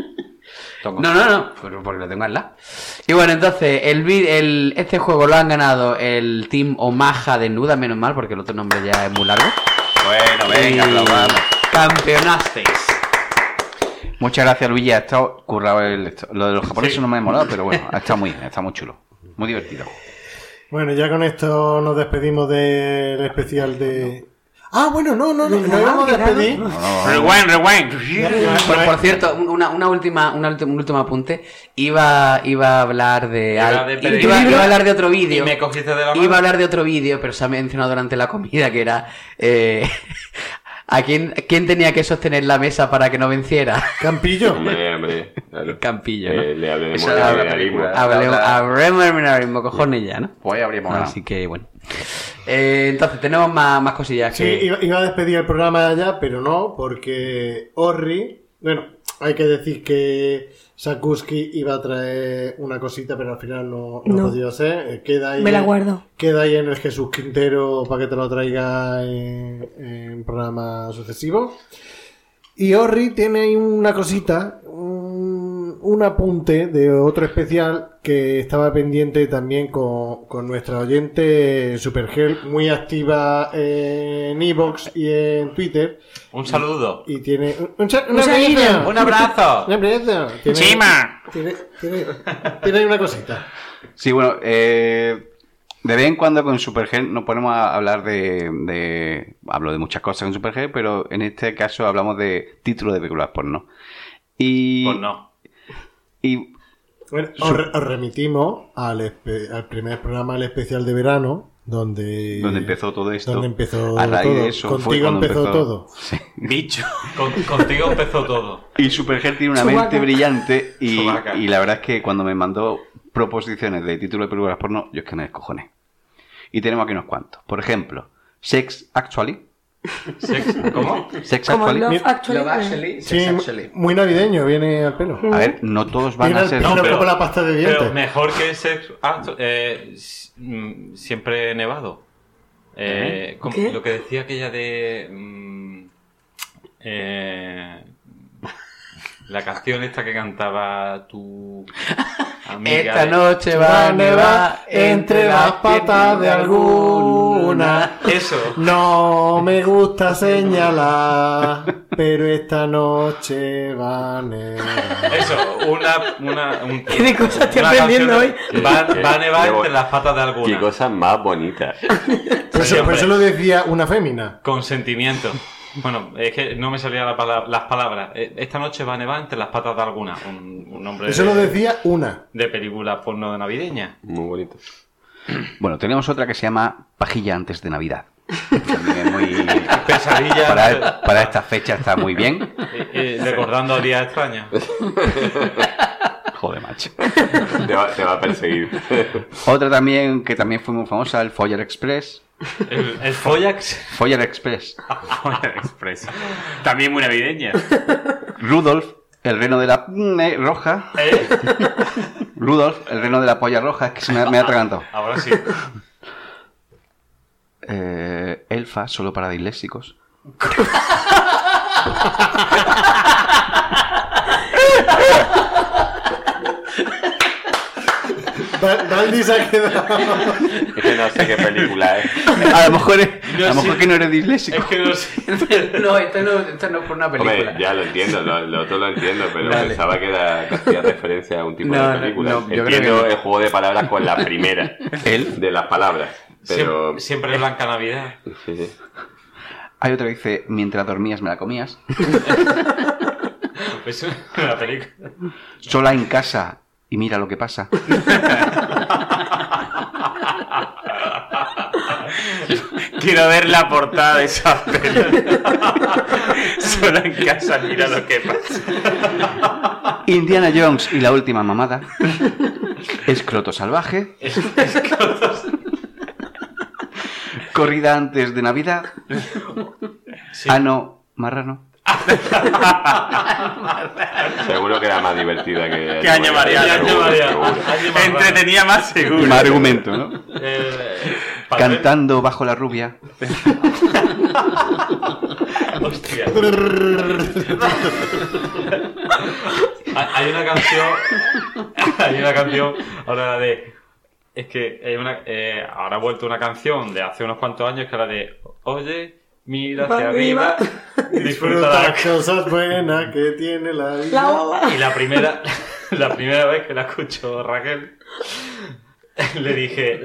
No, porque lo tengo al lado. Y bueno, entonces, este juego lo han ganado el Team Omaha Desnuda, menos mal, porque el otro nombre ya es muy largo. Bueno, venga, aplaudamos. Campeonasteis. Muchas gracias, Luigi. Ha estado currado lo de los japoneses no me ha molado, pero bueno, ha estado muy chulo. Muy divertido. Bueno, ya con esto nos despedimos del especial de... Ah, bueno, no íbamos a despedir. Rewind. Por cierto, un último apunte. Iba a hablar de iba a hablar de otro vídeo. Y me cogiste de la mano. Iba a hablar de otro vídeo, pero se ha mencionado durante la comida que era ¿a quién tenía que sostener la mesa para que no venciera? Campillo. Hombre, claro. Campillo, ¿no? Le hablé de monetarismo. Hablemos de monetarismo, cojones ya, ¿no? Pues habríamos ganado. Así que bueno. Entonces tenemos más cosillas que... Sí, iba a despedir el programa ya, pero no, porque Orri... Bueno, hay que decir que Sakuski iba a traer una cosita, pero al final no ha podido hacer. Queda ahí, me la guardo. Queda ahí en el Jesús Quintero para que te lo traiga en programa sucesivo. Y Orri tiene ahí una cosita, un apunte de otro especial que estaba pendiente también con nuestra oyente Supergel, muy activa en iVoox y en Twitter. Un saludo. Y tiene un abrazo. Chima. Tiene una cosita. Sí, bueno, de vez en cuando con Supergel nos ponemos a hablar hablo de muchas cosas con Supergel, pero en este caso hablamos de títulos de películas porno. Porno. Y bueno, os remitimos al primer programa, al especial de verano, donde empezó todo esto. Donde empezó a raíz todo. De eso Contigo empezó todo. Sí. Bicho. Contigo empezó todo. Y Supergel tiene una mente brillante y la verdad es que cuando me mandó proposiciones de títulos de películas porno, yo es que me descojoné. Y tenemos aquí unos cuantos. Por ejemplo, Sex Actually. ¿Cómo? Sex Como Actually. Love Actually. Sí, muy navideño, viene al pelo. A ver, no todos van a ser... Pero la pasta de dientes. Pero mejor que Sex siempre nevado. Lo que decía aquella de... la canción esta que cantaba tu amiga. Esta noche va a nevar entre las patas de alguna. Eso. No me gusta señalar, pero esta noche va a nevar. Eso, ¿Qué de cosas estoy aprendiendo hoy? Va a nevar entre las patas de alguna. Qué cosas más bonitas. Por eso lo decía una fémina. Consentimiento. Bueno, es que no me salían las palabras. Esta noche va a nevar entre las patas de alguna. Un nombre. Eso lo decía una. De película porno de navideña. Muy bonito. Bueno, tenemos otra que se llama Pajilla antes de Navidad. También es muy... Pesadilla. Para esta fecha está muy bien. Recordando a días extraños. Joder, macho. Te va a perseguir. Otra también que también fue muy famosa, el Foyer Express. ¿El Foyax? Foyer Express. Foyer Express. También muy navideña. Rudolf, el reno de la roja. Rudolf, el reno de la polla roja. Es que se me ha atragantado. Ahora sí. Elfa, solo para disléxicos. Vaya Aldi se ha quedado. Es que no sé qué película es. A lo mejor que no eres disléxico. Es que no sé. No, esto no es por una película. Hombre, ya lo entiendo, lo otro lo entiendo, pero pensaba que hacía referencia a un tipo de película. yo Entiendo creo que el juego de palabras con la primera de las palabras. Pero... Siempre es Blanca Navidad. Sí. Hay otra que dice, mientras dormías me la comías. Es una película. Sola en casa y mira lo que pasa. Quiero ver la portada de esa película. Solo en casa, mira lo que pasa. Indiana Jones y la última mamada. Escroto salvaje. Corrida antes de Navidad. Sí. Ano marrano. Seguro que era más divertida que Año María. Entretenía más seguro. Más argumento, ¿no? Cantando bajo la rubia. Hostia. Hay una canción ahora de... Es que hay ahora ha vuelto una canción de hace unos cuantos años que era de... Oye, mira hacia arriba, disfruta las cosas buenas que tiene la vida. Y la primera vez que la escucho Raquel, le dije...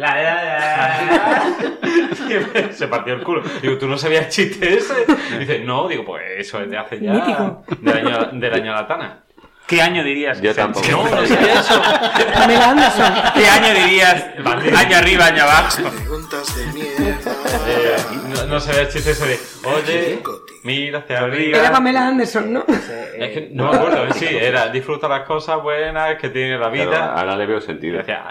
Se partió el culo. Digo, ¿tú no sabías el chiste ese? Y dice, no, digo, pues eso es de hace ya... Del año la Tana. ¿Qué año dirías? Yo tampoco. No sabía eso. Pamela Anderson. ¿Qué año dirías? Año arriba, año abajo. Preguntas de mierda. No sabía el chiste ese de, oye, mira hacia arriba. Era Pamela Anderson, ¿no? Es que no me acuerdo, sí, era disfruta las cosas buenas que tiene la vida. Claro, ahora le veo sentido. Decía,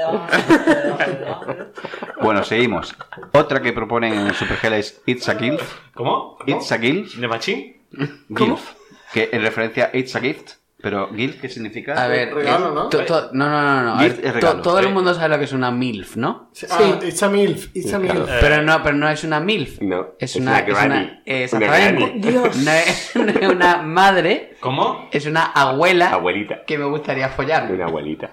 Bueno, seguimos. Otra que proponen en el Supergel es It's a Gilf. ¿Cómo? It's a Gilf. ¿De Machín? Gilf. Que en referencia a It's a Gift. Pero Gilf, ¿qué significa? A ver, regalo, ¿no? No. A Gift ver, es regalo. todo el mundo sabe lo que es una MILF, ¿no? Sí, it's a MILF. Pero no es una MILF. No, es una granny. Exactamente. Dios. No es una madre. ¿Cómo? Es una abuela. Abuelita. Que me gustaría follar. Una abuelita.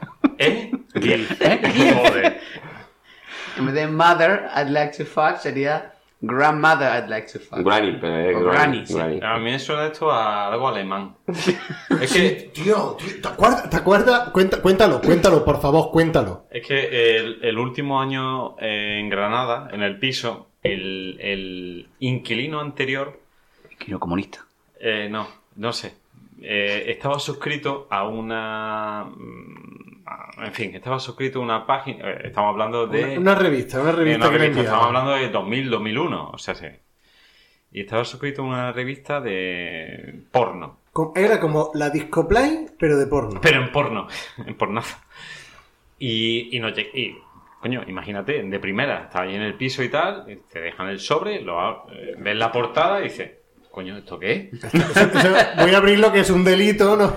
Joder. En vez de mother, I'd like to fuck, sería grandmother, I'd like to fuck. Granny, pero es O granny, sí. A mí me suena esto a algo alemán. Es que... Tío, ¿te acuerdas? Cuéntalo, por favor, cuéntalo. Es que el último año en Granada, en el piso, el inquilino anterior... Inquilino comunista. No sé. Estaba suscrito a una... En fin, estaba suscrito a una página... estamos hablando de... Una revista que le enviaba. Estamos hablando de 2000, 2001, o sea, sí. Y estaba suscrito a una revista de porno. Era como la Discoplay, pero de porno. Pero en porno, en pornazo. Y coño, imagínate, de primera, estás ahí en el piso y tal, y te dejan el sobre, ves la portada y dices, coño, ¿esto qué es? Voy a abrir lo que es un delito, ¿no?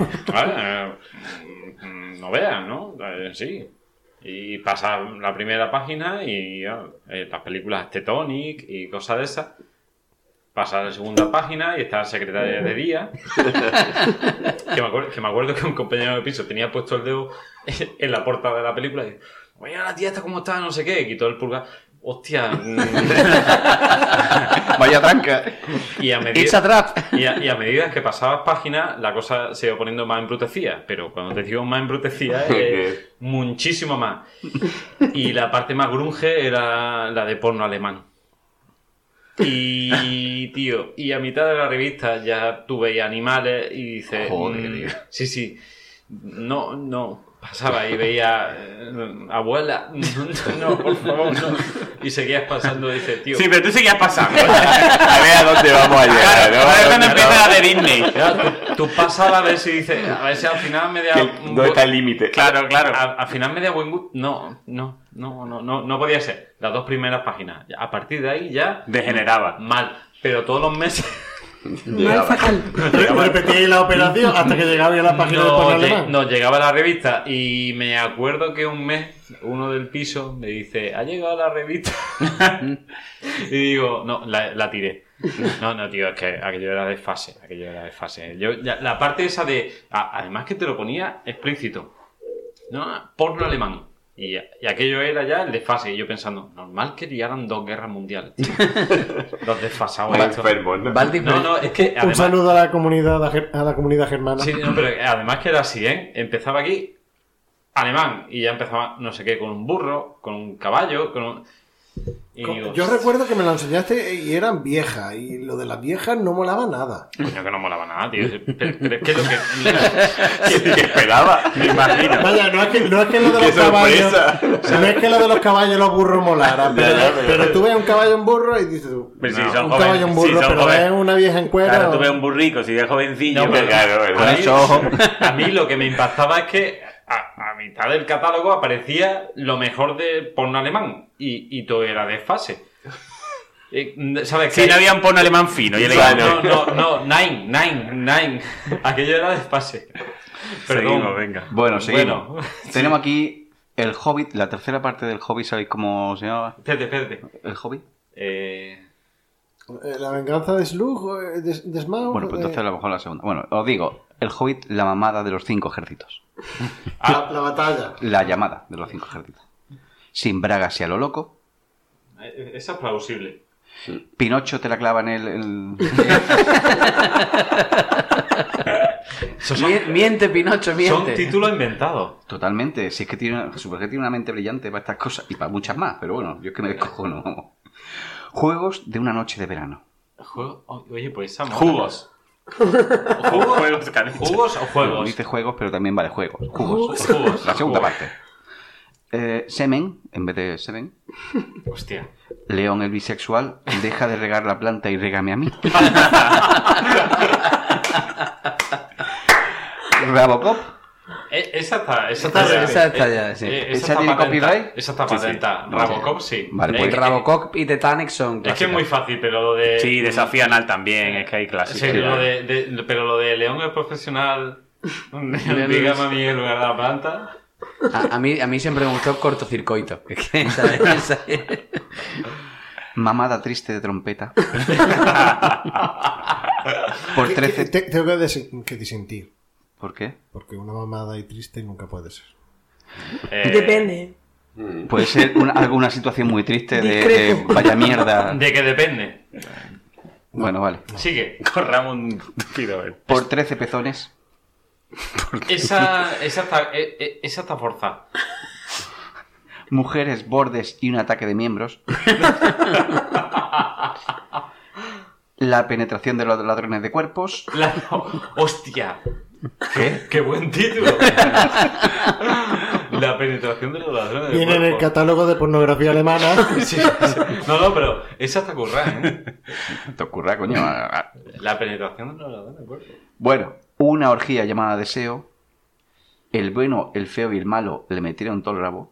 No veas, ¿no? Sí. Y pasa la primera página y las películas Titanic y cosas de esas. Pasa a la segunda página y está la secretaria de día. que me acuerdo que un compañero de piso tenía puesto el dedo en la portada de la película y dice, oye, la tía está como está, no sé qué, y quitó el pulgar. Hostia. Vaya tranca. Y a medida, It's a trap. Y a medida que pasabas páginas, la cosa se iba poniendo más embrutecida. Pero cuando te digo más embrutecida, muchísimo más. Y la parte más grunge era la de porno alemán. Y, tío, y a mitad de la revista ya tú veías animales y dices... Joder. Sí. No... Pasaba y veía abuela, no, por favor, no. Y seguías pasando, dice, tío. Sí, pero tú seguías pasando. A ver a dónde vamos a llegar, ¿no? Ahora es cuando empieza la de Disney. Claro, tú pasabas a ver si dices, a ver si al final me da. ¿Dónde está el límite? Claro. Al final me da buen gusto. No podía ser. Las dos primeras páginas. A partir de ahí ya. Degeneraba. Mal. Pero todos los meses. Mal fatal. Repetíais la operación hasta que llegaba a la página del porno alemán. No, llegaba la revista y me acuerdo que un mes uno del piso me dice, ¿ha llegado la revista? Y digo, no, la tiré. No, tío, es que aquello era desfase. La parte esa de... Además que te lo ponía explícito. No, porno alemán. Y aquello era ya el desfase. Y yo pensando, normal que liaran 2 guerras mundiales. Los desfasados. Enfermos, ¿no? No, es que... Un además, saludo a la comunidad germana. sí, no, pero además que era así, ¿eh? Empezaba aquí alemán y ya empezaba no sé qué, con un burro, con un caballo, con un... Y digo, Yo recuerdo que me lo enseñaste y eran viejas, y lo de las viejas no molaba nada. coño, que no molaba nada, tío. Pero es que lo que... ¿Qué esperaba? Me imagino. Vaya, no es que lo de los caballos. No es que lo de los caballos y los burros molara. Pero tú ves un caballo en burro y dices tú. Pero si no, son un jóvenes, caballo en burro, si son pero jóvenes. ves una vieja en cuero. Claro, tú ves un burrico, si es jovencillo, No, pero claro, a mí lo que me impactaba es que a mitad del catálogo aparecía lo mejor de porno alemán y todo era desfase. ¿Sabes Si qué? no había un porno alemán fino y elegante. No, nine. Aquello era desfase. Perdón. Seguimos, venga. Bueno, seguimos. Bueno, Tenemos aquí El Hobbit, la tercera parte del Hobbit, ¿sabéis cómo se llamaba? Espérate. ¿El Hobbit? La venganza de Slug, de Smaug. Bueno, pues entonces a lo mejor la segunda. Bueno, os digo, El Hobbit, la mamada de los 5 ejércitos. La batalla. La llamada de los 5 ejércitos. Sin bragas y a lo loco. Esa es plausible. Pinocho te la clava en el... Miente, Pinocho, miente. Son títulos inventados. Totalmente. Si es que Supergé tiene una mente brillante para estas cosas y para muchas más, pero bueno, yo es que me descojono. Vamos. Juegos de una noche de verano. Oye, pues esa mola. Jugos. ¿Jugos o juegos? Dice juegos, pero también vale juegos. Jugos. Jugos. La segunda Jugos. parte. Semen, en vez de semen. Hostia. León el bisexual, deja de regar la planta y régame a mí. Robocop. Esa está ya, sí. ¿Esa tiene copyright? Esa está patentada. No, Robocop sí. Vale, El pues Robocop y Titanic son Es que es muy fácil, pero lo de... Sí, Desafío Anal también, es que hay clásicos. Sí, pero lo de León el profesional, dígame a mí en lugar de la planta... A mí siempre me gustó Cortocircuito. Es que esa es. Mamada triste de trompeta. Por 13... Tengo que disentir. ¿Por qué? Porque una mamada y triste nunca puede ser. Depende. Puede ser alguna situación muy triste de vaya mierda. ¿De qué depende? Bueno, vale. Sigue. Corramos un tupido. Por 13 pezones. Esa está forzada. Mujeres, bordes y un ataque de miembros. La penetración de los ladrones de cuerpos. ¡Hostia! ¿Qué? ¡Qué buen título! La penetración de los ladrones de Viene en el cuerpos. catálogo de pornografía alemana. Sí. No, pero esa está currada, ¿eh? Te ocurra, coño. La penetración de los ladrones de cuerpos. Bueno, una orgía llamada Deseo. El bueno, el feo y el malo le metieron todo el rabo.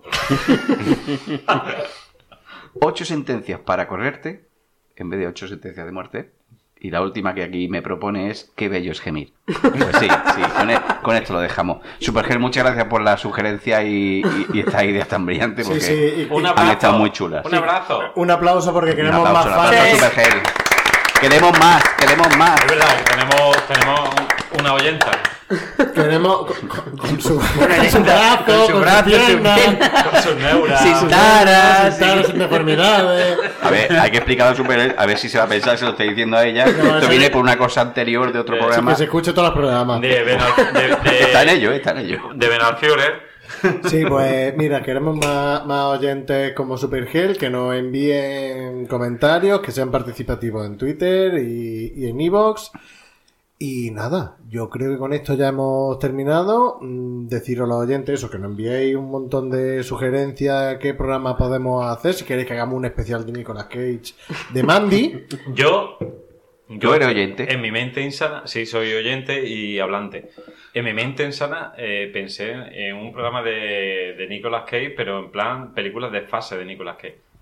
8 sentencias para correrte, en vez de 8 sentencias de muerte. Y la última que aquí me propone es Qué bello es gemir. Pues sí, con esto lo dejamos. Supergel, muchas gracias por la sugerencia y estas ideas tan brillantes, porque han estado muy chulas. Un abrazo. Un aplauso porque Un queremos aplauso, más fans. Supergel. Queremos más. Es verdad, que tenemos una oyenta. Queremos con su brazo, con su pierna, con sus neuras, sin taras, sin deformidades. A ver, hay que explicar a Supergel, a ver si se va a pensar, se lo estoy diciendo a ella. Esto viene por una cosa anterior de otro programa. Que se escuche todos los programas. Está en ello. De Benalfiore. Sí, pues mira, queremos más oyentes como Supergel que nos envíen comentarios, que sean participativos en Twitter y en iVoox. Y nada, yo creo que con esto ya hemos terminado. Deciros a los oyentes eso, que nos enviéis un montón de sugerencias, qué programa podemos hacer, si queréis que hagamos un especial de Nicolas Cage de Mandy. Yo eres oyente. En mi mente insana, sí, soy oyente y hablante. En mi mente insana pensé en un programa de Nicolas Cage, pero en plan películas de fase de Nicolas Cage.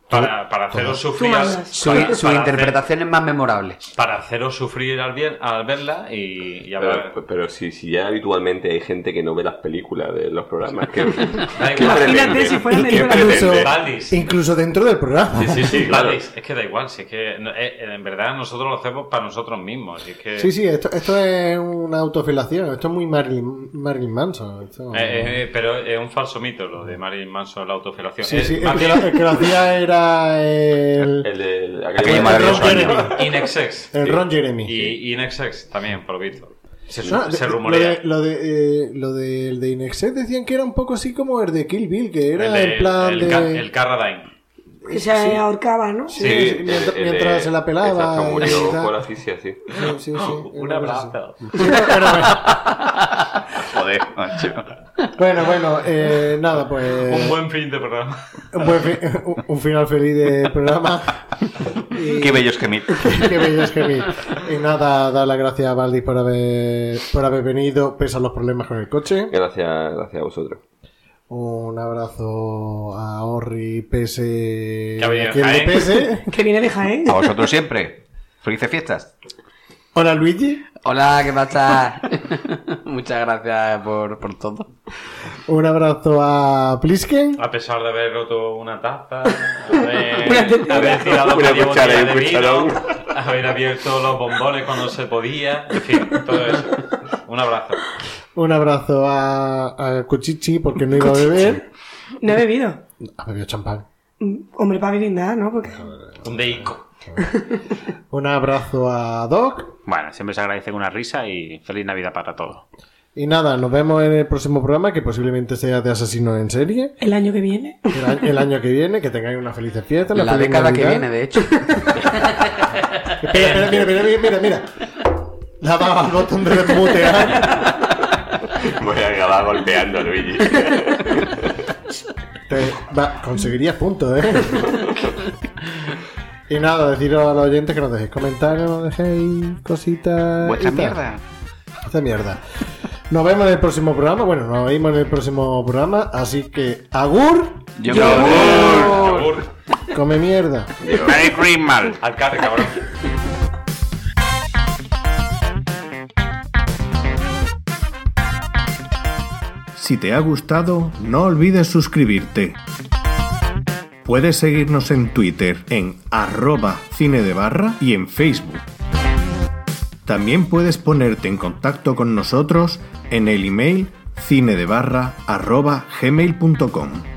Para haceros sufrir. Su interpretación es más memorable. Para haceros sufrir al verla y a ver. Pero si ya habitualmente hay gente que no ve las películas de los programas. Imagínate si fuera incluso dentro del programa. Sí, claro. Es que da igual. Si es que en verdad nosotros lo hacemos para nosotros mismos. Si es que... Sí, esto es una autofilación. Esto es muy Marilyn Manson. Pero es un falso mito lo de Marilyn Manson, la autofilación. Sí, el que lo hacía era el Ron Jeremy. Inexex. El Ron Jeremy. Y Inexex también, por lo visto. Se rumorea. Lo de Inexex decían que era un poco así como el de Kill Bill, que era en plan el Carradine. Que se ahorcaba, ¿no? Sí, mientras se la pelaba. Murió por asfixia, sí. Un abrazo. Joder, macho. Bueno, nada, pues... Un buen fin de programa. Un final feliz de programa. Qué bello es gemir. Qué bello es gemir. Y nada, dar las gracias a Valdis por haber venido, pese a los problemas con el coche. Gracias a vosotros. Un abrazo a Orri, pese... Que viene de Jaén. A vosotros siempre. Felices fiestas. Hola, Luigi. Hola, ¿qué pasa? Muchas gracias por todo. Un abrazo a Plisken. A pesar de haber roto una taza, haber tirado media botella de vino, haber abierto los bombones cuando se podía, en fin, todo eso. Un abrazo. Un abrazo a Cuchichi porque no iba a beber. No he bebido. Ha bebido champán. Hombre, para brindar, ¿no? Porque... Un deico. Un abrazo a Doc. Bueno, siempre se agradece una risa y feliz Navidad para todos. Y nada, nos vemos en el próximo programa, que posiblemente sea de Asesinos en Serie. El año que viene. El año que viene, que tengáis una feliz fiesta. La década que viene, de hecho. Espera, mira. Le ha dado al botón de desmutear. Voy a acabar golpeando a Luigi. Conseguirías puntos, Y nada, deciros a los oyentes que nos dejéis comentarios, nos dejéis cositas. Vuestra mierda. Esta mierda. Nos vemos en el próximo programa. Bueno, nos vemos en el próximo programa. Así que, agur. Yogur. Come mierda. Merry Christmas. Al carre, cabrón. Si te ha gustado, no olvides suscribirte. Puedes seguirnos en Twitter en @cinedebarra y en Facebook. También puedes ponerte en contacto con nosotros en el email cinedebarra@gmail.com.